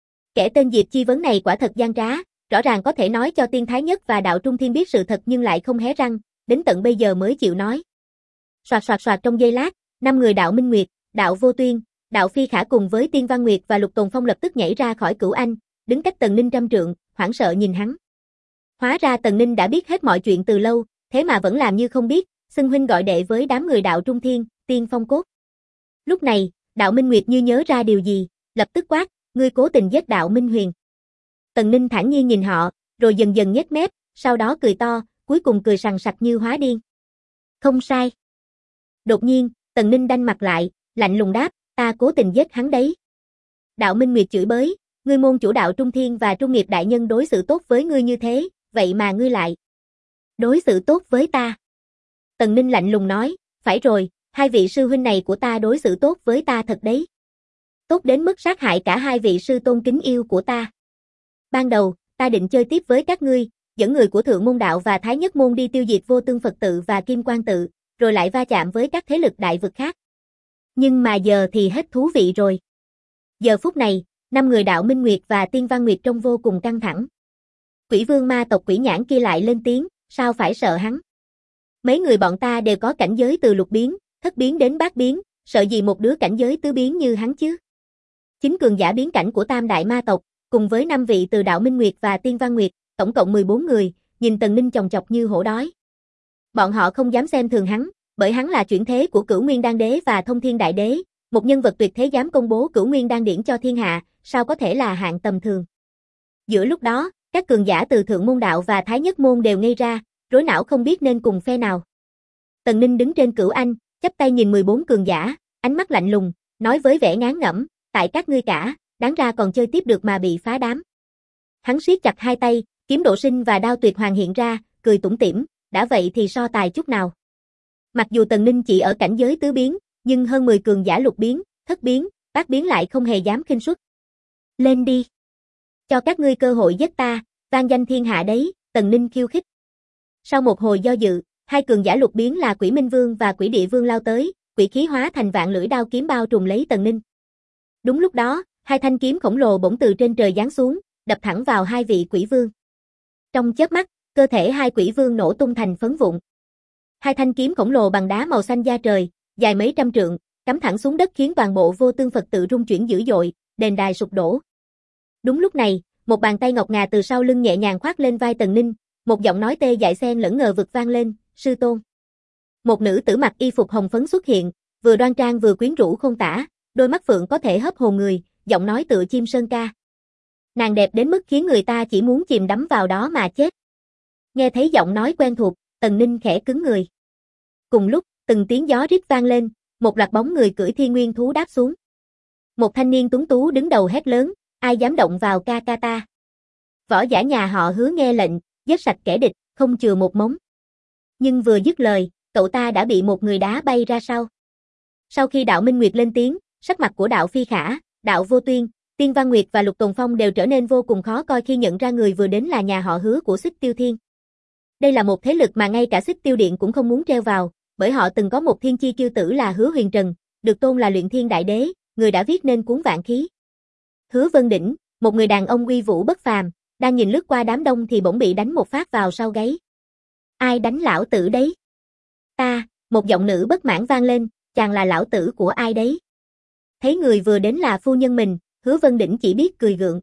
Kẻ tên Diệp Chi Vấn này quả thật gian trá, rõ ràng có thể nói cho Tiên Thái Nhất và Đạo Trung Thiên biết sự thật nhưng lại không hé răng, đến tận bây giờ mới chịu nói. Soạt soạt soạt trong giây lát, 5 người Đạo Minh Nguyệt, Đạo Vô Tuyên, Đạo Phi Khả cùng với Tiên Văn Nguyệt và Lục Tồn Phong lập tức nhảy ra khỏi Cửu Anh, đứng cách Tần Ninh 100 trượng, hoảng sợ nhìn hắn. Hóa ra Tần Ninh đã biết hết mọi chuyện từ lâu, thế mà vẫn làm như không biết, xưng huynh gọi đệ với đám người Đạo Trung Thiên, Tiên Phong Cốt. Lúc này, Đạo Minh Nguyệt như nhớ ra điều gì, lập tức quát, ngươi cố tình giết Đạo Minh Huyền. Tần Ninh thản nhiên nhìn họ, rồi dần dần nhếch mép, sau đó cười to, cuối cùng cười sằng sặc như hóa điên. Không sai. Đột nhiên, Tần Ninh đanh mặt lại, lạnh lùng đáp, ta cố tình giết hắn đấy. Đạo Minh Nguyệt chửi bới, ngươi môn chủ Đạo Trung Thiên và Trung Nghiệp đại nhân đối xử tốt với ngươi như thế, vậy mà ngươi lại đối xử tốt với ta. Tần Ninh lạnh lùng nói, phải rồi, hai vị sư huynh này của ta đối xử tốt với ta thật đấy. Tốt đến mức sát hại cả hai vị sư tôn kính yêu của ta. Ban đầu, ta định chơi tiếp với các ngươi, dẫn người của Thượng Môn Đạo và Thái Nhất Môn đi tiêu diệt Vô Tương Phật tự và Kim Quang tự, rồi lại va chạm với các thế lực đại vực khác. Nhưng mà giờ thì hết thú vị rồi. Giờ phút này, 5 người Đạo Minh Nguyệt và Tiên Văn Nguyệt trông vô cùng căng thẳng. Quỷ vương ma tộc Quỷ Nhãn kia lại lên tiếng, sao phải sợ hắn? Mấy người bọn ta đều có cảnh giới từ lục biến, thất biến đến bát biến, sợ gì một đứa cảnh giới tứ biến như hắn chứ? Chính cường giả biến cảnh của Tam Đại Ma tộc, cùng với 5 vị từ Đạo Minh Nguyệt và Tiên Văn Nguyệt, tổng cộng 14 người, nhìn Tần Ninh chòng chọc như hổ đói. Bọn họ không dám xem thường hắn, bởi hắn là chuyển thế của Cửu Nguyên Đan Đế và Thông Thiên Đại Đế, một nhân vật tuyệt thế dám công bố Cửu Nguyên Đan điển cho thiên hạ, sao có thể là hạng tầm thường. Giữa lúc đó, các cường giả từ Thượng Môn Đạo và Thái Nhất Môn đều ngây ra, rối não không biết nên cùng phe nào. Tần Ninh đứng trên Cửu Anh, chắp tay nhìn 14 cường giả, ánh mắt lạnh lùng, nói với vẻ ngán ngẩm, tại các ngươi cả, đáng ra còn chơi tiếp được mà bị phá đám. Hắn siết chặt hai tay, kiếm độ sinh và đao tuyệt hoàng hiện ra, cười tủm tỉm, đã vậy thì so tài chút nào. Mặc dù Tần Ninh chỉ ở cảnh giới tứ biến, nhưng hơn 10 cường giả lục biến, thất biến, bát biến lại không hề dám khinh suất. Lên đi. Cho các ngươi cơ hội giết ta, vang danh thiên hạ đấy, Tần Ninh khiêu khích. Sau một hồi do dự, hai cường giả lục biến là Quỷ Minh Vương và Quỷ Địa Vương lao tới, quỷ khí hóa thành vạn lưỡi đao kiếm bao trùm lấy Tần Ninh. Đúng lúc đó, hai thanh kiếm khổng lồ bỗng từ trên trời giáng xuống, đập thẳng vào hai vị quỷ vương. Trong chớp mắt, cơ thể hai quỷ vương nổ tung thành phấn vụn. Hai thanh kiếm khổng lồ bằng đá màu xanh da trời, dài mấy trăm trượng, cắm thẳng xuống đất khiến toàn bộ Vô Tương Phật tự rung chuyển dữ dội, đền đài sụp đổ. Đúng lúc này, một bàn tay ngọc ngà từ sau lưng nhẹ nhàng khoác lên vai Tần Ninh, một giọng nói tê dại xen lẫn ngờ vực vang lên, sư tôn. Một nữ tử mặc y phục hồng phấn xuất hiện, vừa đoan trang vừa quyến rũ không tả, đôi mắt phượng có thể hấp hồn người, giọng nói tựa chim sơn ca. Nàng đẹp đến mức khiến người ta chỉ muốn chìm đắm vào đó mà chết. Nghe thấy giọng nói quen thuộc, Tần Ninh khẽ cứng người. Cùng lúc, từng tiếng gió rít vang lên, một loạt bóng người cưỡi thiên nguyên thú đáp xuống. Một thanh niên tuấn tú đứng đầu hét lớn, ai dám động vào ca ca ta. Võ giả nhà họ Hứa nghe lệnh, giết sạch kẻ địch, không chừa một mống. Nhưng vừa dứt lời, cậu ta đã bị một người đá bay ra sau. Sau khi Đạo Minh Nguyệt lên tiếng, sắc mặt của Đạo Phi Khả, Đạo Vô Tuyên, Tiên Văn Nguyệt và Lục Tồn Phong đều trở nên vô cùng khó coi khi nhận ra người vừa đến là nhà họ Hứa của Xích Tiêu Thiên. Đây là một thế lực mà ngay cả Xích Tiêu Điện cũng không muốn treo vào, bởi họ từng có một thiên chi kiêu tử là Hứa Huyền Trần, được tôn là Luyện Thiên Đại Đế, người đã viết nên cuốn Vạn Khí. Hứa Vân Đỉnh, một người đàn ông uy vũ bất phàm, đang nhìn lướt qua đám đông thì bỗng bị đánh một phát vào sau gáy. Ai đánh lão tử đấy? Ta, một giọng nữ bất mãn vang lên, chàng là lão tử của ai đấy? Thấy người vừa đến là phu nhân mình, Hứa Vân Đỉnh chỉ biết cười gượng.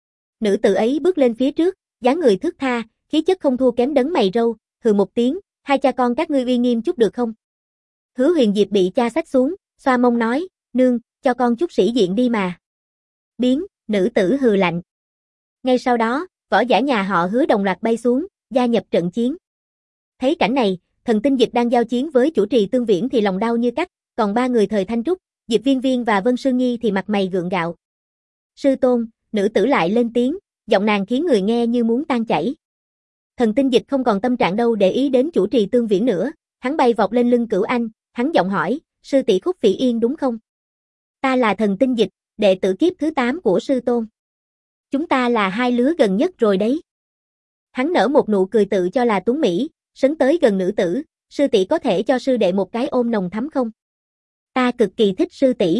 Nữ tử ấy bước lên phía trước, dáng người thướt tha, khí chất không thua kém đấng mày râu, hừ một tiếng, hai cha con các ngươi uy nghiêm chút được không? Hứa Huyền Diệp bị cha xách xuống, xoa mông nói, nương, cho con chút sĩ diện đi mà. Biến, nữ tử hừ lạnh. Ngay sau đó, võ giả nhà họ Hứa đồng loạt bay xuống, gia nhập trận chiến. Thấy cảnh này, Thần Tinh Dịch đang giao chiến với chủ trì Tương Viễn thì lòng đau như cắt, còn ba người Thời Thanh Trúc, Diệp Viên Viên và Vân Sương Nhi thì mặt mày gượng gạo. Sư tôn, nữ tử lại lên tiếng, giọng nàng khiến người nghe như muốn tan chảy. Thần tinh dịch không còn tâm trạng đâu để ý đến chủ trì Tương Viễn nữa, hắn bay vọt lên lưng Cửu Anh, hắn giọng hỏi, sư tỷ Khúc Phỉ Yên đúng không? Ta là thần tinh dịch, đệ tử kiếp thứ 8 của sư tôn. Chúng ta là hai lứa gần nhất rồi đấy. Hắn nở một nụ cười tự cho là tuấn mỹ, sấn tới gần nữ tử, sư tỷ có thể cho sư đệ một cái ôm nồng thắm không? Ta cực kỳ thích sư tỷ.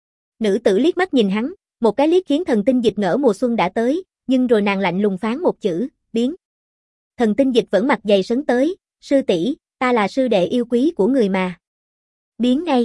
Nữ tử liếc mắt nhìn hắn, một cái liếc khiến thần tinh dịch ngỡ mùa xuân đã tới, nhưng rồi nàng lạnh lùng phán một chữ, biến. Thần tinh dịch vẫn mặt dày sấn tới, sư tỷ, ta là sư đệ yêu quý của người mà. Biến ngay.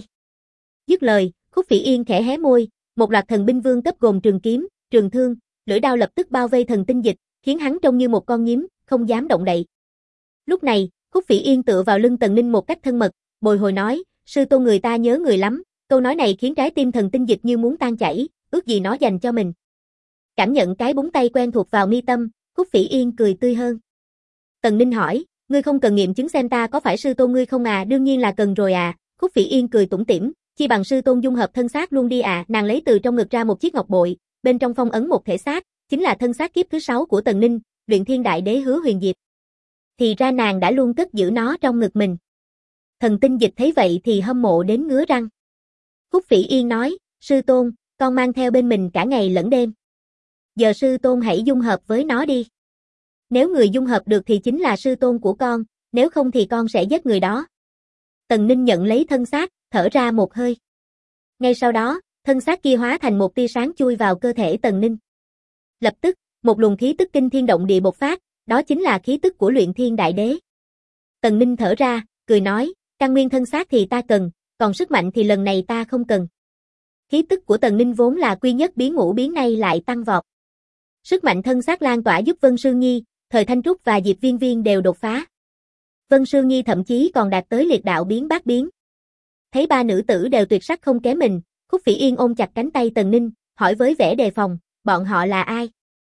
Dứt lời, Khúc Phỉ Yên khẽ hé môi, một loạt thần binh vương cấp gồm trường kiếm, trường thương, lưỡi đao lập tức bao vây thần tinh dịch, khiến hắn trông như một con nhím, không dám động đậy. Lúc này, Khúc Phỉ Yên tựa vào lưng Tần Ninh một cách thân mật, bồi hồi nói, sư tôn người ta nhớ người lắm, câu nói này khiến trái tim thần tinh dịch như muốn tan chảy, ước gì nó dành cho mình. Cảm nhận cái búng tay quen thuộc vào mi tâm, Khúc Phỉ Yên cười tươi hơn. Tần Ninh hỏi, ngươi không cần nghiệm chứng xem ta có phải sư tôn ngươi không à? Đương nhiên là cần rồi à. Khúc Phỉ Yên cười tủm tỉm, chi bằng sư tôn dung hợp thân xác luôn đi à. Nàng lấy từ trong ngực ra một chiếc ngọc bội, bên trong phong ấn một thể xác, chính là thân xác kiếp thứ 6 của Tần Ninh, Luyện Thiên Đại Đế Hứa Huyền Diệp. Thì ra nàng đã luôn cất giữ nó trong ngực mình. Thần tinh dịch thấy vậy thì hâm mộ đến ngứa răng. Khúc Phỉ Yên nói, sư tôn, con mang theo bên mình cả ngày lẫn đêm. Giờ sư tôn hãy dung hợp với nó đi. Nếu người dung hợp được thì chính là sư tôn của con, nếu không thì con sẽ giết người đó. Tần Ninh nhận lấy thân xác, thở ra một hơi. Ngay sau đó, thân xác kia hóa thành một tia sáng chui vào cơ thể Tần Ninh. Lập tức, một luồng khí tức kinh thiên động địa bộc phát, đó chính là khí tức của Luyện Thiên Đại Đế. Tần Ninh thở ra, cười nói, căn nguyên thân xác thì ta cần, còn sức mạnh thì lần này ta không cần. Khí tức của Tần Ninh vốn là quy nhất biến ngũ biến nay lại tăng vọt. Sức mạnh thân xác lan tỏa giúp Vân Sương Nhi, Thời Thanh Trúc và Diệp Viên Viên đều đột phá. Vân Sương Nhi thậm chí còn đạt tới liệt đạo biến bát biến. Thấy ba nữ tử đều tuyệt sắc không kém mình, Khúc Phỉ Yên ôm chặt cánh tay Tần Ninh, hỏi với vẻ đề phòng, bọn họ là ai?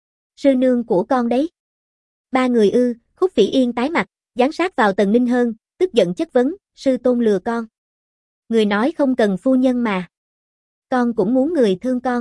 Sư nương của con đấy. Ba người ư? Khúc Phỉ Yên tái mặt, dán sát vào Tần Ninh hơn, tức giận chất vấn, sư tôn lừa con. Người nói không cần phu nhân mà. Con cũng muốn người thương con.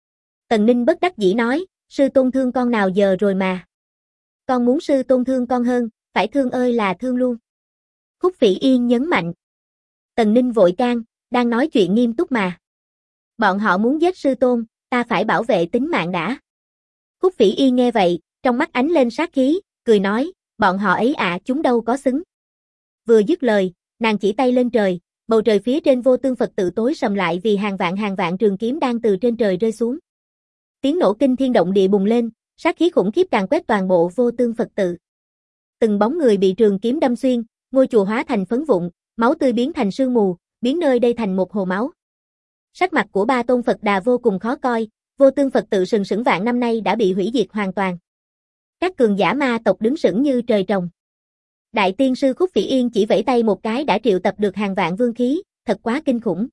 Tần Ninh bất đắc dĩ nói, sư tôn thương con nào giờ rồi mà. Con muốn sư tôn thương con hơn, phải thương ơi là thương luôn. Khúc Phỉ Yên nhấn mạnh. Tần Ninh vội can, đang nói chuyện nghiêm túc mà. Bọn họ muốn giết sư tôn, ta phải bảo vệ tính mạng đã. Khúc Phỉ Yên nghe vậy, trong mắt ánh lên sát khí, cười nói, bọn họ ấy chúng đâu có xứng. Vừa dứt lời, nàng chỉ tay lên trời, bầu trời phía trên Vô Tương Phật tự tối sầm lại vì hàng vạn trường kiếm đang từ trên trời rơi xuống. Tiếng nổ kinh thiên động địa bùng lên, sát khí khủng khiếp càn quét toàn bộ Vô Tương Phật tự. Từng bóng người bị trường kiếm đâm xuyên, ngôi chùa hóa thành phấn vụn, máu tươi biến thành sương mù, biến nơi đây thành một hồ máu. Sắc mặt của ba tôn Phật Đà vô cùng khó coi, Vô Tương Phật tự sừng sững vạn năm nay đã bị hủy diệt hoàn toàn. Các cường giả ma tộc đứng sững như trời trồng. Đại tiên sư Khúc Phỉ Yên chỉ vẫy tay một cái đã triệu tập được hàng vạn vương khí, thật quá kinh khủng.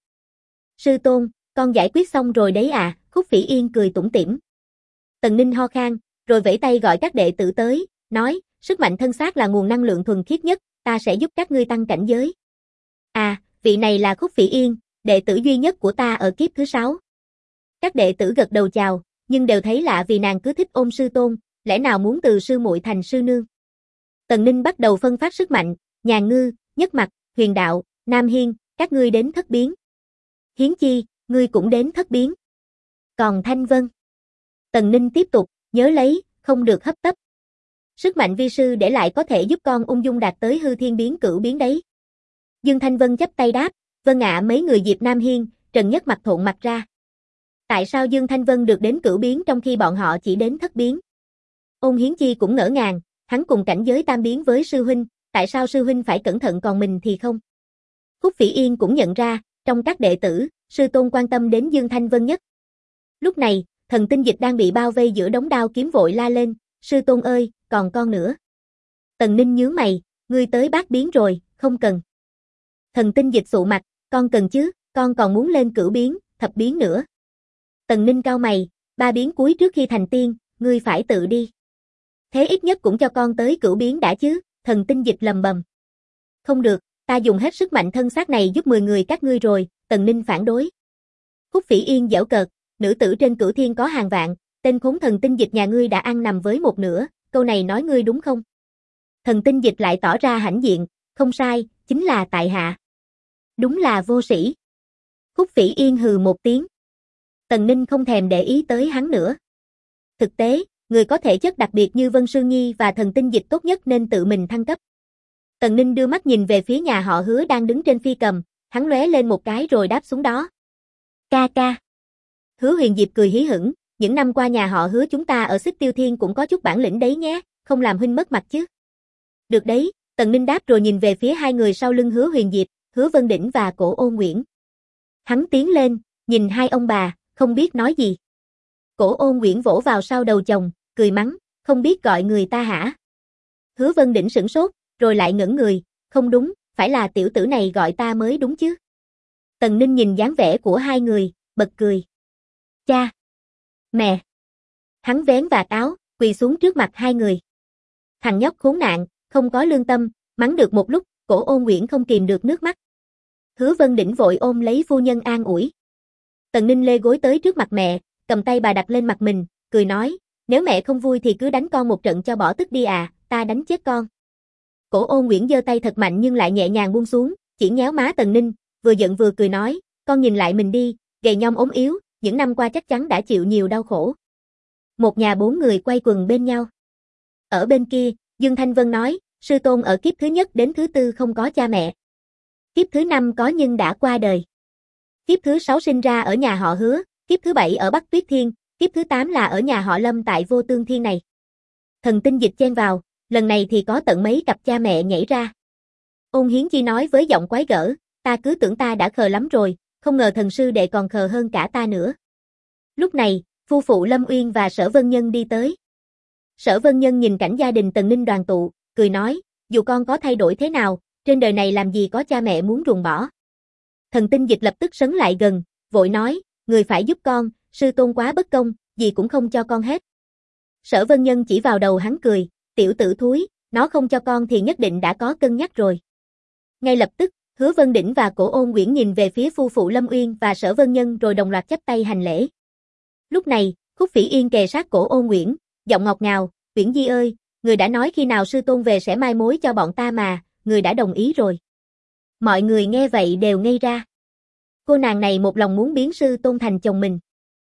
Sư tôn, con giải quyết xong rồi đấy à? Khúc Phỉ Yên cười tủm tỉm. Tần Ninh ho khan, rồi vẫy tay gọi các đệ tử tới, nói, sức mạnh thân xác là nguồn năng lượng thuần khiết nhất, ta sẽ giúp các ngươi tăng cảnh giới. À, vị này là Khúc Phỉ Yên, đệ tử duy nhất của ta ở kiếp thứ 6. Các đệ tử gật đầu chào, nhưng đều thấy lạ vì nàng cứ thích ôm sư tôn, lẽ nào muốn từ sư muội thành sư nương. Tần Ninh bắt đầu phân phát sức mạnh, Nhàn Ngư, Nhất Mặc, Huyền Đạo, Nam Hiên, các ngươi đến thất biến. Hiến Chi, ngươi cũng đến thất biến. Còn Thanh Vân. Tần Ninh tiếp tục, nhớ lấy, không được hấp tấp. Sức mạnh vi sư để lại có thể giúp con ung dung đạt tới hư thiên biến cửu biến đấy. Dương Thanh Vân chắp tay đáp, vâng ạ. Mấy người Diệp Nam Hiên, Trần Nhất Mặc thộn mặt ra. Tại sao Dương Thanh Vân được đến cửu biến trong khi bọn họ chỉ đến thất biến? Ôn Hiến Chi cũng ngỡ ngàng, hắn cùng cảnh giới tam biến với sư huynh, tại sao sư huynh phải cẩn thận còn mình thì không? Khúc Phỉ Yên cũng nhận ra, trong các đệ tử, sư tôn quan tâm đến Dương Thanh Vân nhất. Lúc này, thần tinh dịch đang bị bao vây giữa đống đao kiếm vội la lên, sư tôn ơi, còn con nữa. Tần Ninh nhướng mày, ngươi tới bát biến rồi, không cần. Thần tinh dịch sụ mặt, con cần chứ, con còn muốn lên cửu biến, thập biến nữa. Tần Ninh cau mày, 3 biến cuối trước khi thành tiên, ngươi phải tự đi. Thế ít nhất cũng cho con tới cửu biến đã chứ, thần tinh dịch lầm bầm. Không được, ta dùng hết sức mạnh thân xác này giúp 10 người các ngươi rồi, Tần Ninh phản đối. Khúc Phỉ Yên giễu cợt, nữ tử trên cửu thiên có hàng vạn, tên khốn thần tinh dịch nhà ngươi đã ăn nằm với một nửa, câu này nói ngươi đúng không? Thần tinh dịch lại tỏ ra hãnh diện, không sai, chính là tại hạ. Đúng là vô sĩ. Khúc Phỉ Yên hừ một tiếng. Tần Ninh không thèm để ý tới hắn nữa. Thực tế, người có thể chất đặc biệt như Vân Sương Nhi và thần tinh dịch tốt nhất nên tự mình thăng cấp. Tần Ninh đưa mắt nhìn về phía nhà họ Hứa đang đứng trên phi cầm, hắn lóe lên một cái rồi đáp xuống đó. Ca ca. Hứa Huyền Diệp cười hí hửng, những năm qua nhà họ Hứa chúng ta ở Xích Tiêu Thiên cũng có chút bản lĩnh đấy nhé, không làm huynh mất mặt chứ. Được đấy, Tần Ninh đáp rồi nhìn về phía hai người sau lưng Hứa Huyền Diệp, Hứa Vân Đỉnh và Cổ Ô Nguyễn. Hắn tiến lên, nhìn hai ông bà, không biết nói gì. Cổ Ô Nguyễn vỗ vào sau đầu chồng, cười mắng, không biết gọi người ta hả? Hứa Vân Đỉnh sửng sốt, rồi lại ngẩn người, không đúng, phải là tiểu tử này gọi ta mới đúng chứ. Tần Ninh nhìn dáng vẻ của hai người, bật cười. Cha! Mẹ! Hắn vén vạt áo, quỳ xuống trước mặt hai người. Thằng nhóc khốn nạn, không có lương tâm, mắng được một lúc, Cổ Ô Nguyễn không kìm được nước mắt. Hứa Vân Đỉnh vội ôm lấy phu nhân an ủi. Tần Ninh lê gối tới trước mặt mẹ, cầm tay bà đặt lên mặt mình, cười nói, nếu mẹ không vui thì cứ đánh con một trận cho bỏ tức đi à, ta đánh chết con. Cổ Ô Nguyễn giơ tay thật mạnh nhưng lại nhẹ nhàng buông xuống, chỉ nhéo má Tần Ninh, vừa giận vừa cười nói, con nhìn lại mình đi, gầy nhom ốm yếu, những năm qua chắc chắn đã chịu nhiều đau khổ. Một nhà bốn người quay quần bên nhau. Ở bên kia, Dương Thanh Vân nói, sư tôn ở kiếp thứ nhất đến thứ tư không có cha mẹ. Kiếp thứ năm có nhưng đã qua đời. Kiếp thứ sáu sinh ra ở nhà họ Hứa, kiếp thứ bảy ở Bắc Tuyết Thiên, kiếp thứ 8 là ở nhà họ Lâm tại Vô Tương Thiên này. Thần tinh dịch chen vào, lần này thì có tận mấy cặp cha mẹ nhảy ra. Ôn Hiến Chi nói với giọng quái gở, ta cứ tưởng ta đã khờ lắm rồi, không ngờ thần sư đệ còn khờ hơn cả ta nữa. Lúc này, phu phụ Lâm Uyên và Sở Vân Nhân đi tới. Sở Vân Nhân nhìn cảnh gia đình Tần Ninh đoàn tụ, cười nói, dù con có thay đổi thế nào, trên đời này làm gì có cha mẹ muốn ruồng bỏ. Thần tinh dịch lập tức sấn lại gần, vội nói, người phải giúp con, sư tôn quá bất công, gì cũng không cho con hết. Sở Vân Nhân chỉ vào đầu hắn cười, tiểu tử thúi, nó không cho con thì nhất định đã có cân nhắc rồi. Ngay lập tức, Hứa Vân Đỉnh và Cổ Ôn Nguyễn nhìn về phía phu phụ Lâm Uyên và Sở Vân Nhân rồi đồng loạt chắp tay hành lễ. Lúc này, Khúc Phỉ Yên kề sát Cổ Ôn Nguyễn, giọng ngọt ngào, Uyển Di ơi, người đã nói khi nào sư tôn về sẽ mai mối cho bọn ta mà, người đã đồng ý rồi. Mọi người nghe vậy đều ngây ra. Cô nàng này một lòng muốn biến sư tôn thành chồng mình.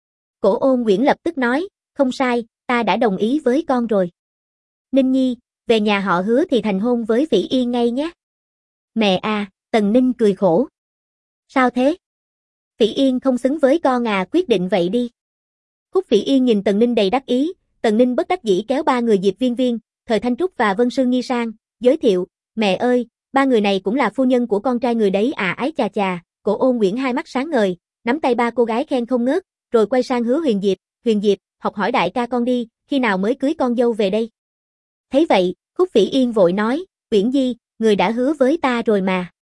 Cổ Ôn Nguyễn lập tức nói, không sai, ta đã đồng ý với con rồi. Ninh Nhi, về nhà họ Hứa thì thành hôn với Phỉ Yên ngay nhé. Mẹ à, Tần Ninh cười khổ. Sao thế? Phỉ Yên không xứng với con à, quyết định vậy đi. Khúc Phỉ Yên nhìn Tần Ninh đầy đắc ý, Tần Ninh bất đắc dĩ kéo ba người Diệp Viên Viên, Thời Thanh Trúc và Vân Sương Nhi sang, giới thiệu, mẹ ơi, ba người này cũng là phu nhân của con trai người đấy à, ái chà chà. Cổ Ôn Nguyễn hai mắt sáng ngời, nắm tay ba cô gái khen không ngớt, rồi quay sang Hứa Huyền Diệp, học hỏi đại ca con đi, khi nào mới cưới con dâu về đây. Thấy vậy, Khúc Phỉ Yên vội nói, Uyển Di, người đã hứa với ta rồi mà.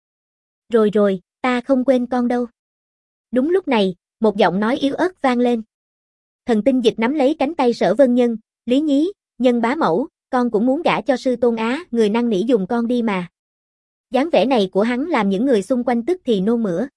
Rồi, ta không quên con đâu. Đúng lúc này, một giọng nói yếu ớt vang lên. Thần tinh dịch nắm lấy cánh tay Sở Vân Nhân, Lý Nhí, Nhân bá mẫu, con cũng muốn gả cho sư tôn á, người năn nỉ dùng con đi mà. Dáng vẻ này của hắn làm những người xung quanh tức thì nôn mửa.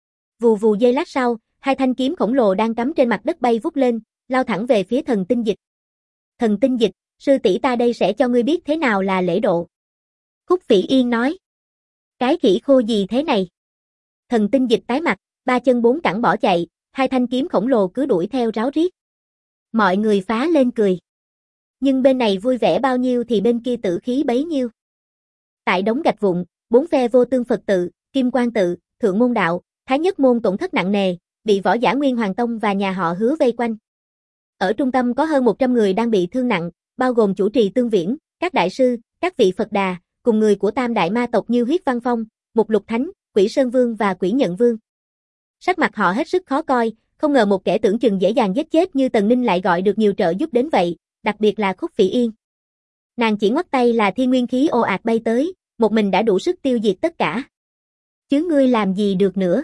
Vù vù giây lát sau, hai thanh kiếm khổng lồ đang cắm trên mặt đất bay vút lên, lao thẳng về phía thần tinh dịch. Thần tinh dịch, sư tỷ ta đây sẽ cho ngươi biết thế nào là lễ độ. Khúc Phỉ Yên nói. Cái khỉ khô gì thế này? Thần tinh dịch tái mặt, ba chân bốn cẳng bỏ chạy, hai thanh kiếm khổng lồ cứ đuổi theo ráo riết. Mọi người phá lên cười. Nhưng bên này vui vẻ bao nhiêu thì bên kia tử khí bấy nhiêu. Tại đống gạch vụn, bốn phe Vô Tương Phật tự, Kim Quang tự, Thượng Môn đạo, Thái Nhất môn tổn thất nặng nề, bị Võ Giả Nguyên Hoàng tông và nhà họ Hứa vây quanh. Ở trung tâm có hơn 100 người đang bị thương nặng, bao gồm chủ trì Tương Viễn, các đại sư, các vị Phật đà, cùng người của Tam đại ma tộc như Huyết Văn Phong, Mục Lục Thánh, Quỷ Sơn Vương và Quỷ Nhận Vương. Sắc mặt họ hết sức khó coi, không ngờ một kẻ tưởng chừng dễ dàng giết chết như Tần Ninh lại gọi được nhiều trợ giúp đến vậy, đặc biệt là Khúc Phỉ Yên. Nàng chỉ ngoắc tay là thiên nguyên khí ồ ạt bay tới, một mình đã đủ sức tiêu diệt tất cả. Chứ ngươi làm gì được nữa?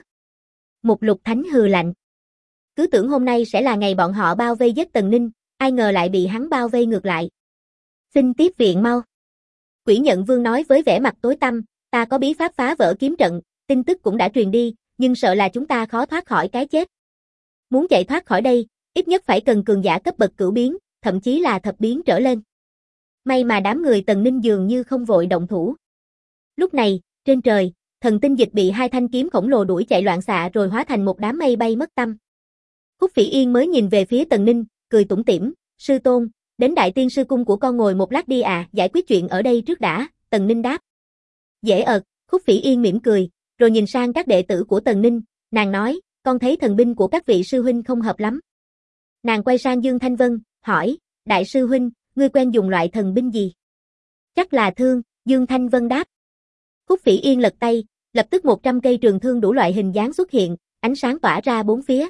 Mục Lục Thánh hừ lạnh. Cứ tưởng hôm nay sẽ là ngày bọn họ bao vây giết Tần Ninh, ai ngờ lại bị hắn bao vây ngược lại. Xin tiếp viện mau. Quỷ Nhận Vương nói với vẻ mặt tối tăm, ta có bí pháp phá vỡ kiếm trận, tin tức cũng đã truyền đi, nhưng sợ là chúng ta khó thoát khỏi cái chết. Muốn chạy thoát khỏi đây, ít nhất phải cần cường giả cấp bậc cửu biến, thậm chí là thập biến trở lên. May mà đám người Tần Ninh dường như không vội động thủ. Lúc này, trên trời, thần tinh dịch bị hai thanh kiếm khổng lồ đuổi chạy loạn xạ rồi hóa thành một đám mây bay mất tăm. Khúc Phỉ Yên mới nhìn về phía Tần Ninh, cười tủm tỉm, sư tôn, đến Đại Tiên Sư Cung của con ngồi một lát đi à, giải quyết chuyện ở đây trước đã, Tần Ninh đáp. Dễ ợt, Khúc Phỉ Yên mỉm cười, rồi nhìn sang các đệ tử của Tần Ninh, nàng nói, con thấy thần binh của các vị sư huynh không hợp lắm. Nàng quay sang Dương Thanh Vân, hỏi, Đại sư huynh, ngươi quen dùng loại thần binh gì? Chắc là thương, Dương Thanh Vân đáp. Khúc Phỉ Yên lật tay, lập tức 100 cây trường thương đủ loại hình dáng xuất hiện, ánh sáng tỏa ra bốn phía.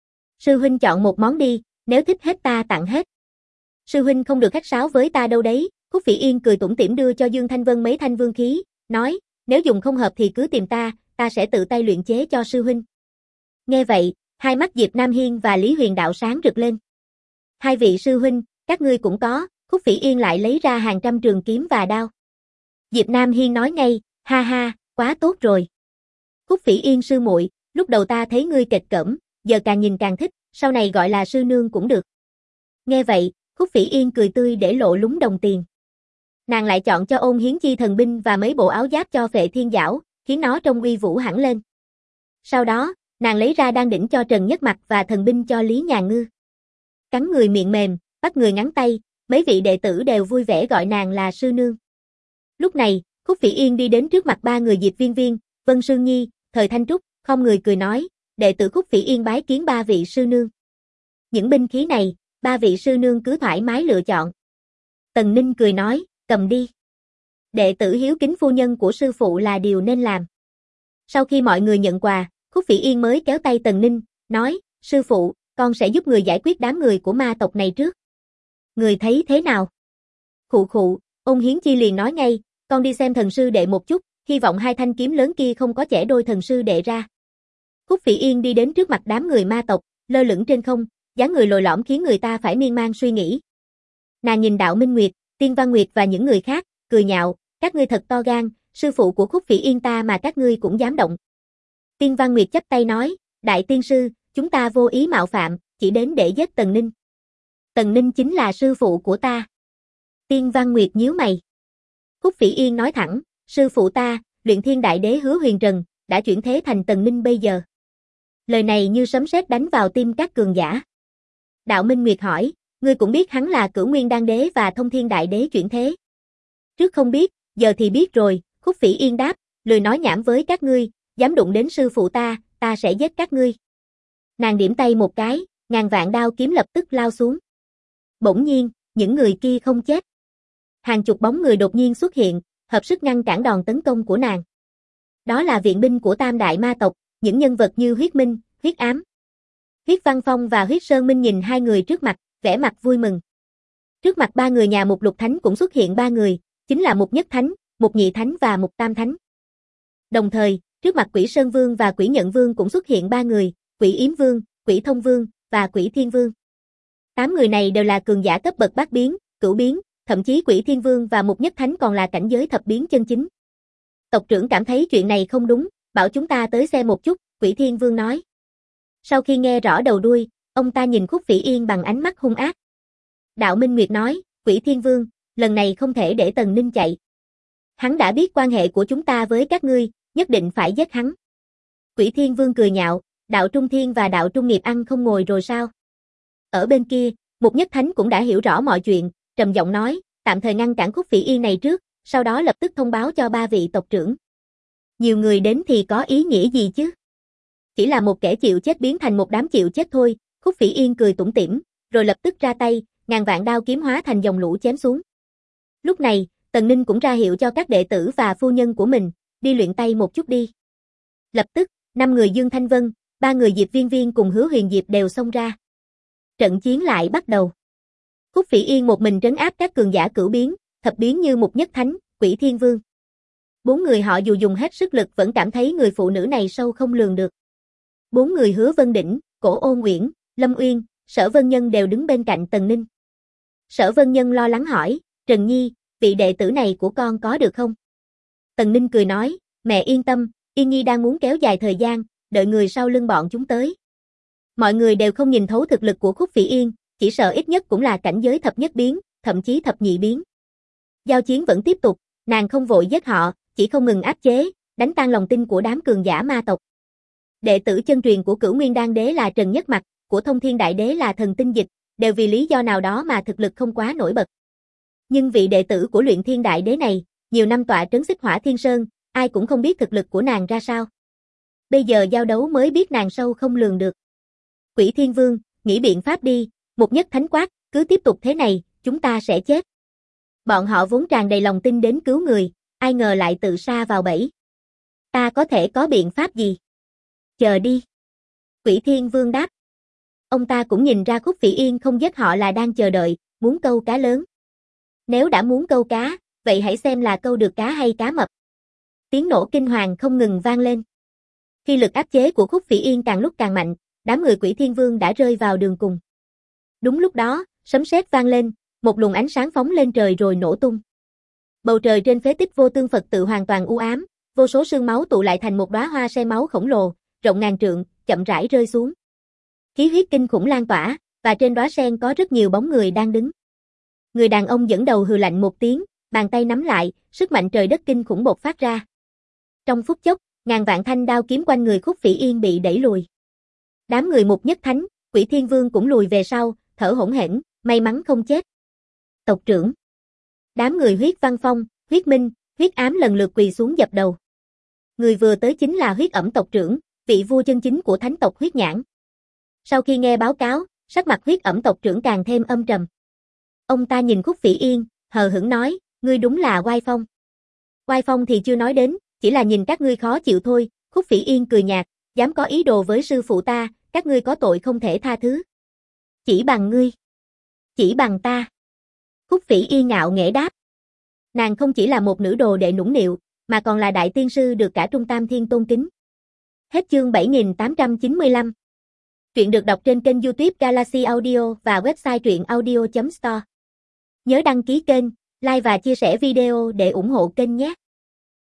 Sư huynh chọn một món đi, nếu thích hết ta tặng hết. Sư huynh không được khách sáo với ta đâu đấy. Khúc Phỉ Yên cười tủm tỉm đưa cho Dương Thanh Vân mấy thanh vương khí, nói, nếu dùng không hợp thì cứ tìm ta sẽ tự tay luyện chế cho sư huynh. Nghe vậy, hai mắt Diệp Nam Hiên và Lý Huyền Đạo sáng rực lên. Hai vị sư huynh, các ngươi cũng có. Khúc Phỉ Yên lại lấy ra hàng trăm trường kiếm và đao. Diệp Nam Hiên nói ngay, ha ha, quá tốt rồi. Khúc Phỉ Yên sư muội, lúc đầu ta thấy ngươi kịch cỡm, giờ càng nhìn càng thích, sau này gọi là sư nương cũng được. Nghe vậy, Khúc Phỉ Yên cười tươi để lộ lúng đồng tiền. Nàng lại chọn cho Ôn Hiến Chi thần binh và mấy bộ áo giáp cho Phệ Thiên Giảo, khiến nó trông uy vũ hẳn lên. Sau đó, nàng lấy ra đan đỉnh cho Trần Nhất Mặc và thần binh cho Lý Nhà Ngư. Cắn người miệng mềm, bắt người ngắn tay, mấy vị đệ tử đều vui vẻ gọi nàng là sư nương. Lúc này, Khúc Phỉ Yên đi đến trước mặt ba người Diệp Viên Viên, Vân Sương Nhi, Thời Thanh Trúc, không người cười nói, đệ tử Khúc Phỉ Yên bái kiến ba vị sư nương. Những binh khí này, ba vị sư nương cứ thoải mái lựa chọn. Tần Ninh cười nói, cầm đi. Đệ tử hiếu kính phu nhân của sư phụ là điều nên làm. Sau khi mọi người nhận quà, Khúc Phỉ Yên mới kéo tay Tần Ninh, nói, sư phụ, con sẽ giúp người giải quyết đám người của ma tộc này trước. Người thấy thế nào? Khụ khụ, Ôn Hiến Chi liền nói ngay, con đi xem thần sư đệ một chút, hy vọng hai thanh kiếm lớn kia không có chẻ đôi thần sư đệ ra. Khúc Phỉ Yên đi đến trước mặt đám người ma tộc, lơ lửng trên không, dáng người lồi lõm khiến người ta phải miên man suy nghĩ. Nàng nhìn Đạo Minh Nguyệt, Tiên Văn Nguyệt và những người khác, cười nhạo, các ngươi thật to gan, sư phụ của Khúc Phỉ Yên ta mà các ngươi cũng dám động. Tiên Văn Nguyệt chắp tay nói, Đại Tiên Sư, chúng ta vô ý mạo phạm, chỉ đến để giết Tần Ninh. Tần Ninh chính là sư phụ của ta. Tiên Văn Nguyệt nhíu mày. Khúc Phỉ Yên nói thẳng, sư phụ ta, Luyện Thiên Đại Đế Hứa Huyền Trần, đã chuyển thế thành Tần Ninh bây giờ. Lời này như sấm sét đánh vào tim các cường giả. Đạo Minh Nguyệt hỏi, ngươi cũng biết hắn là Cửu Nguyên Đan Đế và Thông Thiên Đại Đế chuyển thế. Trước không biết, giờ thì biết rồi, Khúc Phỉ Yên đáp, lười nói nhảm với các ngươi, dám đụng đến sư phụ ta sẽ giết các ngươi. Nàng điểm tay một cái, ngàn vạn đao kiếm lập tức lao xuống. Bỗng nhiên, những người kia không chết. Hàng chục bóng người đột nhiên xuất hiện, hợp sức ngăn cản đòn tấn công của nàng. Đó là viện binh của Tam Đại Ma tộc, những nhân vật như Huyết Minh, Huyết Ám, Huyết Văn Phong và Huyết Sơn Minh nhìn hai người trước mặt, vẻ mặt vui mừng. Trước mặt ba người nhà Mục Lục Thánh cũng xuất hiện ba người, chính là Mục Nhất Thánh, Mục Nhị Thánh và Mục Tam Thánh. Đồng thời, trước mặt Quỷ Sơn Vương và Quỷ Nhận Vương cũng xuất hiện ba người, Quỷ Yếm Vương, Quỷ Thông Vương và Quỷ Thiên Vương. 8 người này đều là cường giả cấp bậc bát biến, cửu biến, thậm chí Quỷ Thiên Vương và Mục Nhất Thánh còn là cảnh giới thập biến chân chính. Tộc trưởng cảm thấy chuyện này không đúng, bảo chúng ta tới xem một chút, Quỷ Thiên Vương nói. Sau khi nghe rõ đầu đuôi, ông ta nhìn Khúc Phỉ Yên bằng ánh mắt hung ác. Đạo Minh Nguyệt nói, Quỷ Thiên Vương, lần này không thể để Tần Ninh chạy. Hắn đã biết quan hệ của chúng ta với các ngươi, nhất định phải giết hắn. Quỷ Thiên Vương cười nhạo, Đạo Trung Thiên và Đạo Trung Nghiệp ăn không ngồi rồi sao? Ở bên kia, Mục Nhất Thánh cũng đã hiểu rõ mọi chuyện, trầm giọng nói, tạm thời ngăn cản Khúc Phỉ Yên này trước, sau đó lập tức thông báo cho ba vị tộc trưởng. Nhiều người đến thì có ý nghĩa gì chứ? Chỉ là một kẻ chịu chết biến thành một đám chịu chết thôi. Khúc Phỉ Yên cười tủm tỉm, rồi lập tức ra tay, ngàn vạn đao kiếm hóa thành dòng lũ chém xuống. Lúc này, Tần Ninh cũng ra hiệu cho các đệ tử và phu nhân của mình, đi luyện tay một chút đi. Lập tức, 5 người Dương Thanh Vân, 3 người Diệp Viên Viên cùng Hứa Huyền Diệp đều xông ra. Trận chiến lại bắt đầu. Khúc Phỉ Yên một mình trấn áp các cường giả cửu biến, thập biến như Mục Nhất Thánh, Quỷ Thiên Vương. 4 người họ dù dùng hết sức lực vẫn cảm thấy người phụ nữ này sâu không lường được. 4 người Hứa Vân Đỉnh, Cổ Ôn Uyển, Lâm Uyên, Sở Vân Nhân đều đứng bên cạnh Tần Ninh. Sở Vân Nhân lo lắng hỏi, Trần Nhi, vị đệ tử này của con có được không? Tần Ninh cười nói, mẹ yên tâm, Yên Nhi đang muốn kéo dài thời gian, đợi người sau lưng bọn chúng tới. Mọi người đều không nhìn thấu thực lực của Khúc Phỉ Yên, chỉ sợ ít nhất cũng là cảnh giới thập nhất biến, thậm chí thập nhị biến. Giao chiến vẫn tiếp tục, nàng không vội giết họ, chỉ không ngừng áp chế, đánh tan lòng tin của đám cường giả ma tộc. Đệ tử chân truyền của Cửu Nguyên Đan Đế là Trần Nhất Mặc, của Thông Thiên Đại Đế là Thần Tinh Dịch, đều vì lý do nào đó mà thực lực không quá nổi bật. Nhưng vị đệ tử của Luyện Thiên Đại Đế này, nhiều năm tọa trấn Xích Hỏa Thiên Sơn, ai cũng không biết thực lực của nàng ra sao. Bây giờ giao đấu mới biết nàng sâu không lường được. Quỷ Thiên Vương, nghĩ biện pháp đi, Mục Nhất Thánh quát, cứ tiếp tục thế này, chúng ta sẽ chết. Bọn họ vốn tràn đầy lòng tin đến cứu người, ai ngờ lại tự sa vào bẫy. Ta có thể có biện pháp gì? Chờ đi. Quỷ Thiên Vương đáp. Ông ta cũng nhìn ra Khúc Phỉ Yên không giết họ là đang chờ đợi, muốn câu cá lớn. Nếu đã muốn câu cá, vậy hãy xem là câu được cá hay cá mập. Tiếng nổ kinh hoàng không ngừng vang lên. Khi lực áp chế của Khúc Phỉ Yên càng lúc càng mạnh, đám người Quỷ Thiên Vương đã rơi vào đường cùng. Đúng lúc đó, sấm sét vang lên, một luồng ánh sáng phóng lên trời rồi nổ tung. Bầu trời trên phế tích Vô Tương Phật tự hoàn toàn u ám, vô số sương máu tụ lại thành một đóa hoa sen máu khổng lồ, rộng ngàn trượng, chậm rãi rơi xuống. Khí huyết kinh khủng lan tỏa, và trên đóa sen có rất nhiều bóng người đang đứng. Người đàn ông dẫn đầu hừ lạnh một tiếng, bàn tay nắm lại, sức mạnh trời đất kinh khủng bộc phát ra. Trong phút chốc, ngàn vạn thanh đao kiếm quanh người Khúc Phỉ Yên bị đẩy lùi. Đám người Mục Nhất Thánh, Quỷ Thiên Vương cũng lùi về sau, thở hổn hển, may mắn không chết. Tộc trưởng. Đám người Huyết Văn Phong, Huyết Minh, Huyết Ám lần lượt quỳ xuống dập đầu. Người vừa tới chính là Huyết Ẩm tộc trưởng, vị vua chân chính của thánh tộc Huyết Nhãn. Sau khi nghe báo cáo, sắc mặt Huyết Ẩm tộc trưởng càng thêm âm trầm. Ông ta nhìn Khúc Phỉ Yên, hờ hững nói, ngươi đúng là oai phong. Oai phong thì chưa nói đến, chỉ là nhìn các ngươi khó chịu thôi. Khúc Phỉ Yên cười nhạt, dám có ý đồ với sư phụ ta, các ngươi có tội không thể tha thứ. Chỉ bằng ngươi. Chỉ bằng ta. Khúc Phỉ Yên ngạo nghễ đáp. Nàng không chỉ là một nữ đồ đệ nũng nịu, mà còn là đại tiên sư được cả Trung Tam Thiên tôn kính. Hết chương 7895. Truyện được đọc trên kênh YouTube Galaxy Audio và website truyệnaudio.store. Nhớ đăng ký kênh, like và chia sẻ video để ủng hộ kênh nhé.